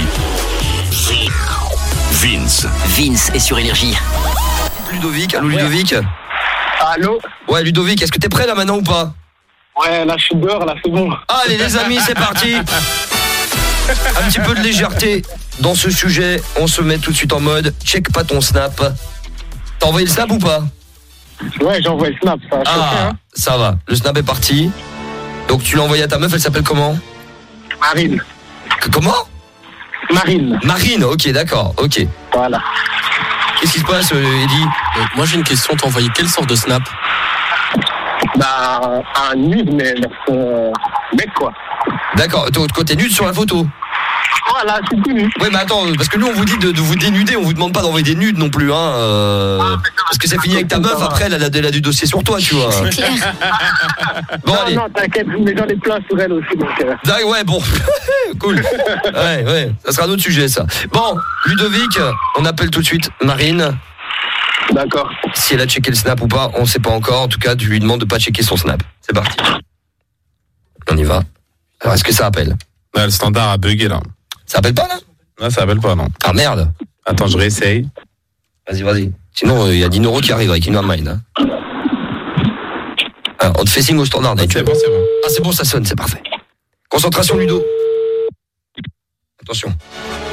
Vince. Vince est sur Énergie. Ludovic, allô Ludovic. Allô. Ouais Ludovic, est-ce que t'es prêt là maintenant ou pas? Ouais, là je suis dehors, là c'est bon. Allez les amis, c'est parti. Un petit peu de légèreté dans ce sujet. On se met tout de suite en mode check pas ton snap. T'as envoyé le snap ou pas? Ouais, j'ai envoyé le snap, ça a choqué, hein. Ça va, le snap est parti. Donc tu l'as envoyé à ta meuf, elle s'appelle comment? Marine. Comment? Marine. Marine, ok, d'accord, ok. Voilà. Qu'est-ce qui se passe, Eddy? Moi j'ai une question, t'as envoyé quelle sorte de snap? Bah, un nude, mais mec quoi. D'accord, toi t'es nude sur la photo? Voilà, c'est tout nu. Ouais, mais attends, parce que nous on vous dit de vous dénuder, on vous demande pas d'envoyer des nudes non plus, hein. Parce que c'est fini avec ta meuf, après elle a du dossier sur toi, tu vois. C'est clair. Bon, non, allez. non, t'inquiète, mais j'en ai plein sur elle aussi, donc. Ah, ouais, bon, cool. Ouais, ça sera un autre sujet, ça. Bon, Ludovic, on appelle tout de suite Marine. D'accord. Si elle a checké le snap ou pas, on sait pas encore. En tout cas, tu lui demandes de pas checker son snap. C'est parti. On y va. Alors, est-ce que ça appelle? Là, le standard a bugué, là. Ça appelle pas, là? Non, ça appelle pas, non. Ah, merde. Attends, je réessaye. Vas-y. Sinon, il y a Dinoro qui arrive avec une mind. Hein. Alors, on te fait signe au standard. Ah, c'est bon. Ah, c'est bon, ça sonne, c'est parfait. Concentration, Ludo. Attention.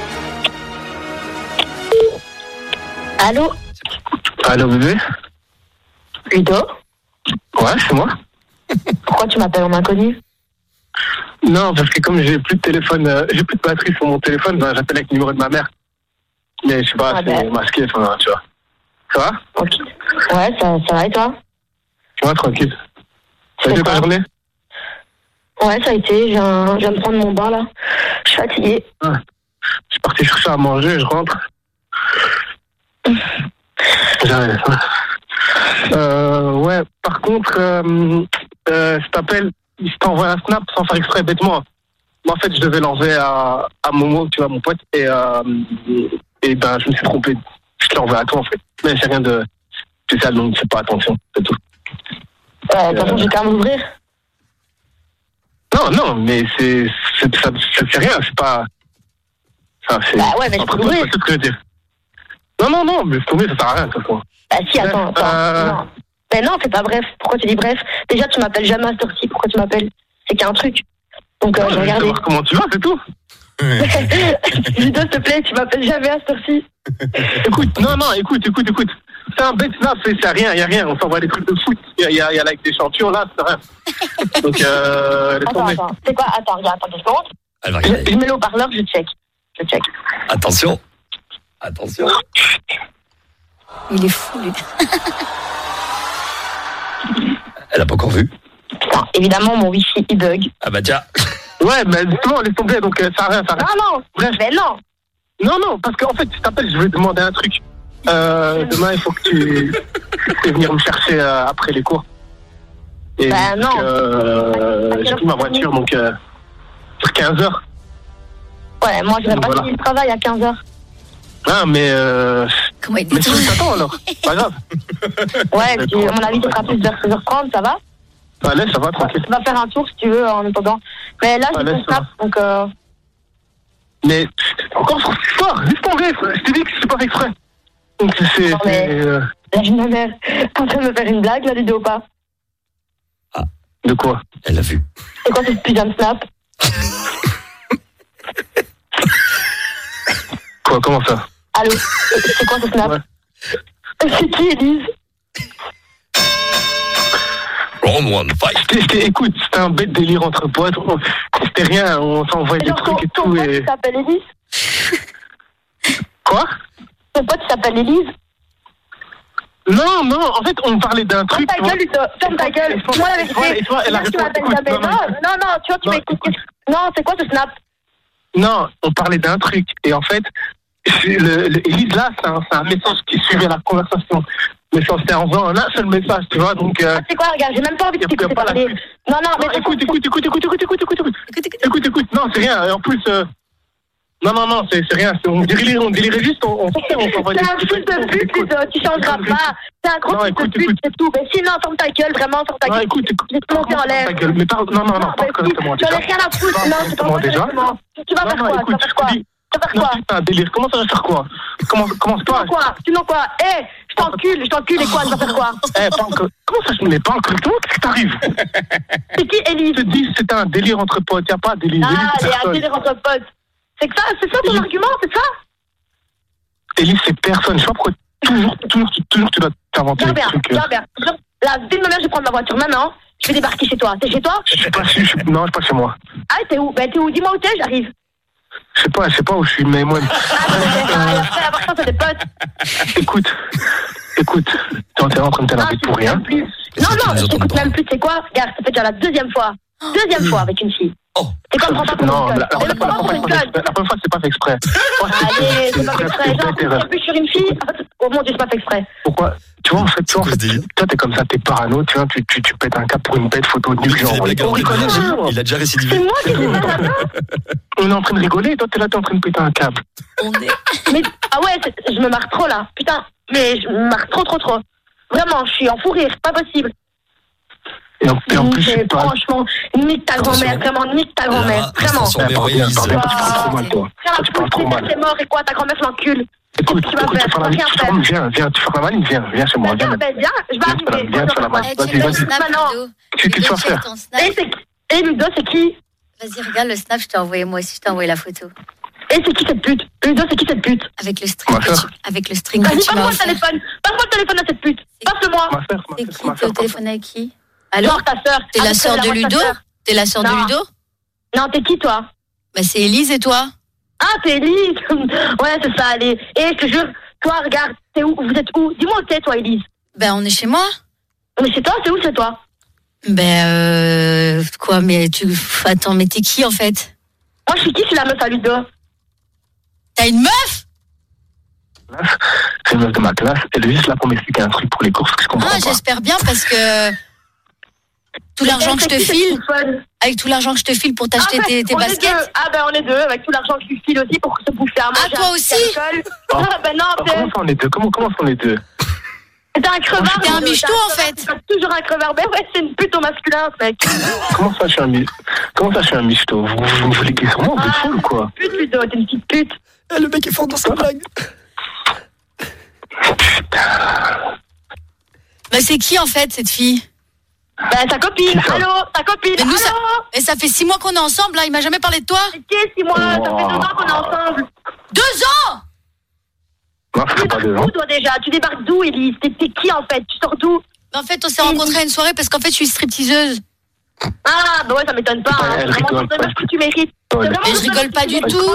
Allô? Allô, bébé? Ludo? Ouais, c'est moi. Pourquoi tu m'appelles en inconnu? Non, parce que comme j'ai plus de téléphone, j'ai plus de batterie sur mon téléphone, ben, j'appelle avec le numéro de ma mère. Mais je sais pas, c'est masqué, enfin, tu vois. Ça va? Ok. Ouais, ça va et toi? Ouais, tranquille. Ça a été ta journée? Ouais, ça a été, je viens de prendre mon bain là. Je suis fatiguée. Ouais. Je suis parti chercher à manger, je rentre. J'arrive. Ouais, par contre, je t'appelle, je t'envoie un snap sans faire exprès bêtement. Moi, en fait, je devais l'envoyer à Momo, tu vois, mon pote, et ben, je me suis trompé. Je te l'envoie à toi, en fait. Mais c'est rien de spécial, donc c'est pas attention, c'est tout. De toute façon, j'ai qu'à m'ouvrir. Non, mais ça fait rien, c'est pas. Enfin, c'est... Bah ouais, mais je peux ouvrir. C'est ce que je veux dire. Non, mais tomber, ça sert à rien, de toute façon. Bah si, attends. Non. Mais non, c'est pas bref. Pourquoi tu dis bref? Déjà, tu m'appelles jamais à cette heure-ci. Pourquoi tu m'appelles? C'est qu'il y a un truc. Donc, je vais regarder. Savoir comment tu vas, c'est tout. Ludo, s'il te plaît, tu m'appelles jamais à cette heure-ci. Écoute. C'est un bête snap, c'est rien, y a rien. On s'envoie des trucs de foot. Y a la Ligue des Champions, là, c'est rien. Donc, Attends. C'est quoi? Attends, regarde, attends 2 secondes. Je mets le haut-parleur, je check. Attention. Il est fou, lui. Elle a pas encore vu. Putain, évidemment, mon wifi, il bug. Ah bah tiens. Ouais, mais justement, laisse tomber, donc ça a rien. Non. Bref. Mais non. Non, parce qu'en fait, je t'appelle, je vais te demander un truc. Demain, il faut que tu puisses venir me chercher après les cours. Et bah non. J'ai pris ma voiture, donc sur 15h. Ouais, moi, je vais pas finir le travail à 15h. Ah, mais comment il mais tu t'attends alors, pas grave. Ouais, puis, à mon avis, ce sera plus vers 16h30, ça va? Allez, ça va, tranquille. Tu vas faire un tour si tu veux en attendant. Mais là, j'ai ton snap, donc. Mais encore sur cette histoire, laisse tomber, je t'ai dit que c'est pas fait exprès. Donc c'est. Non, mais là, j'ai ma mère en train de me faire une blague, là, Ludo, ou pas? Ah. De quoi? Elle l'a vu. C'est quoi cette putain de snap? Quoi, comment ça? Allô? C'est quoi ce snap? Ouais. C'est qui, Élise? Round one, fight. Écoute, c'était un bête délire entre potes. C'était rien, on s'envoyait des trucs et tout. Ton pote s'appelle Élise? Quoi? Ton pote s'appelle Élise? Non, en fait, on parlait d'un truc. Ferme ta gueule. Moi, la vérité, tu m'appelles jamais. Non, tu vois, tu m'écoutes. Non, c'est quoi ce snap? Non, on parlait d'un truc. Et en fait, Élise, là, c'est un message qui suivait la conversation. Mais ça, c'était en faisant un seul message, tu vois, donc... c'est quoi, regarde, j'ai même pas envie de t'écouter parler. Non, mais... Écoute. Non, c'est rien. Et en plus... Non, c'est rien. On dirait juste, on s'envoie des... C'est un fils de pute, tu changeras pas. C'est un gros fils de pute, c'est tout. Mais sinon, ferme ta gueule, vraiment, ferme ta gueule. Non, écoute. Je vais te monter en l'air. Mais parle, non, parle correctement déjà. J'en ai rien à foutre, non, c'est pas déjà. Tu vas faire quoi? Tu vas faire quoi? Non, c'est un délire. Comment ça va faire quoi? Commence pas. Sinon quoi? Je t'encule et quoi? Tu vas faire quoi? Pas encore. Comment ça, je ne l'ai pas encore? Qu'est-ce qui t'arrive? C'est qui, Élise? Je te dis, c'était un délire entre potes. Il n'y a pas de délire. Il y a un délire entre potes. C'est ça ton argument, c'est ça? Élise, c'est personne. Je sais pas pourquoi toujours tu dois t'inventer des trucs. Bien. La vie de ma mère, je vais prendre ma voiture maintenant. Je vais débarquer chez toi. T'es chez toi? Je suis pas chez moi. Ah, t'es où? T'es où? Dis-moi où t'es, j'arrive. Je sais pas où je suis, mais moi... Après avoir ça, c'est des potes. Écoute, t'es en train de t'énerver pour rien. Non, je t'écoute même plus, c'est quoi? Regarde, ça fait déjà la deuxième fois avec une fille. C'est comme prends pas pour une conne. La première fois, c'est pas fait exprès. Allez, c'est pas fait exprès. Genre, tu plus sur une fille. Oh mon Dieu, c'est pas fait exprès. Pourquoi? Tu vois, en fait, toi, t'es comme ça, t'es parano, tu vois, tu pètes un cap pour une bête photo de nuque, genre, il a déjà récidivé. C'est moi qui fais ça. On est en train de rigoler, toi, t'es en train de péter un câble. Mais, ah ouais, je me marre trop, là. Putain, mais je me marre trop. Vraiment, je suis en fou rire, pas possible. Et en plus, franchement, nique ta grand-mère, vraiment, nique ta grand-mère, vraiment. Tu parles trop mal, toi. Tu parles trop mal. C'est mort, et quoi, ta grand-mère l'encule. Écoute, tu fais la maline, viens, tu fais la maline, viens chez moi, viens. Viens, je vais arriver. Viens, tu fais la maline, vas-y. Qu'est-ce que tu vas faire? Et Ludo, c'est qui? Vas-y, regarde le snap, je t'ai envoyé, moi aussi, je t'ai envoyé la photo. Et c'est qui cette pute? Ludo, c'est qui cette pute? Avec le string Vas-y, passe-moi le téléphone. Passe-moi le téléphone à cette pute. Passe-le-moi. C'est qui? T'es au téléphone avec qui? Allô? Genre ta sœur. T'es la sœur de Ludo? T'es la sœur de Ludo? Non, t'es qui, toi? Bah, c'est Élise, et toi? Ah, t'es Élise. Ouais, c'est ça, allez. Et je te jure, toi, regarde, t'es où? Vous êtes où? Dis-moi où t'es, toi, Élise. Ben, on est chez moi. Mais chez toi, c'est où, c'est toi? Ben, quoi, mais Attends, mais t'es qui, en fait? Moi, je suis qui? Je suis la meuf à Ludo. T'as une meuf? C'est une meuf de ma classe. Elle est juste là pour m'expliquer un truc pour les courses que je comprends pas. J'espère bien, parce que... Tout l'argent que je te file, avec tout l'argent que je te file pour t'acheter tes baskets. On est deux, avec tout l'argent que je lui file aussi pour se bouffer à manger. Ah, toi aussi? Non, comment ça on est deux? Comment ça on est deux? T'es un crevard. T'es un michto, en fait. T'es toujours un crevard. Ben ouais, c'est une pute au masculin, ce mec. Comment ça, je suis un michto? Vous me voulez qu'il sur moi? Vous êtes fou ou quoi? Pute, Ludo, t'es une petite pute. Le mec est fort dans sa blague. Putain. Bah, c'est qui, en fait, cette fille? Ben, sa copine, allô, ta copine, Mais nous, allô. Et ça fait 6 mois qu'on est ensemble, là, il m'a jamais parlé de toi. Qu'est-ce 6 mois, ça fait 2 ans qu'on est ensemble. 2 ans. Non, ça fait pas 2 ans. Où, toi, déjà? Tu débarques d'où, Elise? T'es qui, en fait? Tu sors d'où? En fait, on s'est rencontrés à une soirée parce qu'en fait, je suis stripteaseuse. Ah, bah ouais, ça m'étonne pas. Hein. C'est vraiment le meuf que tu mérites. Mais je rigole pas du tout.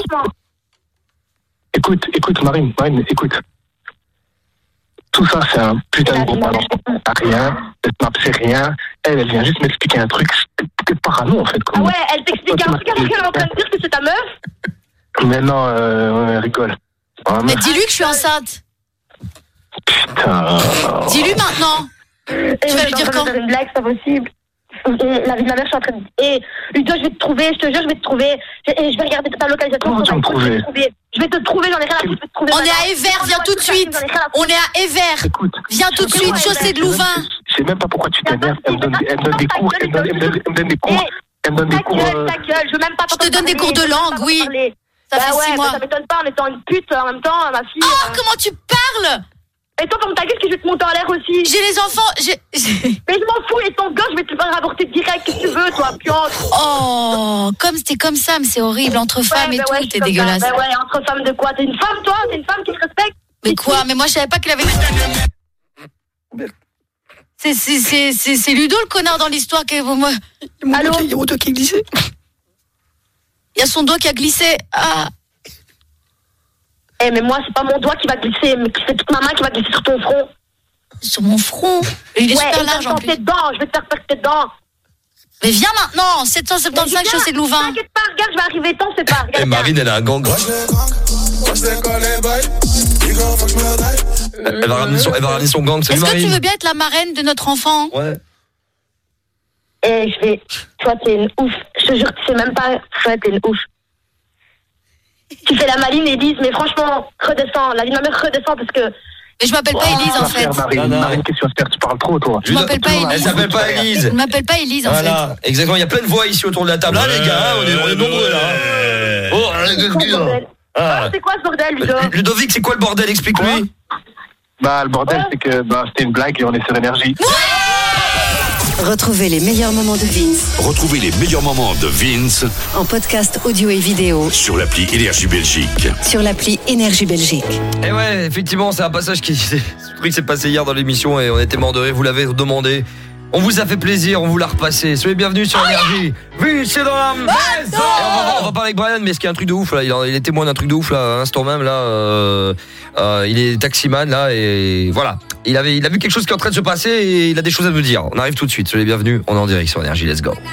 Écoute, Marine, écoute. Tout ça, c'est un putain de gros ballon. T'as rien, le snap, c'est rien. Elle vient juste m'expliquer un truc. T'es parano, en fait. Ah ouais, elle t'explique un truc alors qu'elle est en train de dire que c'est ta meuf? Mais non, elle rigole. Mais dis-lui que je suis enceinte. Putain. Dis-lui maintenant. Tu vas lui dire quand? C'est une blague, c'est pas possible. La vie de ma mère, je suis en train de... Ludo, je vais te trouver, je te jure, je vais te trouver. Je vais regarder ta localisation. Comment tu vas me trouver? Je vais te trouver, j'en ai rien à foutre, je vais te trouver. On est à Evert, viens tout de suite. On est à Evert. Viens tout de suite, chaussée de Louvain. Je sais même pas pourquoi tu t'énerves. Elle me donne des cours. Elle me donne des cours. Elle me donne des cours. Ta gueule, je veux même pas... Je te donne des cours de langue, oui. Ça fait 6 mois. Ça m'étonne pas en étant une pute en même temps, ma fille. Oh, comment tu parles? Et toi, comme ta gueule, que je vais te monter en l'air aussi. J'ai les enfants, Mais je m'en fous, et ton gosse, je vais te le faire avorter direct, qu'est-ce que tu veux, toi, piante. Oh, comme c'était comme ça, mais c'est horrible, entre femmes et tout, t'es dégueulasse. Bah ouais, entre femmes de quoi? T'es une femme, toi? T'es une femme qui te respecte? Mais quoi? Mais moi, je savais pas qu'elle avait... C'est Ludo, le connard, dans l'histoire. Allô? Il y a mon doigt qui a glissé. Il y a son doigt qui a glissé. Ah. Eh, mais moi, c'est pas mon doigt qui va glisser, mais c'est toute ma main qui va glisser sur ton front. Sur mon front? Il est super large en plus. Je vais te faire percer dedans. Mais viens maintenant, 775 chaussée de Louvain. T'inquiète pas, regarde, je vais arriver, t'en sais pas. Et Marine, elle a un gang. Elle va ramener son gang. Est-ce que tu veux bien être la marraine de notre enfant? Ouais. Et je vais... Toi, t'es une ouf. Je te jure, tu sais même pas... Toi, t'es une ouf. Tu fais la maline, Élise, mais franchement, redescends. La vie de ma mère redescend parce que... Mais je m'appelle pas Élise, en fait. Marine, qu'est-ce que tu vas faire? Tu parles trop, toi. Je m'appelle pas Élise. Elle s'appelle pas Élise. Je m'appelle pas Élise, en fait. Voilà, exactement. Il y a plein de voix ici autour de la table. Là, les gars, on est nombreux, là. Oh, c'est quoi ce bordel, Ludo? Ludovic, c'est quoi le bordel? Explique-lui. Bah, le bordel, c'est que c'était une blague et on est sur énergie. Retrouvez les meilleurs moments de Vince Retrouvez les meilleurs moments de Vince en podcast audio et vidéo sur l'appli Énergie Belgique. sur l'appli Énergie Belgique. Et ouais, effectivement, c'est un passage qui s'est passé hier dans l'émission et on était mort de rire, vous l'avez demandé. On vous a fait plaisir, on vous l'a repassé. Soyez bienvenus sur Énergie. Oui, c'est dans la maison. On va parler avec Brian, mais ce qui est un truc de ouf là, il est témoin d'un truc de ouf là, à l'instant même là. Il est taximan là et voilà. Il a vu quelque chose qui est en train de se passer et il a des choses à nous dire. On arrive tout de suite. Soyez bienvenus. On est en direct sur Énergie. Let's go.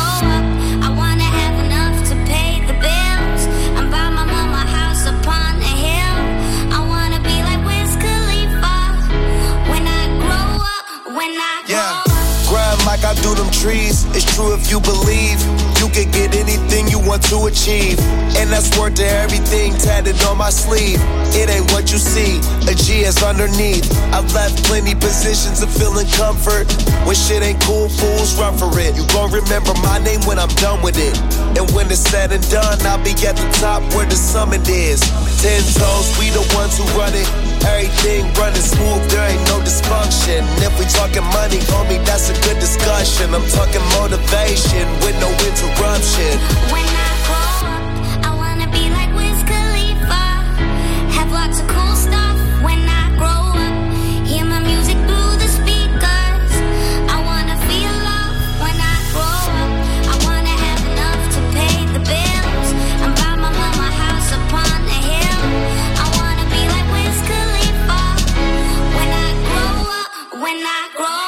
Like I do them trees, it's true if you believe you can get anything you want to achieve. And that's worth to everything tatted on my sleeve. It ain't what you see, a G is underneath. I've left plenty positions of feeling comfort. When shit ain't cool, fools run for it. You gon' remember my name when I'm done with it. And when it's said and done, I'll be at the top where the summit is. 10 toes, we the ones who run it. Everything running smooth, there ain't no dysfunction. And if we talking money, homie, that's a good discussion. I'm talking motivation with no interruption. When I grow up, I wanna be like Wiz Khalifa. Have lots of cool stuff when I grow up. Hear my music through the speakers. I wanna feel love when I grow up. I wanna have enough to pay the bills and buy my mama a house upon a hill. I wanna be like Wiz Khalifa when I grow up, when I grow up.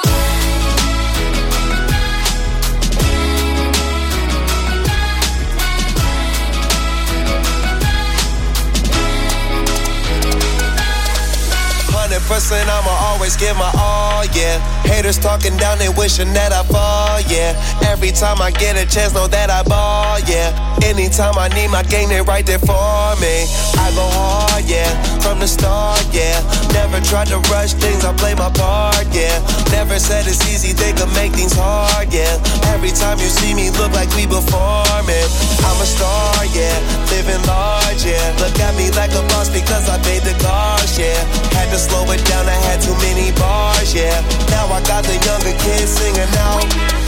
Percent, I'ma always give my all, yeah. Haters talking down, they wishing that I fall, yeah. Every time I get a chance, know that I ball, yeah. Anytime I need my gang, they right there for me. I go hard, yeah, from the start, yeah. Never tried to rush things, I play my part, yeah. Never said it's easy, they could make things hard, yeah. Every time you see me, look like we performing. I'm a star, yeah, living large, yeah. Look at me like a boss because I paid the cost, yeah. Had to slow it down, I had too many bars, yeah. Now I got the younger kids singing out.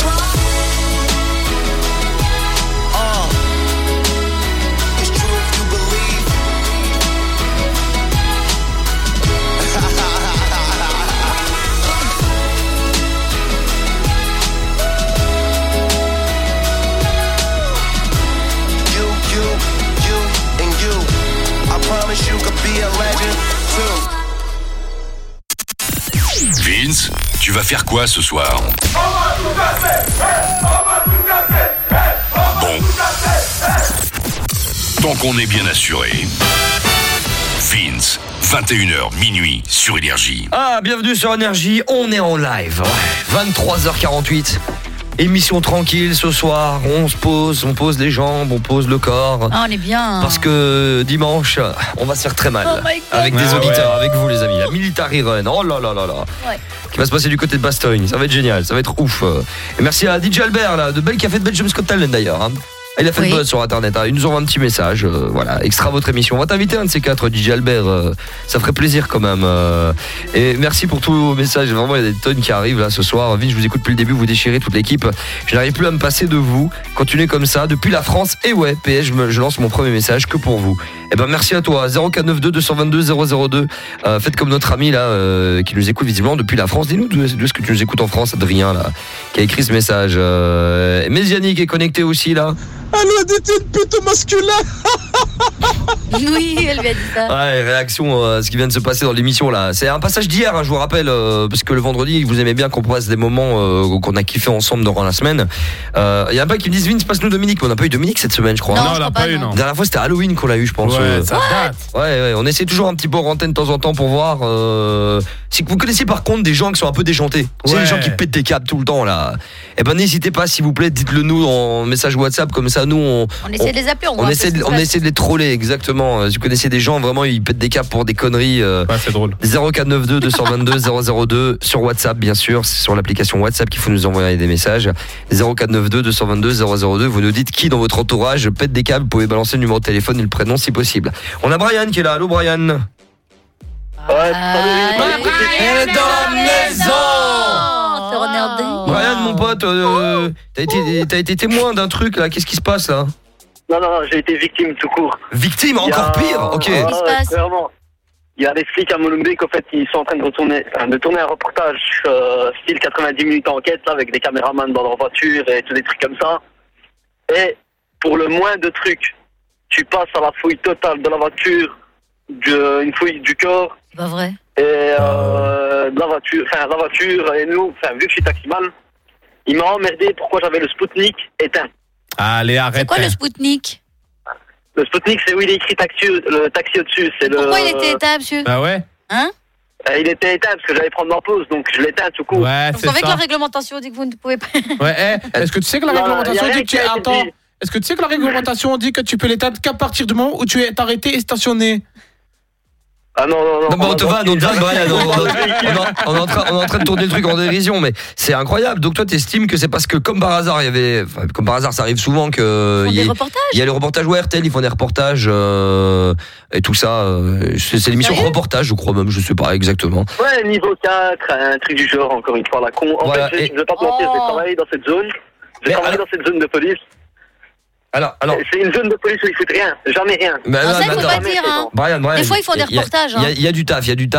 It's true if you believe. You, and you. I promise you could be a legend too. Vince, tu vas faire quoi ce soir? Bon. Tant qu'on est bien assuré. Vince, 21h minuit sur Énergie. Ah, bienvenue sur Énergie, on est en live. Ouais, 23h48. Émission tranquille ce soir, on pose les jambes, on pose le corps. Ah, on est bien. Parce que dimanche, on va se faire très mal. Oh my God. Avec des auditeurs, avec vous les amis. La Military Run, oh là là là là. Ouais. Qui va se passer du côté de Bastogne, ça va être génial, ça va être ouf. Et merci à DJ Albert, là, de Belle qui a fait de Belgium Scott Talent d'ailleurs. Hein. Il a fait le buzz sur internet, hein. Il nous envoie un petit message, voilà, extra votre émission. On va t'inviter un de ces quatre, DJ Albert, ça ferait plaisir quand même. Et merci pour tous vos messages, vraiment il y a des tonnes qui arrivent là ce soir. Vince, je vous écoute depuis le début, vous déchirez toute l'équipe. Je n'arrive plus à me passer de vous, continuez comme ça, depuis la France. Et ouais, PS, je lance mon premier message que pour vous. Et ben merci à toi, 0492 222 002. Faites comme notre ami là, qui nous écoute visiblement depuis la France. Dis-nous d'où est-ce que tu nous écoutes en France, Adrien là, qui a écrit ce message. Méziani qui est connecté aussi là. Elle lui a dit t'es une pute masculin. Oui, elle lui a dit ça. Ouais, réaction à ce qui vient de se passer dans l'émission là. C'est un passage d'hier, hein, je vous rappelle, parce que le vendredi, vous aimez bien qu'on passe des moments qu'on a kiffé ensemble durant la semaine. Il y a un peu qui me disent Vince, passe-nous Dominique, mais on n'a pas eu Dominique cette semaine, je crois. Non, on l'a pas eu, non. La dernière fois, c'était Halloween qu'on l'a eu, je pense. Ouais, ça date. Ouais, on essaie toujours un petit peu en antenne de temps en temps pour voir. Si vous connaissez par contre des gens qui sont un peu déjantés, c'est les gens qui pètent des câbles tout le temps là. Eh ben n'hésitez pas, s'il vous plaît, dites-le nous en message WhatsApp, comme ça nous on essaie de les appeler, on essaie de les troller, exactement. Si vous connaissez des gens vraiment ils pètent des câbles pour des conneries, c'est drôle. 0492 222 002 sur WhatsApp, bien sûr, c'est sur l'application WhatsApp qu'il faut nous envoyer des messages. 0492 222 002, vous nous dites qui dans votre entourage pète des câbles, vous pouvez balancer le numéro de téléphone et le prénom si possible. On a Brian qui est là. Allô Brian. Ouais, elle est dans la maison. T'es renardé. Brian, mon pote, t'as été témoin d'un truc là. Qu'est-ce qui se passe là? Non, j'ai été victime tout court. Victime, encore pire. Ok. Qu'est-ce qui se passe? Clairement. Il y a des flics à Molenbeek, en fait, ils sont en train de tourner un reportage style 90 minutes enquête là, avec des caméramans dans leur voiture et tous des trucs comme ça. Et pour le moins de trucs, tu passes à la fouille totale de la voiture, une fouille du corps. C'est pas vrai. Et de la voiture, et nous, vu que je suis taximan, il m'a emmerdé pourquoi j'avais le Spoutnik éteint. Allez, arrête. C'est quoi le Spoutnik? Le Spoutnik, c'est où il est écrit le taxi au-dessus. Pourquoi il était éteint, monsieur? Bah ouais. Hein? Il était éteint parce que j'allais prendre ma pause, donc je l'éteins tout court. Ouais, vous savez que la réglementation dit que vous ne pouvez pas. Ouais, est-ce que tu sais que la réglementation dit que tu es... Attends. Est-ce que tu sais que la réglementation dit que tu peux l'éteindre qu'à partir du moment où tu es arrêté et stationné? Ah non. Non, on te vanne, Brian. On est en train de tourner le truc en dérision, mais c'est incroyable. Donc toi, t'estimes que c'est parce que comme par hasard, ça arrive souvent que il y a les reportages RTL, ils font des reportages et tout ça. C'est l'émission reportage, je crois même, je sais pas exactement. Ouais, niveau 4, un truc du genre, encore une fois la con. En fait, je vais pas te mentir, j'ai travaillé dans cette zone. Dans cette zone de police. Alors, c'est une zone de police où ils foutent rien, jamais rien. Mais ça, il faut pas dire, hein. Brian, des fois, ils font des reportages. Il y a du taf, Il y a du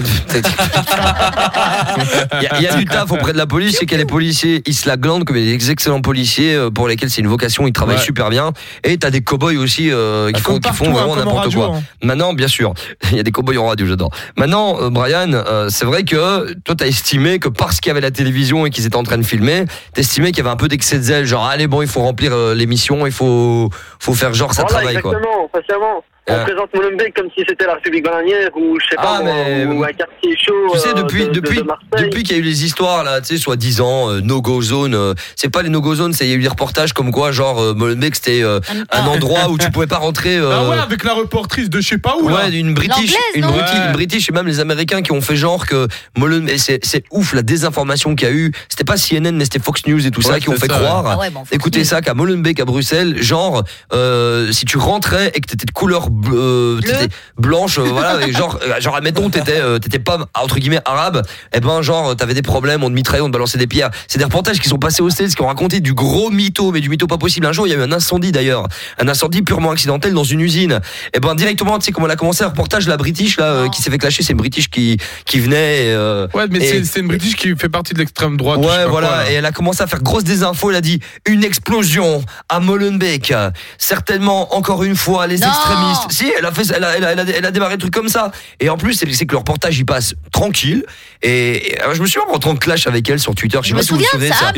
taf auprès de la police, c'est qu'il y a les policiers, ils se la glandent comme des excellents policiers pour lesquels c'est une vocation, ils travaillent super bien. Et t'as des cow-boys aussi qui font vraiment n'importe quoi. Hein. Maintenant, bien sûr, il y a des cow-boys en radio, j'adore. Maintenant, Brian, c'est vrai que toi, t'as estimé que parce qu'il y avait la télévision et qu'ils étaient en train de filmer, t'estimais qu'il y avait un peu d'excès de zèle, genre allez bon, il faut remplir l'émission, il faut faire genre ça travaille exactement, quoi. Patiemment. On présente Molenbeek comme si c'était la République bananière ou je sais pas ou un quartier chaud. Tu sais depuis qu'il y a eu les histoires là, tu sais soi-disant no-go zone, c'est pas les no-go zones, il y a eu des reportages comme quoi genre Molenbeek c'était un endroit où tu pouvais pas rentrer Ah ouais, avec la reportrice de je sais pas où là. Ouais, une British et même les Américains qui ont fait genre que Molenbeek, c'est ouf la désinformation qu'il y a eu, c'était pas CNN mais c'était Fox News et tout ça qui ont fait croire. Écoutez ça qu'à Molenbeek à Bruxelles, accidentel, genre si tu rentrais et que t'étais de couleur t'étais blanche, voilà, et genre admettons t'étais pas entre guillemets arabe, et ben genre t'avais des problèmes, on te mitraillait, on te balançait des pierres. C'est des reportages qui sont passés aux States, qui ont raconté du gros mytho, mais du mytho pas possible. Un jour il y a eu un incendie d'ailleurs, un incendie purement accidentel dans une usine. Et ben directement, tu sais comment elle a commencé, un reportage, la British là, qui s'est fait clasher, c'est une British qui venait. Ouais, mais c'est une British qui fait partie de l'extrême droite. Ouais, voilà. Et elle a commencé à faire grosse désinfo. Elle a dit une explosion à Molenbeek. Certainement encore une fois les extrémistes. Si, elle a démarré le truc comme ça. Et en plus, c'est que le reportage il passe tranquille. Et je me suis rentré en clash avec elle sur Twitter. Je me souviens de ça.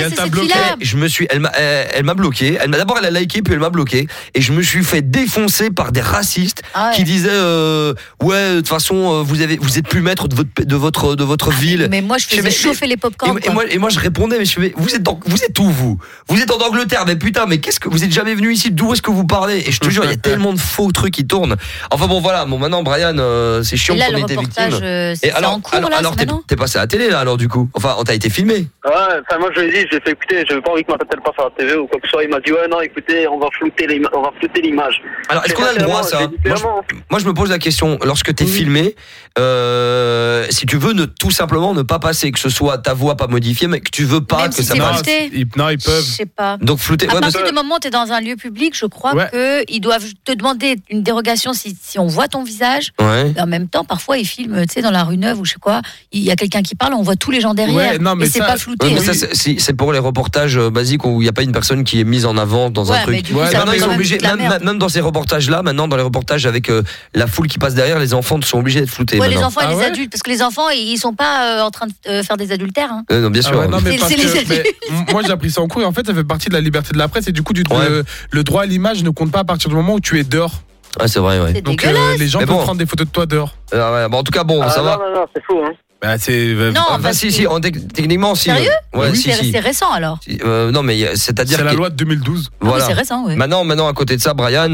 Elle m'a bloqué. D'abord elle a liké, puis elle m'a bloqué. Et je me suis fait défoncer par des racistes qui disaient ouais, de toute façon vous êtes plus maître de votre ville. Mais moi je faisais chauffer les popcorn. Et moi je répondais, mais vous êtes où vous êtes en Angleterre, mais putain, mais qu'est-ce que vous êtes jamais venu ici, d'où est-ce que vous parlez? Et je te jure, il y a tellement de faux trucs qui tournent. Enfin bon, voilà, maintenant Brian, c'est chiant qu'on ait été victime. Et alors t'es passé à la télé là, alors du coup, enfin t'as été filmé. Ouais, enfin moi je lui ai dit, j'ai fait écouter, je veux pas envie que ma tête elle passe à la TV ou quoi que ce soit. Il m'a dit ouais non, écoutez, on va flouter l'image. Alors est-ce qu'on a le droit à ça? Moi je me pose la question, lorsque t'es filmé, si tu veux tout simplement ne pas passer, que ce soit ta voix pas modifiée, mais que tu veux pas que ça passe. Non, ils peuvent. Je sais pas. Donc flouter. À partir du moment où tu es dans un lieu public, je crois qu'ils doivent te demander une dérogation si on voit ton visage. Ouais. Et en même temps, parfois ils filment, tu sais, dans la rue Neuve ou je sais quoi, il y a quelqu'un qui parle, on voit tous les gens derrière. Et c'est pas flouté. Ouais, mais ça, c'est pour les reportages basiques où il n'y a pas une personne qui est mise en avant dans un truc. Mais du coup, maintenant, ils sont obligés, même dans ces reportages-là, maintenant dans les reportages avec la foule qui passe derrière, les enfants sont obligés d'être floutés. Ouais, les enfants et les adultes, parce que les enfants, ils sont pas en train de faire des adultères. Hein. Non, bien sûr. C'est les adultes. Moi, j'ai appris ça en cours et en fait, ça fait partie de la liberté de la presse et du coup, le droit à l'image ne compte pas à partir du moment où tu es dehors. Ah, c'est vrai, ouais. Donc les gens peuvent prendre des photos de toi dehors. En tout cas, ça va. Non, c'est fou, hein. Bah, c'est... Non, si, techniquement, si. Sérieux? Ouais, c'est récent alors. Non, mais c'est-à-dire. C'est la loi de 2012. Voilà. C'est récent, oui. Maintenant, à côté de ça, Brian,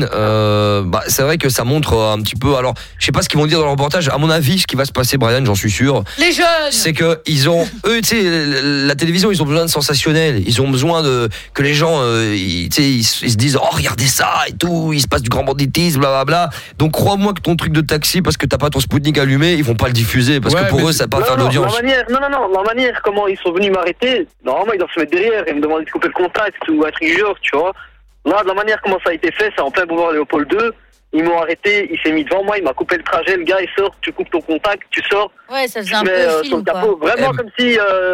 c'est vrai que ça montre un petit peu. Alors, je sais pas ce qu'ils vont dire dans le reportage. À mon avis, ce qui va se passer, Brian, j'en suis sûr. Les jeunes. C'est que ils ont, eux, tu sais, la télévision, ils ont besoin de sensationnel. Ils ont besoin que les gens, ils se disent, oh, regardez ça et tout. Il se passe du grand banditisme, blablabla. Donc, crois-moi que ton truc de taxi, parce que t'as pas ton Sputnik allumé, ils vont pas le diffuser parce que pour eux, ça va pas faire d'audience. La manière comment ils sont venus m'arrêter, normalement ils doivent se mettre derrière et me demander de couper le contact ou un truc genre, tu vois. Là, de la manière comment ça a été fait, c'est en plein boulevard Léopold II. Ils m'ont arrêté, il s'est mis devant moi, il m'a coupé le trajet, le gars il sort, tu coupes ton contact, tu sors. Ouais, ça faisait un peu film, quoi. Vraiment comme si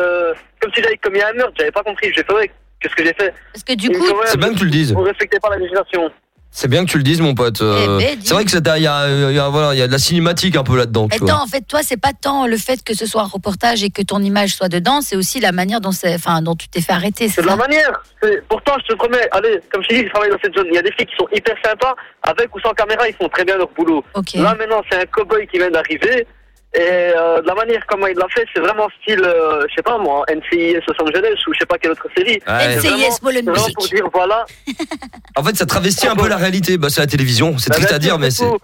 j'avais commis un meurtre, j'avais pas compris, j'ai fait qu'est-ce que j'ai fait. Parce que du coup, c'est bien que tu le dises. Vous respectez pas la législation. C'est bien que tu le dises, mon pote. C'est vrai que il y a de la cinématique un peu là-dedans. En fait, toi, c'est pas tant le fait que ce soit un reportage et que ton image soit dedans, c'est aussi la manière dont tu t'es fait arrêter. C'est de la manière. Pourtant, je te promets, allez, comme je t'ai dit, je travaille dans cette zone. Il y a des filles qui sont hyper sympas, avec ou sans caméra, ils font très bien leur boulot. Okay. Là, maintenant, c'est un cow-boy qui vient d'arriver. Et de la manière comment il l'a fait, c'est vraiment style, je sais pas moi, NCIS Los Angeles ou je sais pas quelle autre série. NCIS Molenbeek. Pour dire voilà. En fait, ça travestit un peu la réalité. C'est la télévision. C'est triste à dire, mais c'est.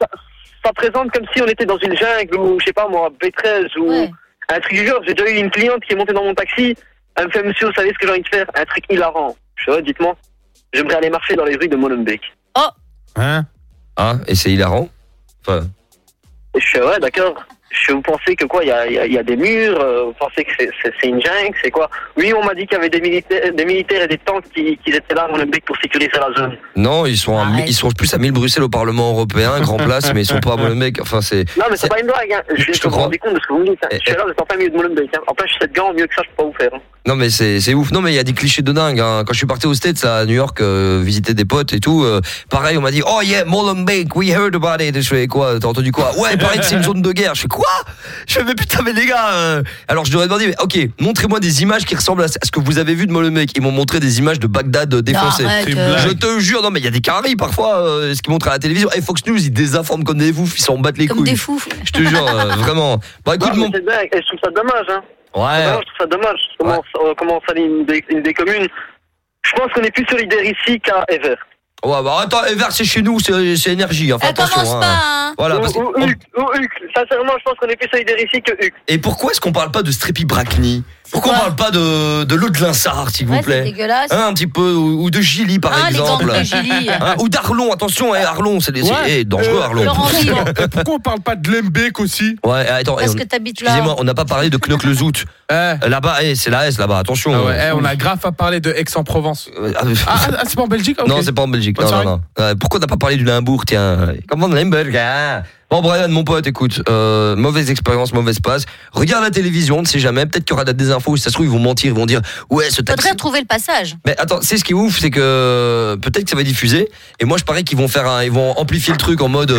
Ça présente comme si on était dans une jungle ou je sais pas moi, B13 ou un truc du genre. J'ai déjà eu une cliente qui est montée dans mon taxi. Elle me fait, monsieur, vous savez ce que j'ai envie de faire? Un truc hilarant. Je sais, dites-moi. J'aimerais aller marcher dans les rues de Molenbeek. Oh. Hein? Ah, et c'est hilarant. Enfin. Je suis ouais, d'accord. Vous pensez que quoi, il y a des murs, vous pensez que c'est une jungle, c'est quoi? Oui, on m'a dit qu'il y avait des militaires et des tanks qui étaient là à Molenbeek pour sécuriser la zone. Non, ils sont plus à 1000 Bruxelles au Parlement européen, Grand Place, mais ils sont pas à Molenbeek. Enfin, c'est. Non, mais c'est pas une blague, hein. Je me rends compte de ce que vous me dites. Je suis là, vous êtes en plein milieu de Molenbeek. En plus, je suis 7 gants, mieux que ça, je peux pas vous faire. Hein. Non, mais c'est ouf. Non, mais il y a des clichés de dingue. Hein. Quand je suis parti aux States, à New York, visiter des potes et tout, pareil, on m'a dit, oh yeah, Molenbeek, we heard about it. Je fais quoi? T'as entendu quoi? Ouais, pareil que c'est une zone de guerre. Je fais quoi? Je fais, mais putain, mais les gars. Alors, je leur ai demandé, mais ok, montrez-moi des images qui ressemblent à ce que vous avez vu de Molenbeek. Ils m'ont montré des images de Bagdad défoncées. Je te jure, non, mais il y a des caries parfois, ce qu'ils montrent à la télévision. Et Fox News, ils désinforment comme des fous, ils s'en battent les couilles. Comme des fous. Je te jure, vraiment. Bah, écoute, non, c'est dingue. Et je trouve ça dommage, hein. Ouais. Je trouve ça dommage. Comment ça une des communes. Je pense qu'on est plus solidaires ici qu'à Ever. Ouais, bah attends, Ever, c'est chez nous, c'est énergie. Enfin, attention. Commence pas, hein. Voilà. Ou Huc. Sincèrement, je pense qu'on est plus solidaires ici que Huc. Et pourquoi est-ce qu'on parle pas de Strepi Brackney? Pourquoi on parle pas de l'eau de Linsart, s'il vous plaît? C'est dégueulasse. Un petit peu, ou de Gilly, par exemple. Les gangs de Gilly. Ou d'Arlon, attention, Arlon, c'est dangereux, Arlon. Pourquoi on parle pas de Lembec aussi? Ouais, attends. Parce que t'habites là. Excusez-moi, on n'a pas parlé de Knock-le-Zout. Là-bas, c'est la S, là-bas, attention. On a grave à parler de Aix-en-Provence. C'est pas en Belgique? Okay. Non, c'est pas en Belgique. Non. Pourquoi t'as pas parlé du Limbourg, tiens? Comment Limbourg, Bon, Brian, mon pote, écoute, mauvaise expérience, mauvaise passe. Regarde la télévision, ne sais jamais. Peut-être qu'il y aura des infos, si ça se trouve, ils vont mentir, ils vont dire, ouais, ce taxi. Faudrait trouver le passage. Mais attends, c'est ce qui est ouf, c'est que peut-être que ça va diffuser. Et moi, je parie qu'ils vont ils vont amplifier le truc en mode,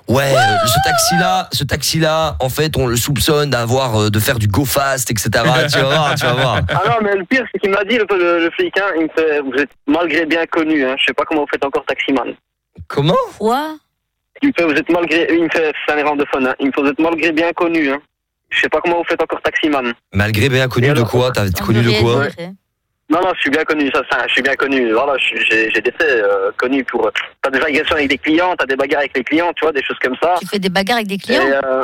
ce taxi-là, en fait, on le soupçonne de faire du go fast, etc. tu vas voir. Ah non, mais le pire, c'est qu'il m'a dit, le flic, hein, il me fait, vous êtes malgré bien connu, hein. Je sais pas comment vous faites encore taximan. Comment? Quoi? Il me fait, c'est un néerlandophone, hein. Il me fait, vous êtes malgré bien connu, hein. Je sais pas comment vous faites encore taximan. Malgré bien connu de quoi? T'as connu de quoi? Non, je suis bien connu, je suis bien connu. Voilà, j'ai des faits connus pour. T'as des agressions avec des clients, t'as des bagarres avec les clients, tu vois, des choses comme ça. Tu fais des bagarres avec des clients?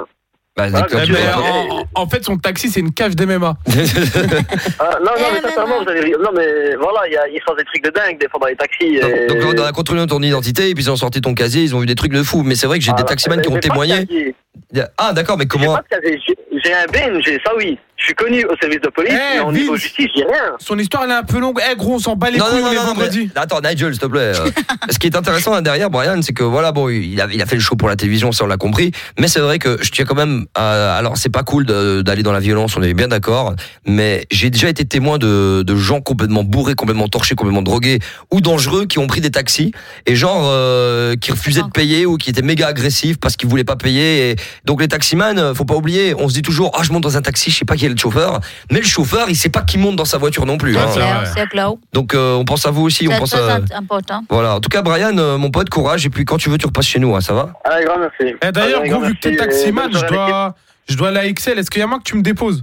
En fait, son taxi, c'est une cage d'MMA. Non, mais sincèrement, vous allez. Non, mais voilà, ils font des trucs de dingue, des fois dans les taxis. Donc, on a contrôlé ton identité, et puis ils ont sorti ton casier, ils ont vu des trucs de fou. Mais c'est vrai que j'ai des taximans qui ont témoigné. Ah, d'accord, mais comment? J'ai un Ben, ça oui. Je suis connu au service de police, mais au niveau justice, j'ai rien. Son histoire, elle est un peu longue. Gros, on s'en bat les couilles, on est vendredi. Attends, Nigel, s'il te plaît. Ce qui est intéressant là derrière, Brian, c'est que voilà, bon, il a fait le show pour la télévision, ça on l'a compris. Mais c'est vrai que je tiens quand même. Alors, c'est pas cool d'aller dans la violence, on est bien d'accord. Mais j'ai déjà été témoin de gens complètement bourrés, complètement torchés, complètement drogués ou dangereux qui ont pris des taxis et qui refusaient de payer ou qui étaient méga agressifs parce qu'ils voulaient pas payer. Et donc les taximans, faut pas oublier, on se dit toujours, je monte dans un taxi, je sais pas qui est le chauffeur, mais le chauffeur, il sait pas qui monte dans sa voiture non plus. C'est clair. Donc on pense à vous aussi, on pense à. Important. Voilà. En tout cas, Brian, mon pote, courage. Et puis quand tu veux, tu repasses chez nous, ça va? Allez, grand merci. D'ailleurs, gros, vu que t'es taximan, je dois la XL. Est-ce qu'il y a moyen que tu me déposes?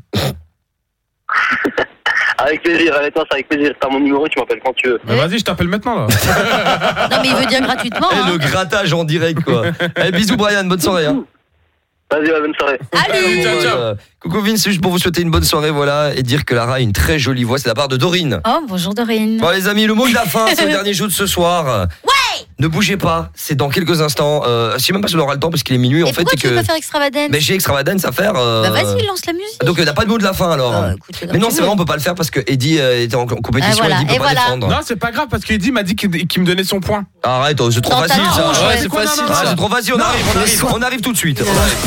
Avec plaisir, c'est avec plaisir. T'as mon numéro, tu m'appelles quand tu veux. Vas-y, je t'appelle maintenant là. Non, mais il veut dire gratuitement. Le grattage en direct, quoi. Bisous, Brian, bonne soirée. Vas-y, bonne soirée. Allez, ciao. Coucou Vince, c'est juste pour vous souhaiter une bonne soirée, voilà, et dire que Lara a une très jolie voix, c'est de la part de Dorine. Oh, bonjour Dorine. Bon les amis, le mot de la fin, c'est le dernier jeu de ce soir. Ouais. Ne bougez pas, c'est dans quelques instants. Je sais même pas si on aura le temps parce qu'il est minuit en fait. Pourquoi tu veux pas faire Extravagance? Mais j'ai Extravagance à faire. Vas-y, lance la musique. Donc il n'y a pas de mot de la fin alors. Mais non, c'est vrai, on peut pas le faire parce que Eddie était en compétition, Eddie peut pas défendre. Non, c'est pas grave parce qu'Eddie m'a dit qu'il me donnait son point. Arrête, c'est trop facile ça. Ouais, c'est facile. C'est trop facile, on arrive tout de suite.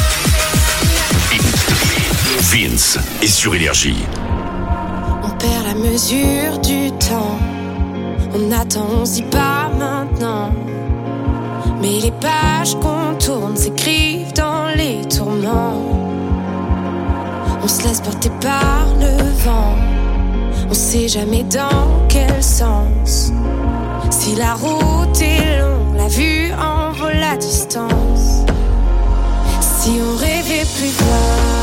Vince est sur Énergie. On perd la mesure du temps. On attend, on se dit pas maintenant. Mais les pages qu'on tourne s'écrivent dans les tourments. On se laisse porter par le vent. On sait jamais dans quel sens. Si la route est longue, la vue en vaut la distance. Si on rêvait plus fort.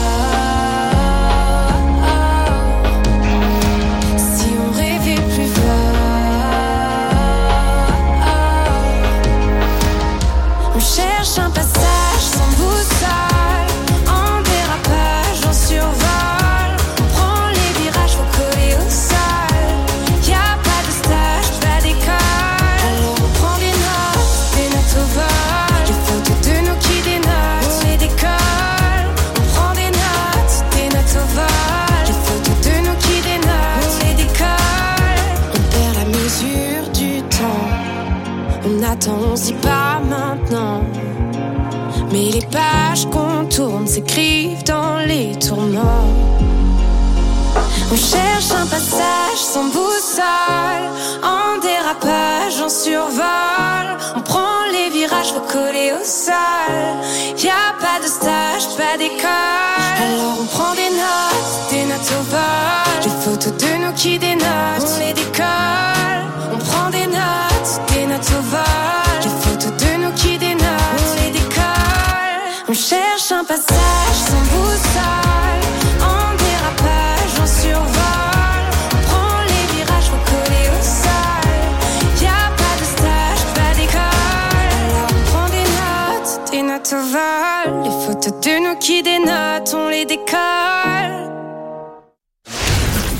On cherche un passage sans boussole, en dérapage, en survol. On prend les virages, faut coller au sol. Y'a pas de stage, pas d'école. Alors on prend des notes au vol. Les photos de nous qui dénotent, on les décolle. On prend des notes au vol. Les photos de nous qui dénotent, on les décolle. On perd la mesure du temps. On attend, on se dit pas maintenant. Mais les pages qu'on tourne s'écrivent dans les tourments. On cherche un passage sans boussole, en dérapage, en survol. On prend les virages, faut coller au sol. Y'a pas de stage, pas d'école. Alors on prend des notes au vol. Les photos de nous qui dénotent, on les décolle. On prend des notes au vol. Les photos de nous qui dénotent, on les décolle. On cherche un passage sans boussole, en dérapage, en survol. On prend les virages, faut coller au sol. Y'a pas de stage, pas d'école. Alors on prend des notes au vol. Les photos de nous qui dénotent, on les décolle.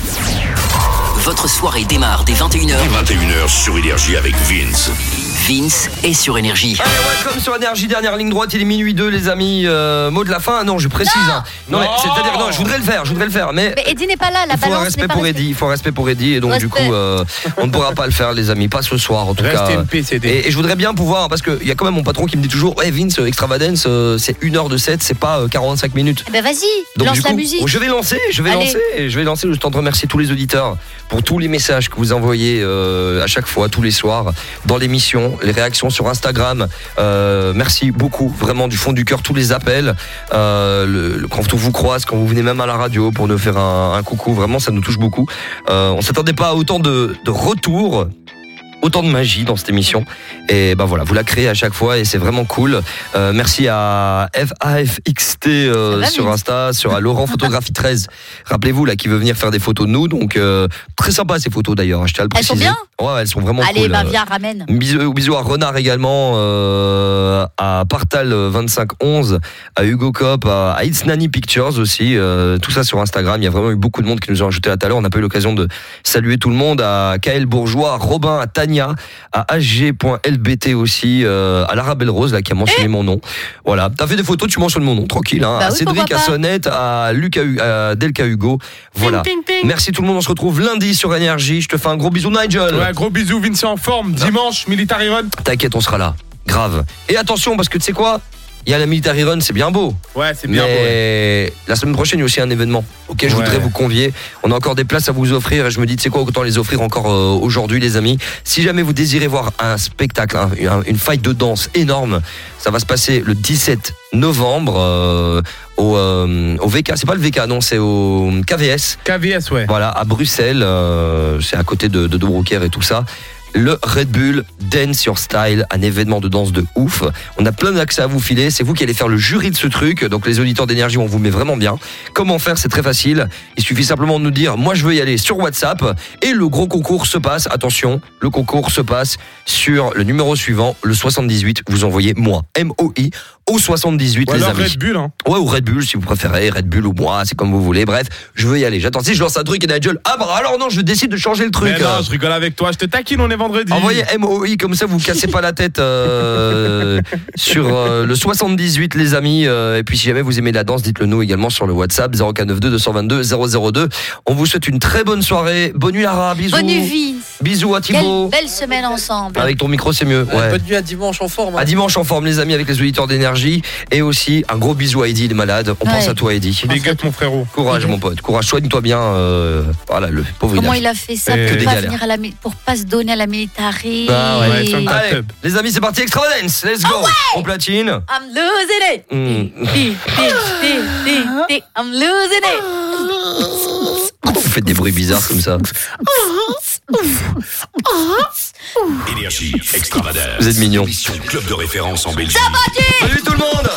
Votre soirée démarre dès 21h. Dès 21h sur Énergie avec Vince. Vince est sur Énergie. Allez, welcome sur Énergie, dernière ligne droite, il est minuit 2 les amis. Mot de la fin, non je précise. Non, mais c'est-à-dire, non, je voudrais le faire, mais Eddie n'est pas là, la il faut un balance respect n'est pas pour restée. Eddie, il faut un respect pour Eddie, et donc du coup on ne pourra pas le faire les amis, pas ce soir en tout Restez cas. une PCD. Et je voudrais bien pouvoir, parce qu'il y a quand même mon patron qui me dit toujours, ouais Vince, Extravagance, c'est 1 heure de set, c'est pas 45 minutes. Eh ben vas-y, Donc lance du coup, la musique. je vais lancer, je vais Allez. lancer, je tente de remercier tous les auditeurs pour tous les messages que vous envoyez à chaque fois, tous les soirs, dans l'émission, les réactions sur Instagram. Merci beaucoup, vraiment du fond du cœur, tous les appels, quand on vous croise, quand vous venez même à la radio pour nous faire un coucou, vraiment ça nous touche beaucoup. On s'attendait pas à autant de retours, autant de magie dans cette émission, et ben voilà, vous la créez à chaque fois et c'est vraiment cool. Merci à FAFXT sur Insta, à Laurent Photographie 13. Rappelez-vous là qui veut venir faire des photos de nous, donc très sympa ces photos d'ailleurs, je tiens à le préciser. Elles sont bien. Ouais, elles sont vraiment Allez, cool. viens, ramène. Bisous à Renard également, à Partal 2511, à Hugo Cop, à It's Nanny Pictures aussi, tout ça sur Instagram. Il y a vraiment eu beaucoup de monde qui nous ont ajouté là tout à l'heure. On n'a pas eu l'occasion de saluer tout le monde, à Kael Bourgeois, à Robin, à Tania, à HG.LBT aussi, à Lara Belle Rose là, qui a mentionné mon nom. Voilà, t'as fait des photos, tu mentionnes mon nom, tranquille. Hein. Bah à oui, Cédric, à Sonnette, à Lucas, à Delca Hugo. Voilà. Ting, ting, ting. Merci tout le monde, on se retrouve lundi sur Énergie. Je te fais un gros bisou Nigel. Ouais, gros bisous, Vince en forme. Dimanche, Military Run. T'inquiète, on sera là. Grave. Et attention, parce que tu sais quoi, il y a la Military Run, c'est bien beau. Ouais, c'est bien beau. Mais la semaine prochaine, il y a aussi un événement auquel je voudrais vous convier. On a encore des places à vous offrir et je me dis, tu sais quoi, autant les offrir encore aujourd'hui, les amis. Si jamais vous désirez voir un spectacle, une fight de danse énorme, ça va se passer le 17 novembre au VK. C'est pas le VK, non, c'est au KVS. KVS, ouais. Voilà, à Bruxelles. C'est à côté de Broker et tout ça. Le Red Bull Dance Your Style, un événement de danse de ouf. On a plein d'accès à vous filer. C'est vous qui allez faire le jury de ce truc. Donc les auditeurs d'Énergie, on vous met vraiment bien. Comment faire? C'est très facile. Il suffit simplement de nous dire, moi je veux y aller sur WhatsApp. Et le gros concours se passe, attention, le concours se passe sur le numéro suivant, le 78. Vous envoyez moi, MOI, au 78, les amis. Red Bull, hein. Ouais, ou Red Bull si vous préférez, Red Bull ou moi, c'est comme vous voulez. Bref, je veux y aller. J'attends, si je lance un truc et Nigel, ah bah alors non, je décide de changer le truc. Mais non, je rigole avec toi, je te taquine, on est vendredi. Envoyez MOI, comme ça vous cassez pas la tête sur le 78, les amis. Et puis si jamais vous aimez la danse, dites-le nous également sur le WhatsApp 0492 222 002. On vous souhaite une très bonne soirée. Bonne nuit Lara, bisous. Bonne nuit Vince. Bisous à Thibaut. Belle semaine ensemble. Avec ton micro c'est mieux. Ouais. Bonne nuit à dimanche en forme. Hein. À dimanche en forme les amis avec les auditeurs d'Énergie. Et aussi un gros bisou à Eddie, il est malade. On pense à toi Eddie. Big up mon frérot. Courage mon pote, courage, soigne-toi bien. Voilà le pauvre. Comment il a fait ça pour pas se donner à la military. Ah ouais. Allez, les amis c'est parti, Extravagance, let's go. Au platine. I'm losing it. I'm losing it. Vous faites des bruits bizarres comme ça. Énergie Extravagance. Vous êtes mignons. Club de référence en Belgique. Salut tout le monde.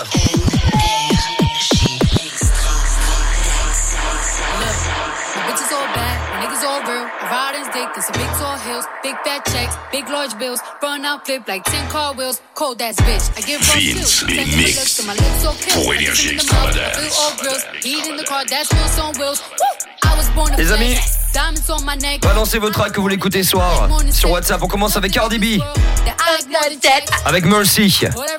Bitches all bad, niggas all real. Riding dick in some big tall hills, big fat checks, big large bills. Run out clip like 10 car wheels. Cold ass bitch, I give raw Vince, skills. les Send mix. looks to my lips so kill. Pour Énergie Extravagance. I feel all grills. Heat in the car, that's wheels on wheels. Woo! I was born to Les amis, flex. Diamonds on my neck. balancez vos tracks que vous l'écoutez ce soir sur WhatsApp. On commence avec Cardi B, avec Mercy.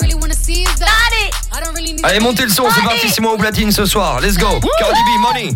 Allez, montez le son, c'est parti, c'est moi au platine ce soir. Let's go. Cardi B, Money.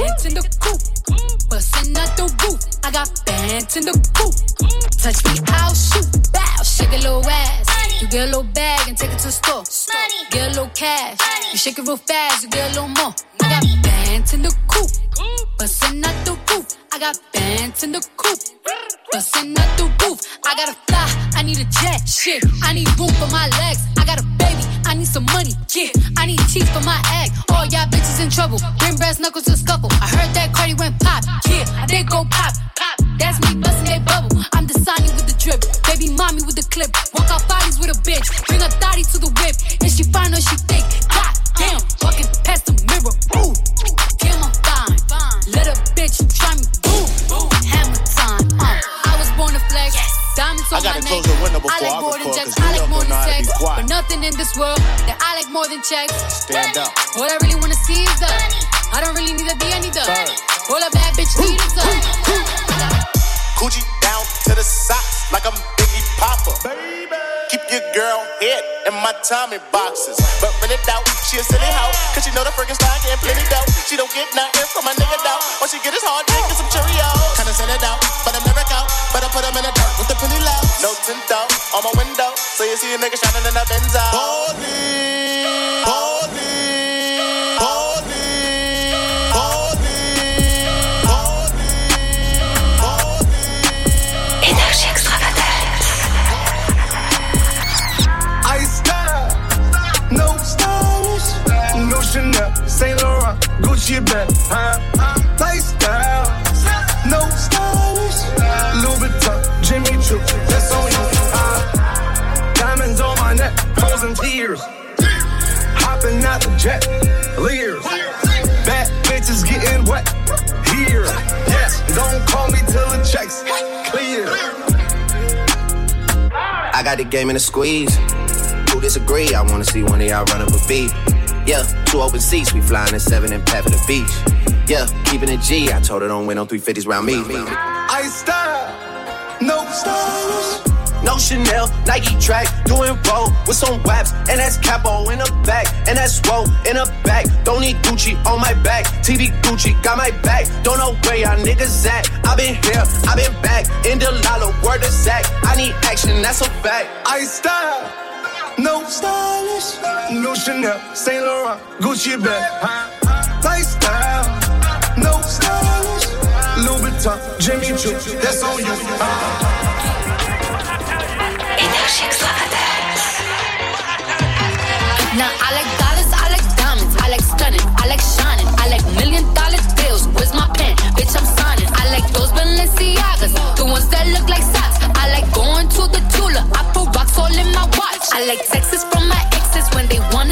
Bustin' out the roof, I got bands in the coop. Touch me, I'll shoot. Bow, shake a little ass. You get a little bag and take it to the store. Get a little cash. You shake it real fast, you get a little more. I got bands in the coop. Bustin' out the roof, I got bands in the coop. Bustin' out the roof, I gotta fly, I need a jet. Shit, I need room for my legs. I got a baby, I need some money. Yeah, I need teeth for my egg. All y'all bitches in trouble. Bring brass knuckles to scuffle. I heard that Cardi went pop. Yeah, I did go pop. Pop. That's me bustin' that bubble. I'm the Sonny with the drip. Baby mommy with the clip. Walk out bodies with a bitch. Bring a thotty to the whip. Is she fine or she thick? God damn, walking past the mirror. Ooh, damn, I'm fine. Let a bitch try me. Boom, hammer time. I was born to flex. Diamonds on my neck. I like more than jets. I like more than sex. But nothing in this world that I like more than checks. Stand up. What I really wanna see is the. I don't really need a D, I need the. All a bad bitch need is the. Coochie down to the socks like I'm Biggie Popper. Keep your girl head in my Tommy boxes. But really doubt, she a silly hoe. Cause she know the freaking style getting plenty dope. She don't get nothing from a nigga doubt. All she get is hard dick and some Cheerios. Kinda send it out, but I'm never out. Better put them in the dirt with the penny low. No tint out on my window. So you see a nigga shining in a Benz out. Holy, holy, holy. Énergie extravagante. Iced out, no stylish, no Chanel, Saint Laurent, Gucci bag, lifestyle, no stylish, Louis Vuitton, Jimmy Choo, that's on you. Diamonds on my neck, frozen tears, hopping out the jet, Lears, bad bitches getting wet here. Yes, don't call me till the checks clear. I got the game in a squeeze. Who disagree? I wanna see one of y'all run up a beat. Yeah, 2 open seats, we flying in 7 and Pat for the beach. Yeah, keeping it G. I told her don't win on 350s round me. Iced out, no stylish. No Chanel, Nike track, doing roll with some waps, and that's capo in the back, and that's roll in the back. Don't need Gucci on my back, TV Gucci got my back. Don't know where y'all niggas at. I been here, I been back, in the lala, word of Zach. I need action, that's a fact. Iced out, no stylish, no Chanel, Saint Laurent, Gucci bag, lifestyle, no stylish, Louis Vuitton, Jimmy Choo, that's on you. Énergie extravagante. Now I like dollars, I like diamonds, I like stunning, I like shining, I like $1 million bills. Where's my pen? Bitch, I'm signing. I like those Balenciagas, the ones that look like socks. I like going to the jeweler, I put rocks all in my watch. I like texts from my exes when they want